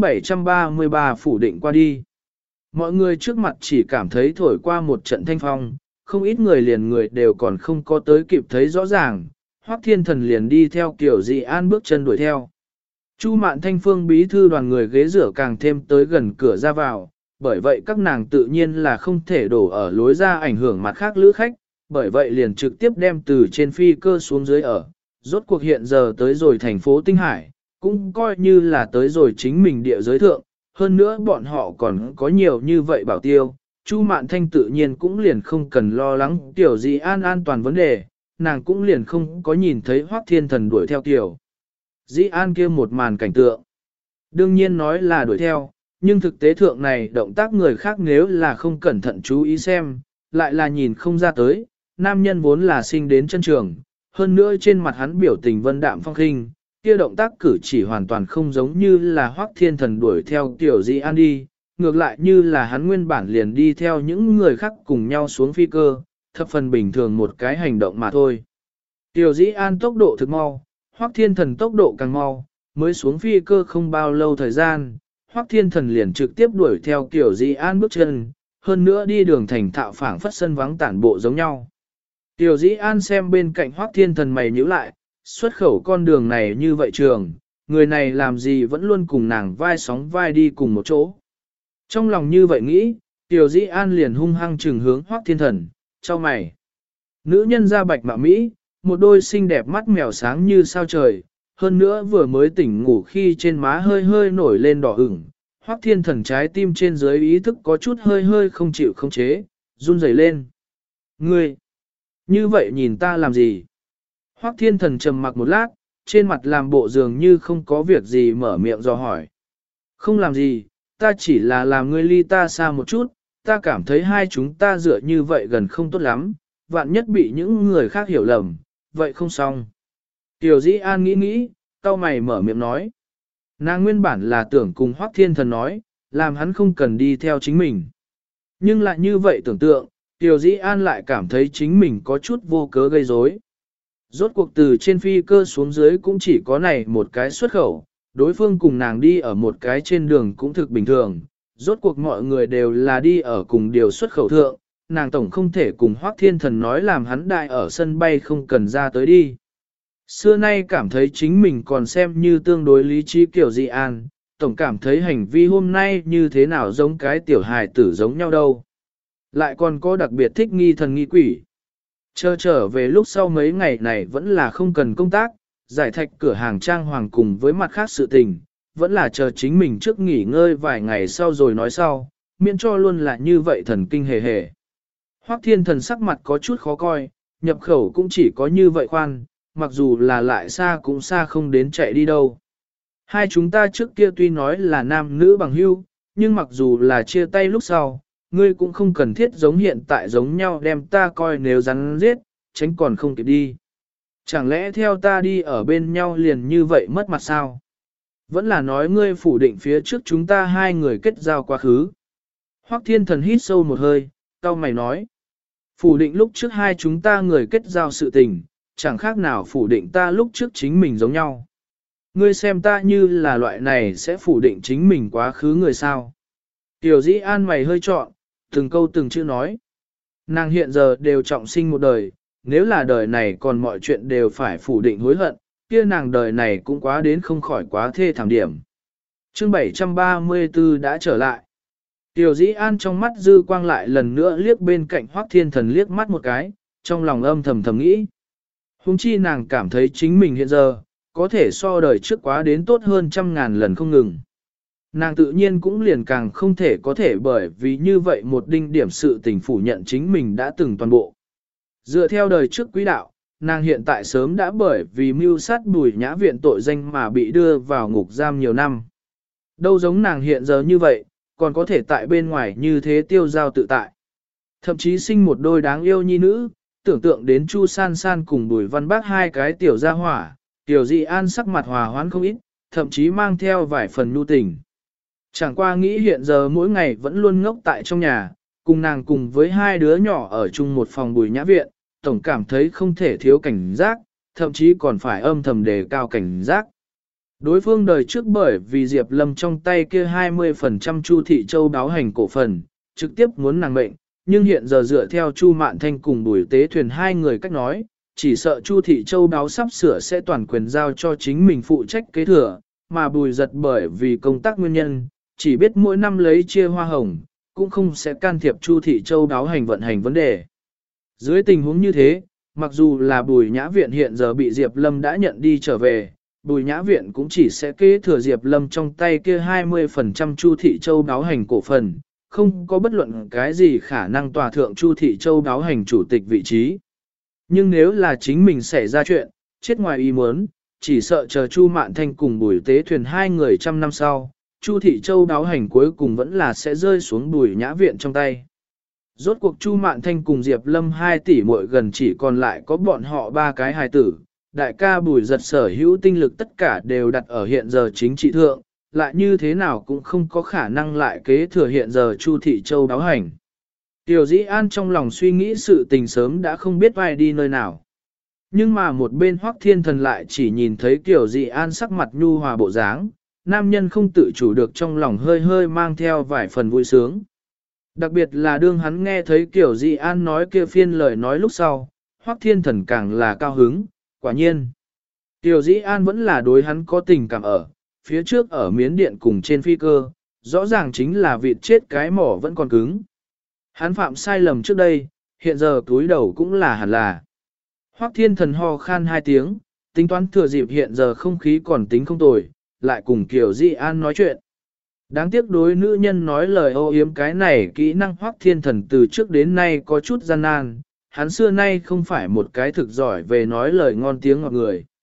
733 phủ định qua đi. Mọi người trước mặt chỉ cảm thấy thổi qua một trận thanh phong, không ít người liền người đều còn không có tới kịp thấy rõ ràng, Hoắc Thiên Thần liền đi theo Kiều Di An bước chân đuổi theo. Chu Mạn Thanh Phương bí thư đoàn người ghế rửa càng thêm tới gần cửa ra vào, bởi vậy các nàng tự nhiên là không thể đổ ở lối ra ảnh hưởng mặt khác lữ khách, bởi vậy liền trực tiếp đem từ trên phi cơ xuống dưới ở. Rốt cuộc hiện giờ tới rồi thành phố Tinh Hải, cũng coi như là tới rồi chính mình địa giới thượng, hơn nữa bọn họ còn có nhiều như vậy bảo tiêu. Chu Mạn Thanh tự nhiên cũng liền không cần lo lắng Tiểu Dĩ An an toàn vấn đề, nàng cũng liền không có nhìn thấy Hoắc Thiên Thần đuổi theo Tiểu Dĩ An kia một màn cảnh tượng. Đương nhiên nói là đuổi theo, nhưng thực tế thượng này động tác người khác nếu là không cẩn thận chú ý xem, lại là nhìn không ra tới, nam nhân vốn là sinh đến chân trường, hơn nữa trên mặt hắn biểu tình vân đạm phong khinh, kia động tác cử chỉ hoàn toàn không giống như là Hoắc Thiên Thần đuổi theo Tiểu Dĩ An đi, ngược lại như là hắn nguyên bản liền đi theo những người khác cùng nhau xuống phi cơ, thập phần bình thường một cái hành động mà thôi. Tiểu Dĩ An tốc độ thực mau, Hoắc Thiên Thần tốc độ càng mau, mới xuống phi cơ không bao lâu thời gian, Hoắc Thiên Thần liền trực tiếp đuổi theo Tiểu Dĩ An bước chân, hơn nữa đi đường thành thạo phảng phất sân vắng tản bộ giống nhau. Tiểu Dĩ An xem bên cạnh Hoắc Thiên Thần mày nhíu lại, xuất khẩu con đường này như vậy trường, người này làm gì vẫn luôn cùng nàng vai sóng vai đi cùng một chỗ. Trong lòng như vậy nghĩ, Tiểu Dĩ An liền hung hăng trừng hướng Hoắc Thiên Thần, cho mày. Nữ nhân da bạch mạ Mỹ, một đôi xinh đẹp mắt mèo sáng như sao trời, hơn nữa vừa mới tỉnh ngủ khi trên má hơi hơi nổi lên đỏ ửng. Hoắc Thiên Thần trái tim trên dưới ý thức có chút hơi hơi không chịu khống chế, run rẩy lên. Ngươi, như vậy nhìn ta làm gì? Hoắc Thiên Thần trầm mặc một lát, trên mặt làm bộ dường như không có việc gì mở miệng do hỏi. Không làm gì, ta chỉ là làm ngươi ly ta xa một chút, ta cảm thấy hai chúng ta dựa như vậy gần không tốt lắm, vạn nhất bị những người khác hiểu lầm, vậy không xong. Tiểu Dĩ An nghĩ nghĩ, cau mày mở miệng nói. Nàng nguyên bản là tưởng cùng Hoắc Thiên Thần nói, làm hắn không cần đi theo chính mình. Nhưng lại như vậy tưởng tượng, Tiểu Dĩ An lại cảm thấy chính mình có chút vô cớ gây rối. Rốt cuộc từ trên phi cơ xuống dưới cũng chỉ có này một cái xuất khẩu, đối phương cùng nàng đi ở một cái trên đường cũng thực bình thường. Rốt cuộc mọi người đều là đi ở cùng điều xuất khẩu thượng, nàng tổng không thể cùng Hoắc Thiên Thần nói làm hắn đại ở sân bay không cần ra tới đi. Xưa nay cảm thấy chính mình còn xem như tương đối lý trí Tiểu Dĩ An, tổng cảm thấy hành vi hôm nay như thế nào giống cái tiểu hài tử giống nhau đâu. Lại còn có đặc biệt thích nghi thần nghi quỷ. Trở về lúc sau mấy ngày này vẫn là không cần công tác, giải thạch cửa hàng trang hoàng cùng với mặt khác sự tình, vẫn là chờ chính mình trước nghỉ ngơi vài ngày sau rồi nói sau, miễn cho luôn là như vậy thần kinh hề hề. Hoắc Thiên Thần sắc mặt có chút khó coi, nhập khẩu cũng chỉ có như vậy khoan, mặc dù là lại xa cũng xa không đến chạy đi đâu. Hai chúng ta trước kia tuy nói là nam nữ bằng hữu, nhưng mặc dù là chia tay lúc sau, ngươi cũng không cần thiết giống hiện tại giống nhau đem ta coi nếu rắn giết, tránh còn không kịp đi. Chẳng lẽ theo ta đi ở bên nhau liền như vậy mất mặt sao? Vẫn là nói ngươi phủ định phía trước chúng ta hai người kết giao quá khứ. Hoắc Thiên Thần hít sâu một hơi, cau mày nói. Phủ định lúc trước hai chúng ta người kết giao sự tình, chẳng khác nào phủ định ta lúc trước chính mình giống nhau. Ngươi xem ta như là loại này sẽ phủ định chính mình quá khứ người sao. Tiểu Dĩ An mày hơi trọn, từng câu từng chữ nói. Nàng hiện giờ đều trọng sinh một đời, nếu là đời này còn mọi chuyện đều phải phủ định hối hận, kia nàng đời này cũng quá đến không khỏi quá thê thảm điểm. Chương 734 đã trở lại. Tiểu Dĩ An trong mắt dư quang lại lần nữa liếc bên cạnh Hoắc Thiên Thần liếc mắt một cái, trong lòng âm thầm thầm nghĩ. Hùng chi nàng cảm thấy chính mình hiện giờ, có thể so đời trước quá đến tốt hơn 100.000 lần không ngừng. Nàng tự nhiên cũng liền càng không thể có thể bởi vì như vậy một đinh điểm sự tình phủ nhận chính mình đã từng toàn bộ. Dựa theo đời trước quý đạo, nàng hiện tại sớm đã bởi vì mưu sát Bùi Nhã Viện tội danh mà bị đưa vào ngục giam nhiều năm. Đâu giống nàng hiện giờ như vậy, còn có thể tại bên ngoài như thế tiêu giao tự tại. Thậm chí sinh một đôi đáng yêu nhi nữ, tưởng tượng đến Chu San San cùng Bùi Văn Bác hai cái tiểu gia hỏa, Tiểu Dĩ An sắc mặt hòa hoãn không ít, thậm chí mang theo vài phần nhu tình. Chẳng qua nghĩ hiện giờ mỗi ngày vẫn luôn ngốc tại trong nhà, cùng nàng cùng với hai đứa nhỏ ở chung một phòng Bùi Nhã Viện, tổng cảm thấy không thể thiếu cảnh giác, thậm chí còn phải âm thầm đề cao cảnh giác. Đối phương đời trước bởi vì Diệp Lâm trong tay kia 20% Chu Thị Châu đáo hành cổ phần, trực tiếp muốn nàng mệnh, nhưng hiện giờ dựa theo Chu Mạn Thanh cùng Bùi Tế Thuyền hai người cách nói, chỉ sợ Chu Thị Châu đáo sắp sửa sẽ toàn quyền giao cho chính mình phụ trách kế thừa, mà Bùi Giật bởi vì công tác nguyên nhân, chỉ biết mỗi năm lấy chia hoa hồng, cũng không sẽ can thiệp Chu Thị Châu đáo hành vận hành vấn đề. Dưới tình huống như thế, mặc dù là Bùi Nhã Viện hiện giờ bị Diệp Lâm đã nhận đi trở về, Bùi Nhã Viện cũng chỉ sẽ kế thừa Diệp Lâm trong tay kia 20% Chu Thị Châu đáo hành cổ phần, không có bất luận cái gì khả năng tòa thượng Chu Thị Châu đáo hành chủ tịch vị trí. Nhưng nếu là chính mình xảy ra chuyện, chết ngoài ý muốn, chỉ sợ chờ Chu Mạn Thanh cùng Bùi Tế Thuyền hai người trăm năm sau, Chu Thị Châu đáo hành cuối cùng vẫn là sẽ rơi xuống Bùi Nhã Viện trong tay. Rốt cuộc Chu Mạn Thanh cùng Diệp Lâm 2 tỷ muội gần chỉ còn lại có bọn họ 3 cái hài tử, đại ca Bùi Giật sở hữu tinh lực tất cả đều đặt ở hiện giờ chính trị thượng, lại như thế nào cũng không có khả năng lại kế thừa hiện giờ Chu Thị Châu đáo hành. Tiểu Dĩ An trong lòng suy nghĩ sự tình sớm đã không biết vai đi nơi nào. Nhưng mà một bên Hoắc Thiên Thần lại chỉ nhìn thấy Tiểu Dĩ An sắc mặt nhu hòa bộ dáng, nam nhân không tự chủ được trong lòng hơi hơi mang theo vài phần vui sướng. Đặc biệt là đương hắn nghe thấy Tiểu Dĩ An nói kia phiên lời nói lúc sau, Hoắc Thiên Thần càng là cao hứng, quả nhiên. Tiểu Dĩ An vẫn là đối hắn có tình cảm ở, phía trước ở miến điện cùng trên phi cơ, rõ ràng chính là vịt chết cái mỏ vẫn còn cứng. Hắn phạm sai lầm trước đây, hiện giờ túi đầu cũng là hẳn là. Hoắc Thiên Thần ho khan 2 tiếng, tính toán thừa dịp hiện giờ không khí còn tính không tồi, lại cùng Kiều Di An nói chuyện. Đáng tiếc đối nữ nhân nói lời ô yếm cái này kỹ năng Hoắc Thiên Thần từ trước đến nay có chút gian nan, hắn xưa nay không phải một cái thực giỏi về nói lời ngon tiếng ngọt người.